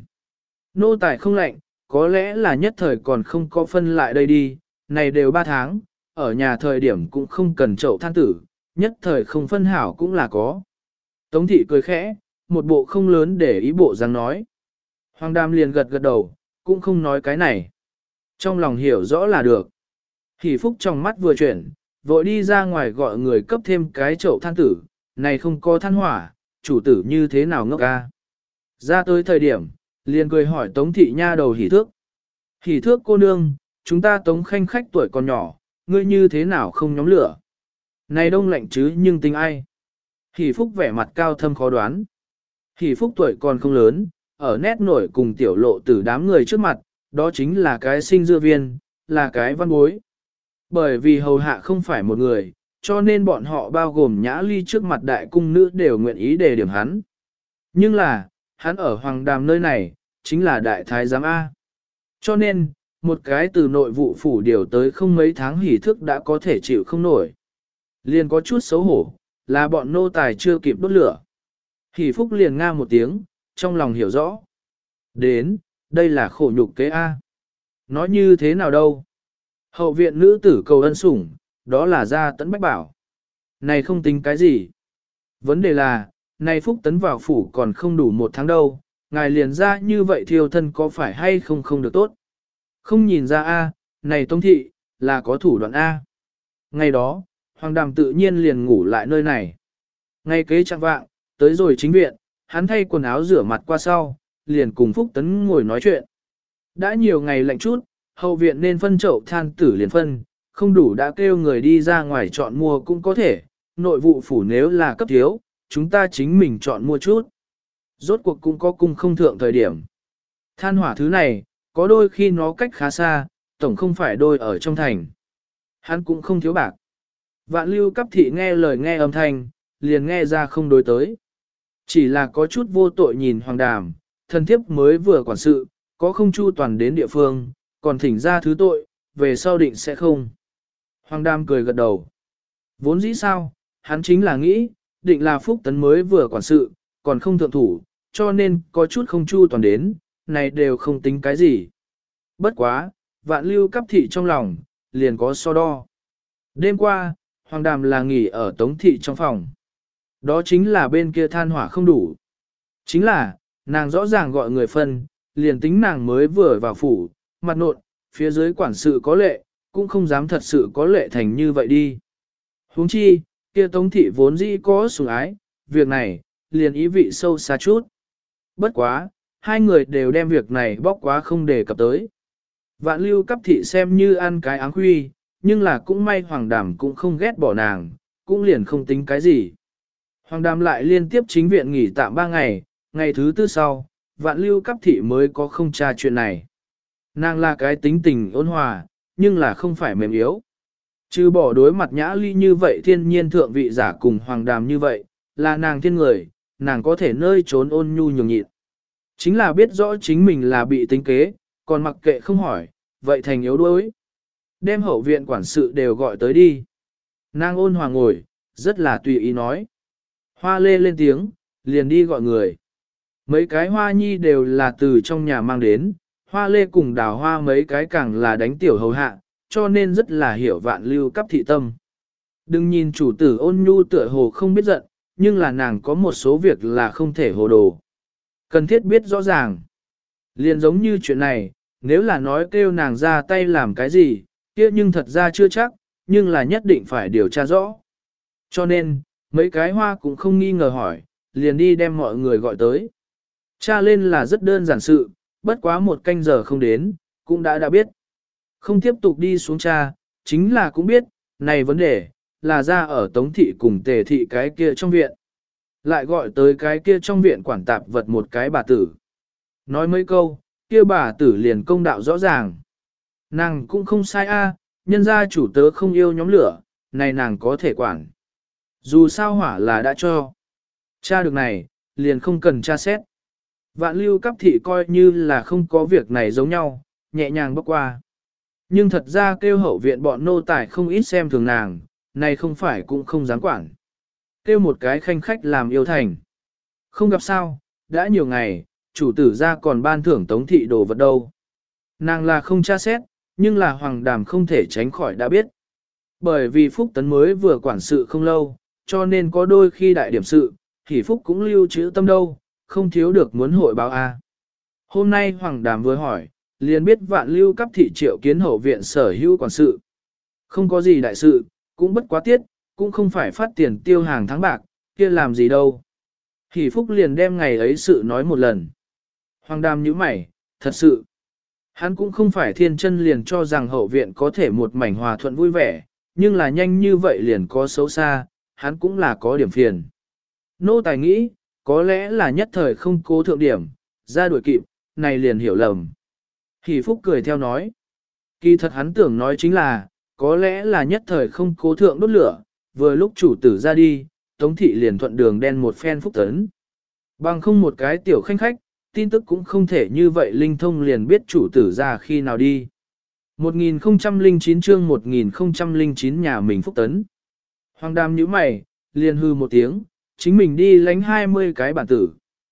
Nô tài không lạnh, có lẽ là nhất thời còn không có phân lại đây đi, này đều 3 tháng, ở nhà thời điểm cũng không cần chậu than tử, nhất thời không phân hảo cũng là có. Tống Thị cười khẽ, một bộ không lớn để ý bộ dáng nói. Hoàng Đàm liền gật gật đầu, cũng không nói cái này. Trong lòng hiểu rõ là được. Hỷ Phúc trong mắt vừa chuyển, vội đi ra ngoài gọi người cấp thêm cái chậu than tử, này không có than hỏa, chủ tử như thế nào ngốc ca. Ra tới thời điểm, liền cười hỏi Tống Thị nha đầu Hỷ Thước. Hỷ Thước cô nương, chúng ta Tống Khanh khách tuổi còn nhỏ, ngươi như thế nào không nhóm lửa. Này đông lạnh chứ nhưng tính ai. Hỷ Phúc vẻ mặt cao thâm khó đoán. Hỷ Phúc tuổi còn không lớn, ở nét nổi cùng tiểu lộ tử đám người trước mặt, đó chính là cái sinh dưa viên, là cái văn bối. Bởi vì hầu hạ không phải một người, cho nên bọn họ bao gồm Nhã Ly trước mặt đại cung nữ đều nguyện ý đề điểm hắn. Nhưng là, hắn ở Hoàng Đàm nơi này, chính là đại thái giám A. Cho nên, một cái từ nội vụ phủ điều tới không mấy tháng hỉ thức đã có thể chịu không nổi. Liền có chút xấu hổ, là bọn nô tài chưa kịp đốt lửa. Hỉ phúc liền nga một tiếng, trong lòng hiểu rõ. Đến, đây là khổ nhục kế A. Nói như thế nào đâu? Hậu viện nữ tử cầu ân sủng, đó là gia tấn bách bảo. Này không tính cái gì. Vấn đề là, này phúc tấn vào phủ còn không đủ một tháng đâu, ngài liền ra như vậy thiêu thân có phải hay không không được tốt. Không nhìn ra A, này Tông thị, là có thủ đoạn A. Ngày đó, Hoàng Đàm tự nhiên liền ngủ lại nơi này. Ngay kế trạng vạng, tới rồi chính viện, hắn thay quần áo rửa mặt qua sau, liền cùng Phúc Tấn ngồi nói chuyện. Đã nhiều ngày lạnh chút, hậu viện nên phân chậu than tử liền phân, không đủ đã kêu người đi ra ngoài chọn mua cũng có thể, nội vụ phủ nếu là cấp thiếu, chúng ta chính mình chọn mua chút. Rốt cuộc cũng có cung không thượng thời điểm. Than hỏa thứ này, có đôi khi nó cách khá xa, tổng không phải đôi ở trong thành. Hắn cũng không thiếu bạc. Vạn lưu cấp thị nghe lời nghe âm thanh, liền nghe ra không đối tới. Chỉ là có chút vô tội nhìn Hoàng Đàm, thân thiếp mới vừa quản sự, có không chu toàn đến địa phương, còn thỉnh ra thứ tội, về sau định sẽ không. Hoàng Đàm cười gật đầu. Vốn dĩ sao, hắn chính là nghĩ, định là Phúc Tấn mới vừa quản sự, còn không thượng thủ, cho nên có chút không chu toàn đến, này đều không tính cái gì. Bất quá, vạn lưu cấp thị trong lòng, liền có so đo. Đêm qua, Hoàng Đàm là nghỉ ở Tống thị trong phòng. Đó chính là bên kia than hỏa không đủ. Chính là, nàng rõ ràng gọi người phân, liền tính nàng mới vừa vào phủ, mặt nộn, phía dưới quản sự có lệ, cũng không dám thật sự có lệ thành như vậy đi. Huống chi, kia Tống thị vốn dĩ có sủng ái, việc này, liền ý vị sâu xa chút. Bất quá, hai người đều đem việc này bóc quá không đề cập tới. Vạn lưu cấp thị xem như ăn cái áng huy, nhưng là cũng may Hoàng Đàm cũng không ghét bỏ nàng, cũng liền không tính cái gì. Hoàng Đàm lại liên tiếp chính viện nghỉ tạm 3 ngày, ngày thứ tư sau, vạn lưu cấp thị mới có không tra chuyện này. Nàng là cái tính tình ôn hòa, nhưng là không phải mềm yếu. Trừ bỏ đối mặt Nhã Ly như vậy thiên nhiên thượng vị giả cùng Hoàng Đàm như vậy, là nàng thiên người, nàng có thể nơi trốn ôn nhu nhường nhịn. Chính là biết rõ chính mình là bị tính kế, còn mặc kệ không hỏi, vậy thành yếu đuối. Đem hậu viện quản sự đều gọi tới đi. Nàng ôn hòa ngồi, rất là tùy ý nói. Hoa lê lên tiếng, liền đi gọi người. Mấy cái hoa nhi đều là từ trong nhà mang đến, hoa lê cùng đào hoa mấy cái càng là đánh tiểu hầu hạ, cho nên rất là hiểu vạn lưu cấp thị tâm. Đừng nhìn chủ tử ôn nhu tựa hồ không biết giận, nhưng là nàng có một số việc là không thể hồ đồ. Cần thiết biết rõ ràng. Liền giống như chuyện này, nếu là nói kêu nàng ra tay làm cái gì, kia nhưng thật ra chưa chắc, nhưng là nhất định phải điều tra rõ. Cho nên, mấy cái hoa cũng không nghi ngờ hỏi, liền đi đem mọi người gọi tới. Tra lên là rất đơn giản sự, bất quá một canh giờ không đến, cũng đã biết. Không tiếp tục đi xuống tra, chính là cũng biết, này vấn đề, là ra ở Tống thị cùng Tề thị cái kia trong viện. Lại gọi tới cái kia trong viện quản tạp vật một cái bà tử. Nói mấy câu, kia bà tử liền công đạo rõ ràng. Nàng cũng không sai a, nhân gia chủ tớ không yêu nhóm lửa, này nàng có thể quản. Dù sao hỏa là đã cho. Cha được này, liền không cần tra xét. Vạn lưu cấp thị coi như là không có việc này giống nhau, nhẹ nhàng bước qua. Nhưng thật ra kêu hậu viện bọn nô tài không ít xem thường nàng, này không phải cũng không dám quản. Kêu một cái khanh khách làm yêu thành. Không gặp sao, đã nhiều ngày, chủ tử ra còn ban thưởng Tống thị đồ vật đâu. Nàng là không tra xét, nhưng là Hoàng Đàm không thể tránh khỏi đã biết. Bởi vì Phúc Tấn mới vừa quản sự không lâu, cho nên có đôi khi đại điểm sự, thì Phúc cũng lưu trữ tâm đâu, không thiếu được muốn hội báo a. Hôm nay Hoàng Đàm vừa hỏi, liền biết vạn lưu cấp thị triệu kiến hậu viện sở hữu quản sự. Không có gì đại sự, cũng bất quá tiết, cũng không phải phát tiền tiêu hàng tháng bạc, kia làm gì đâu. Hỷ Phúc liền đem ngày ấy sự nói một lần. Hoàng Đàm nhíu mày, thật sự. Hắn cũng không phải thiên chân liền cho rằng hậu viện có thể một mảnh hòa thuận vui vẻ, nhưng là nhanh như vậy liền có xấu xa, hắn cũng là có điểm phiền. Nô tài nghĩ, có lẽ là nhất thời không cố thượng điểm, ra đuổi kịp, này liền hiểu lầm. Hỷ Phúc cười theo nói. Kỳ thật hắn tưởng nói chính là, có lẽ là nhất thời không cố thượng đốt lửa, vừa lúc chủ tử ra đi, Tống thị liền thuận đường đen một phen phúc tấn. Bằng không một cái tiểu khanh khách, tin tức cũng không thể như vậy linh thông liền biết chủ tử ra khi nào đi. 1009 chương 1009 nhà mình phúc tấn. Hoàng Đàm nhíu mày, liền hư một tiếng, chính mình đi lánh 20 cái bản tử.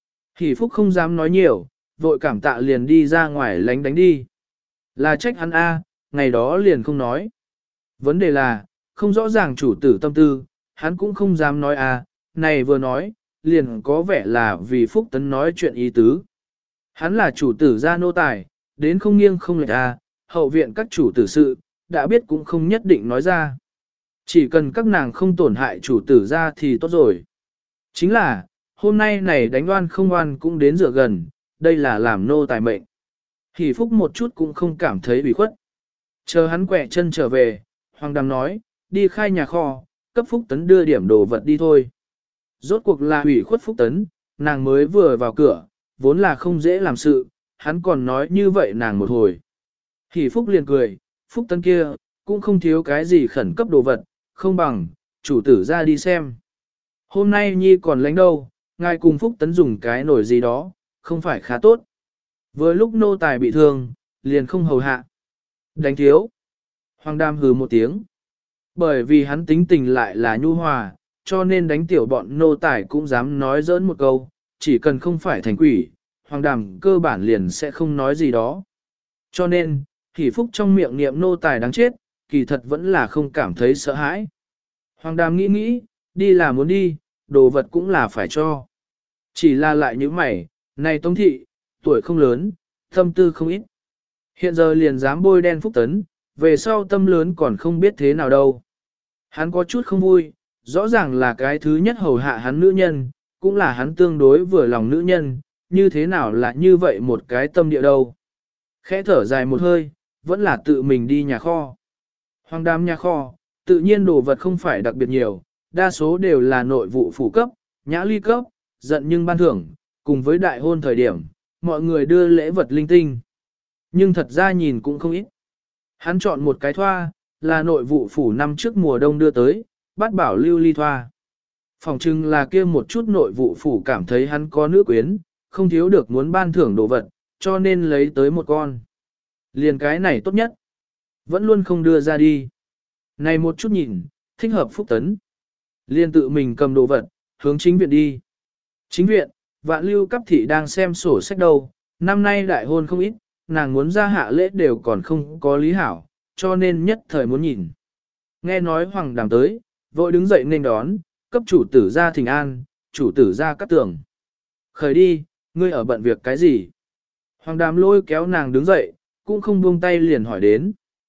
Hỷ Phúc không dám nói nhiều, vội cảm tạ liền đi ra ngoài lánh đánh đi. Là trách hắn A, ngày đó liền không nói. Vấn đề là, không rõ ràng chủ tử tâm tư, hắn cũng không dám nói A, này vừa nói, liền có vẻ là vì Phúc Tấn nói chuyện ý tứ. Hắn là chủ tử gia nô tài, đến không nghiêng không lệch A, hậu viện các chủ tử sự, đã biết cũng không nhất định nói ra. Chỉ cần các nàng không tổn hại chủ tử ra thì tốt rồi. Chính là, hôm nay này đánh oan không oan cũng đến dựa gần, đây là làm nô tài mệnh. Hỷ Phúc một chút cũng không cảm thấy bị khuất. Chờ hắn quẹ chân trở về, Hoàng Đàm nói, đi khai nhà kho, cấp Phúc Tấn đưa điểm đồ vật đi thôi. Rốt cuộc là ủy khuất Phúc Tấn, nàng mới vừa vào cửa, vốn là không dễ làm sự, hắn còn nói như vậy nàng một hồi. Hỷ Phúc liền cười, Phúc Tấn kia, cũng không thiếu cái gì khẩn cấp đồ vật, không bằng, chủ tử ra đi xem. Hôm nay Nhi còn lánh đâu, ngài cùng Phúc Tấn dùng cái nổi gì đó, không phải khá tốt. Vừa lúc nô tài bị thương, liền không hầu hạ. Đánh thiếu. Hoàng Đam hừ một tiếng. Bởi vì hắn tính tình lại là nhu hòa, cho nên đánh tiểu bọn nô tài cũng dám nói giỡn một câu, chỉ cần không phải thành quỷ, Hoàng Đàm cơ bản liền sẽ không nói gì đó. Cho nên, Hỷ Phúc trong miệng niệm nô tài đáng chết, kỳ thật vẫn là không cảm thấy sợ hãi. Hoàng Đàm nghĩ, đi là muốn đi, đồ vật cũng là phải cho. Chỉ là lại như mày, này Tống thị, tuổi không lớn, tâm tư không ít. Hiện giờ liền dám bôi đen Phúc Tấn, về sau tâm lớn còn không biết thế nào đâu. Hắn có chút không vui, rõ ràng là cái thứ nhất hầu hạ hắn nữ nhân, cũng là hắn tương đối vừa lòng nữ nhân, như thế nào là như vậy một cái tâm địa đâu. Khẽ thở dài một hơi, vẫn là tự mình đi nhà kho. Hoàng Đàm nhà kho, tự nhiên đồ vật không phải đặc biệt nhiều, đa số đều là nội vụ phủ cấp, nhã ly cấp, giận nhưng ban thưởng, cùng với đại hôn thời điểm, mọi người đưa lễ vật linh tinh. Nhưng thật ra nhìn cũng không ít. Hắn chọn một cái thoa, là nội vụ phủ năm trước mùa đông đưa tới, bát bảo lưu ly thoa. Phòng trưng là kia một chút nội vụ phủ cảm thấy hắn có nữ quyến, không thiếu được muốn ban thưởng đồ vật, cho nên lấy tới một con. Liền cái này tốt nhất. Vẫn luôn không đưa ra đi. Này một chút nhìn, thích hợp Phúc Tấn. Liên tự mình cầm đồ vật, hướng chính viện đi. Chính viện, Vạn Lưu Cấp thị đang xem sổ sách đâu, năm nay đại hôn không ít, nàng muốn ra hạ lễ đều còn không có lý hảo, cho nên nhất thời muốn nhìn. Nghe nói Hoàng Đàm tới, vội đứng dậy nên đón, cấp chủ tử ra thỉnh an, chủ tử ra cắt tường. Khởi đi, ngươi ở bận việc cái gì? Hoàng Đàm lôi kéo nàng đứng dậy, cũng không buông tay liền hỏi đến.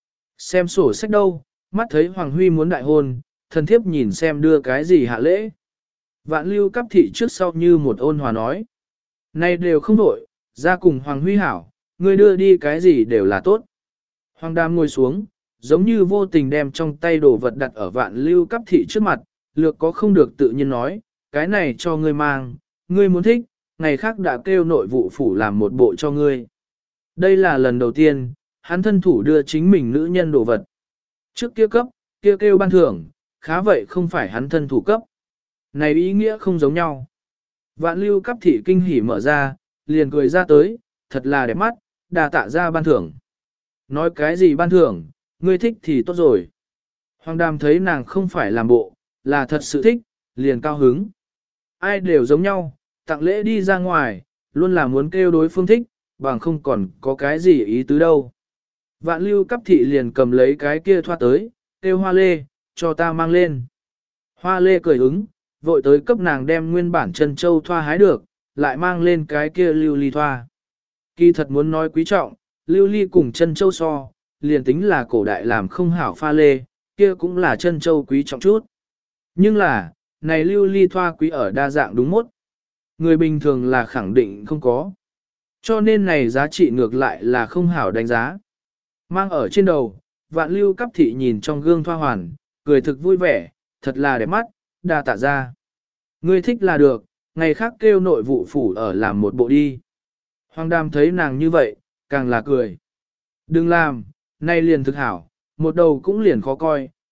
Xem sổ sách đâu, mắt thấy Hoàng Huy muốn đại hôn, thần thiếp nhìn xem đưa cái gì hạ lễ. Vạn Lưu Cấp thị trước sau như một ôn hòa nói. Này đều không đổi, ra cùng Hoàng Huy hảo, ngươi đưa đi cái gì đều là tốt. Hoàng Đàm ngồi xuống, giống như vô tình đem trong tay đồ vật đặt ở Vạn Lưu Cấp thị trước mặt, lược có không được tự nhiên nói, cái này cho ngươi mang, ngươi muốn thích, ngày khác đã kêu nội vụ phủ làm một bộ cho ngươi. Đây là lần đầu tiên, hắn thân thủ đưa chính mình nữ nhân đồ vật. Trước kia cấp, kia kêu ban thưởng, khá vậy không phải hắn thân thủ cấp. Này ý nghĩa không giống nhau. Vạn Lưu Cấp thị kinh hỉ mở ra, liền cười ra tới, thật là đẹp mắt, đà tạ ra ban thưởng. Nói cái gì ban thưởng, ngươi thích thì tốt rồi. Hoàng Đàm thấy nàng không phải làm bộ, là thật sự thích, liền cao hứng. Ai đều giống nhau, tặng lễ đi ra ngoài, luôn là muốn kêu đối phương thích, bằng không còn có cái gì ý tứ đâu. Vạn Lưu Cấp thị liền cầm lấy cái kia thoa tới, kêu Hoa Lê, cho ta mang lên. Hoa Lê cười ứng, vội tới cấp nàng đem nguyên bản chân châu thoa hái được, lại mang lên cái kia lưu ly thoa. Kỳ thật muốn nói quý trọng, lưu ly cùng chân châu so, liền tính là cổ đại làm không hảo pha lê, kia cũng là chân châu quý trọng chút. Nhưng là, này lưu ly thoa quý ở đa dạng đúng mốt. Người bình thường là khẳng định không có. Cho nên này giá trị ngược lại là không hảo đánh giá. Mang ở trên đầu, Vạn Lưu Cấp thị nhìn trong gương thoa hoàn, cười thực vui vẻ, thật là đẹp mắt, đa tạ ra. Ngươi thích là được, ngày khác kêu nội vụ phủ ở làm một bộ đi. Hoàng Đàm thấy nàng như vậy, càng là cười. Đừng làm, nay liền thực hảo, một đầu cũng liền khó coi,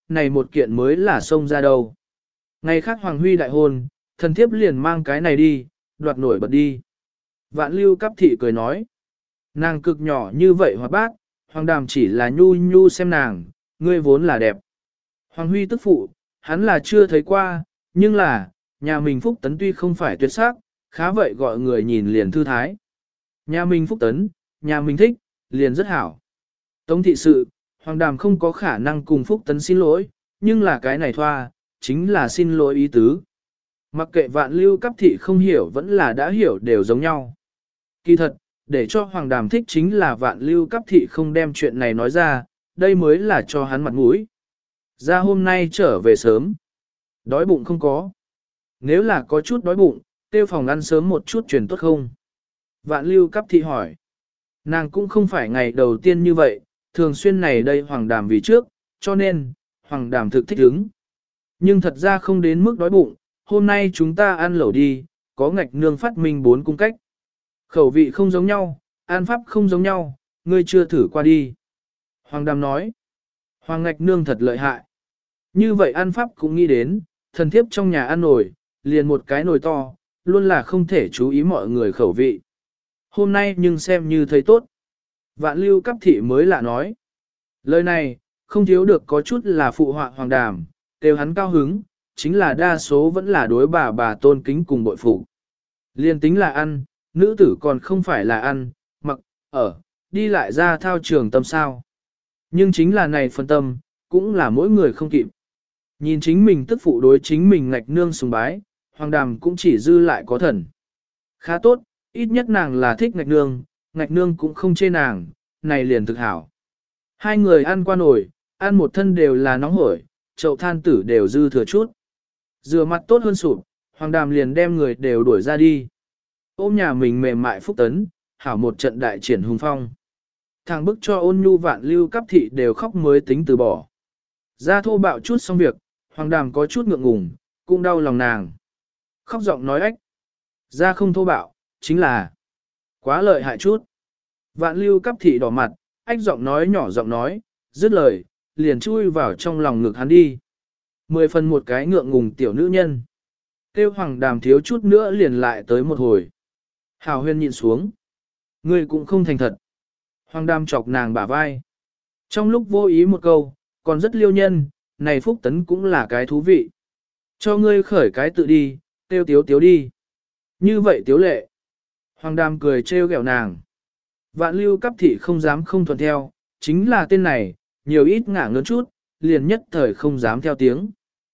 này một kiện mới là xông ra đâu. Ngày khác Hoàng Huy đại hôn, thần thiếp liền mang cái này đi, đoạt nổi bật đi. Vạn lưu cấp thị cười nói, nàng cực nhỏ như vậy hoạt bát, Hoàng Đàm chỉ là nhu nhu xem nàng, ngươi vốn là đẹp. Hoàng Huy tức phụ, hắn là chưa thấy qua, nhưng là, nhà mình Phúc Tấn tuy không phải tuyệt sắc, khá vậy gọi người nhìn liền thư thái. Nhà mình Phúc Tấn, nhà mình thích, liền rất hảo. Tống thị sự, Hoàng Đàm không có khả năng cùng Phúc Tấn xin lỗi, nhưng là cái này thoa, chính là xin lỗi ý tứ. Mặc kệ vạn lưu cấp thị không hiểu vẫn là đã hiểu đều giống nhau. Kỳ thật, để cho Hoàng Đàm thích chính là vạn lưu cấp thị không đem chuyện này nói ra, đây mới là cho hắn mặt mũi. Ra hôm nay trở về sớm. Đói bụng không có. Nếu là có chút đói bụng, tiêu phòng ăn sớm một chút truyền tốt không? Vạn lưu cấp thị hỏi. Nàng cũng không phải ngày đầu tiên như vậy, thường xuyên này đây Hoàng Đàm vì trước, cho nên, Hoàng Đàm thực thích ứng. Nhưng thật ra không đến mức đói bụng, hôm nay chúng ta ăn lẩu đi, có ngạch nương phát minh 4 cung cách. Khẩu vị không giống nhau, ăn pháp không giống nhau, ngươi chưa thử qua đi. Hoàng Đàm nói, Hoàng ngạch nương thật lợi hại. Như vậy ăn pháp cũng nghĩ đến, thần thiếp trong nhà ăn nồi, liền một cái nồi to, luôn là không thể chú ý mọi người khẩu vị. Hôm nay nhưng xem như thấy tốt. Vạn lưu cấp thị mới lạ nói. Lời này, không thiếu được có chút là phụ họa Hoàng Đàm, đều hắn cao hứng, chính là đa số vẫn là đối bà tôn kính cùng bội phụ. Liên tính là ăn, nữ tử còn không phải là ăn, mặc, ở, đi lại ra thao trường tâm sao. Nhưng chính là này phân tâm, cũng là mỗi người không kịp. Nhìn chính mình tức phụ đối chính mình ngạch nương sùng bái, Hoàng Đàm cũng chỉ dư lại có thần. Khá tốt, ít nhất nàng là thích ngạch nương cũng không chê nàng, này liền thực hảo. Hai người ăn qua nổi, ăn một thân đều là nóng hổi, chậu than tử đều dư thừa chút. Rửa mặt tốt hơn sụp, Hoàng Đàm liền đem người đều đuổi ra đi. Ôm nhà mình mềm mại Phúc Tấn, hảo một trận đại triển hùng phong. Thằng bức cho Ôn Nhu vạn lưu cấp thị đều khóc mới tính từ bỏ. Ra thô bạo chút xong việc, Hoàng Đàm có chút ngượng ngùng, cũng đau lòng nàng. Khóc giọng nói ếch. Ra không thô bạo, chính là quá lợi hại chút. Vạn lưu cấp thị đỏ mặt, ếch giọng nói nhỏ giọng nói, dứt lời, liền chui vào trong lòng ngực hắn đi. 10 phần một cái ngượng ngùng tiểu nữ nhân. Tiêu Hoàng Đàm thiếu chút nữa liền lại tới một hồi. Hào Huyên nhịn xuống. Ngươi cũng không thành thật. Hoàng Đàm chọc nàng bả vai. Trong lúc vô ý một câu, còn rất liêu nhân, này Phúc Tấn cũng là cái thú vị. Cho ngươi khởi cái tự đi, tiêu tiếu tiếu đi. Như vậy tiếu lệ. Hoàng Đàm cười trêu ghẹo nàng. Vạn lưu cấp thị không dám không thuận theo, chính là tên này, nhiều ít ngả ngớn chút, liền nhất thời không dám theo tiếng.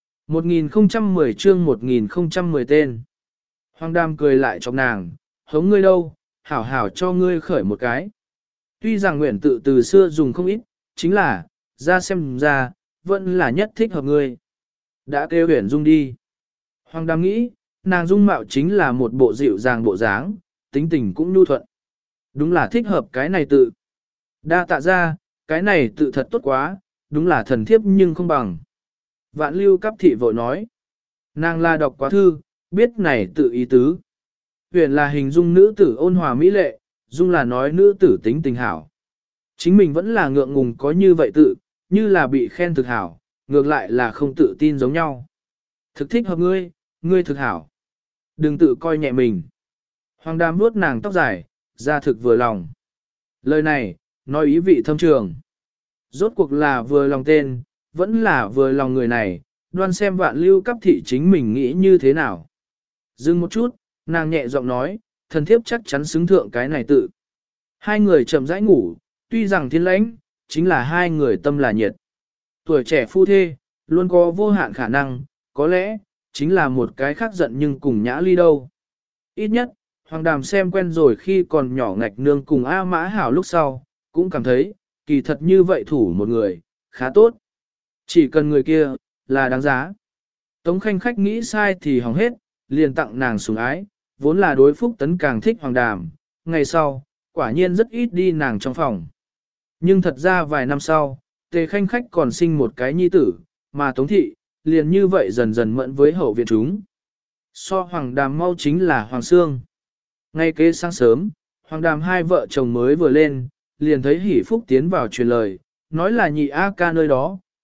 1010 chương 1010 tên. Hoàng Đàm cười lại cho nàng, hống ngươi đâu, hảo hảo cho ngươi khởi một cái. Tuy rằng nguyện tự từ xưa dùng không ít, chính là, ra xem ra, vẫn là nhất thích hợp ngươi. Đã kêu huyền dung đi. Hoàng Đàm nghĩ, nàng dung mạo chính là một bộ dịu dàng bộ dáng, tính tình cũng nhu thuận. Đúng là thích hợp cái này tự. Đa tạ ra, cái này tự thật tốt quá, đúng là thần thiếp nhưng không bằng. Vạn lưu cấp thị vội nói. Nàng là đọc quá thư, biết này tự ý tứ. Huyền là hình dung nữ tử ôn hòa mỹ lệ, dung là nói nữ tử tính tình hảo. Chính mình vẫn là ngượng ngùng có như vậy tự, như là bị khen thực hảo, ngược lại là không tự tin giống nhau. Thực thích hợp ngươi, ngươi thực hảo. Đừng tự coi nhẹ mình. Hoàng Đàm vuốt nàng tóc dài, ra thực vừa lòng. Lời này, nói ý vị thâm trường. Rốt cuộc là vừa lòng tên, vẫn là vừa lòng người này, đoan xem vạn lưu cấp thị chính mình nghĩ như thế nào. Dừng một chút, nàng nhẹ giọng nói, thần thiếp chắc chắn xứng thượng cái này tự. Hai người chậm rãi ngủ, tuy rằng thiên lãnh, chính là hai người tâm là nhiệt. Tuổi trẻ phu thê, luôn có vô hạn khả năng, có lẽ, chính là một cái khác giận nhưng cùng nhã ly đâu. Ít nhất, Hoàng Đàm xem quen rồi khi còn nhỏ ngạch nương cùng A Mã Hảo lúc sau, cũng cảm thấy, kỳ thật như vậy thủ một người, khá tốt. Chỉ cần người kia, là đáng giá. Tống Khanh Khách nghĩ sai thì hỏng hết, liền tặng nàng sủng ái, vốn là đối Phúc Tấn càng thích Hoàng Đàm, ngày sau, quả nhiên rất ít đi nàng trong phòng. Nhưng thật ra vài năm sau, Tề Khanh Khách còn sinh một cái nhi tử, mà Tống Thị, liền như vậy dần dần mẫn với hậu viện chúng. So Hoàng Đàm mau chính là Hoàng Sương. Ngay kế sáng sớm, Hoàng Đàm hai vợ chồng mới vừa lên, liền thấy Hỷ Phúc tiến vào truyền lời, nói là nhị A ca nơi đó,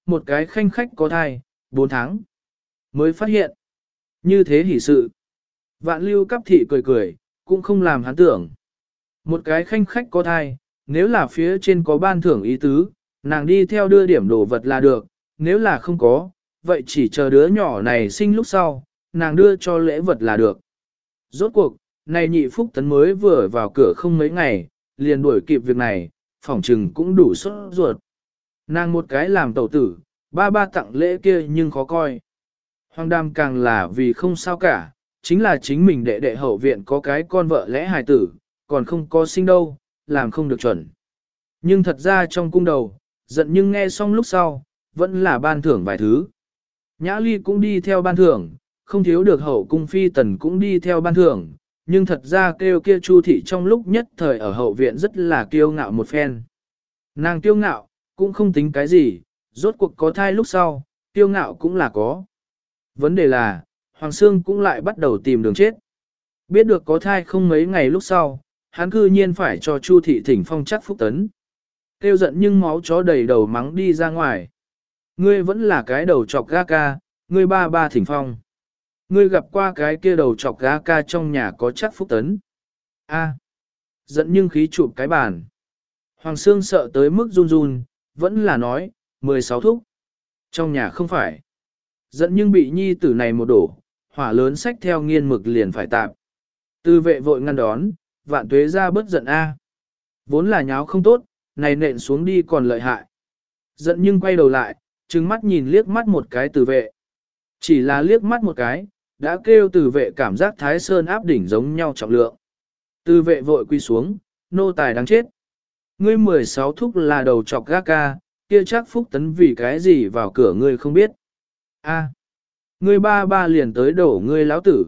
một cái khanh khách có thai, 4 tháng. Mới phát hiện. Như thế hỷ sự. Vạn lưu cấp thị cười cười, cũng không làm hắn tưởng. Một cái khanh khách có thai, nếu là phía trên có ban thưởng ý tứ, nàng đi theo đưa điểm đồ vật là được, nếu là không có, vậy chỉ chờ đứa nhỏ này sinh lúc sau, nàng đưa cho lễ vật là được. Rốt cuộc, này nhị phúc tấn mới vừa vào cửa không mấy ngày, liền đuổi kịp việc này, phỏng trừng cũng đủ sốt ruột. Nàng một cái làm tẩu tử, ba tặng lễ kia nhưng khó coi. Hoàng Đam càng là vì không sao cả, chính là chính mình đệ đệ hậu viện có cái con vợ lẽ hài tử, còn không có sinh đâu, làm không được chuẩn. Nhưng thật ra trong cung đầu, giận nhưng nghe xong lúc sau, vẫn là ban thưởng vài thứ. Nhã Ly cũng đi theo ban thưởng, không thiếu được hậu cung phi tần cũng đi theo ban thưởng, nhưng thật ra kêu kia Chu thị trong lúc nhất thời ở hậu viện rất là kiêu ngạo một phen. Nàng kiêu ngạo, cũng không tính cái gì, rốt cuộc có thai lúc sau, kiêu ngạo cũng là có. Vấn đề là, Hoàng Sương cũng lại bắt đầu tìm đường chết. Biết được có thai không mấy ngày lúc sau, hắn cư nhiên phải cho Chu thị thỉnh phong chắc phúc tấn. Kêu giận nhưng máu chó đầy đầu mắng đi ra ngoài. Ngươi vẫn là cái đầu chọc ga ca, ngươi ba thỉnh phong. Ngươi gặp qua cái kia đầu chọc ga ca trong nhà có chắc phúc tấn. A. Giận nhưng khí chụp cái bàn. Hoàng Sương sợ tới mức run run, vẫn là nói, 16 thúc. Trong nhà không phải. Giận nhưng bị nhi tử này một đổ, hỏa lớn xách theo nghiên mực liền phải tạm. Tư vệ vội ngăn đón, vạn tuế ra bớt giận A. Vốn là nháo không tốt, này nện xuống đi còn lợi hại. Giận nhưng quay đầu lại, trừng mắt nhìn liếc mắt một cái tử vệ. Chỉ là liếc mắt một cái, đã kêu tử vệ cảm giác thái sơn áp đỉnh giống nhau trọng lượng. Tử vệ vội quy xuống, nô tài đáng chết. Ngươi 16 thúc là đầu chọc gác ca, kia chắc phúc tấn vì cái gì vào cửa ngươi không biết. A. Ngươi ba liền tới đổ ngươi lão tử.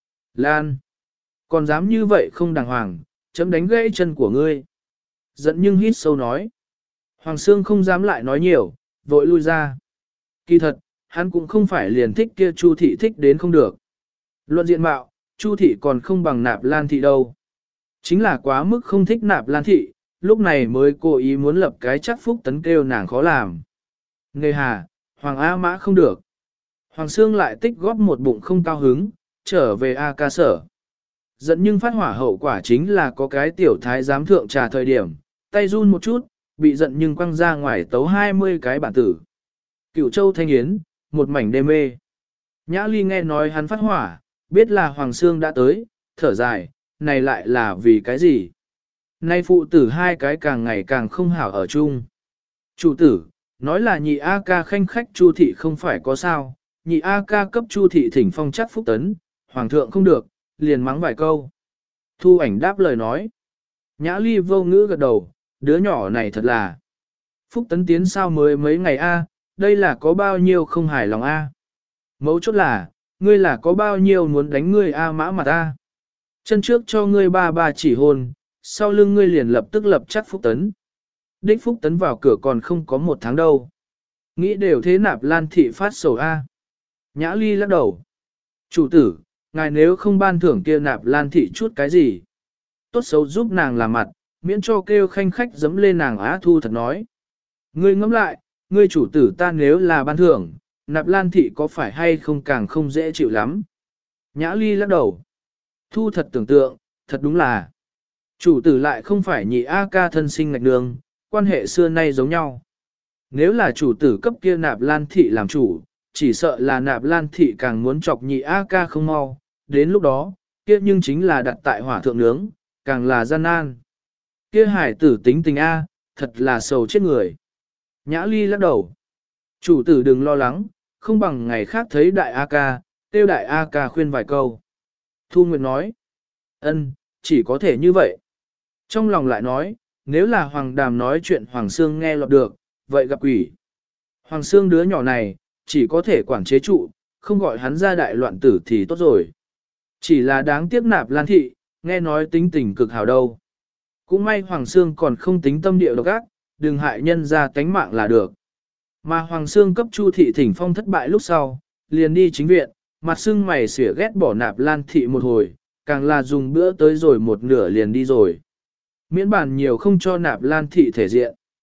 Lan. Còn dám như vậy không đàng hoàng, chấm đánh gãy chân của ngươi. Giận nhưng hít sâu nói. Hoàng Sương không dám lại nói nhiều, vội lui ra. Kỳ thật, hắn cũng không phải liền thích kia Chu thị thích đến không được. Luận diện mạo, Chu thị còn không bằng Nạp Lan thị đâu. Chính là quá mức không thích Nạp Lan thị, lúc này mới cố ý muốn lập cái chắc phúc tấn kêu nàng khó làm. Nghề hà, Hoàng A Mã không được. Hoàng Sương lại tích góp một bụng không cao hứng, trở về A ca sở. Giận nhưng phát hỏa hậu quả chính là có cái tiểu thái giám thượng trà thời điểm, tay run một chút, bị giận nhưng quăng ra ngoài tấu 20 cái bản tử. Cửu Châu Thanh Yến, một mảnh đê mê. Nhã Ly nghe nói hắn phát hỏa, biết là Hoàng Sương đã tới, thở dài, này lại là vì cái gì? Nay phụ tử hai cái càng ngày càng không hảo ở chung. Chủ tử, nói là nhị A ca khanh khách Chu thị không phải có sao, nhị A ca cấp Chu thị thỉnh phong chắc phúc tấn, Hoàng thượng không được, liền mắng vài câu. Thu ảnh đáp lời nói. Nhã Ly vô ngữ gật đầu, đứa nhỏ này thật là. Phúc tấn tiến sao mới mấy ngày A, đây là có bao nhiêu không hài lòng A. Mấu chốt là, ngươi là có bao nhiêu muốn đánh ngươi A mã mặt A. Chân trước cho ngươi ba chỉ hôn, sau lưng ngươi liền lập tức lập chắc phúc tấn. Đích phúc tấn vào cửa còn không có 1 tháng đâu. Nghĩ đều thế Nạp Lan thị phát sầu A. Nhã Ly lắc đầu. Chủ tử, ngài nếu không ban thưởng kia Nạp Lan thị chút cái gì. Tốt xấu giúp nàng làm mặt, miễn cho kêu khanh khách dấm lên nàng Á Thu thật nói. Ngươi ngẫm lại, ngươi chủ tử ta nếu là ban thưởng, Nạp Lan thị có phải hay không càng không dễ chịu lắm. Nhã Ly lắc đầu. Thu thật tưởng tượng, thật đúng là. Chủ tử lại không phải nhị A ca thân sinh ngạch đường, quan hệ xưa nay giống nhau. Nếu là chủ tử cấp kia Nạp Lan thị làm chủ, chỉ sợ là Nạp Lan thị càng muốn chọc nhị A ca không mau, đến lúc đó, kia nhưng chính là đặt tại hỏa thượng nướng, càng là gian nan. Kia hải tử tính tình A, thật là sầu chết người. Nhã Ly lắc đầu. Chủ tử đừng lo lắng, không bằng ngày khác thấy đại A ca, tiêu đại A ca khuyên vài câu. Thu Nguyệt nói. Ân, chỉ có thể như vậy. Trong lòng lại nói, nếu là Hoàng Đàm nói chuyện Hoàng Sương nghe lọt được, vậy gặp quỷ. Hoàng Sương đứa nhỏ này, chỉ có thể quản chế trụ, không gọi hắn ra đại loạn tử thì tốt rồi. Chỉ là đáng tiếc Nạp Lan thị, nghe nói tính tình cực hào đâu. Cũng may Hoàng Sương còn không tính tâm địa độc ác, đừng hại nhân ra tánh mạng là được. Mà Hoàng Sương cấp Chu thị thỉnh phong thất bại lúc sau, liền đi chính viện, mặt sưng mày xỉa ghét bỏ Nạp Lan thị một hồi, càng là dùng bữa tới rồi một nửa liền đi rồi. Miễn bản nhiều không cho Nạp Lan thị thể diện.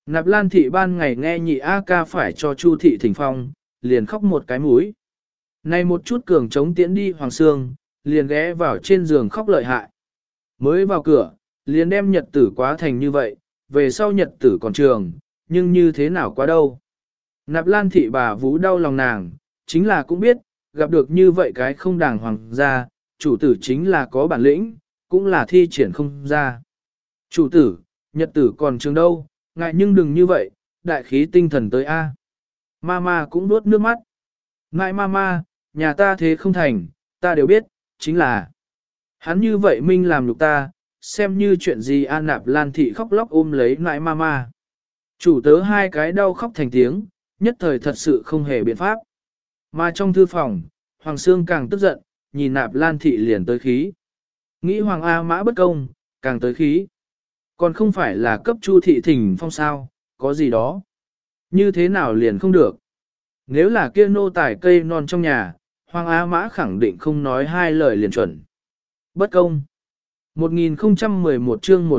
Nạp Lan thị ban ngày nghe nhị A ca phải cho Chu thị thỉnh phong, liền khóc một cái mũi. Này một chút cường chống tiễn đi Hoàng Sương, liền ghé vào trên giường khóc lợi hại. Mới vào cửa, liền đem nhật tử quá thành như vậy, về sau nhật tử còn trường, nhưng như thế nào quá đâu. Nạp Lan thị bà vú đau lòng nàng, chính là cũng biết, gặp được như vậy cái không đàng hoàng gia, chủ tử chính là có bản lĩnh, cũng là thi triển không ra. Chủ tử, nhật tử còn trường đâu, ngại nhưng đừng như vậy, đại khí tinh thần tới A. Mama cũng nuốt nước mắt. Ngại mama, nhà ta thế không thành, ta đều biết, chính là hắn như vậy minh làm nhục ta, xem như chuyện gì. An Nạp Lan thị khóc lóc ôm lấy nại mama. Chủ tớ hai cái đau khóc thành tiếng, nhất thời thật sự không hề biện pháp. Mà trong thư phòng, Hoàng Sương càng tức giận, nhìn Nạp Lan thị liền tới khí. Nghĩ Hoàng A Mã bất công, càng tới khí. Còn không phải là cấp Chu thị thỉnh phong sao, có gì đó. Như thế nào liền không được. Nếu là kia nô tài cây non trong nhà, Hoàng A Mã khẳng định không nói hai lời liền chuẩn. Bất công. 1011 chương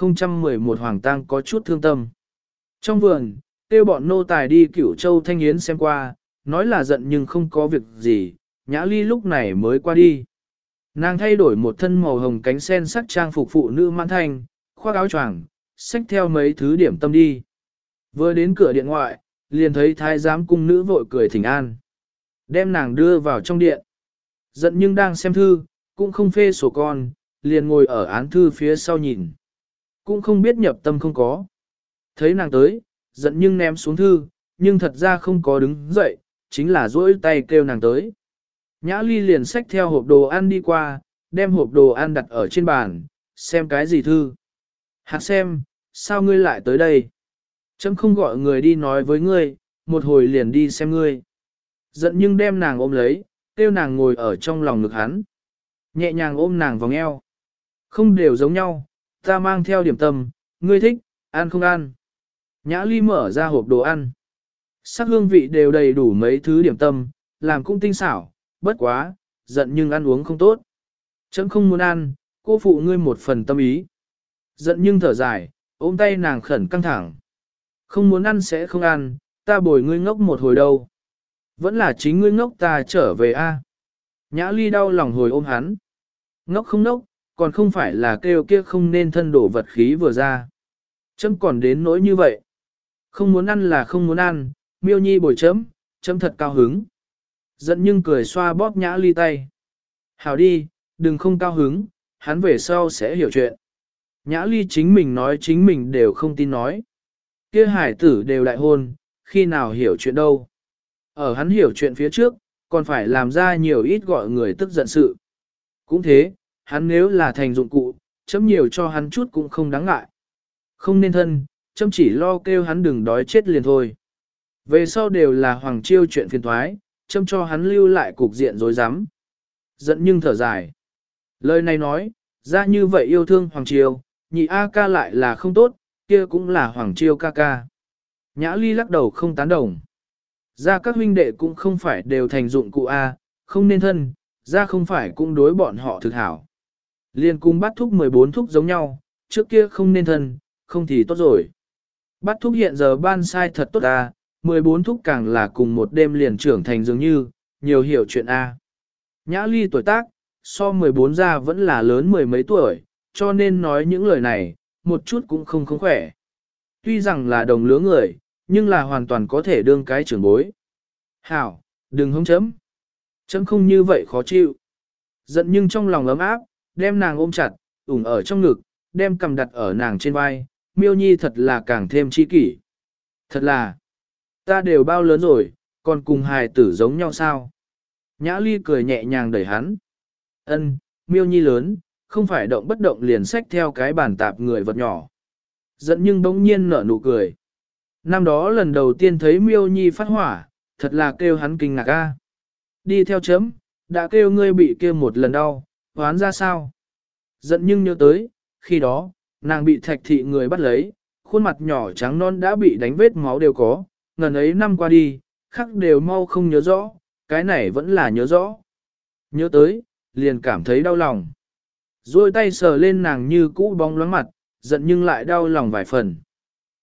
1011 Hoàng Tang có chút thương tâm. Trong vườn, kêu bọn nô tài đi Cửu Châu Thanh Yến xem qua, nói là giận nhưng không có việc gì, Nhã Ly lúc này mới qua đi. Nàng thay đổi một thân màu hồng cánh sen sắc trang phục phụ nữ mãn thanh, khoác áo choàng, xách theo mấy thứ điểm tâm đi. Vừa đến cửa điện ngoại, liền thấy thái giám cung nữ vội cười thỉnh an. Đem nàng đưa vào trong điện. Giận nhưng đang xem thư, cũng không phê sổ con, liền ngồi ở án thư phía sau nhìn. Cũng không biết nhập tâm không có. Thấy nàng tới, giận nhưng ném xuống thư, nhưng thật ra không có đứng dậy, chính là duỗi tay kêu nàng tới. Nhã Ly liền xách theo hộp đồ ăn đi qua, đem hộp đồ ăn đặt ở trên bàn, xem cái gì thư. Hạt xem, sao ngươi lại tới đây? Chấm không gọi người đi nói với ngươi, một hồi liền đi xem ngươi. Giận nhưng đem nàng ôm lấy, kêu nàng ngồi ở trong lòng ngực hắn. Nhẹ nhàng ôm nàng vòng eo. Không đều giống nhau, ta mang theo điểm tâm, ngươi thích, ăn không ăn. Nhã Ly mở ra hộp đồ ăn. Sắc hương vị đều đầy đủ mấy thứ điểm tâm, làm cũng tinh xảo, bất quá, giận nhưng ăn uống không tốt. Chấm không muốn ăn, cô phụ ngươi một phần tâm ý. Giận nhưng thở dài, ôm tay nàng khẩn căng thẳng. Không muốn ăn sẽ không ăn, ta bồi ngươi ngốc một hồi đâu. Vẫn là chính ngươi ngốc ta trở về a. Nhã Ly đau lòng hồi ôm hắn. Ngốc không ngốc, còn không phải là kêu kia không nên thân đổ vật khí vừa ra. Chấm còn đến nỗi như vậy. Không muốn ăn là không muốn ăn, Miêu Nhi bồi chấm thật cao hứng. Giận nhưng cười xoa bóp Nhã Ly tay. Hảo đi, đừng không cao hứng, hắn về sau sẽ hiểu chuyện. Nhã Ly chính mình nói chính mình đều không tin nói. Kia hải tử đều đại hôn, khi nào hiểu chuyện đâu. Ở hắn hiểu chuyện phía trước, còn phải làm ra nhiều ít gọi người tức giận sự. Cũng thế, hắn nếu là thành dụng cụ, chấm nhiều cho hắn chút cũng không đáng ngại. Không nên thân, chấm chỉ lo kêu hắn đừng đói chết liền thôi. Về sau đều là Hoàng Chiêu chuyện phiền thoái, chấm cho hắn lưu lại cục diện rối rắm. Giận nhưng thở dài. Lời này nói, ra như vậy yêu thương Hoàng Chiêu, nhị A ca lại là không tốt, kia cũng là Hoàng Chiêu ca ca. Nhã Ly lắc đầu không tán đồng. Ra các huynh đệ cũng không phải đều thành dụng cụ A, không nên thân, ra không phải cũng đối bọn họ thực hảo. Liên cung bắt thúc 14 thúc giống nhau, trước kia không nên thân, không thì tốt rồi. Bắt thúc hiện giờ ban sai thật tốt A, 14 thúc càng là cùng một đêm liền trưởng thành dường như, nhiều hiểu chuyện A. Nhã Ly tuổi tác, so 14 ra vẫn là lớn mười mấy tuổi, cho nên nói những lời này, một chút cũng không khỏe. Tuy rằng là đồng lứa người, nhưng là hoàn toàn có thể đương cái trưởng bối. Hảo, đừng hống chấm. Chấm không như vậy khó chịu. Giận nhưng trong lòng ấm áp, đem nàng ôm chặt, ủng ở trong ngực, đem cầm đặt ở nàng trên vai. Miêu Nhi thật là càng thêm chi kỷ. Thật là, ta đều bao lớn rồi, còn cùng hài tử giống nhau sao? Nhã Ly cười nhẹ nhàng đẩy hắn. Ân, Miêu Nhi lớn, không phải động bất động liền xách theo cái bàn tạp người vật nhỏ. Giận nhưng bỗng nhiên nở nụ cười. Năm đó lần đầu tiên thấy Miêu Nhi phát hỏa, thật là kêu hắn kinh ngạc a. Đi theo chấm, đã kêu ngươi bị kêu một lần đau, hoán ra sao? Giận nhưng nhớ tới, khi đó, nàng bị thạch thị người bắt lấy, khuôn mặt nhỏ trắng non đã bị đánh vết máu đều có, ngần ấy năm qua đi, khắc đều mau không nhớ rõ, cái này vẫn là nhớ rõ. Nhớ tới, liền cảm thấy đau lòng. Rồi tay sờ lên nàng như cũ bóng loáng mặt, giận nhưng lại đau lòng vài phần.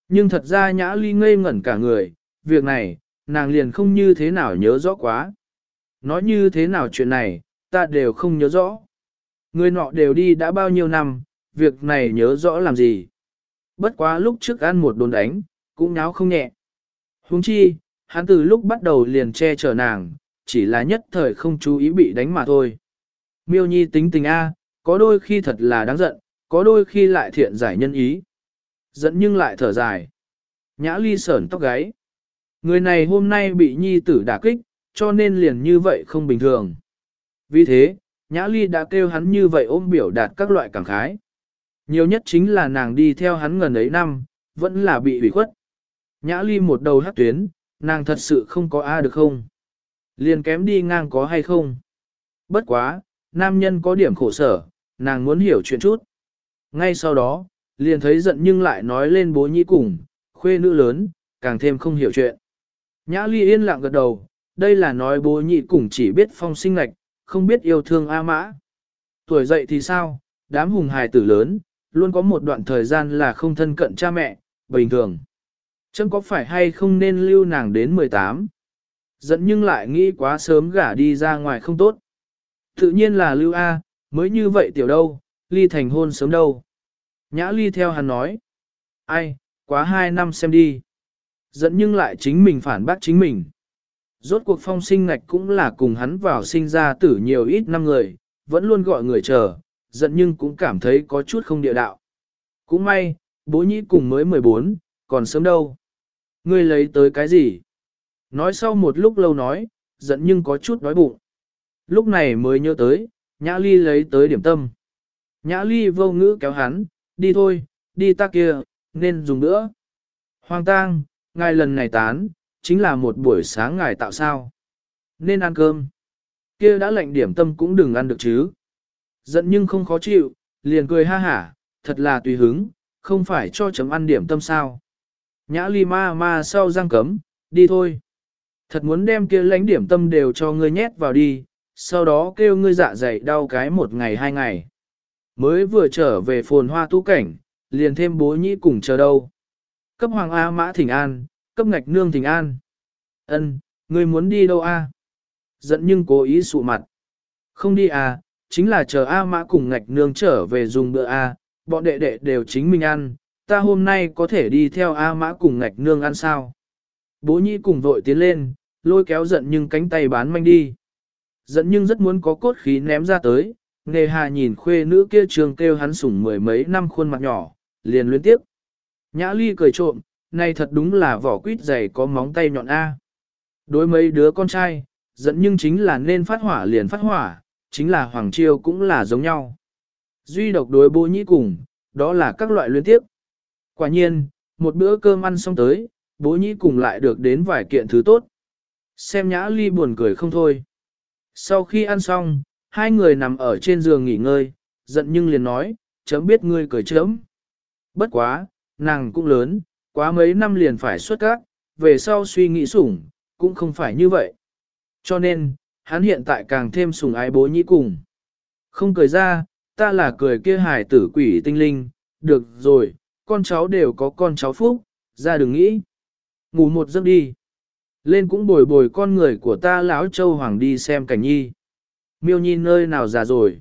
Nhưng thật ra Nhã Ly ngây ngẩn cả người, việc này, nàng liền không như thế nào nhớ rõ quá. Nói như thế nào chuyện này, ta đều không nhớ rõ. Người nọ đều đi đã bao nhiêu năm, việc này nhớ rõ làm gì. Bất quá lúc trước ăn một đồn đánh, cũng nháo không nhẹ. Huống chi, hắn từ lúc bắt đầu liền che chở nàng, chỉ là nhất thời không chú ý bị đánh mà thôi. Miêu Nhi tính tình A, có đôi khi thật là đáng giận, có đôi khi lại thiện giải nhân ý. Giận nhưng lại thở dài. Nhã Ly sởn tóc gáy. Người này hôm nay bị Nhi tử đả kích, cho nên liền như vậy không bình thường. Vì thế, Nhã Ly đã kêu hắn như vậy ôm biểu đạt các loại cảm khái. Nhiều nhất chính là nàng đi theo hắn ngần ấy năm, vẫn là bị ủy khuất. Nhã Ly một đầu hắc tuyến, nàng thật sự không có A được không? Liền kém đi ngang có hay không? Bất quá, nam nhân có điểm khổ sở, nàng muốn hiểu chuyện chút. Ngay sau đó, liền thấy giận nhưng lại nói lên bố nhĩ cùng, khuê nữ lớn, càng thêm không hiểu chuyện. Nhã Ly yên lặng gật đầu, đây là nói bố nhị cùng chỉ biết phong sinh ngạch, không biết yêu thương A Mã. Tuổi dậy thì sao, đám hùng hài tử lớn, luôn có một đoạn thời gian là không thân cận cha mẹ, bình thường. Chấm có phải hay không nên lưu nàng đến 18? Giận nhưng lại nghĩ quá sớm gả đi ra ngoài không tốt. Tự nhiên là lưu A, mới như vậy tiểu đâu, ly thành hôn sớm đâu. Nhã Ly theo hắn nói. Ai, quá 2 năm xem đi. Giận nhưng lại chính mình phản bác chính mình. Rốt cuộc phong sinh ngạch cũng là cùng hắn vào sinh ra tử nhiều ít năm người, vẫn luôn gọi người chờ, giận nhưng cũng cảm thấy có chút không địa đạo. Cũng may, bố nhĩ cùng mới 14, còn sớm đâu. Ngươi lấy tới cái gì? Nói sau một lúc lâu nói, giận nhưng có chút đói bụng. Lúc này mới nhớ tới, Nhã Ly lấy tới điểm tâm. Nhã Ly vô ngữ kéo hắn, đi thôi, đi ta kia, nên dùng nữa. Hoàng tang, ngài lần này tán, chính là một buổi sáng ngài tạo sao. Nên ăn cơm. Kia đã lệnh điểm tâm cũng đừng ăn được chứ. Giận nhưng không khó chịu, liền cười ha hả, thật là tùy hứng, không phải cho chấm ăn điểm tâm sao. Nhã Ly ma sau răng cấm, đi thôi. Thật muốn đem kia lãnh điểm tâm đều cho ngươi nhét vào đi, sau đó kêu ngươi dạ dày đau cái 1 ngày 2 ngày. Mới vừa trở về phồn hoa tu cảnh, liền thêm bố nhĩ cùng chờ đâu. Cấp hoàng A Mã thỉnh an, cấp ngạch nương thỉnh an. Ân, ngươi muốn đi đâu a? Giận nhưng cố ý sụ mặt. Không đi à, chính là chờ A Mã cùng ngạch nương trở về dùng bữa a, bọn đệ đệ đều chính mình ăn, ta hôm nay có thể đi theo A Mã cùng ngạch nương ăn sao? Bố nhĩ cùng vội tiến lên, lôi kéo giận nhưng cánh tay bán manh đi. Giận nhưng rất muốn có cốt khí ném ra tới, nề hà nhìn khuê nữ kia trường kêu hắn sủng 10 mấy năm khuôn mặt nhỏ, liền luyến tiếp. Nhã Ly cười trộm, này thật đúng là vỏ quýt dày có móng tay nhọn A. Đối mấy đứa con trai, giận nhưng chính là nên phát hỏa liền phát hỏa, chính là Hoàng Chiêu cũng là giống nhau. Duy độc đối bố nhĩ cùng, đó là các loại luyến tiếp. Quả nhiên, một bữa cơm ăn xong tới, bố nhĩ cùng lại được đến vài kiện thứ tốt. Xem Nhã Ly buồn cười không thôi. Sau khi ăn xong, hai người nằm ở trên giường nghỉ ngơi, giận nhưng liền nói, chấm biết ngươi cười chấm. Bất quá, nàng cũng lớn, quá mấy năm liền phải xuất các, về sau suy nghĩ sủng, cũng không phải như vậy. Cho nên, hắn hiện tại càng thêm sủng ái bố nhĩ cùng. Không cười ra, ta là cười kia hài tử quỷ tinh linh, được rồi, con cháu đều có con cháu phúc, ra đừng nghĩ. Ngủ một giấc đi. Lên cũng bồi bồi con người của ta lão châu hoàng đi xem cảnh nhi. Miêu nhi nơi nào già rồi.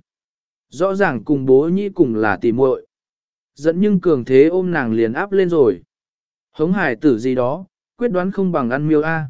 Rõ ràng cùng bố nhĩ cùng là tỉ muội. Dẫn nhưng cường thế ôm nàng liền áp lên rồi. Hống hải tử gì đó, quyết đoán không bằng ăn miêu A.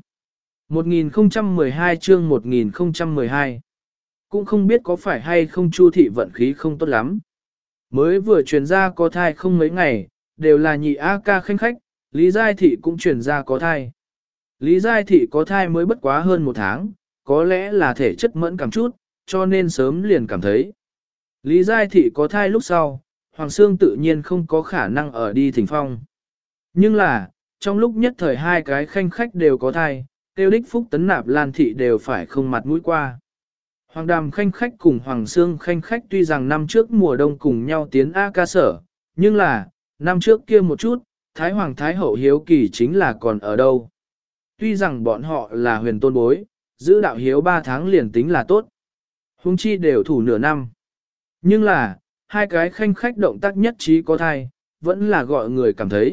1012 chương 1012. Cũng không biết có phải hay không Chu thị vận khí không tốt lắm. Mới vừa truyền ra có thai không mấy ngày, đều là nhị A ca khanh khách, Lý Giai Thị cũng truyền ra có thai. Lý Giai Thị có thai mới bất quá hơn 1 tháng, có lẽ là thể chất mẫn cảm chút, cho nên sớm liền cảm thấy. Lý Giai Thị có thai lúc sau, Hoàng Sương tự nhiên không có khả năng ở đi thỉnh phong. Nhưng là, trong lúc nhất thời hai cái khanh khách đều có thai, tiêu đích phúc tấn nạp Lan Thị đều phải không mặt mũi qua. Hoàng Đàm khanh khách cùng Hoàng Sương khanh khách tuy rằng năm trước mùa đông cùng nhau tiến A ca sở, nhưng là, năm trước kia một chút, Thái Hoàng Thái Hậu hiếu kỳ chính là còn ở đâu. Tuy rằng bọn họ là huyền tôn bối, giữ đạo hiếu 3 tháng liền tính là tốt. Hùng chi đều thủ nửa năm. Nhưng là, hai cái khanh khách động tác nhất trí có thai, vẫn là gọi người cảm thấy,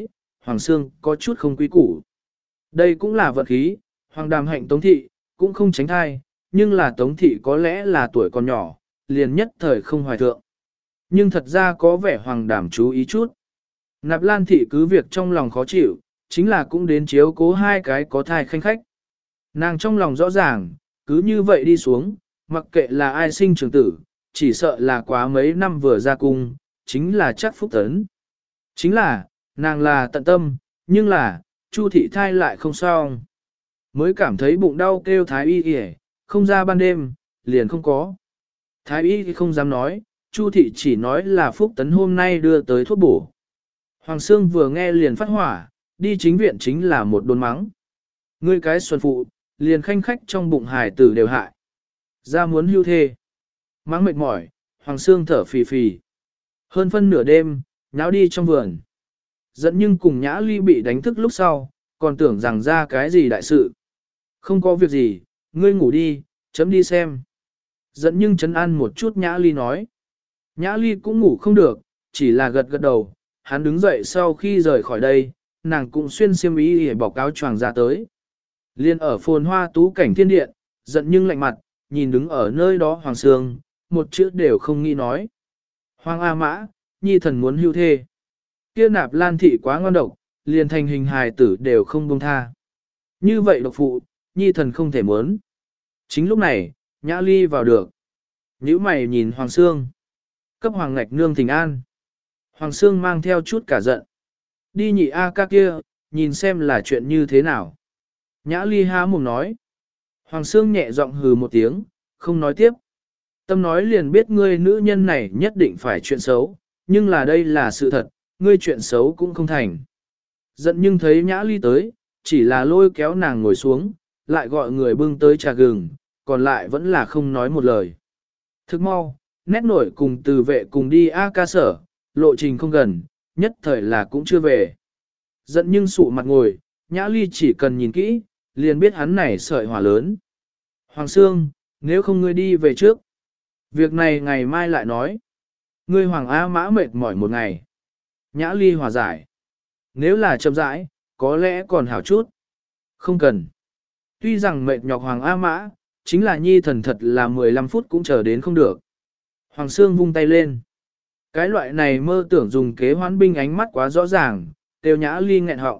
Hoàng Sương có chút không quý củ. Đây cũng là vận khí, Hoàng Đàm hạnh Tống Thị, cũng không tránh thai, nhưng là Tống Thị có lẽ là tuổi còn nhỏ, liền nhất thời không hoài thượng. Nhưng thật ra có vẻ Hoàng Đàm chú ý chút. Nạp Lan Thị cứ việc trong lòng khó chịu, chính là cũng đến chiếu cố hai cái có thai khanh khách. Nàng trong lòng rõ ràng, cứ như vậy đi xuống, mặc kệ là ai sinh trưởng tử, chỉ sợ là quá mấy năm vừa ra cung, chính là chắc phúc tấn. Chính là, nàng là tận tâm, nhưng là, Chu thị thai lại không xong. Mới cảm thấy bụng đau kêu thái y kìa, không ra ban đêm, liền không có. Thái y không dám nói, Chu thị chỉ nói là phúc tấn hôm nay đưa tới thuốc bổ. Hoàng Sương vừa nghe liền phát hỏa, đi chính viện chính là một đồn mắng. Ngươi cái xuân phụ, liền khanh khách trong bụng hải tử đều hại. Ra muốn hưu thê. Mắng mệt mỏi, Hoàng Sương thở phì phì. Hơn phân nửa đêm, nháo đi trong vườn. Dẫn nhưng cùng Nhã Ly bị đánh thức lúc sau, còn tưởng rằng ra cái gì đại sự. Không có việc gì, ngươi ngủ đi, chấm đi xem. Dẫn nhưng chấn an một chút Nhã Ly nói. Nhã Ly cũng ngủ không được, chỉ là gật gật đầu. Hắn đứng dậy sau khi rời khỏi đây, nàng cũng xuyên xiêm y để bọc áo choàng ra tới. Liên ở phồn hoa tú cảnh thiên điện, giận nhưng lạnh mặt, nhìn đứng ở nơi đó Hoàng Sương, một chữ đều không nghĩ nói. Hoàng A Mã, nhi thần muốn hưu thê. Kia Nạp Lan Thị quá ngon độc, liền thành hình hài tử đều không buông tha. Như vậy độc phụ, nhi thần không thể muốn. Chính lúc này, Nhã Ly vào được. Nhữ mày nhìn Hoàng Sương. Cấp Hoàng Ngạch Nương thỉnh an. Hoàng Sương mang theo chút cả giận. Đi nhị A ca kia, nhìn xem là chuyện như thế nào. Nhã Ly há mồm nói. Hoàng Sương nhẹ giọng hừ một tiếng, không nói tiếp. Tâm nói liền biết ngươi nữ nhân này nhất định phải chuyện xấu, nhưng là đây là sự thật, ngươi chuyện xấu cũng không thành. Giận nhưng thấy Nhã Ly tới, chỉ là lôi kéo nàng ngồi xuống, lại gọi người bưng tới trà gừng, còn lại vẫn là không nói một lời. Thức mau, nét nổi cùng từ vệ cùng đi A ca sở, lộ trình không gần, nhất thời là cũng chưa về. Giận nhưng sụ mặt ngồi, Nhã Ly chỉ cần nhìn kỹ, liền biết hắn này sợi hỏa lớn. Hoàng Sương, nếu không ngươi đi về trước. Việc này ngày mai lại nói. Ngươi Hoàng A Mã mệt mỏi một ngày. Nhã Ly hòa giải. Nếu là chậm rãi, có lẽ còn hảo chút. Không cần. Tuy rằng mệt nhọc Hoàng A Mã, chính là nhi thần thật là 15 phút cũng chờ đến không được. Hoàng Sương vung tay lên. Cái loại này mơ tưởng dùng kế hoán binh ánh mắt quá rõ ràng, tiêu Nhã Ly nghẹn họng.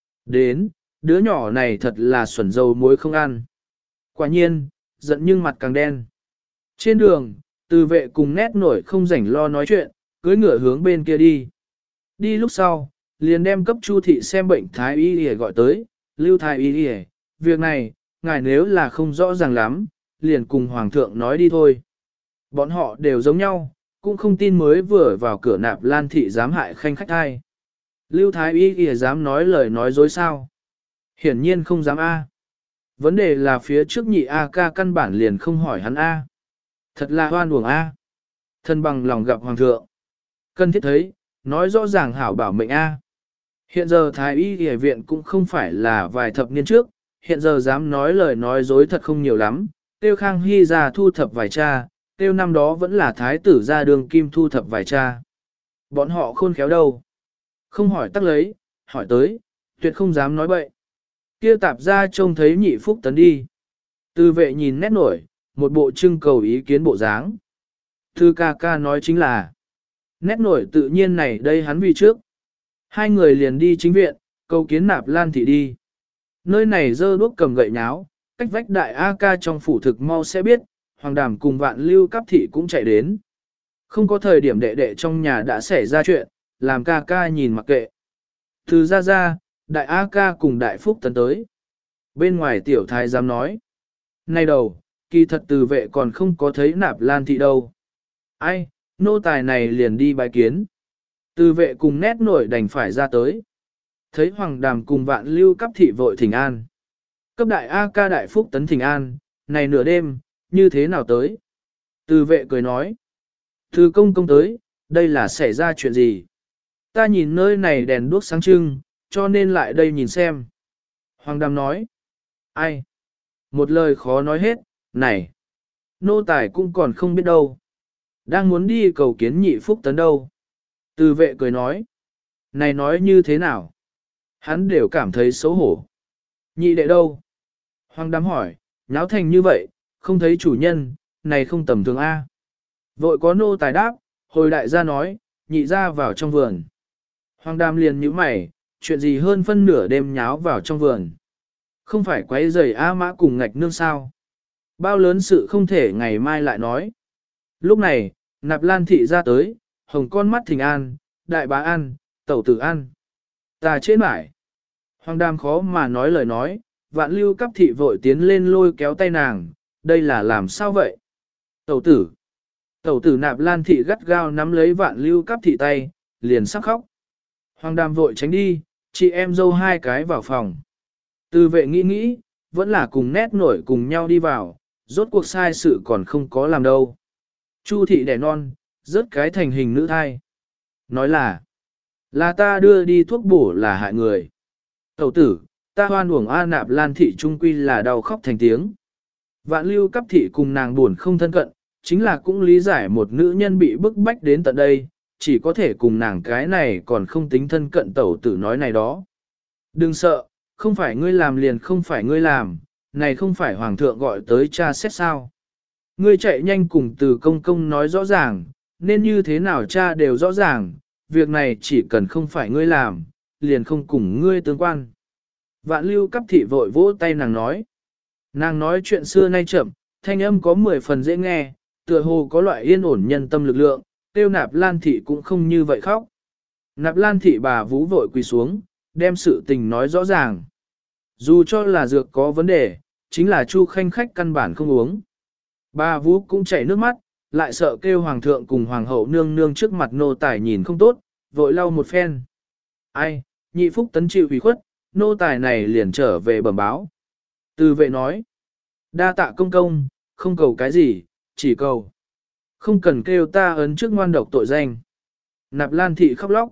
Đến, đứa nhỏ này thật là xuẩn dầu muối không ăn. Quả nhiên, giận nhưng mặt càng đen. Trên đường, từ vệ cùng nét nổi không rảnh lo nói chuyện, cưới ngựa hướng bên kia đi. Đi lúc sau, liền đem cấp Chu thị xem bệnh thái y y gọi tới, Lưu thái y y, việc này, ngài nếu là không rõ ràng lắm, liền cùng hoàng thượng nói đi thôi. Bọn họ đều giống nhau, cũng không tin mới vừa vào cửa Nạp Lan Thị dám hại khanh khách ai. Lưu thái y y dám nói lời nói dối sao? Hiển nhiên không dám A. Vấn đề là phía trước nhị A ca căn bản liền không hỏi hắn A. Thật là hoan uổng A. Thân bằng lòng gặp hoàng thượng. Cần thiết thấy, nói rõ ràng hảo bảo mệnh A. Hiện giờ thái y y viện cũng không phải là vài thập niên trước, hiện giờ dám nói lời nói dối thật không nhiều lắm. Tiêu Khang Hy ra thu thập vài cha, tiêu năm đó vẫn là thái tử ra đường kim thu thập vài cha. Bọn họ khôn khéo đâu. Không hỏi tắc lấy, hỏi tới, tuyệt không dám nói bậy. Kia tạp ra trông thấy nhị phúc tấn đi. Từ vệ nhìn nét nổi, một bộ trưng cầu ý kiến bộ dáng. Thư ca ca nói chính là, nét nổi tự nhiên này đây hắn vì trước. Hai người liền đi chính viện, cầu kiến Nạp Lan Thị đi. Nơi này dơ đuốc cầm gậy nháo, cách vách đại A ca trong phủ thực mau sẽ biết, Hoàng Đàm cùng Vạn Lưu Cáp Thị cũng chạy đến. Không có thời điểm đệ đệ trong nhà đã xảy ra chuyện, làm ca ca nhìn mặc kệ. Từ ra, đại A ca cùng đại phúc tấn tới. Bên ngoài tiểu thái giám nói. Nay đầu, kỳ thật từ vệ còn không có thấy Nạp Lan Thị đâu. Ai, nô tài này liền đi bái kiến. Từ vệ cùng nét nổi đành phải ra tới. Thấy Hoàng Đàm cùng Vạn Lưu Cáp Thị vội thỉnh an. Cấp đại A ca đại phúc tấn thỉnh an, này nửa đêm, như thế nào tới? Từ vệ cười nói. Từ công công tới, đây là xảy ra chuyện gì? Ta nhìn nơi này đèn đuốc sáng trưng, cho nên lại đây nhìn xem. Hoàng Đàm nói. Ai? Một lời khó nói hết, này. Nô tài cũng còn không biết đâu. Đang muốn đi cầu kiến nhị phúc tấn đâu. Từ vệ cười nói. Này nói như thế nào? Hắn đều cảm thấy xấu hổ. Nhị đệ đâu? Hoàng đám hỏi, nháo thành như vậy, không thấy chủ nhân, này không tầm thường A. Vội có nô tài đáp, hồi đại gia nói, nhị ra vào trong vườn. Hoàng đàm liền nhíu mày, chuyện gì hơn phân nửa đêm nháo vào trong vườn. Không phải quấy rầy A Mã cùng ngạch nương sao. Bao lớn sự không thể ngày mai lại nói. Lúc này, Nạp Lan thị ra tới, hồng con mắt thình an, đại bá an, tẩu tử an. Ta chết mãi. Hoàng đàm khó mà nói lời nói, vạn lưu cấp thị vội tiến lên lôi kéo tay nàng, đây là làm sao vậy? Tẩu tử. Tẩu tử Nạp Lan thị gắt gao nắm lấy vạn lưu cấp thị tay, liền sắp khóc. Hoàng đàm vội tránh đi, chị em dâu hai cái vào phòng. Từ vệ nghĩ, vẫn là cùng nét nổi cùng nhau đi vào, rốt cuộc sai sự còn không có làm đâu. Chu thị đẻ non, rớt cái thành hình nữ thai. Nói là ta đưa đi thuốc bổ là hại người. Tẩu tử, ta hoan uổng A Nạp Lan thị trung quy là đau khóc thành tiếng. Vạn lưu cấp thị cùng nàng buồn không thân cận, chính là cũng lý giải một nữ nhân bị bức bách đến tận đây, chỉ có thể cùng nàng cái này còn không tính thân cận tẩu tử nói này đó. Đừng sợ, không phải ngươi làm liền không phải ngươi làm, này không phải hoàng thượng gọi tới cha xét sao. Ngươi chạy nhanh cùng từ công công nói rõ ràng, nên như thế nào cha đều rõ ràng, việc này chỉ cần không phải ngươi làm, liền không cùng ngươi tương quan. Vạn lưu cấp thị vội vỗ tay nàng nói. Nàng nói chuyện xưa nay chậm, thanh âm có 10 phần dễ nghe, tựa hồ có loại yên ổn nhân tâm lực lượng, tiêu Nạp Lan thị cũng không như vậy khóc. Nạp Lan thị bà vú vội quỳ xuống, đem sự tình nói rõ ràng. Dù cho là dược có vấn đề, chính là Chu Khanh khách căn bản không uống. Bà vú cũng chảy nước mắt, lại sợ kêu hoàng thượng cùng hoàng hậu nương nương trước mặt nô tài nhìn không tốt, vội lau một phen. Ai, nhị phúc tấn chịu ủy khuất, nô tài này liền trở về bẩm báo. Từ vệ nói, đa tạ công công, không cầu cái gì, chỉ cầu. Không cần kêu ta ấn trước ngoan độc tội danh. Nạp Lan thị khóc lóc.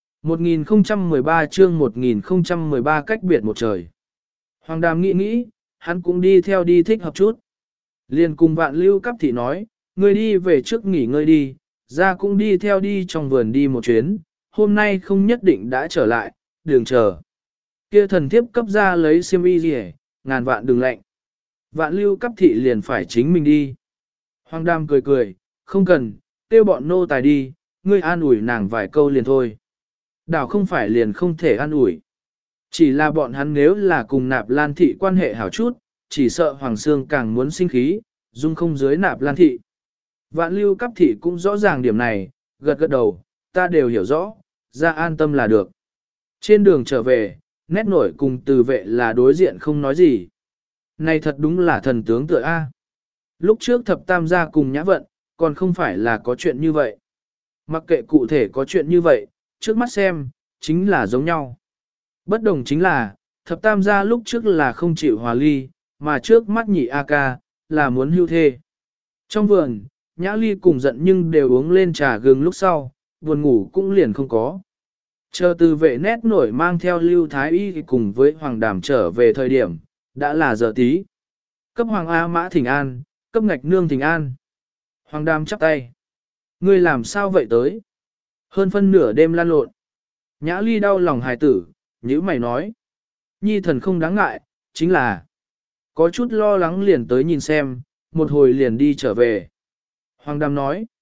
1013 chương 1013 cách biệt một trời. Hoàng đàm nghĩ, hắn cũng đi theo đi thích hợp chút. Liền cùng vạn lưu cấp thị nói, ngươi đi về trước nghỉ ngơi đi, ra cũng đi theo đi trong vườn đi một chuyến, hôm nay không nhất định đã trở lại, đường chờ. Kia thần thiếp cấp ra lấy xiêm y gì ngàn vạn đừng lạnh. Vạn lưu cấp thị liền phải chính mình đi. Hoàng đàm cười, không cần, tiêu bọn nô tài đi, ngươi an ủi nàng vài câu liền thôi. Đảo không phải liền không thể an ủi. Chỉ là bọn hắn nếu là cùng Nạp Lan thị quan hệ hảo chút, chỉ sợ Hoàng Sương càng muốn sinh khí, dung không dưới Nạp Lan thị. Vạn lưu cấp thị cũng rõ ràng điểm này, gật đầu, ta đều hiểu rõ, ra an tâm là được. Trên đường trở về, nét nổi cùng từ vệ là đối diện không nói gì. Này thật đúng là thần tướng tựa A. Lúc trước thập tam gia cùng nhã vận, còn không phải là có chuyện như vậy. Mặc kệ cụ thể có chuyện như vậy, trước mắt xem, chính là giống nhau. Bất đồng chính là, thập tam gia lúc trước là không chịu hòa ly, mà trước mắt nhị A ca, là muốn hưu thê. Trong vườn, nhã ly cùng giận nhưng đều uống lên trà gừng lúc sau, buồn ngủ cũng liền không có. Chờ từ vệ nét nổi mang theo Lưu Thái Y cùng với Hoàng Đàm trở về thời điểm, đã là giờ tí. Cấp Hoàng A Mã thỉnh an, cấp ngạch nương thỉnh an. Hoàng Đàm chắp tay. Ngươi làm sao vậy tới? Hơn phân nửa đêm lan lộn. Nhã ly đau lòng hài tử, nhữ mày nói. Nhi thần không đáng ngại, chính là có chút lo lắng liền tới nhìn xem, một hồi liền đi trở về. Hoàng Đàm nói.